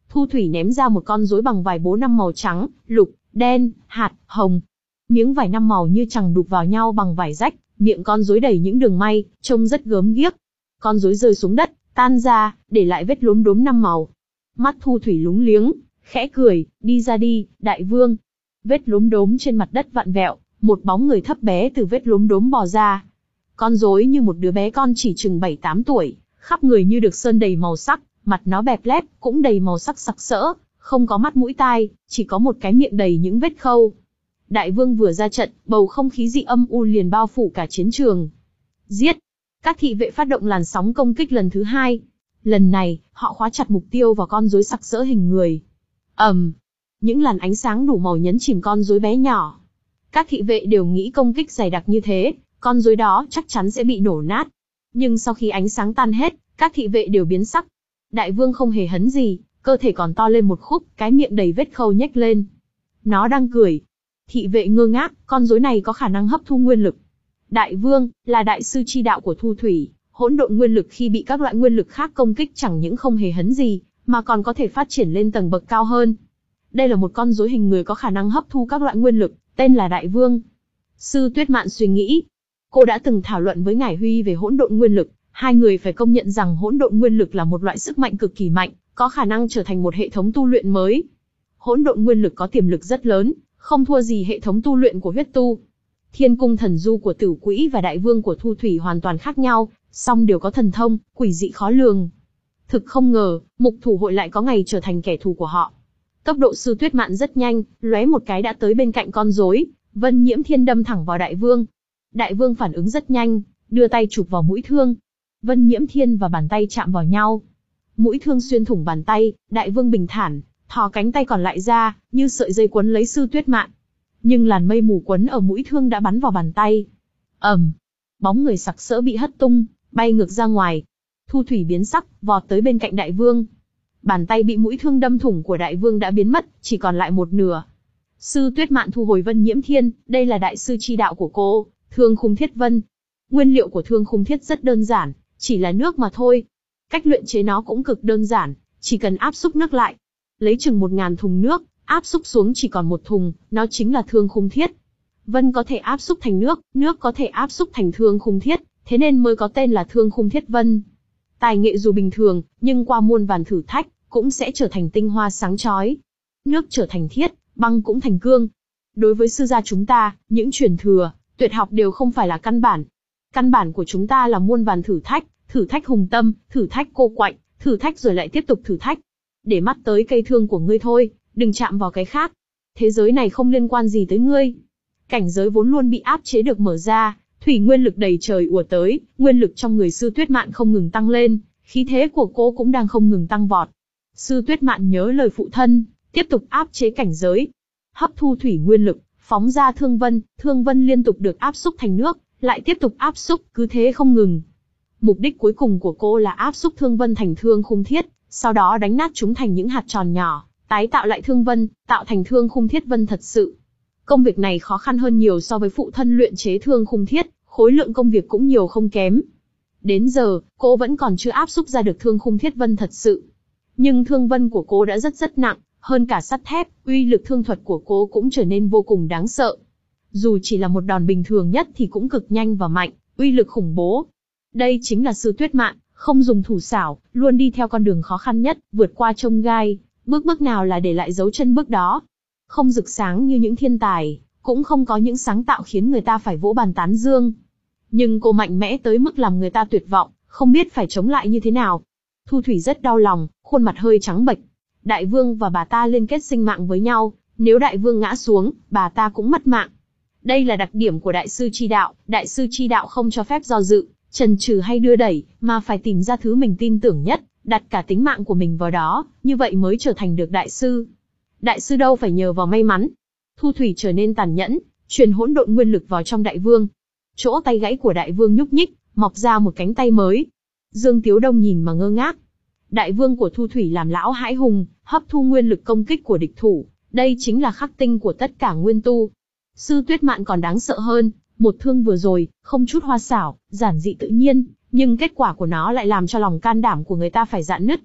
Thu Thủy ném ra một con rối bằng vải bố năm màu trắng, lục, đen, hạt, hồng. Miếng vải năm màu như chằng đục vào nhau bằng vải rách, miệng con rối đầy những đường may, trông rất gớm ghiếc. Con rối rơi xuống đất, tan ra, để lại vết lốm đốm năm màu. Mắt Thu Thủy lúng liếng, khẽ cười, đi ra đi, đại vương. Vết lốm đốm trên mặt đất vặn vẹo, một bóng người thấp bé từ vết lốm đốm bò ra. Con rối như một đứa bé con chỉ chừng bảy tám tuổi, khắp người như được sơn đầy màu sắc, mặt nó bẹp lép, cũng đầy màu sắc sặc sỡ, không có mắt mũi tai, chỉ có một cái miệng đầy những vết khâu. Đại vương vừa ra trận, bầu không khí dị âm u liền bao phủ cả chiến trường. Giết! Các thị vệ phát động làn sóng công kích lần thứ hai. Lần này, họ khóa chặt mục tiêu vào con rối sặc sỡ hình người. ầm, um, những làn ánh sáng đủ màu nhấn chìm con rối bé nhỏ. Các thị vệ đều nghĩ công kích dày đặc như thế, con rối đó chắc chắn sẽ bị nổ nát. Nhưng sau khi ánh sáng tan hết, các thị vệ đều biến sắc. Đại vương không hề hấn gì, cơ thể còn to lên một khúc, cái miệng đầy vết khâu nhếch lên. Nó đang cười. Thị vệ ngơ ngác, con rối này có khả năng hấp thu nguyên lực. Đại vương, là đại sư chi đạo của Thu Thủy, hỗn độn nguyên lực khi bị các loại nguyên lực khác công kích chẳng những không hề hấn gì, mà còn có thể phát triển lên tầng bậc cao hơn. Đây là một con rối hình người có khả năng hấp thu các loại nguyên lực, tên là Đại Vương. Sư Tuyết Mạn suy nghĩ. Cô đã từng thảo luận với Ngải Huy về hỗn độn nguyên lực, hai người phải công nhận rằng hỗn độn nguyên lực là một loại sức mạnh cực kỳ mạnh, có khả năng trở thành một hệ thống tu luyện mới. Hỗn độn nguyên lực có tiềm lực rất lớn, không thua gì hệ thống tu luyện của huyết tu. Thiên cung thần du của Tử Quỹ và Đại Vương của Thu Thủy hoàn toàn khác nhau, song đều có thần thông, quỷ dị khó lường. Thực không ngờ, Mục Thủ hội lại có ngày trở thành kẻ thù của họ. Tốc độ Sư Tuyết Mạn rất nhanh, lóe một cái đã tới bên cạnh con rối, Vân Nhiễm Thiên đâm thẳng vào Đại Vương. Đại Vương phản ứng rất nhanh, đưa tay chụp vào mũi thương. Vân Nhiễm Thiên và bàn tay chạm vào nhau. Mũi thương xuyên thủng bàn tay, Đại Vương bình thản, thò cánh tay còn lại ra, như sợi dây quấn lấy Sư Tuyết Mạn. Nhưng làn mây mù quấn ở mũi thương đã bắn vào bàn tay. ầm, um, bóng người sặc sỡ bị hất tung, bay ngược ra ngoài. Thu Thủy biến sắc, vọt tới bên cạnh Đại Vương. Bàn tay bị mũi thương đâm thủng của Đại Vương đã biến mất, chỉ còn lại một nửa. Sư Tuyết Mạn thu hồi Vân Nhiễm Thiên, đây là đại sư chi đạo của cô, Thương Khung Thiết Vân. Nguyên liệu của Thương Khung Thiết rất đơn giản, chỉ là nước mà thôi. Cách luyện chế nó cũng cực đơn giản, chỉ cần áp xúc nước lại. Lấy chừng một ngàn thùng nước, áp xúc xuống chỉ còn một thùng, nó chính là Thương Khung Thiết. Vân có thể áp xúc thành nước, nước có thể áp xúc thành Thương Khung Thiết, thế nên mới có tên là Thương Khung Thiết Vân. Tài nghệ dù bình thường, nhưng qua muôn vàn thử thách, cũng sẽ trở thành tinh hoa sáng chói. Nước trở thành thiết, băng cũng thành cương. Đối với sư gia chúng ta, những truyền thừa, tuyệt học đều không phải là căn bản. Căn bản của chúng ta là muôn vàn thử thách, thử thách hùng tâm, thử thách cô quạnh, thử thách rồi lại tiếp tục thử thách. Để mắt tới cây thương của ngươi thôi, đừng chạm vào cái khác. Thế giới này không liên quan gì tới ngươi. Cảnh giới vốn luôn bị áp chế được mở ra, thủy nguyên lực đầy trời ùa tới, nguyên lực trong người Sư Tuyết Mạn không ngừng tăng lên, khí thế của cô cũng đang không ngừng tăng vọt. Sư Tuyết Mạn nhớ lời phụ thân, tiếp tục áp chế cảnh giới. Hấp thu thủy nguyên lực, phóng ra thương vân, thương vân liên tục được áp xúc thành nước, lại tiếp tục áp xúc, cứ thế không ngừng. Mục đích cuối cùng của cô là áp xúc thương vân thành Thương Khung Thiết, sau đó đánh nát chúng thành những hạt tròn nhỏ, tái tạo lại thương vân, tạo thành Thương Khung Thiết Vân thật sự. Công việc này khó khăn hơn nhiều so với phụ thân luyện chế Thương Khung Thiết, khối lượng công việc cũng nhiều không kém. Đến giờ, cô vẫn còn chưa áp xúc ra được Thương Khung Thiết Vân thật sự. Nhưng thương vân của cô đã rất rất nặng, hơn cả sắt thép, uy lực thương thuật của cô cũng trở nên vô cùng đáng sợ. Dù chỉ là một đòn bình thường nhất thì cũng cực nhanh và mạnh, uy lực khủng bố. Đây chính là Sư Tuyết Mạn, không dùng thủ xảo, luôn đi theo con đường khó khăn nhất, vượt qua chông gai, bước bước nào là để lại dấu chân bước đó. Không rực sáng như những thiên tài, cũng không có những sáng tạo khiến người ta phải vỗ bàn tán dương. Nhưng cô mạnh mẽ tới mức làm người ta tuyệt vọng, không biết phải chống lại như thế nào. Thu Thủy rất đau lòng, khuôn mặt hơi trắng bệch. Đại Vương và bà ta liên kết sinh mạng với nhau, nếu Đại Vương ngã xuống, bà ta cũng mất mạng. Đây là đặc điểm của Đại sư chi đạo, Đại sư chi đạo không cho phép do dự, chần chừ hay đưa đẩy, mà phải tìm ra thứ mình tin tưởng nhất, đặt cả tính mạng của mình vào đó, như vậy mới trở thành được Đại sư. Đại sư đâu phải nhờ vào may mắn. Thu Thủy trở nên tàn nhẫn, truyền hỗn độn nguyên lực vào trong Đại Vương. Chỗ tay gãy của Đại Vương nhúc nhích, mọc ra một cánh tay mới. Dương Tiếu Đông nhìn mà ngơ ngác. Đại Vương của Thu Thủy làm lão hãi hùng, hấp thu nguyên lực công kích của địch thủ, đây chính là khắc tinh của tất cả nguyên tu. Sư Tuyết Mạn còn đáng sợ hơn, một thương vừa rồi, không chút hoa xảo, giản dị tự nhiên, nhưng kết quả của nó lại làm cho lòng can đảm của người ta phải rạn nứt.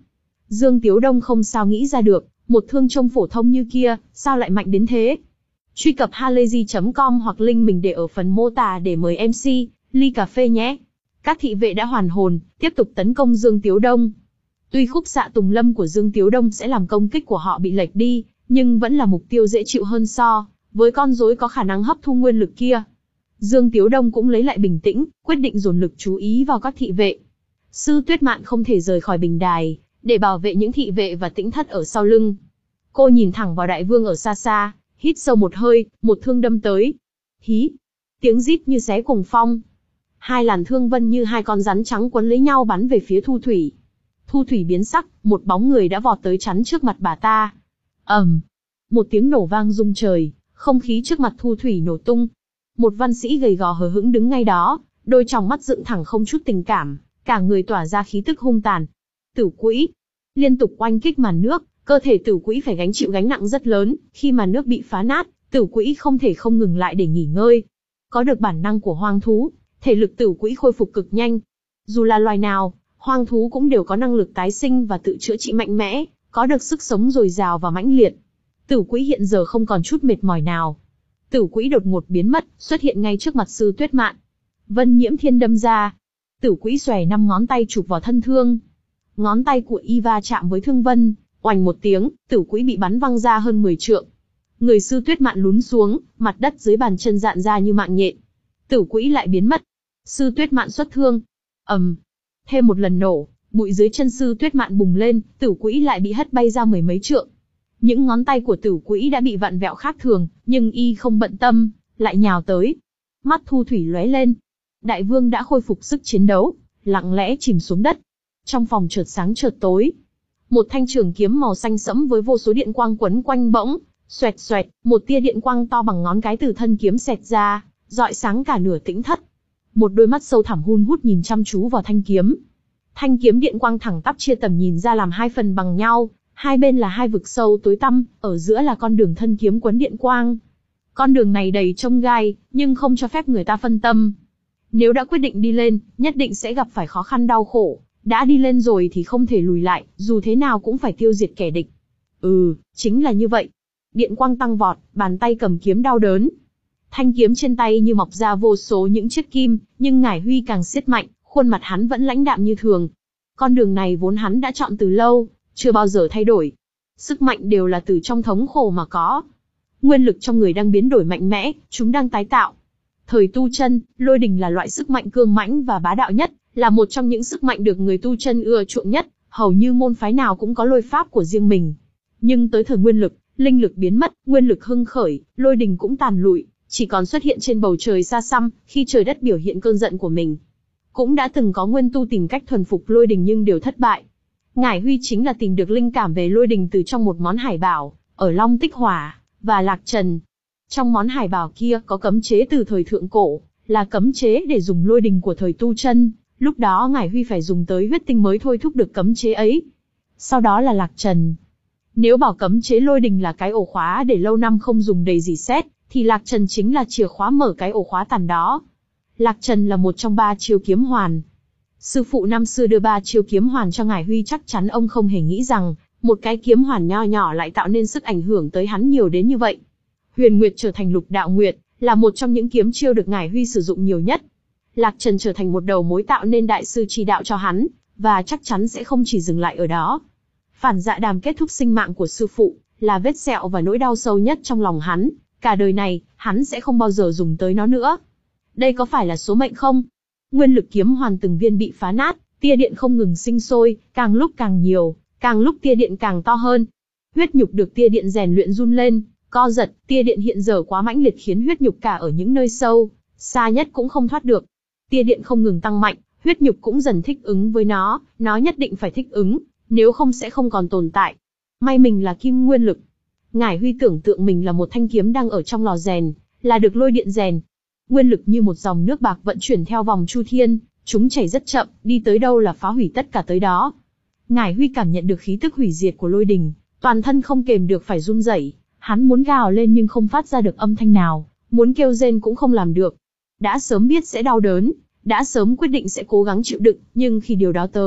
Dương Tiếu Đông không sao nghĩ ra được, một thương trông phổ thông như kia, sao lại mạnh đến thế? Truy cập halayzi chấm com hoặc link mình để ở phần mô tả để mời em xê, ly cà phê nhé. Các thị vệ đã hoàn hồn, tiếp tục tấn công Dương Tiếu Đông. Tuy khúc xạ tùng lâm của Dương Tiếu Đông sẽ làm công kích của họ bị lệch đi, nhưng vẫn là mục tiêu dễ chịu hơn so với con rối có khả năng hấp thu nguyên lực kia. Dương Tiếu Đông cũng lấy lại bình tĩnh, quyết định dồn lực chú ý vào các thị vệ. Sư Tuyết Mạn không thể rời khỏi bình đài, để bảo vệ những thị vệ và Tĩnh Thất ở sau lưng. Cô nhìn thẳng vào đại vương ở xa xa, hít sâu một hơi, một thương đâm tới. Hí! Tiếng rít như xé cuồng phong. Hai làn thương vân như hai con rắn trắng quấn lấy nhau bắn về phía Thu Thủy. Thu Thủy biến sắc, một bóng người đã vọt tới chắn trước mặt bà ta. ầm, um, một tiếng nổ vang rung trời, không khí trước mặt Thu Thủy nổ tung. Một văn sĩ gầy gò hờ hững đứng ngay đó, đôi tròng mắt dựng thẳng không chút tình cảm, cả người tỏa ra khí tức hung tàn. Tử Quỹ liên tục oanh kích màn nước, cơ thể Tử Quỹ phải gánh chịu gánh nặng rất lớn, khi màn nước bị phá nát, Tử Quỹ không thể không ngừng lại để nghỉ ngơi. Có được bản năng của hoang thú, thể lực Tử Quỹ khôi phục cực nhanh. Dù là loài nào, hoang thú cũng đều có năng lực tái sinh và tự chữa trị mạnh mẽ, có được sức sống dồi dào và mãnh liệt. Tử Quỹ hiện giờ không còn chút mệt mỏi nào. Tử Quỹ đột ngột biến mất, xuất hiện ngay trước mặt Sư Tuyết Mạn. Vân Nhiễm Thiên đâm ra. Tử Quỹ xòe năm ngón tay chụp vào thân thương. Ngón tay của y va chạm với thương vân, oành một tiếng, Tử Quỹ bị bắn văng ra hơn mười trượng. Người Sư Tuyết Mạn lún xuống, mặt đất dưới bàn chân dạn ra như mạng nhện. Tử Quỹ lại biến mất. Sư Tuyết Mạn xuất thương. ầm, um, thêm một lần nổ, bụi dưới chân Sư Tuyết Mạn bùng lên, Tử Quỹ lại bị hất bay ra mười mấy trượng. Những ngón tay của Tử Quỹ đã bị vặn vẹo khác thường, nhưng y không bận tâm, lại nhào tới. Mắt Thu Thủy lóe lên. Đại vương đã khôi phục sức chiến đấu, lặng lẽ chìm xuống đất. Trong phòng chợt sáng chợt tối. Một thanh trường kiếm màu xanh sẫm với vô số điện quang quấn quanh bỗng, xoẹt xoẹt, một tia điện quang to bằng ngón cái từ thân kiếm xẹt ra, rọi sáng cả nửa Tĩnh Thất. Một đôi mắt sâu thẳm hun hút nhìn chăm chú vào thanh kiếm. Thanh kiếm điện quang thẳng tắp chia tầm nhìn ra làm hai phần bằng nhau, hai bên là hai vực sâu tối tăm, ở giữa là con đường thân kiếm quấn điện quang. Con đường này đầy chông gai, nhưng không cho phép người ta phân tâm. Nếu đã quyết định đi lên, nhất định sẽ gặp phải khó khăn đau khổ. Đã đi lên rồi thì không thể lùi lại, dù thế nào cũng phải tiêu diệt kẻ địch. Ừ, chính là như vậy. Điện quang tăng vọt, bàn tay cầm kiếm đau đớn. Thanh kiếm trên tay như mọc ra vô số những chiếc kim, nhưng Ngải Huy càng siết mạnh, khuôn mặt hắn vẫn lãnh đạm như thường. Con đường này vốn hắn đã chọn từ lâu, chưa bao giờ thay đổi. Sức mạnh đều là từ trong thống khổ mà có. Nguyên lực trong người đang biến đổi mạnh mẽ, chúng đang tái tạo. Thời tu chân, lôi đình là loại sức mạnh cương mãnh và bá đạo nhất, là một trong những sức mạnh được người tu chân ưa chuộng nhất, hầu như môn phái nào cũng có lôi pháp của riêng mình. Nhưng tới thời nguyên lực, linh lực biến mất, nguyên lực hưng khởi, lôi đình cũng tàn lụi, chỉ còn xuất hiện trên bầu trời xa xăm, khi trời đất biểu hiện cơn giận của mình. Cũng đã từng có nguyên tu tìm cách thuần phục lôi đình nhưng đều thất bại. Ngải Huy chính là tìm được linh cảm về lôi đình từ trong một món hải bảo, ở Long Tích Hỏa và Lạc Trần. Trong món hải bảo kia có cấm chế từ thời thượng cổ, là cấm chế để dùng lôi đình của thời tu chân. Lúc đó Ngải Huy phải dùng tới huyết tinh mới thôi thúc được cấm chế ấy. Sau đó là Lạc Trần. Nếu bảo cấm chế lôi đình là cái ổ khóa để lâu năm không dùng đầy dỉ xét, thì Lạc Trần chính là chìa khóa mở cái ổ khóa tàn đó. Lạc Trần là một trong ba chiêu kiếm hoàn. Sư phụ năm xưa đưa ba chiêu kiếm hoàn cho Ngải Huy, chắc chắn ông không hề nghĩ rằng, một cái kiếm hoàn nho nhỏ lại tạo nên sức ảnh hưởng tới hắn nhiều đến như vậy. Huyền Nguyệt trở thành Lục Đạo Nguyệt, là một trong những kiếm chiêu được Ngải Huy sử dụng nhiều nhất. Lạc Trần trở thành một đầu mối tạo nên đại sư chỉ đạo cho hắn, và chắc chắn sẽ không chỉ dừng lại ở đó. Phản Dạ Đàm kết thúc sinh mạng của sư phụ, là vết sẹo và nỗi đau sâu nhất trong lòng hắn. Cả đời này, hắn sẽ không bao giờ dùng tới nó nữa. Đây có phải là số mệnh không? Nguyên lực kiếm hoàn từng viên bị phá nát, tia điện không ngừng sinh sôi, càng lúc càng nhiều, càng lúc tia điện càng to hơn. Huyết nhục được tia điện rèn luyện run lên, co giật, tia điện hiện giờ quá mãnh liệt khiến huyết nhục cả ở những nơi sâu, xa nhất cũng không thoát được. Tia điện không ngừng tăng mạnh, huyết nhục cũng dần thích ứng với nó, nó nhất định phải thích ứng, nếu không sẽ không còn tồn tại. May mình là kim nguyên lực. Ngải Huy tưởng tượng mình là một thanh kiếm đang ở trong lò rèn, là được lôi điện rèn. Nguyên lực như một dòng nước bạc vận chuyển theo vòng chu thiên, chúng chảy rất chậm, đi tới đâu là phá hủy tất cả tới đó. Ngải Huy cảm nhận được khí tức hủy diệt của lôi đình, toàn thân không kềm được phải run rẩy, hắn muốn gào lên nhưng không phát ra được âm thanh nào, muốn kêu rên cũng không làm được. Đã sớm biết sẽ đau đớn, đã sớm quyết định sẽ cố gắng chịu đựng, nhưng khi điều đó tới,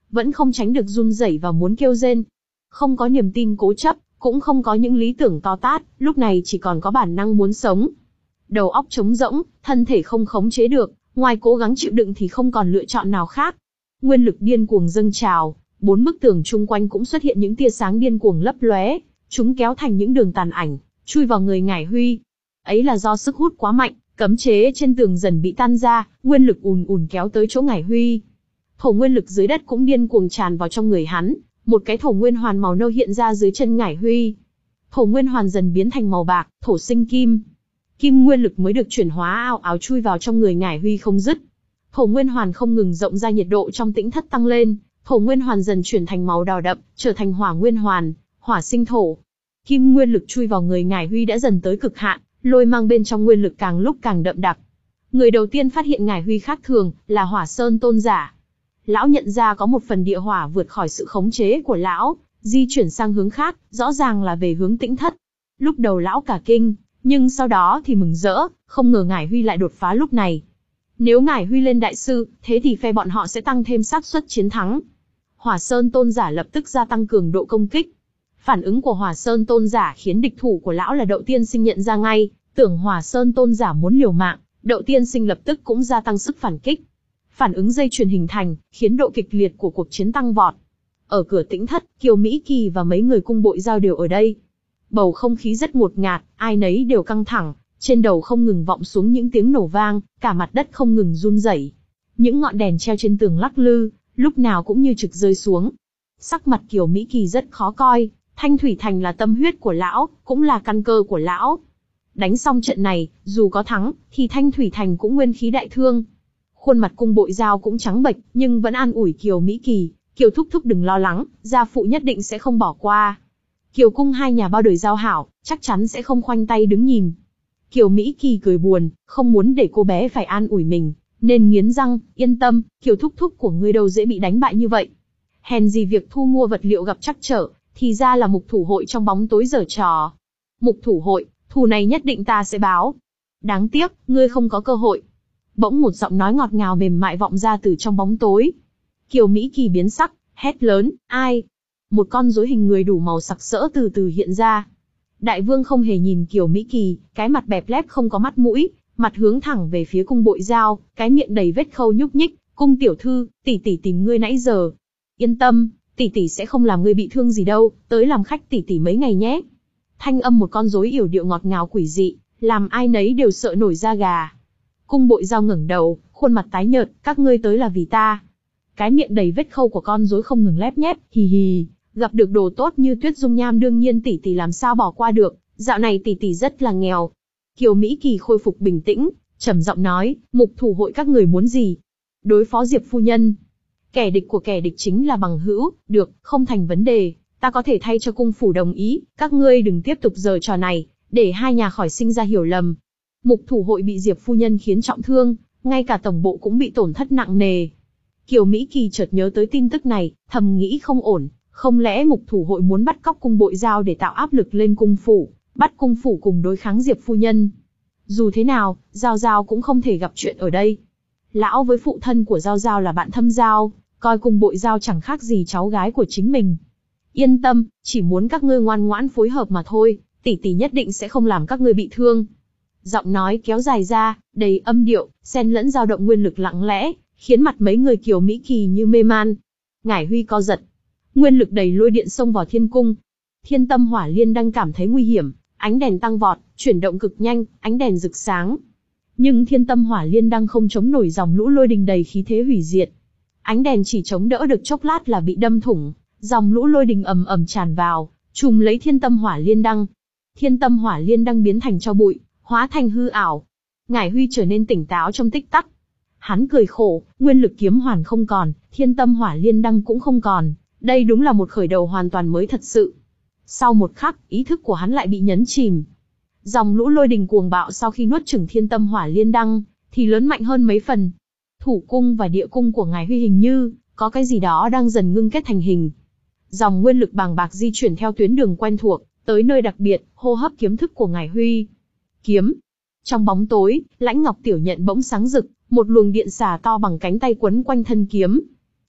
vẫn không tránh được run rẩy và muốn kêu rên. Không có niềm tin cố chấp, cũng không có những lý tưởng to tát, lúc này chỉ còn có bản năng muốn sống. Đầu óc trống rỗng, thân thể không khống chế được, ngoài cố gắng chịu đựng thì không còn lựa chọn nào khác. Nguyên lực điên cuồng dâng trào, bốn bức tường chung quanh cũng xuất hiện những tia sáng điên cuồng lấp lóe, chúng kéo thành những đường tàn ảnh, chui vào người Ngải Huy. Ấy là do sức hút quá mạnh, cấm chế trên tường dần bị tan ra, nguyên lực ùn ùn kéo tới chỗ Ngải Huy. Thổ nguyên lực dưới đất cũng điên cuồng tràn vào trong người hắn, một cái thổ nguyên hoàn màu nâu hiện ra dưới chân Ngải Huy. Thổ nguyên hoàn dần biến thành màu bạc, thổ sinh kim. Kim nguyên lực mới được chuyển hóa ào ào chui vào trong người Ngải Huy không dứt. Thổ nguyên hoàn không ngừng rộng ra, nhiệt độ trong tĩnh thất tăng lên, thổ nguyên hoàn dần chuyển thành màu đỏ đậm, trở thành hỏa nguyên hoàn, hỏa sinh thổ. Kim nguyên lực chui vào người Ngải Huy đã dần tới cực hạn, lôi mang bên trong nguyên lực càng lúc càng đậm đặc. Người đầu tiên phát hiện Ngải Huy khác thường là Hỏa Sơn tôn giả. Lão nhận ra có một phần địa hỏa vượt khỏi sự khống chế của lão, di chuyển sang hướng khác, rõ ràng là về hướng tĩnh thất. Lúc đầu lão cả kinh, nhưng sau đó thì mừng rỡ, không ngờ Ngải Huy lại đột phá lúc này. Nếu Ngải Huy lên đại sư, thế thì phe bọn họ sẽ tăng thêm xác suất chiến thắng. Hỏa Sơn tôn giả lập tức gia tăng cường độ công kích. Phản ứng của Hỏa Sơn tôn giả khiến địch thủ của lão là Đậu Tiên Sinh nhận ra ngay, tưởng Hỏa Sơn tôn giả muốn liều mạng, Đậu Tiên Sinh lập tức cũng gia tăng sức phản kích. Phản ứng dây chuyền hình thành, khiến độ kịch liệt của cuộc chiến tăng vọt. Ở cửa tĩnh thất, Kiều Mỹ Kỳ và mấy người cung bội giao đều ở đây. Bầu không khí rất ngột ngạt, ai nấy đều căng thẳng, trên đầu không ngừng vọng xuống những tiếng nổ vang, cả mặt đất không ngừng run rẩy. Những ngọn đèn treo trên tường lắc lư, lúc nào cũng như trực rơi xuống. Sắc mặt Kiều Mỹ Kỳ rất khó coi, Thanh Thủy Thành là tâm huyết của lão, cũng là căn cơ của lão. Đánh xong trận này, dù có thắng, thì Thanh Thủy Thành cũng nguyên khí đại thương. Khuôn mặt cung bội giao cũng trắng bệch, nhưng vẫn an ủi Kiều Mỹ Kỳ, Kiều thúc thúc đừng lo lắng, gia phụ nhất định sẽ không bỏ qua. Kiều cung hai nhà bao đời giao hảo, chắc chắn sẽ không khoanh tay đứng nhìn. Kiều Mỹ Kỳ cười buồn, không muốn để cô bé phải an ủi mình, nên nghiến răng, yên tâm, Kiều thúc thúc của ngươi đâu dễ bị đánh bại như vậy. Hèn gì việc thu mua vật liệu gặp trắc trở, thì ra là Mục thủ hội trong bóng tối giở trò. Mục thủ hội, thù này nhất định ta sẽ báo. Đáng tiếc, ngươi không có cơ hội. Bỗng một giọng nói ngọt ngào mềm mại vọng ra từ trong bóng tối. Kiều Mỹ Kỳ biến sắc, hét lớn, ai? Một con rối hình người đủ màu sặc sỡ từ từ hiện ra. Đại vương không hề nhìn Kiều Mỹ Kỳ, cái mặt bẹp lép không có mắt mũi, mặt hướng thẳng về phía cung bội giao, cái miệng đầy vết khâu nhúc nhích, cung tiểu thư, tỷ tỷ tìm ngươi nãy giờ. Yên tâm, tỷ tỷ sẽ không làm ngươi bị thương gì đâu, tới làm khách tỷ tỷ mấy ngày nhé. Thanh âm một con rối yểu điệu ngọt ngào quỷ dị, làm ai nấy đều sợ nổi da gà. Cung bội giao ngẩng đầu, khuôn mặt tái nhợt, các ngươi tới là vì ta. Cái miệng đầy vết khâu của con rối không ngừng lép nhép, hì hì, gặp được đồ tốt như Tuyết Dung Nham đương nhiên tỷ tỷ làm sao bỏ qua được, dạo này tỷ tỷ rất là nghèo. Kiều Mỹ Kỳ khôi phục bình tĩnh, trầm giọng nói, Mục thủ hội các người muốn gì? Đối phó Diệp phu nhân. Kẻ địch của kẻ địch chính là bằng hữu, được, không thành vấn đề, ta có thể thay cho cung phủ đồng ý, các ngươi đừng tiếp tục giở trò này, để hai nhà khỏi sinh ra hiểu lầm. Mục thủ hội bị Diệp phu nhân khiến trọng thương, ngay cả tổng bộ cũng bị tổn thất nặng nề. Kiều Mỹ Kỳ chợt nhớ tới tin tức này, thầm nghĩ không ổn, không lẽ Mục thủ hội muốn bắt cóc cung bội giao để tạo áp lực lên cung phủ, bắt cung phủ cùng đối kháng Diệp phu nhân. Dù thế nào, Giao Giao cũng không thể gặp chuyện ở đây. Lão với phụ thân của Giao Giao là bạn thâm giao, coi cung bội giao chẳng khác gì cháu gái của chính mình. Yên tâm, chỉ muốn các ngươi ngoan ngoãn phối hợp mà thôi, tỷ tỷ nhất định sẽ không làm các ngươi bị thương. Giọng nói kéo dài ra, đầy âm điệu, xen lẫn dao động nguyên lực lặng lẽ, khiến mặt mấy người Kiều Mỹ Kỳ như mê man. Ngải Huy co giật, nguyên lực đầy lôi điện xông vào thiên cung. Thiên tâm hỏa liên đang cảm thấy nguy hiểm, ánh đèn tăng vọt, chuyển động cực nhanh, ánh đèn rực sáng. Nhưng thiên tâm hỏa liên đang không chống nổi dòng lũ lôi đình đầy khí thế hủy diệt. Ánh đèn chỉ chống đỡ được chốc lát là bị đâm thủng, dòng lũ lôi đình ầm ầm tràn vào, trùm lấy thiên tâm hỏa liên đăng. Thiên tâm hỏa liên đăng biến thành tro bụi, hóa thành hư ảo. Ngải Huy trở nên tỉnh táo trong tích tắc. Hắn cười khổ, nguyên lực kiếm hoàn không còn, thiên tâm hỏa liên đăng cũng không còn, đây đúng là một khởi đầu hoàn toàn mới thật sự. Sau một khắc, ý thức của hắn lại bị nhấn chìm. Dòng lũ lôi đình cuồng bạo sau khi nuốt chửng thiên tâm hỏa liên đăng, thì lớn mạnh hơn mấy phần. Thủ cung và địa cung của Ngải Huy hình như có cái gì đó đang dần ngưng kết thành hình. Dòng nguyên lực bàng bạc di chuyển theo tuyến đường quen thuộc, tới nơi đặc biệt, hô hấp kiếm thức của Ngải Huy. Kiếm. Trong bóng tối, Lãnh Ngọc Tiểu Nhận bỗng sáng rực, một luồng điện xả to bằng cánh tay quấn quanh thân kiếm.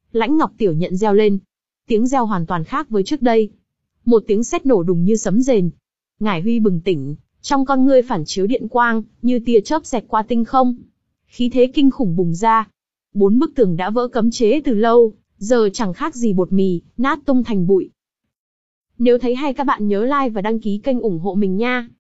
Lãnh Ngọc Tiểu Nhận reo lên. Tiếng reo hoàn toàn khác với trước đây. Một tiếng sét nổ đùng như sấm rền. Ngải Huy bừng tỉnh, trong con ngươi phản chiếu điện quang, như tia chớp xẹt qua tinh không. Khí thế kinh khủng bùng ra. Bốn bức tường đã vỡ cấm chế từ lâu, giờ chẳng khác gì bột mì, nát tung thành bụi. Nếu thấy hay các bạn nhớ like và đăng ký kênh ủng hộ mình nha.